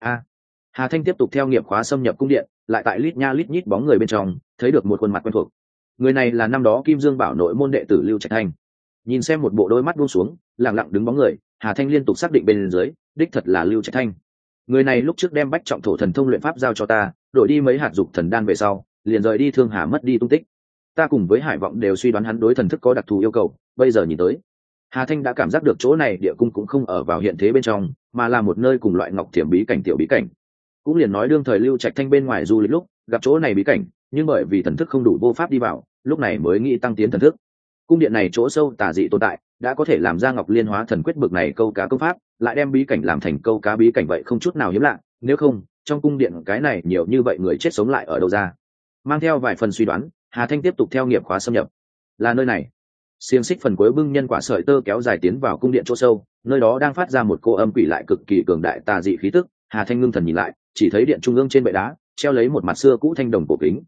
Hà Thanh tiếp tục theo nghiệp khóa xâm nhập cung điện, lại tại lít nha lít nhít bóng người bên trong thấy được một khuôn mặt quen thuộc. Người này là năm đó Kim Dương Bảo nội môn đệ tử Lưu Trạch Thanh. Nhìn xem một bộ đôi mắt buông xuống, lặng lặng đứng bóng người, Hà Thanh liên tục xác định bên dưới, đích thật là Lưu Trạch Thanh. Người này lúc trước đem bách trọng thổ thần thông luyện pháp giao cho ta, đổi đi mấy hạt dục thần đan về sau, liền rời đi Thương Hà mất đi tung tích. Ta cùng với Hải Vọng đều suy đoán hắn đối thần thức có đặc thù yêu cầu, bây giờ nhìn tới, Hà Thanh đã cảm giác được chỗ này địa cung cũng không ở vào hiện thế bên trong, mà là một nơi cùng loại ngọc thiểm bí cảnh tiểu bí cảnh. Cũng liền nói đương thời Lưu Trạch Thanh bên ngoài du lịch lúc gặp chỗ này bí cảnh, nhưng bởi vì thần thức không đủ vô pháp đi vào, lúc này mới nghĩ tăng tiến thần thức. Cung điện này chỗ sâu tà dị tồn tại, đã có thể làm ra Ngọc Liên Hóa Thần Quyết bực này câu cá công pháp, lại đem bí cảnh làm thành câu cá bí cảnh, vậy không chút nào hiếm lạ, nếu không, trong cung điện cái này nhiều như vậy người chết sống lại ở đâu ra. Mang theo vài phần suy đoán, Hà Thanh tiếp tục theo nghiệp khóa xâm nhập. Là nơi này. Xiềng xích phần cuối bưng nhân quả sợi tơ kéo dài tiến vào cung điện chỗ sâu, nơi đó đang phát ra một cô âm quỷ lại cực kỳ cường đại tà dị khí tức. Hà Thanh ngưng thần nhìn lại, chỉ thấy điện trung ương trên bệ đá treo lấy một mặt xưa cũ thanh đồng cổ kính.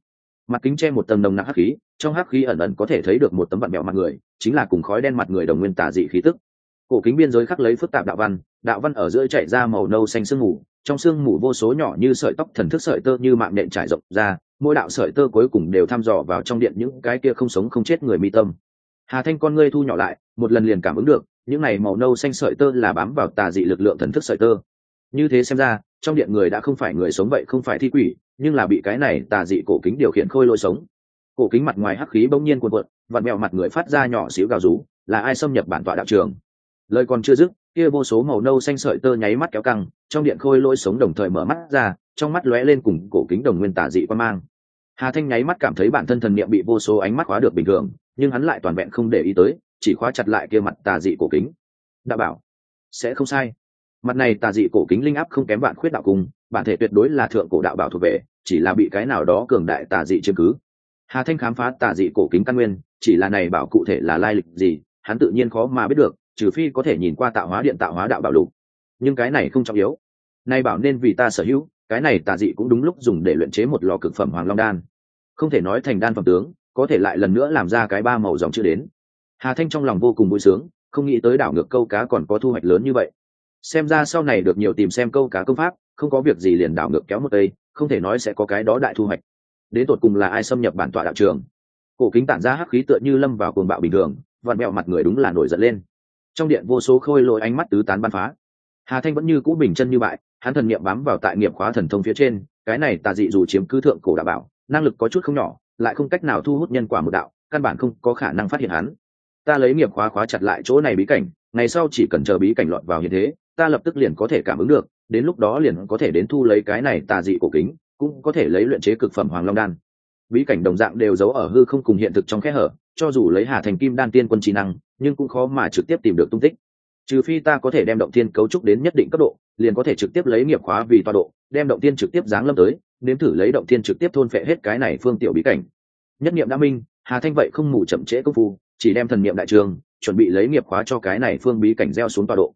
mặt kính che một tầng nồng nặc hắc khí, trong hắc khí ẩn ẩn có thể thấy được một tấm vặn mẹo mặt người, chính là cùng khói đen mặt người đồng nguyên tả dị khí tức. Cổ kính biên giới khắc lấy phức tạp đạo văn ở giữa chạy ra màu nâu xanh sương mù, trong sương mù vô số nhỏ như sợi tóc thần thức sợi tơ như mạng nện trải rộng ra, mỗi đạo sợi tơ cuối cùng đều thăm dò vào trong điện những cái kia không sống không chết người mi tâm. Hà Thanh con ngươi thu nhỏ lại, một lần liền cảm ứng được, những này màu nâu xanh sợi tơ là bám vào tà dị lực lượng thần thức sợi tơ. Như thế xem ra, trong điện người đã không phải người sống vậy, không phải thi quỷ, nhưng là bị cái này tà dị cổ kính điều khiển khôi lỗi sống. Cổ kính mặt ngoài hắc khí bỗng nhiên cuộn cuộn, vặn mèo mặt người phát ra nhỏ xíu gào rú, là ai xâm nhập bản tọa đạo trường? Lời còn chưa dứt, kia vô số màu nâu xanh sợi tơ nháy mắt kéo căng, trong điện khôi lỗi sống đồng thời mở mắt ra, trong mắt lóe lên cùng cổ kính đồng nguyên tà dị quan mang. Hà Thanh nháy mắt cảm thấy bản thân thần niệm bị vô số ánh mắt khóa được bình thường, nhưng hắn lại toàn vẹn không để ý tới, chỉ khóa chặt lại kia mặt tà dị cổ kính. Đã bảo, sẽ không sai. Mặt này tà dị cổ kính linh áp không kém Vạn Khuyết đạo cung, bản thể tuyệt đối là thượng cổ đạo bảo thuộc về, chỉ là bị cái nào đó cường đại tà dị chiếm cứ. Hà Thanh khám phá tà dị cổ kính căn nguyên, chỉ là này bảo cụ thể là lai lịch gì, hắn tự nhiên khó mà biết được, trừ phi có thể nhìn qua tạo hóa điện tạo hóa đạo bảo lục. Nhưng cái này không trọng yếu. Nay bảo nên vì ta sở hữu, cái này tà dị cũng đúng lúc dùng để luyện chế một lò cực phẩm Hoàng Long đan. Không thể nói thành đan phẩm tướng, có thể lại lần nữa làm ra cái ba màu dòng chữ đến. Hà Thanh trong lòng vô cùng vui sướng, không nghĩ tới đảo ngược câu cá còn có thu hoạch lớn như vậy. Xem ra sau này được nhiều tìm xem câu cá công pháp, không có việc gì liền đảo ngược kéo một cây, không thể nói sẽ có cái đó đại thu hoạch. Đến tột cùng là ai xâm nhập bản tọa đạo trường? Cổ kính tản ra hắc khí tựa như lâm vào cuồng bạo bình thường, vặn mẹo mặt người đúng là nổi giận lên. Trong điện vô số khôi lỗi ánh mắt tứ tán bắn phá. Hà Thanh vẫn như cũ bình chân như bại, hắn thần niệm bám vào tại nghiệp khóa thần thông phía trên, cái này tà dị dù chiếm cứ thượng cổ đạo bảo, năng lực có chút không nhỏ, lại không cách nào thu hút nhân quả một đạo, căn bản không có khả năng phát hiện hắn. Ta lấy nghiệp khóa khóa chặt lại chỗ này bí cảnh, ngày sau chỉ cần chờ bí cảnh lọt vào hiện thế, ta lập tức liền có thể cảm ứng được, đến lúc đó liền có thể đến thu lấy cái này tà dị cổ kính, cũng có thể lấy luyện chế cực phẩm Hoàng Long đan. Bí cảnh đồng dạng đều giấu ở hư không cùng hiện thực trong kẽ hở, cho dù lấy Hà Thành Kim Đan tiên quân trí năng, nhưng cũng khó mà trực tiếp tìm được tung tích. Trừ phi ta có thể đem động tiên cấu trúc đến nhất định cấp độ, liền có thể trực tiếp lấy nghiệp khóa vì tọa độ, đem động tiên trực tiếp giáng lâm tới, nếm thử lấy động tiên trực tiếp thôn phệ hết cái này phương tiểu bí cảnh. Nhất niệm đã minh, Hà Thanh vậy không ngủ chậm trễ công phu, chỉ đem thần niệm đại trường, chuẩn bị lấy nghiệp khóa cho cái này phương bí cảnh gieo xuống tọa độ.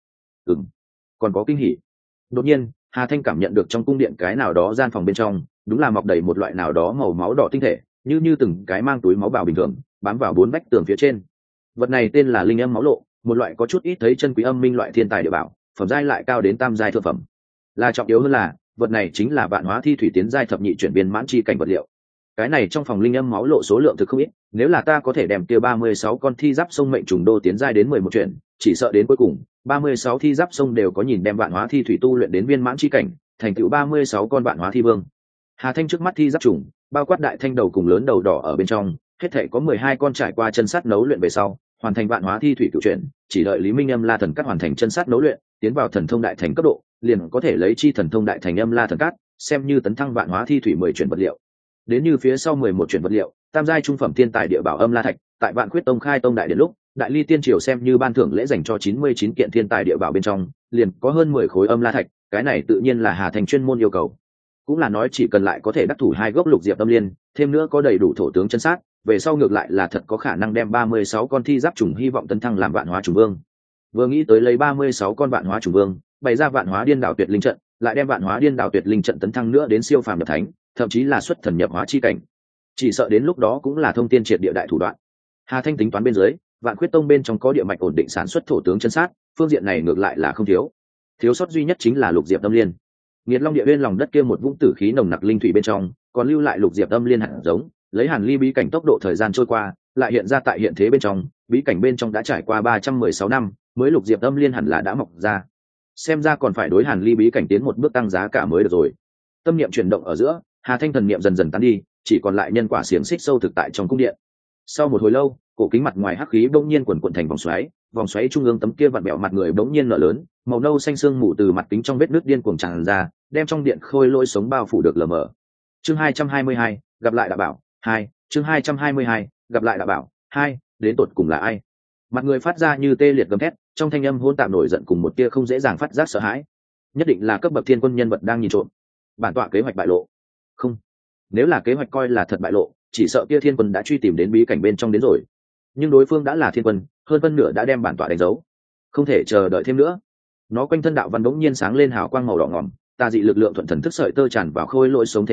Còn có kinh hỉ. Đột nhiên, Hà Thanh cảm nhận được trong cung điện cái nào đó gian phòng bên trong, đúng là mọc đầy một loại nào đó màu máu đỏ tinh thể, như từng cái mang túi máu bào bình thường, bám vào bốn vách tường phía trên. Vật này tên là linh âm máu lộ, một loại có chút ít thấy chân quý âm minh loại thiên tài địa bảo, phẩm giai lại cao đến tam giai thượng phẩm. Là trọng yếu hơn là, vật này chính là vạn hóa thi thủy tiến giai thập nhị chuyển biến mãn chi cảnh vật liệu. Cái này trong phòng linh âm máu lộ số lượng thực không ít, nếu là ta có thể đem kia 36 con thi giáp sông mệnh trùng đô tiến giai đến 11 chuyển, chỉ sợ đến cuối cùng 36 thi giáp sông đều có nhìn đem vạn hóa thi thủy tu luyện đến viên mãn chi cảnh, thành tựu 36 con vạn hóa thi vương. Hà Thanh trước mắt thi giáp trùng, bao quát đại thanh đầu cùng lớn đầu đỏ ở bên trong, hết thảy có 12 con trải qua chân sát nấu luyện về sau, hoàn thành vạn hóa thi thủy cửu chuyển, chỉ đợi Lý Minh Âm La Thần Cát hoàn thành chân sát nấu luyện, tiến vào thần thông đại thành cấp độ, liền có thể lấy chi thần thông đại thành Âm La Thần Cát, xem như tấn thăng vạn hóa thi thủy 10 chuyển vật liệu. Đến như phía sau 11 chuyển vật liệu, tam giai trung phẩm thiên tài địa bảo Âm La Thạch, tại Vạn Khuyết Tông khai tông đại điện lúc, Đại Ly Tiên Triều xem như ban thưởng lễ dành cho 99 kiện thiên tài địa bảo bên trong, liền có hơn 10 khối Âm La Thạch, cái này tự nhiên là Hà Thành chuyên môn yêu cầu. Cũng là nói chỉ cần lại có thể đắc thủ 2 gốc lục diệp tâm liên, thêm nữa có đầy đủ thổ tướng chân sát, về sau ngược lại là thật có khả năng đem 36 con thi giáp trùng hy vọng tấn thăng làm vạn hóa trùng vương. Vừa nghĩ tới lấy 36 con vạn hóa trùng vương, bày ra vạn hóa điên đảo tuyệt linh trận, lại đem vạn hóa điên đảo tuyệt linh trận tấn thăng nữa đến siêu phàm nhập thánh, thậm chí là xuất thần nhập hóa chi cảnh. Chỉ sợ đến lúc đó cũng là thông tiên triệt địa đại thủ đoạn. Hà Thanh tính toán bên dưới, Vạn Khuyết Tông bên trong có địa mạch ổn định sản xuất thổ tướng chân sát, phương diện này ngược lại là không thiếu. Thiếu sót duy nhất chính là lục diệp tâm liên. Nghiệt Long địa uyên lòng đất kia một vũng tử khí nồng nặc linh thủy bên trong, còn lưu lại lục diệp tâm liên hạt giống, lấy Hàn Ly bí cảnh tốc độ thời gian trôi qua, lại hiện ra tại hiện thế bên trong, bí cảnh bên trong đã trải qua 316 năm, mới lục diệp tâm liên hẳn là đã mọc ra. Xem ra còn phải đối Hàn Ly bí cảnh tiến một bước tăng giá cả mới được rồi. Tâm niệm chuyển động ở giữa, Hà Thanh thần niệm dần dần tán đi, chỉ còn lại nhân quả xiềng xích sâu thực tại trong cung điện. Sau một hồi lâu, cổ kính mặt ngoài hắc khí bỗng nhiên quần quần thành vòng xoáy trung ương tấm kia vặn bẹo mặt người bỗng nhiên nở lớn, màu nâu xanh sương mù từ mặt kính trong vết nước điên cuồng tràn ra, đem trong điện khôi lỗi sống bao phủ được lờ mờ. Chương 222, gặp lại đạo bảo 2, chương 222, gặp lại đạo bảo 2, đến tột cùng là ai? Mặt người phát ra như tê liệt gầm thét, trong thanh âm hỗn tạp nổi giận cùng một tia không dễ dàng phát giác sợ hãi. Nhất định là cấp bậc thiên quân nhân vật đang nhìn trộm. Bản tọa kế hoạch bại lộ. Không, nếu là kế hoạch coi là thật bại lộ, chỉ sợ kia thiên quân đã truy tìm đến bí cảnh bên trong đến rồi. Nhưng đối phương đã là thiên quân, hơn phân nửa đã đem bản tọa đánh dấu, không thể chờ đợi thêm nữa. Nó quanh thân đạo văn bỗng nhiên sáng lên hào quang màu đỏ ngòm, tà dị lực lượng thuận thần thức sợi tơ tràn vào khôi lỗi sống thể nội,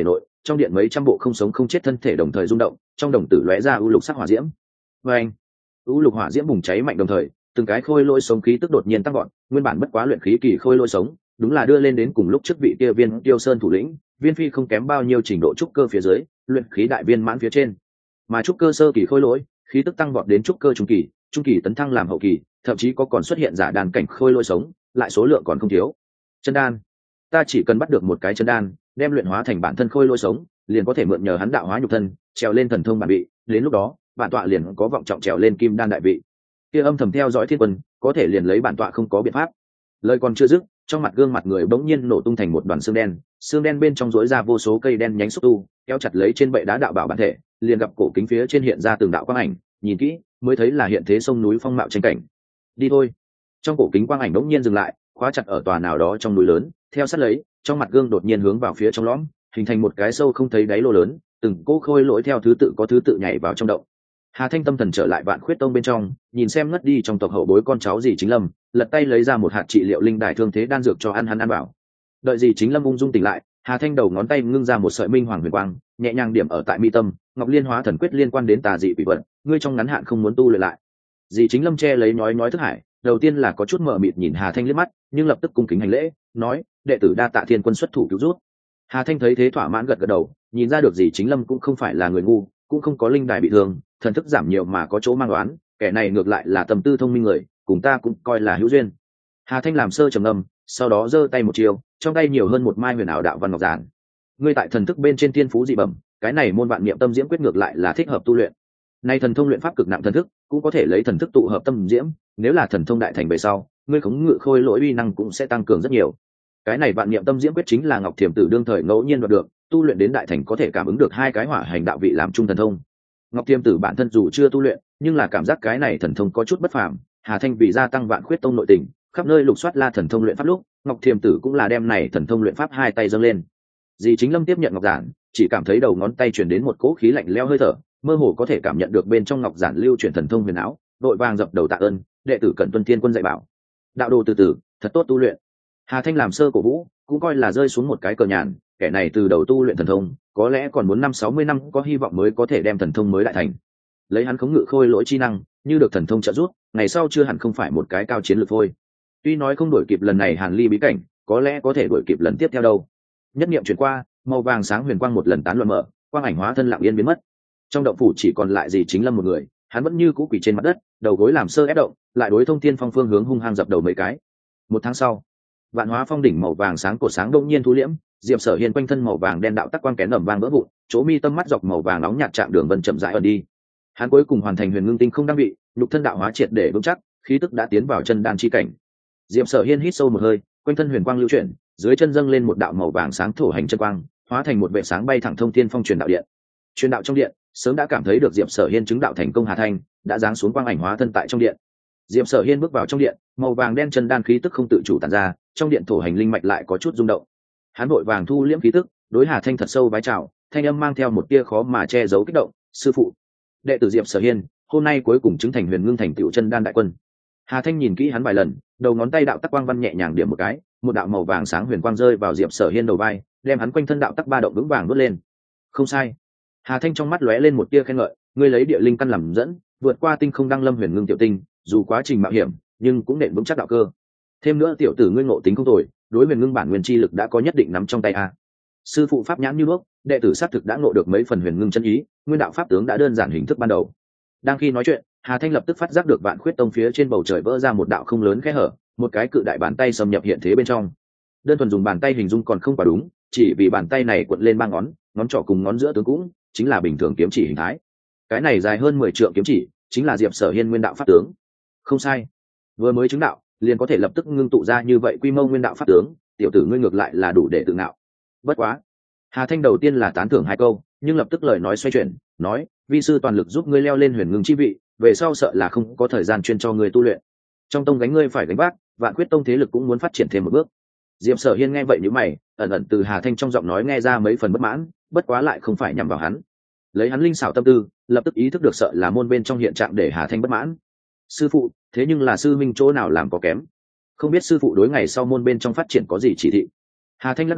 trong điện mấy trăm bộ không sống không chết thân thể đồng thời rung động, trong đồng tử lóe ra u lục sắc hỏa diễm. Và anh, u lục hỏa diễm bùng cháy mạnh đồng thời, từng cái khôi lỗi sống khí tức đột nhiên tăng gọn, nguyên bản bất quá luyện khí kỳ khôi lỗi sống, đúng là đưa lên đến cùng lúc trước vị kia Viên Tiêu Sơn thủ lĩnh, Viên Phi không kém bao nhiêu trình độ trúc cơ phía dưới, luyện khí đại viên mãn phía trên. Mà trúc cơ sơ kỳ khôi lỗi, khí tức tăng vọt đến trúc cơ trung kỳ tấn thăng làm hậu kỳ, thậm chí có còn xuất hiện giả đan cảnh khôi lỗi sống, lại số lượng còn không thiếu. Chân đan, ta chỉ cần bắt được một cái chân đan, đem luyện hóa thành bản thân khôi lỗi sống, liền có thể mượn nhờ hắn đạo hóa nhục thân, trèo lên thần thông bản vị, đến lúc đó, bản tọa liền có vọng trọng trèo lên kim đan đại vị. Kia âm thầm theo dõi thiên quân, có thể liền lấy bản tọa không có biện pháp. Lời còn chưa dứt, trong mặt gương mặt người bỗng nhiên nổ tung thành một đoàn xương đen bên trong rỗi ra vô số cây đen nhánh xúc tu, kéo chặt lấy trên bệ đá đạo bảo bản thể, liền gặp cổ kính phía trên hiện ra từng đạo quang ảnh, nhìn kỹ mới thấy là hiện thế sông núi phong mạo tranh cảnh. Đi thôi. Trong cổ kính quang ảnh bỗng nhiên dừng lại, khóa chặt ở tòa nào đó trong núi lớn, theo sát lấy, trong mặt gương đột nhiên hướng vào phía trong lõm, hình thành một cái sâu không thấy đáy lô lớn, từng cỗ khôi lỗi theo thứ tự nhảy vào trong động. Hà Thanh tâm thần trở lại Vạn Khuyết Tông bên trong, nhìn xem ngất đi trong tộc hậu bối con cháu Dì Chính Lâm, lật tay lấy ra một hạt trị liệu linh đài thương thế đan dược cho hắn ăn bảo. Đợi Dì Chính Lâm ung dung tỉnh lại, Hà Thanh đầu ngón tay ngưng ra một sợi minh hoàng huyền quang, nhẹ nhàng điểm ở tại mi tâm, Ngọc Liên hóa thần quyết liên quan đến tà dị quỷ vật, ngươi trong ngắn hạn không muốn tu luyện lại. Dì Chính Lâm che lấy nhói thức hải, đầu tiên là có chút mờ mịt nhìn Hà Thanh liếc mắt, nhưng lập tức cung kính hành lễ, nói: đệ tử đa tạ Thiên Quân xuất thủ cứu rút. Hà Thanh thấy thế thỏa mãn gật đầu, nhìn ra được Dì Chính Lâm cũng không phải là người ngu, cũng không có linh đài bị thương, thần thức giảm nhiều mà có chỗ mang đoán, kẻ này ngược lại là tâm tư thông minh người, cùng ta cũng coi là hữu duyên. Hà Thanh làm sơ trầm ngâm, sau đó giơ tay một chiều, trong tay nhiều hơn một mai huyền ảo đạo văn ngọc giản. Ngươi tại thần thức bên trên thiên phú dị bẩm, cái này môn vạn niệm tâm diễm quyết ngược lại là thích hợp tu luyện. Nay thần thông luyện pháp cực nặng thần thức, cũng có thể lấy thần thức tụ hợp tâm diễm, nếu là thần thông đại thành về sau, ngươi khống ngự khôi lỗi uy năng cũng sẽ tăng cường rất nhiều. Cái này vạn niệm tâm diễm quyết chính là Ngọc Thiềm Tử đương thời ngẫu nhiên đoạt được, tu luyện đến đại thành có thể cảm ứng được hai cái hỏa hành đạo vị làm trung thần thông. Ngọc Thiềm Tử bản thân dù chưa tu luyện, nhưng là cảm giác cái này thần thông có chút bất phàm. Hà Thanh vì gia tăng Vạn Khuyết Tông nội tình, khắp nơi lục soát la thần thông luyện pháp lúc, Ngọc Thiềm Tử cũng là đem này thần thông luyện pháp hai tay dâng lên. Dì Chính Lâm tiếp nhận ngọc giản, chỉ cảm thấy đầu ngón tay truyền đến một cỗ khí lạnh lẽo hơi thở, mơ hồ có thể cảm nhận được bên trong ngọc giản lưu chuyển thần thông huyền ảo, đội vàng dập đầu tạ ơn, đệ tử cẩn tuân Thiên Quân dạy bảo. Đạo đồ từ từ, thật tốt tu luyện. Hà Thanh làm sơ cổ vũ, cũng coi là rơi xuống một cái cờ nhàn, kẻ này từ đầu tu luyện thần thông, có lẽ còn muốn 50-60 năm có hy vọng mới có thể đem thần thông mới đại thành. Lấy hắn khống ngự khôi lỗi chi năng, như được thần thông trợ giúp, ngày sau chưa hẳn không phải một cái cao chiến lược thôi. Tuy nói không đuổi kịp lần này Hàn Ly bí cảnh, có lẽ có thể đuổi kịp lần tiếp theo đâu. Nhất niệm chuyển qua, màu vàng sáng huyền quang một lần tán loạn mở, quang ảnh hóa thân lặng yên biến mất. Trong động phủ chỉ còn lại Dì Chính Lâm một người, hắn vẫn như cũ quỳ trên mặt đất, đầu gối làm sơ ép động, lại đối Thông Thiên Phong phương hướng hung hăng dập đầu mấy cái. Một tháng sau, Vạn Hóa Phong đỉnh màu vàng sáng cột sáng đông nhiên thu liễm, Diệp Sở Hiên quanh thân màu vàng đen đạo tắc quang kén ầm vang vỡ vụn, chỗ mi tâm mắt dọc màu vàng nóng nhạt chạm đường vân chậm rãi ẩn đi. Hắn cuối cùng hoàn thành huyền ngưng tinh không đăng bị, nhục thân đạo hóa triệt để vững chắc, khí tức đã tiến vào chân đan chi cảnh. Diệp Sở Hiên hít sâu một hơi, quanh thân huyền quang lưu chuyển, dưới chân dâng lên một đạo màu vàng sáng thổ hành chân quang, hóa thành một vệ sáng bay thẳng Thông Thiên Phong truyền đạo điện. Truyền đạo trong điện, sớm đã cảm thấy được Diệp Sở Hiên chứng đạo thành công Hà Thanh đã giáng xuống quang ảnh hóa thân tại trong điện. Diệp Sở Hiên bước vào trong điện, màu vàng đen chân đan khí tức không tự chủ tản ra, trong điện thổ hành linh mạch lại có chút rung động. Hắn vội vàng thu liễm khí tức, đối Hà Thanh thật sâu vái chào, thanh âm mang theo một tia khó mà che giấu kích động, "Sư phụ, đệ tử Diệp Sở Hiên, hôm nay cuối cùng chứng thành huyền ngưng thành tựu chân đan đại quân." Hà Thanh nhìn kỹ hắn vài lần, đầu ngón tay đạo tắc quang văn nhẹ nhàng điểm một cái, một đạo màu vàng sáng huyền quang rơi vào Diệp Sở Hiên đầu vai, đem hắn quanh thân đạo tắc ba động vững vàng đốt lên. "Không sai." Hà Thanh trong mắt lóe lên một tia khen ngợi, "Ngươi lấy địa linh căn làm dẫn, vượt qua tinh không đăng lâm huyền ngưng tiểu tinh, dù quá trình mạo hiểm, nhưng cũng nện vững chắc đạo cơ. Thêm nữa tiểu tử ngươi ngộ tính không tồi, đối huyền ngưng bản nguyên chi lực đã có nhất định nắm trong tay a." Sư phụ pháp nhãn như đuốc, đệ tử xác thực đã ngộ được mấy phần huyền ngưng chân ý, nguyên đạo pháp tướng đã đơn giản hình thức ban đầu. Đang khi nói chuyện, Hà Thanh lập tức phát giác được Vạn Khuyết Tông phía trên bầu trời vỡ ra một đạo không lớn khe hở, một cái cự đại bàn tay xâm nhập hiện thế bên trong. Đơn thuần dùng bàn tay hình dung còn không quá đúng, chỉ vì bàn tay này cuộn lên ba ngón, ngón trỏ cùng ngón giữa tướng cũng chính là bình thường kiếm chỉ hình thái. Cái này dài hơn 10 trượng kiếm chỉ, chính là Diệp Sở Hiên nguyên đạo pháp tướng. Không sai, vừa mới chứng đạo, liền có thể lập tức ngưng tụ ra như vậy quy mô nguyên đạo pháp tướng, tiểu tử ngươi ngược lại là đủ để tự ngạo. Bất quá, Hà Thanh đầu tiên là tán thưởng hai câu, nhưng lập tức lời nói xoay chuyển, nói: "Vi sư toàn lực giúp ngươi leo lên huyền ngưng chi vị, về sau sợ là không có thời gian chuyên cho ngươi tu luyện. Trong tông gánh ngươi phải gánh vác, Vạn Khuyết Tông thế lực cũng muốn phát triển thêm một bước." Diệp Sở Hiên nghe vậy nhíu mày, ẩn ẩn từ Hà Thanh trong giọng nói nghe ra mấy phần bất mãn, bất quá lại không phải nhằm vào hắn. Lấy hắn linh xảo tâm tư, lập tức ý thức được sợ là môn bên trong hiện trạng để Hà Thanh bất mãn. "Sư phụ, thế nhưng là sư minh chỗ nào làm có kém? Không biết sư phụ đối ngày sau môn bên trong phát triển có gì chỉ thị?" Hà Thanh lắc đầu,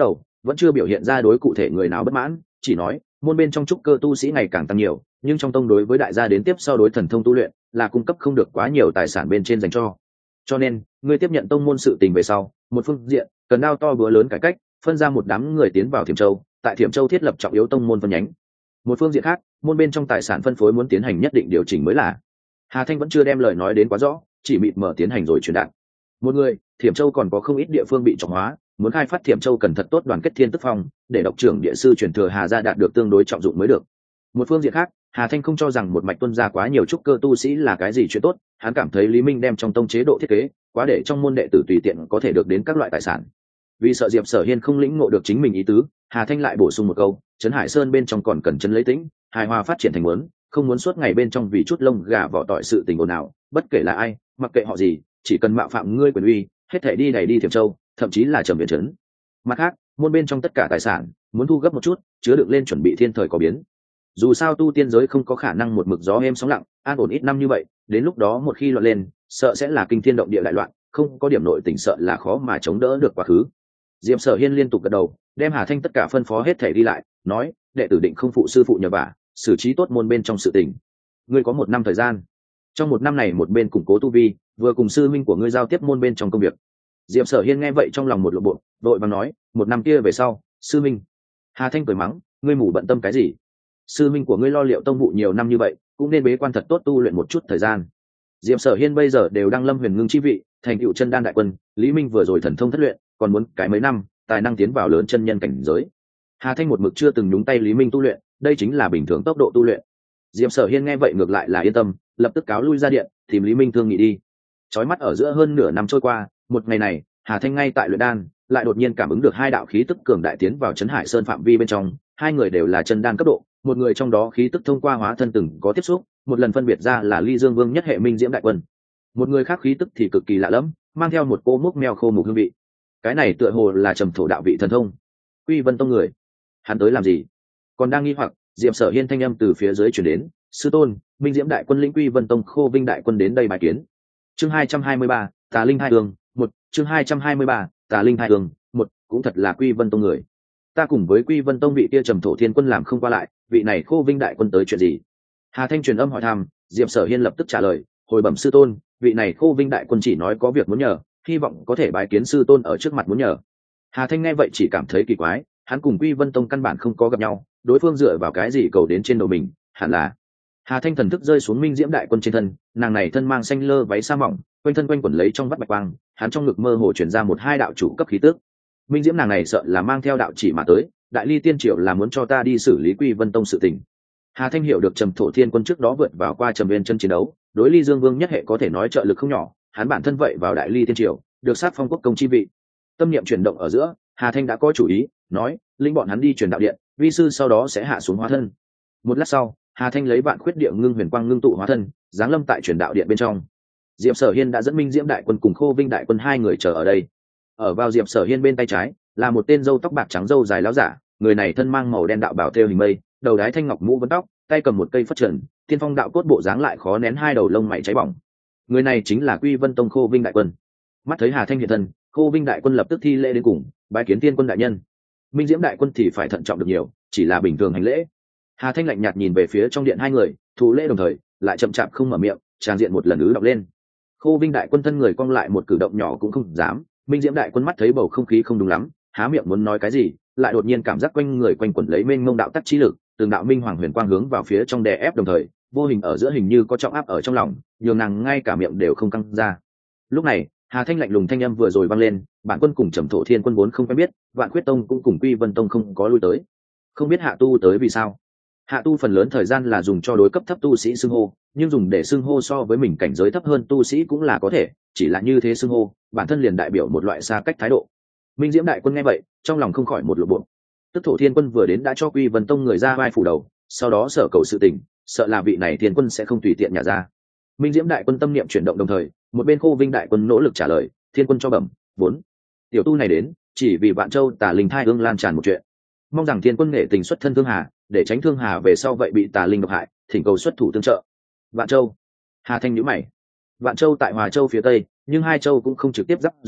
vẫn chưa biểu hiện ra đối cụ thể người nào bất mãn, chỉ nói môn bên trong trúc cơ tu sĩ ngày càng tăng nhiều, nhưng trong tông đối với đại gia đến tiếp sau đối thần thông tu luyện là cung cấp không được quá nhiều tài sản bên trên dành cho nên ngươi tiếp nhận tông môn sự tình về sau, một phương diện cần đao to búa lớn cải cách, phân ra một đám người tiến vào Thiểm Châu, tại Thiểm Châu thiết lập trọng yếu tông môn phân nhánh. Một phương diện khác, môn bên trong tài sản phân phối muốn tiến hành nhất định điều chỉnh mới là. Hà Thanh vẫn chưa đem lời nói đến quá rõ, chỉ mịt mở tiến hành rồi truyền đạt. Một người, Thiểm Châu còn có không ít địa phương bị trọng hóa, muốn khai phát Thiểm Châu cần thật tốt đoàn kết thiên tức phong, để độc trưởng địa sư truyền thừa Hà gia đạt được tương đối trọng dụng mới được. Một phương diện khác, Hà Thanh không cho rằng một mạch tuân ra quá nhiều trúc cơ tu sĩ là cái gì chuyện tốt, hắn cảm thấy Lý Minh đem trong tông chế độ thiết kế quá để trong môn đệ tử tùy tiện có thể được đến các loại tài sản. Vì sợ Diệp Sở Hiên không lĩnh ngộ được chính mình ý tứ, Hà Thanh lại bổ sung một câu, Trấn Hải Sơn bên trong còn cần trấn lấy tĩnh, hài hòa phát triển thành muốn, không muốn suốt ngày bên trong vì chút lông gà vỏ tỏi sự tình ồn ào, bất kể là ai, mặc kệ họ gì, chỉ cần mạo phạm ngươi quyền uy, hết thảy đi đẩy đi Thiểm Châu, thậm chí là trầm viện trấn. Mặt khác, môn bên trong tất cả tài sản muốn thu gấp một chút, chứa đựng lên chuẩn bị thiên thời có biến. Dù sao tu tiên giới không có khả năng một mực gió êm sóng lặng, an ổn ít năm như vậy, đến lúc đó một khi loạn lên, sợ sẽ là kinh thiên động địa đại loạn, không có điểm nội tình sợ là khó mà chống đỡ được quá khứ. Diệp Sở Hiên liên tục gật đầu, đem Hà Thanh tất cả phân phó hết thể đi lại, nói, đệ tử định không phụ sư phụ nhờ vả, xử trí tốt môn bên trong sự tình. Ngươi có 1 năm thời gian, trong 1 năm này một bên củng cố tu vi, vừa cùng sư minh của ngươi giao tiếp môn bên trong công việc. Diệp Sở Hiên nghe vậy trong lòng một lộ bộ, đội vàng nói, 1 năm kia về sau, sư minh. Hà Thanh cười mắng, ngươi mù bận tâm cái gì? Sư minh của ngươi lo liệu tông vụ nhiều năm như vậy, cũng nên bế quan thật tốt tu luyện một chút thời gian. Diệp Sở Hiên bây giờ đều đang lâm huyền ngưng chi vị, thành tựu chân đan đại quân, Lý Minh vừa rồi thần thông thất luyện, còn muốn cái mấy năm tài năng tiến vào lớn chân nhân cảnh giới. Hà Thanh một mực chưa từng nhúng tay Lý Minh tu luyện, đây chính là bình thường tốc độ tu luyện. Diệp Sở Hiên nghe vậy ngược lại là yên tâm, lập tức cáo lui ra điện, tìm Lý Minh thương nghị đi. Chói mắt ở giữa hơn nửa năm trôi qua, một ngày này, Hà Thanh ngay tại luyện đan, lại đột nhiên cảm ứng được 2 đạo khí tức cường đại tiến vào Trấn Hải Sơn phạm vi bên trong, 2 người đều là chân đan cấp độ, một người trong đó khí tức thông qua hóa thân từng có tiếp xúc, một lần phân biệt ra là Ly Dương Vương nhất hệ Minh Diễm đại quân. Một người khác khí tức thì cực kỳ lạ lẫm, mang theo một cô mốc meo khô mục hương vị. Cái này tựa hồ là trầm thổ đạo vị thần thông. Quy Vân tông người, hắn tới làm gì? Còn đang nghi hoặc, Diệp Sở Hiên thanh âm từ phía dưới truyền đến, sư tôn, Minh Diễm đại quân lĩnh Quy Vân tông Khô Vinh đại quân đến đây bài kiến. Chương 223, Tà Linh Hai Hương, 1, chương 223, Tà Linh Hai Hương, 1, cũng thật là Quy Vân tông người. Ta cùng với Quy Vân tông vị kia trầm thổ thiên quân làm không qua lại, vị này Khô Vinh đại quân tới chuyện gì? Hà Thanh truyền âm hỏi thăm, Diệp Sở Hiên lập tức trả lời, hồi bẩm sư tôn, vị này Khô Vinh đại quân chỉ nói có việc muốn nhờ, hy vọng có thể bái kiến sư tôn ở trước mặt muốn nhờ. Hà Thanh nghe vậy chỉ cảm thấy kỳ quái, hắn cùng Quy Vân tông căn bản không có gặp nhau, đối phương dựa vào cái gì cầu đến trên đầu mình, hẳn là. Hà Thanh thần thức rơi xuống Minh Diễm đại quân trên thân, nàng này thân mang xanh lơ váy sa mỏng, quanh thân quanh quẩn lấy trong vắt bạch quang, hắn trong ngực mơ hồ truyền ra 1-2 đạo chủ cấp khí tức. Minh Diễm nàng này sợ là mang theo đạo chỉ mà tới, Đại Ly tiên triều là muốn cho ta đi xử lý Quy Vân tông sự tình. Hà Thanh hiểu được Trầm Thổ Thiên quân trước đó vượt vào qua Trầm Viên chân chiến đấu, đối Ly Dương Vương nhất hệ có thể nói trợ lực không nhỏ, hắn bản thân vậy vào Đại Ly tiên triều, được sát phong quốc công chi vị. Tâm niệm chuyển động ở giữa, Hà Thanh đã có chủ ý, nói, linh bọn hắn đi truyền đạo điện, vi sư sau đó sẽ hạ xuống hóa thân. Một lát sau, Hà Thanh lấy vạn khuyết địa ngưng huyền quang ngưng tụ hóa thân, giáng lâm tại truyền đạo điện bên trong. Diệp Sở Hiên đã dẫn Minh Diễm đại quân cùng Khô Vinh đại quân 2 người chờ ở đây. Ở vào Diệp Sở Hiên bên tay trái là một tên râu tóc bạc trắng râu dài láo giả, người này thân mang màu đen đạo bào thêu hình mây, đầu đái thanh ngọc mũ vấn tóc, tay cầm một cây phất trần, tiên phong đạo cốt bộ dáng lại khó nén 2 đầu lông mày cháy bỏng. Người này chính là Quy Vân tông Khô Vinh đại quân. Mắt thấy Hà Thanh hiện thân, Khô Vinh đại quân lập tức thi lễ đến cùng, bái kiến tiên quân đại nhân. Minh Diễm đại quân thì phải thận trọng được nhiều, chỉ là bình thường hành lễ. Hà Thanh lạnh nhạt nhìn về phía trong điện 2 người, thủ lễ đồng thời lại chậm chạp không mở miệng, tràng diện một lần ứ đọc lên. Khô Vinh đại quân thân người cong lại một cử động nhỏ cũng không dám. Minh Diễm đại quân mắt thấy bầu không khí không đúng lắm, há miệng muốn nói cái gì, lại đột nhiên cảm giác quanh người quanh quẩn lấy mênh mông đạo tắc chi lực, từng đạo minh hoàng huyền quang hướng vào phía trong đè ép đồng thời, vô hình ở giữa hình như có trọng áp ở trong lòng, nhường nàng ngay cả miệng đều không căng ra. Lúc này, Hà Thanh lạnh lùng thanh âm vừa rồi vang lên, bản quân cùng Trầm Thổ Thiên quân vốn không quen biết, Vạn Quyết tông cũng cùng Quy Vân tông không có lui tới. Không biết hạ tu tới vì sao? Hạ tu phần lớn thời gian là dùng cho đối cấp thấp tu sĩ xưng hô, nhưng dùng để xưng hô so với mình cảnh giới thấp hơn tu sĩ cũng là có thể, chỉ là như thế xưng hô, bản thân liền đại biểu một loại xa cách thái độ. Minh Diễm đại quân nghe vậy, trong lòng không khỏi một lộ bộ. Tức Thổ Thiên quân vừa đến đã cho Quy Vân tông người ra vai phủ đầu, sau đó sở cầu sự tình, sợ là vị này Thiên quân sẽ không tùy tiện nhả ra. Minh Diễm đại quân tâm niệm chuyển động đồng thời, một bên Khô Vinh đại quân nỗ lực trả lời, Thiên quân cho bẩm, vốn tiểu tu này đến, chỉ vì Vạn Châu Tà Linh thai ương lan tràn một chuyện. Mong rằng Thiên quân nghệ tình xuất thân Thương Hà, để tránh Thương Hà về sau vậy bị Tà Linh độc hại, thỉnh cầu xuất thủ tương trợ. Vạn Châu. Hà Thanh nhíu mày. Vạn Châu tại Hòa Châu phía tây, nhưng 2 châu cũng không trực tiếp giáp giới,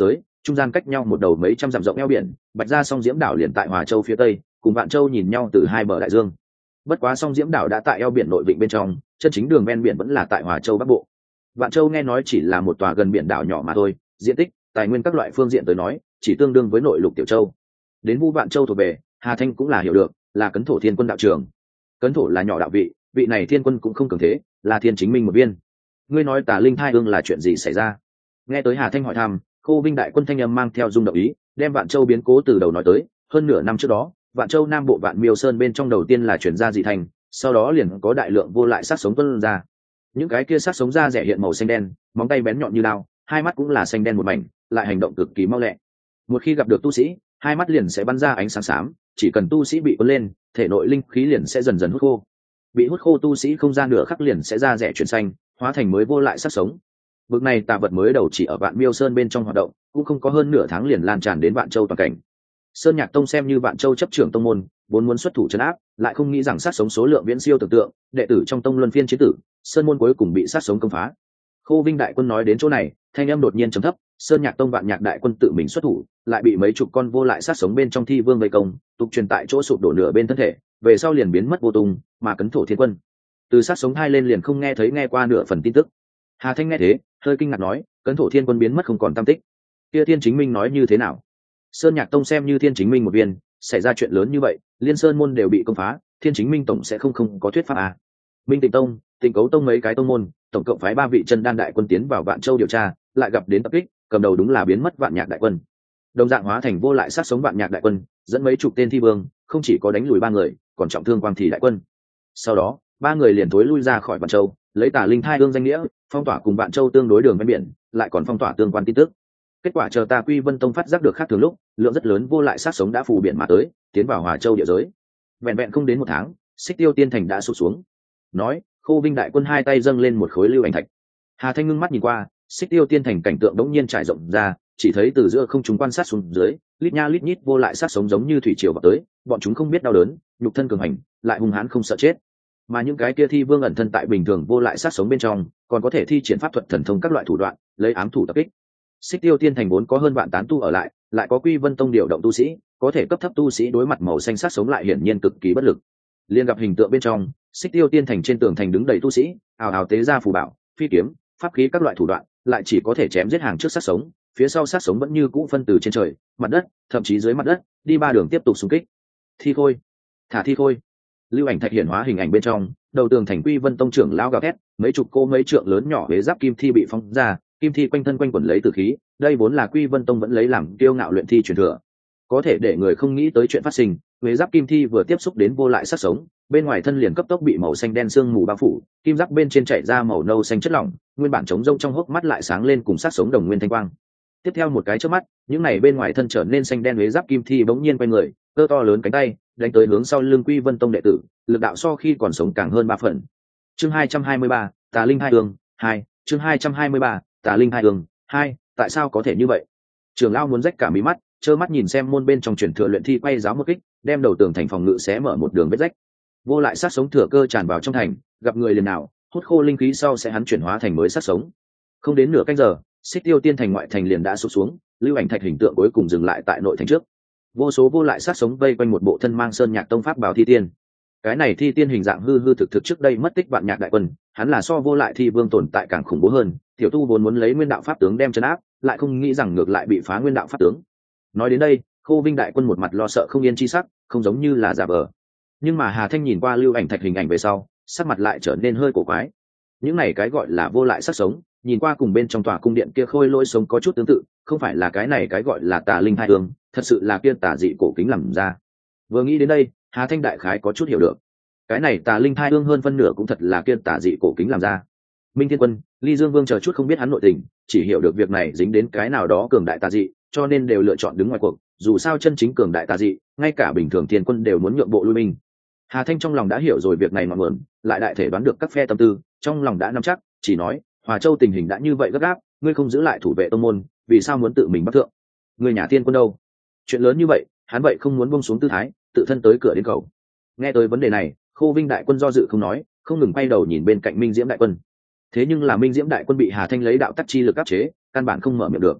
trung gian cách nhau một đầu mấy trăm dặm rộng eo biển, bạch ra song diễm đảo liền tại Hòa Châu phía tây, cùng Vạn Châu nhìn nhau từ hai bờ đại dương. Bất quá song diễm đảo đã tại eo biển nội vịnh bên trong, chân chính đường ven biển vẫn là tại Hòa Châu bắc bộ. Vạn Châu nghe nói chỉ là một tòa gần biển đảo nhỏ mà thôi, diện tích, tài nguyên các loại phương diện tới nói, chỉ tương đương với nội lục Tiểu Châu. Đến Vu Vạn Châu thuộc về, Hà Thanh cũng là hiểu được, là Cấn Thổ Thiên Quân đạo trường. Cấn Thổ là nhỏ đạo vị, vị này thiên quân cũng không cường thế, là thiên chính minh một viên. Ngươi nói Tà Linh Thai Hương là chuyện gì xảy ra? Nghe tới Hà Thanh hỏi thăm, Khô Vinh đại quân thanh âm mang theo rung động ý, đem Vạn Châu biến cố từ đầu nói tới. Hơn nửa năm trước đó, Vạn Châu Nam bộ Vạn Miêu Sơn bên trong đầu tiên là chuyển ra dị thành, sau đó liền có đại lượng vô lại sát sống tuôn ra. Những cái kia sát sống da rẻ hiện màu xanh đen, móng tay bén nhọn như đao, hai mắt cũng là xanh đen một mảnh, lại hành động cực kỳ mau lẹ. Một khi gặp được tu sĩ, hai mắt liền sẽ bắn ra ánh sáng xám, chỉ cần tu sĩ bị cuốn lên, thể nội linh khí liền sẽ dần dần hút khô. Bị hút khô tu sĩ không ra nửa khắc liền sẽ da rẻ chuyển xanh, hóa thành mới vô lại sát sống. Vực này tà vật mới đầu chỉ ở Vạn Miêu Sơn bên trong hoạt động, cũng không có hơn nửa tháng liền lan tràn đến Vạn Châu toàn cảnh. Sơn Nhạc Tông xem như Vạn Châu chấp trưởng tông môn, vốn muốn xuất thủ trấn áp, lại không nghĩ rằng sát sống số lượng viễn siêu tưởng tượng, đệ tử trong tông luân phiên chiến tử, sơn môn cuối cùng bị sát sống công phá. Khô Vinh đại quân nói đến chỗ này, thanh âm đột nhiên trầm thấp, Sơn Nhạc Tông Vạn Nhạc đại quân tự mình xuất thủ, lại bị mấy chục con vô lại sát sống bên trong thi vương vây công, tục truyền tại chỗ sụp đổ nửa bên thân thể, về sau liền biến mất vô tung, mà Cấn Thổ Thiên Quân từ sát sống hai lên liền không nghe thấy nghe qua nửa phần tin tức. Hà Thanh nghe thế, hơi kinh ngạc nói, Cấn Thổ Thiên Quân biến mất không còn tăm tích. Kia Thiên Chính Minh nói như thế nào? Sơn Nhạc Tông xem như Thiên Chính Minh một viên, xảy ra chuyện lớn như vậy, liên sơn môn đều bị công phá, Thiên Chính Minh tổng sẽ không có thuyết pháp à? Minh Tịnh Tông, Tịnh Cấu Tông mấy cái tông môn, tổng cộng phái 3 vị chân đan đại quân tiến vào Vạn Châu điều tra, lại gặp đến tập kích, cầm đầu đúng là biến mất Vạn Nhạc đại quân. Đồng dạng hóa thành vô lại sát sống Vạn Nhạc đại quân, dẫn mấy chục tên thi vương, không chỉ có đánh lùi 3 người, còn trọng thương Quang Thị đại quân. Sau đó, 3 người liền thối lui ra khỏi Vạn Châu, lấy Tà Linh Thai Hương danh nghĩa, phong tỏa cùng Vạn Châu tương đối đường ven biển, lại còn phong tỏa tương quan tin tức. Kết quả chờ ta Quy Vân Tông phát giác được khác thường lúc, lượng rất lớn vô lại sát sống đã phủ biển mà tới, tiến vào Hòa Châu địa giới. Vẹn vẹn không đến 1 tháng, Xích Tiêu Tiên Thành đã sụp xuống. Nói, Khô Vinh đại quân hai tay dâng lên một khối lưu ảnh thạch. Hà Thanh ngưng mắt nhìn qua, Xích Tiêu Tiên Thành cảnh tượng đống nhiên trải rộng ra, chỉ thấy từ giữa không chúng quan sát xuống dưới, lít nha lít nhít vô lại sát sống giống như thủy triều vào tới, bọn chúng không biết đau đớn, nhục thân cường hành, lại hung hãn không sợ chết. Mà những cái kia thi vương ẩn thân tại bình thường vô lại sát sống bên trong, còn có thể thi triển pháp thuật thần thông các loại thủ đoạn, lấy ám thủ tập kích. Xích Tiêu Tiên Thành vốn có hơn vạn tán tu ở lại có Quy Vân Tông điều động tu sĩ, có thể cấp thấp tu sĩ đối mặt màu xanh sát sống lại hiển nhiên cực kỳ bất lực. Liên gặp hình tượng bên trong, Xích Tiêu Tiên Thành trên tường thành đứng đầy tu sĩ, ào ào tế ra phù bảo, phi kiếm, pháp khí các loại thủ đoạn, lại chỉ có thể chém giết hàng trước sát sống, phía sau sát sống vẫn như cũ phân từ trên trời, mặt đất, thậm chí dưới mặt đất, đi 3 đường tiếp tục xung kích. Thi khôi, thả thi khôi. Lưu ảnh thạch hiển hóa hình ảnh bên trong, đầu tường thành Quy Vân Tông trưởng lão gào thét, mấy chục cô mấy trượng lớn nhỏ hế giáp kim thi bị phóng ra, kim thi quanh thân quanh quẩn lấy tử khí, đây vốn là Quy Vân Tông vẫn lấy làm kiêu ngạo luyện thi truyền thừa. Có thể để người không nghĩ tới chuyện phát sinh, hế giáp kim thi vừa tiếp xúc đến vô lại sát sống, bên ngoài thân liền cấp tốc bị màu xanh đen sương mù bao phủ, kim giáp bên trên chảy ra màu nâu xanh chất lỏng, nguyên bản trống rông trong hốc mắt lại sáng lên cùng sát sống đồng nguyên thanh quang. Tiếp theo một cái chớp mắt, những này bên ngoài thân trở nên xanh đen hế giáp kim thi bỗng nhiên quay người, cơ to lớn cánh tay, đánh tới hướng sau lưng Quy Vân Tông đệ tử, lực đạo so khi còn sống càng hơn 3 phần. Chương 223, Tà Linh Hai Hương 2, chương 223, Tà Linh Hai Hương 2, tại sao có thể như vậy? Trường lão muốn rách cả mí mắt, trơ mắt nhìn xem môn bên trong truyền thừa luyện thi quay giáo một kích, đem đầu tường thành phòng ngự xé mở một đường vết rách. Vô lại sát sống thừa cơ tràn vào trong thành, gặp người liền nào, hút khô linh khí sau sẽ hắn chuyển hóa thành mới sát sống. Không đến nửa canh giờ, Xích Tiêu Tiên Thành ngoại thành liền đã sụp xuống, lưu ảnh thạch hình tượng cuối cùng dừng lại tại nội thành trước. Vô số vô lại sát sống vây quanh một bộ thân mang Sơn Nhạc Tông pháp bảo thi tiên. Cái này thi tiên hình dạng hư hư thực thực trước đây mất tích Vạn Nhạc đại quân, hắn là so vô lại thi vương tồn tại càng khủng bố hơn, tiểu tu vốn muốn lấy nguyên đạo pháp tướng đem trấn áp, lại không nghĩ rằng ngược lại bị phá nguyên đạo pháp tướng. Nói đến đây, Khô Vinh đại quân một mặt lo sợ không yên chi sắc, không giống như là giả vờ. Nhưng mà Hà Thanh nhìn qua lưu ảnh thạch hình ảnh về sau, sắc mặt lại trở nên hơi cổ quái. Những này cái gọi là vô lại sát sống, nhìn qua cùng bên trong tòa cung điện kia khôi lỗi sống có chút tương tự, không phải là cái này cái gọi là Tà Linh Hai Hương, thật sự là kia tà dị cổ kính làm ra. Vừa nghĩ đến đây, Hà Thanh đại khái có chút hiểu được. Cái này Tà Linh Hai Hương hơn phân nửa cũng thật là kia tà dị cổ kính làm ra. Minh Thiên Quân, Ly Dương Vương chờ chút không biết hắn nội tình, chỉ hiểu được việc này dính đến cái nào đó cường đại tà dị, cho nên đều lựa chọn đứng ngoài cuộc, dù sao chân chính cường đại tà dị, ngay cả bình thường thiên quân đều muốn nhượng bộ lui binh. Hà Thanh trong lòng đã hiểu rồi việc này ngọn nguồn, lại đại thể đoán được các phe tâm tư, trong lòng đã nắm chắc, chỉ nói, Hòa Châu tình hình đã như vậy gấp gáp, ngươi không giữ lại thủ vệ tông môn, vì sao muốn tự mình bắt thượng? Người nhà thiên quân đâu? Chuyện lớn như vậy, hắn vậy không muốn buông xuống tư thái, tự thân tới cửa đến cầu. Nghe tới vấn đề này, Khô Vinh đại quân do dự không nói, không ngừng quay đầu nhìn bên cạnh Minh Diễm đại quân. Thế nhưng là Minh Diễm đại quân bị Hà Thanh lấy đạo tắc chi lực áp chế, căn bản không mở miệng được.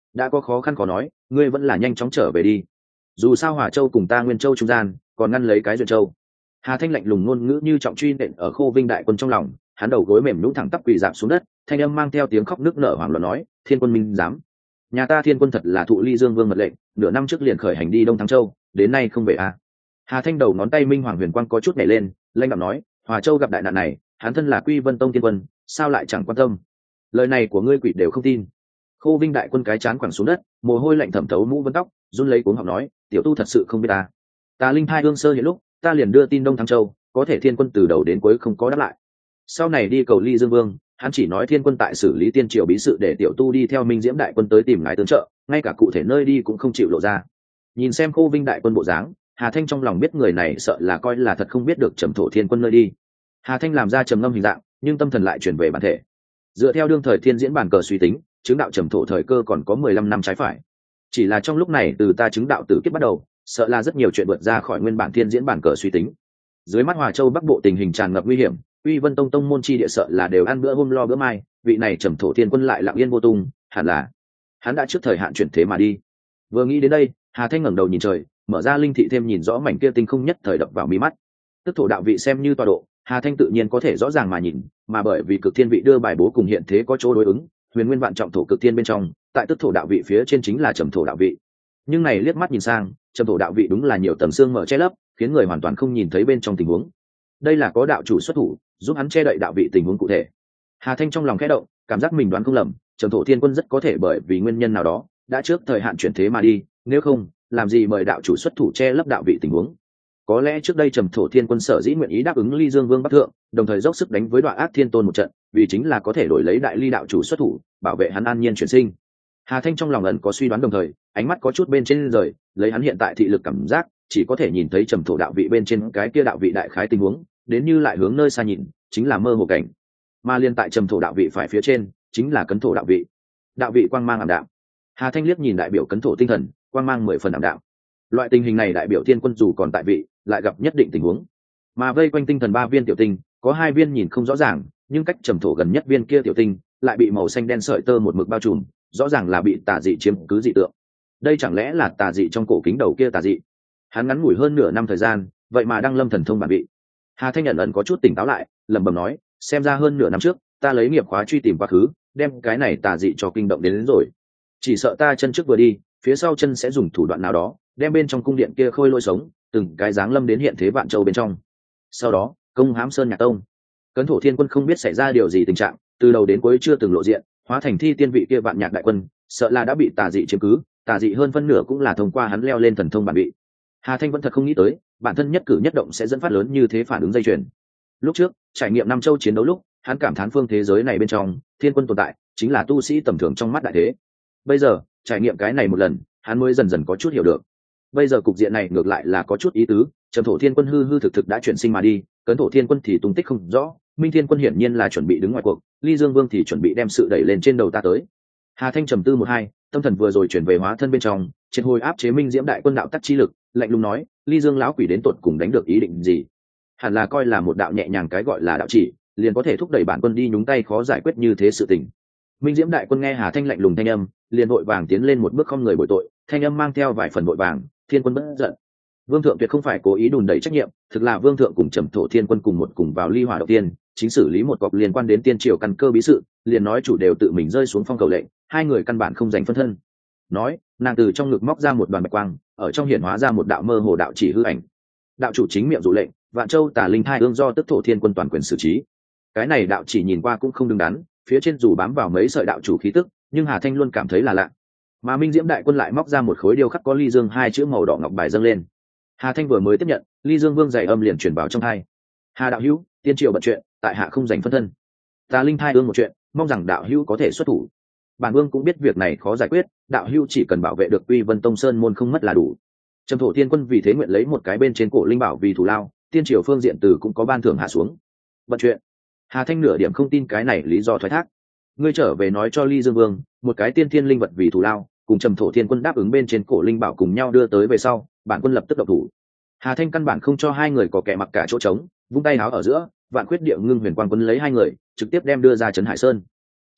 đã có khó khăn khó nói, ngươi vẫn là nhanh chóng trở về đi, dù sao Hòa Châu cùng ta Nguyên Châu trung gian còn ngăn lấy cái Duyện Châu. Hà Thanh lạnh lùng ngôn ngữ như trọng truy nện ở Khô Vinh đại quân trong lòng, hắn đầu gối mềm nhũn thẳng tắp quỳ rạp xuống đất, thanh âm mang theo tiếng khóc nức nở hoảng loạn nói: Thiên quân minh dám, nhà ta Thiên quân thật là thụ Ly Dương Vương mật lệnh, nửa năm trước liền khởi hành đi Đông Thắng Châu, đến nay không về à? Hà Thanh đầu ngón tay minh hoàng huyền quang có chút nhảy lên, lanh đạm nói: Hòa Châu gặp đại nạn này, hắn thân là Quy Vân Tông Thiên quân, sao lại chẳng quan tâm? Lời này của ngươi quỷ đều không tin. Khô Vinh đại quân cái chán quẳng xuống đất, mồ hôi lạnh thẩm thấu mũ vấn tóc, run lấy cuống học nói: tiểu tu thật sự không biết ta. Ta linh thai hương sơ hiện lúc, ta liền đưa tin Đông Thắng Châu, có thể Thiên quân từ đầu đến cuối không có đáp lại. Sau này đi cầu Ly Dương Vương, hắn chỉ nói Thiên quân tại xử lý tiên triều bí sự để tiểu tu đi theo Minh Diễm đại quân tới tìm ngài tương trợ, ngay cả cụ thể nơi đi cũng không chịu lộ ra. Nhìn xem Khô Vinh đại quân bộ dáng, Hà Thanh trong lòng biết người này sợ là coi là thật không biết được Trầm Thổ Thiên quân nơi đi. Hà Thanh làm ra trầm ngâm hình dạng, nhưng tâm thần lại chuyển về bản thể. Dựa theo đương thời thiên diễn bản cờ suy tính, chứng đạo Trầm Thổ thời cơ còn có 15 năm trái phải. Chỉ là trong lúc này từ ta chứng đạo tử kiếp bắt đầu, sợ là rất nhiều chuyện vượt ra khỏi nguyên bản thiên diễn bản cờ suy tính. Dưới mắt Hòa Châu Bắc Bộ tình hình tràn ngập nguy hiểm, Uy Vân Tông tông môn chi địa sợ là đều ăn bữa hôm lo bữa mai, vị này Trầm Thổ Thiên quân lại lặng yên vô tung, hẳn là hắn đã trước thời hạn chuyển thế mà đi. Vừa nghĩ đến đây, Hà Thanh ngẩng đầu nhìn trời, mở ra linh thị thêm nhìn rõ mảnh kia tinh không nhất thời đập vào mí mắt. Tức thổ đạo vị xem như tọa độ, Hà Thanh tự nhiên có thể rõ ràng mà nhìn, mà bởi vì cực thiên vị đưa bài bố cùng hiện thế có chỗ đối ứng, huyền nguyên vạn trọng thổ cực thiên bên trong, tại tức thổ đạo vị phía trên chính là trầm thổ đạo vị. Nhưng này liếc mắt nhìn sang, trầm thổ đạo vị đúng là nhiều tầng xương mở che lấp, khiến người hoàn toàn không nhìn thấy bên trong tình huống. Đây là có đạo chủ xuất thủ, giúp hắn che đậy đạo vị tình huống cụ thể. Hà Thanh trong lòng khẽ động, cảm giác mình đoán không lầm, trầm thổ thiên quân rất có thể bởi vì nguyên nhân nào đó đã trước thời hạn chuyển thế mà đi, nếu không làm gì mời đạo chủ xuất thủ che lấp đạo vị tình huống. Có lẽ trước đây trầm thổ thiên quân sở dĩ nguyện ý đáp ứng Ly Dương Vương bắc thượng, đồng thời dốc sức đánh với Đoạ Ác Thiên Tôn một trận, vì chính là có thể đổi lấy đại ly đạo chủ xuất thủ, bảo vệ hắn an nhiên chuyển sinh. Hà Thanh trong lòng ẩn có suy đoán, đồng thời ánh mắt có chút bên trên rời, lấy hắn hiện tại thị lực cảm giác, chỉ có thể nhìn thấy trầm thổ đạo vị bên trên cái kia đạo vị đại khái tình huống, đến như lại hướng nơi xa nhìn, chính là mơ hồ cảnh. Mà liên tại trầm thổ đạo vị phải phía trên, chính là cấn thổ đạo vị. Đạo vị quang mang ảm đạm. Hà Thanh liếc nhìn đại biểu cấn thổ tinh thần, quang mang 10 phần ảm đạm. Loại tình hình này đại biểu thiên quân dù còn tại vị, lại gặp nhất định tình huống. Mà vây quanh tinh thần 3 viên tiểu tinh, có 2 viên nhìn không rõ ràng, nhưng cách trầm thổ gần nhất viên kia tiểu tinh, lại bị màu xanh đen sợi tơ một mực bao trùm, rõ ràng là bị tà dị chiếm cứ dị tượng. Đây chẳng lẽ là tà dị trong cổ kính đầu kia tà dị? Hắn ngắn ngủi hơn nửa năm thời gian, vậy mà đang lâm thần thông bản vị. Hà Thanh nhận ẩn có chút tỉnh táo lại, lẩm bẩm nói, xem ra hơn nửa năm trước, ta lấy nghiệp khóa truy tìm quá khứ, đem cái này tà dị cho kinh động đến rồi. Chỉ sợ ta chân trước vừa đi, phía sau chân sẽ dùng thủ đoạn nào đó, đem bên trong cung điện kia khôi lôi sống, từng cái dáng lâm đến hiện thế vạn châu bên trong. Sau đó, công hãm Sơn Nhạc Tông. Cấn thổ thiên quân không biết xảy ra điều gì tình trạng, từ đầu đến cuối chưa từng lộ diện, hóa thành thi tiên vị kia vạn nhạc đại quân, sợ là đã bị tà dị chiếm cứ, tà dị hơn phân nửa cũng là thông qua hắn leo lên thần thông bản vị. Hà Thanh vẫn thật không nghĩ tới, bản thân nhất cử nhất động sẽ dẫn phát lớn như thế phản ứng dây chuyền. Lúc trước, trải nghiệm năm châu chiến đấu lúc, hắn cảm thán phương thế giới này bên trong, thiên quân tồn tại, chính là tu sĩ tầm thường trong mắt đại thế. Bây giờ, trải nghiệm cái này một lần, hắn mới dần dần có chút hiểu được. Bây giờ cục diện này ngược lại là có chút ý tứ, trầm thổ thiên quân hư hư thực thực đã chuyển sinh mà đi, cấn thổ thiên quân thì tung tích không rõ, minh thiên quân hiển nhiên là chuẩn bị đứng ngoài cuộc, Ly Dương Vương thì chuẩn bị đem sự đẩy lên trên đầu ta tới. Hà Thanh trầm tư một hai, tâm thần vừa rồi chuyển về hóa thân bên trong, triệt hồi áp chế minh diễm đại quân đạo tắc chi lực, lạnh lùng nói, Ly Dương lão quỷ đến tột cùng đánh được ý định gì? Hẳn là coi là một đạo nhẹ nhàng, cái gọi là đạo chỉ, liền có thể thúc đẩy bản quân đi nhúng tay khó giải quyết như thế sự tình. Minh diễm đại quân nghe Hà Thanh lạnh lùng thanh âm, liền vội vàng tiến lên một bước không người bội tội, thanh âm mang theo vài phần vội vàng, thiên quân bất giận. Vương thượng tuyệt không phải cố ý đùn đẩy trách nhiệm, thực là vương thượng cùng trầm thổ thiên quân cùng vào ly hỏa đầu tiên, chính xử lý một cọc liên quan đến tiên triều căn cơ bí sự, liền nói chủ đều tự mình rơi xuống phong cầu lệnh, hai người căn bản không giành phân thân. Nói, nàng từ trong ngực móc ra một đoàn bạch quang, ở trong hiển hóa ra một đạo mơ hồ đạo chỉ hư ảnh. Đạo chủ chính miệng dụ lệnh, vạn châu tà linh thai ương do tức thổ thiên quân toàn quyền xử trí. Cái này đạo chỉ nhìn qua cũng không đứng đắn, phía trên dù bám vào mấy sợi đạo chủ khí tức, nhưng Hà Thanh luôn cảm thấy là lạ. Mà Minh Diễm đại quân lại móc ra một khối điêu khắc có Ly Dương hai chữ màu đỏ ngọc bài dâng lên. Hà Thanh vừa mới tiếp nhận, Ly Dương Vương dày âm liền truyền vào trong hai. Hà đạo hữu, tiên triều bận chuyện, tại hạ không dành phân thân. Tà linh thai ương một chuyện, mong rằng đạo hữu có thể xuất thủ. Bản vương cũng biết việc này khó giải quyết, đạo hữu chỉ cần bảo vệ được Uy Vân Tông Sơn môn không mất là đủ. Trầm thổ thiên quân vì thế nguyện lấy một cái bên trên cổ linh bảo vì thủ lao, tiên triều phương diện từ cũng có ban thưởng hạ xuống. Bận chuyện. Hà Thanh nửa điểm không tin cái này lý do thoái thác. Ngươi trở về nói cho Ly Dương Vương, một cái tiên thiên linh vật vì thủ lao, cùng trầm thổ thiên quân đáp ứng bên trên cổ linh bảo cùng nhau đưa tới về sau, bản quân lập tức động thủ. Hà Thanh căn bản không cho hai người có kẻ mặc cả chỗ trống, vung tay háo ở giữa, vạn quyết địa ngưng huyền quang quân lấy hai người, trực tiếp đem đưa ra trấn Hải Sơn.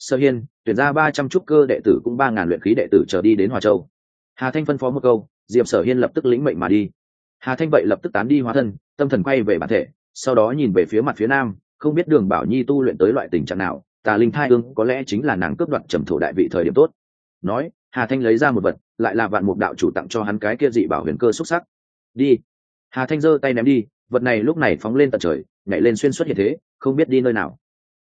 Sở Hiên tuyển ra 300 trúc cơ đệ tử cũng 3.000 luyện khí đệ tử trở đi đến Hòa Châu. Hà Thanh phân phó một câu, Diệp Sở Hiên lập tức lĩnh mệnh mà đi. Hà Thanh vậy lập tức tán đi hóa thân, tâm thần quay về bản thể, sau đó nhìn về phía mặt phía nam, không biết Đường Bảo Nhi tu luyện tới loại tình trạng nào, tà linh thai ương có lẽ chính là nàng cướp đoạt trầm thổ đại vị thời điểm tốt. Nói, Hà Thanh lấy ra một vật, lại là Vạn Mục đạo chủ tặng cho hắn cái kia dị bảo huyền cơ xúc sắc. Đi. Hà Thanh giơ tay ném đi, vật này lúc này phóng lên tận trời, nhảy lên xuyên suốt hiện thế, không biết đi nơi nào.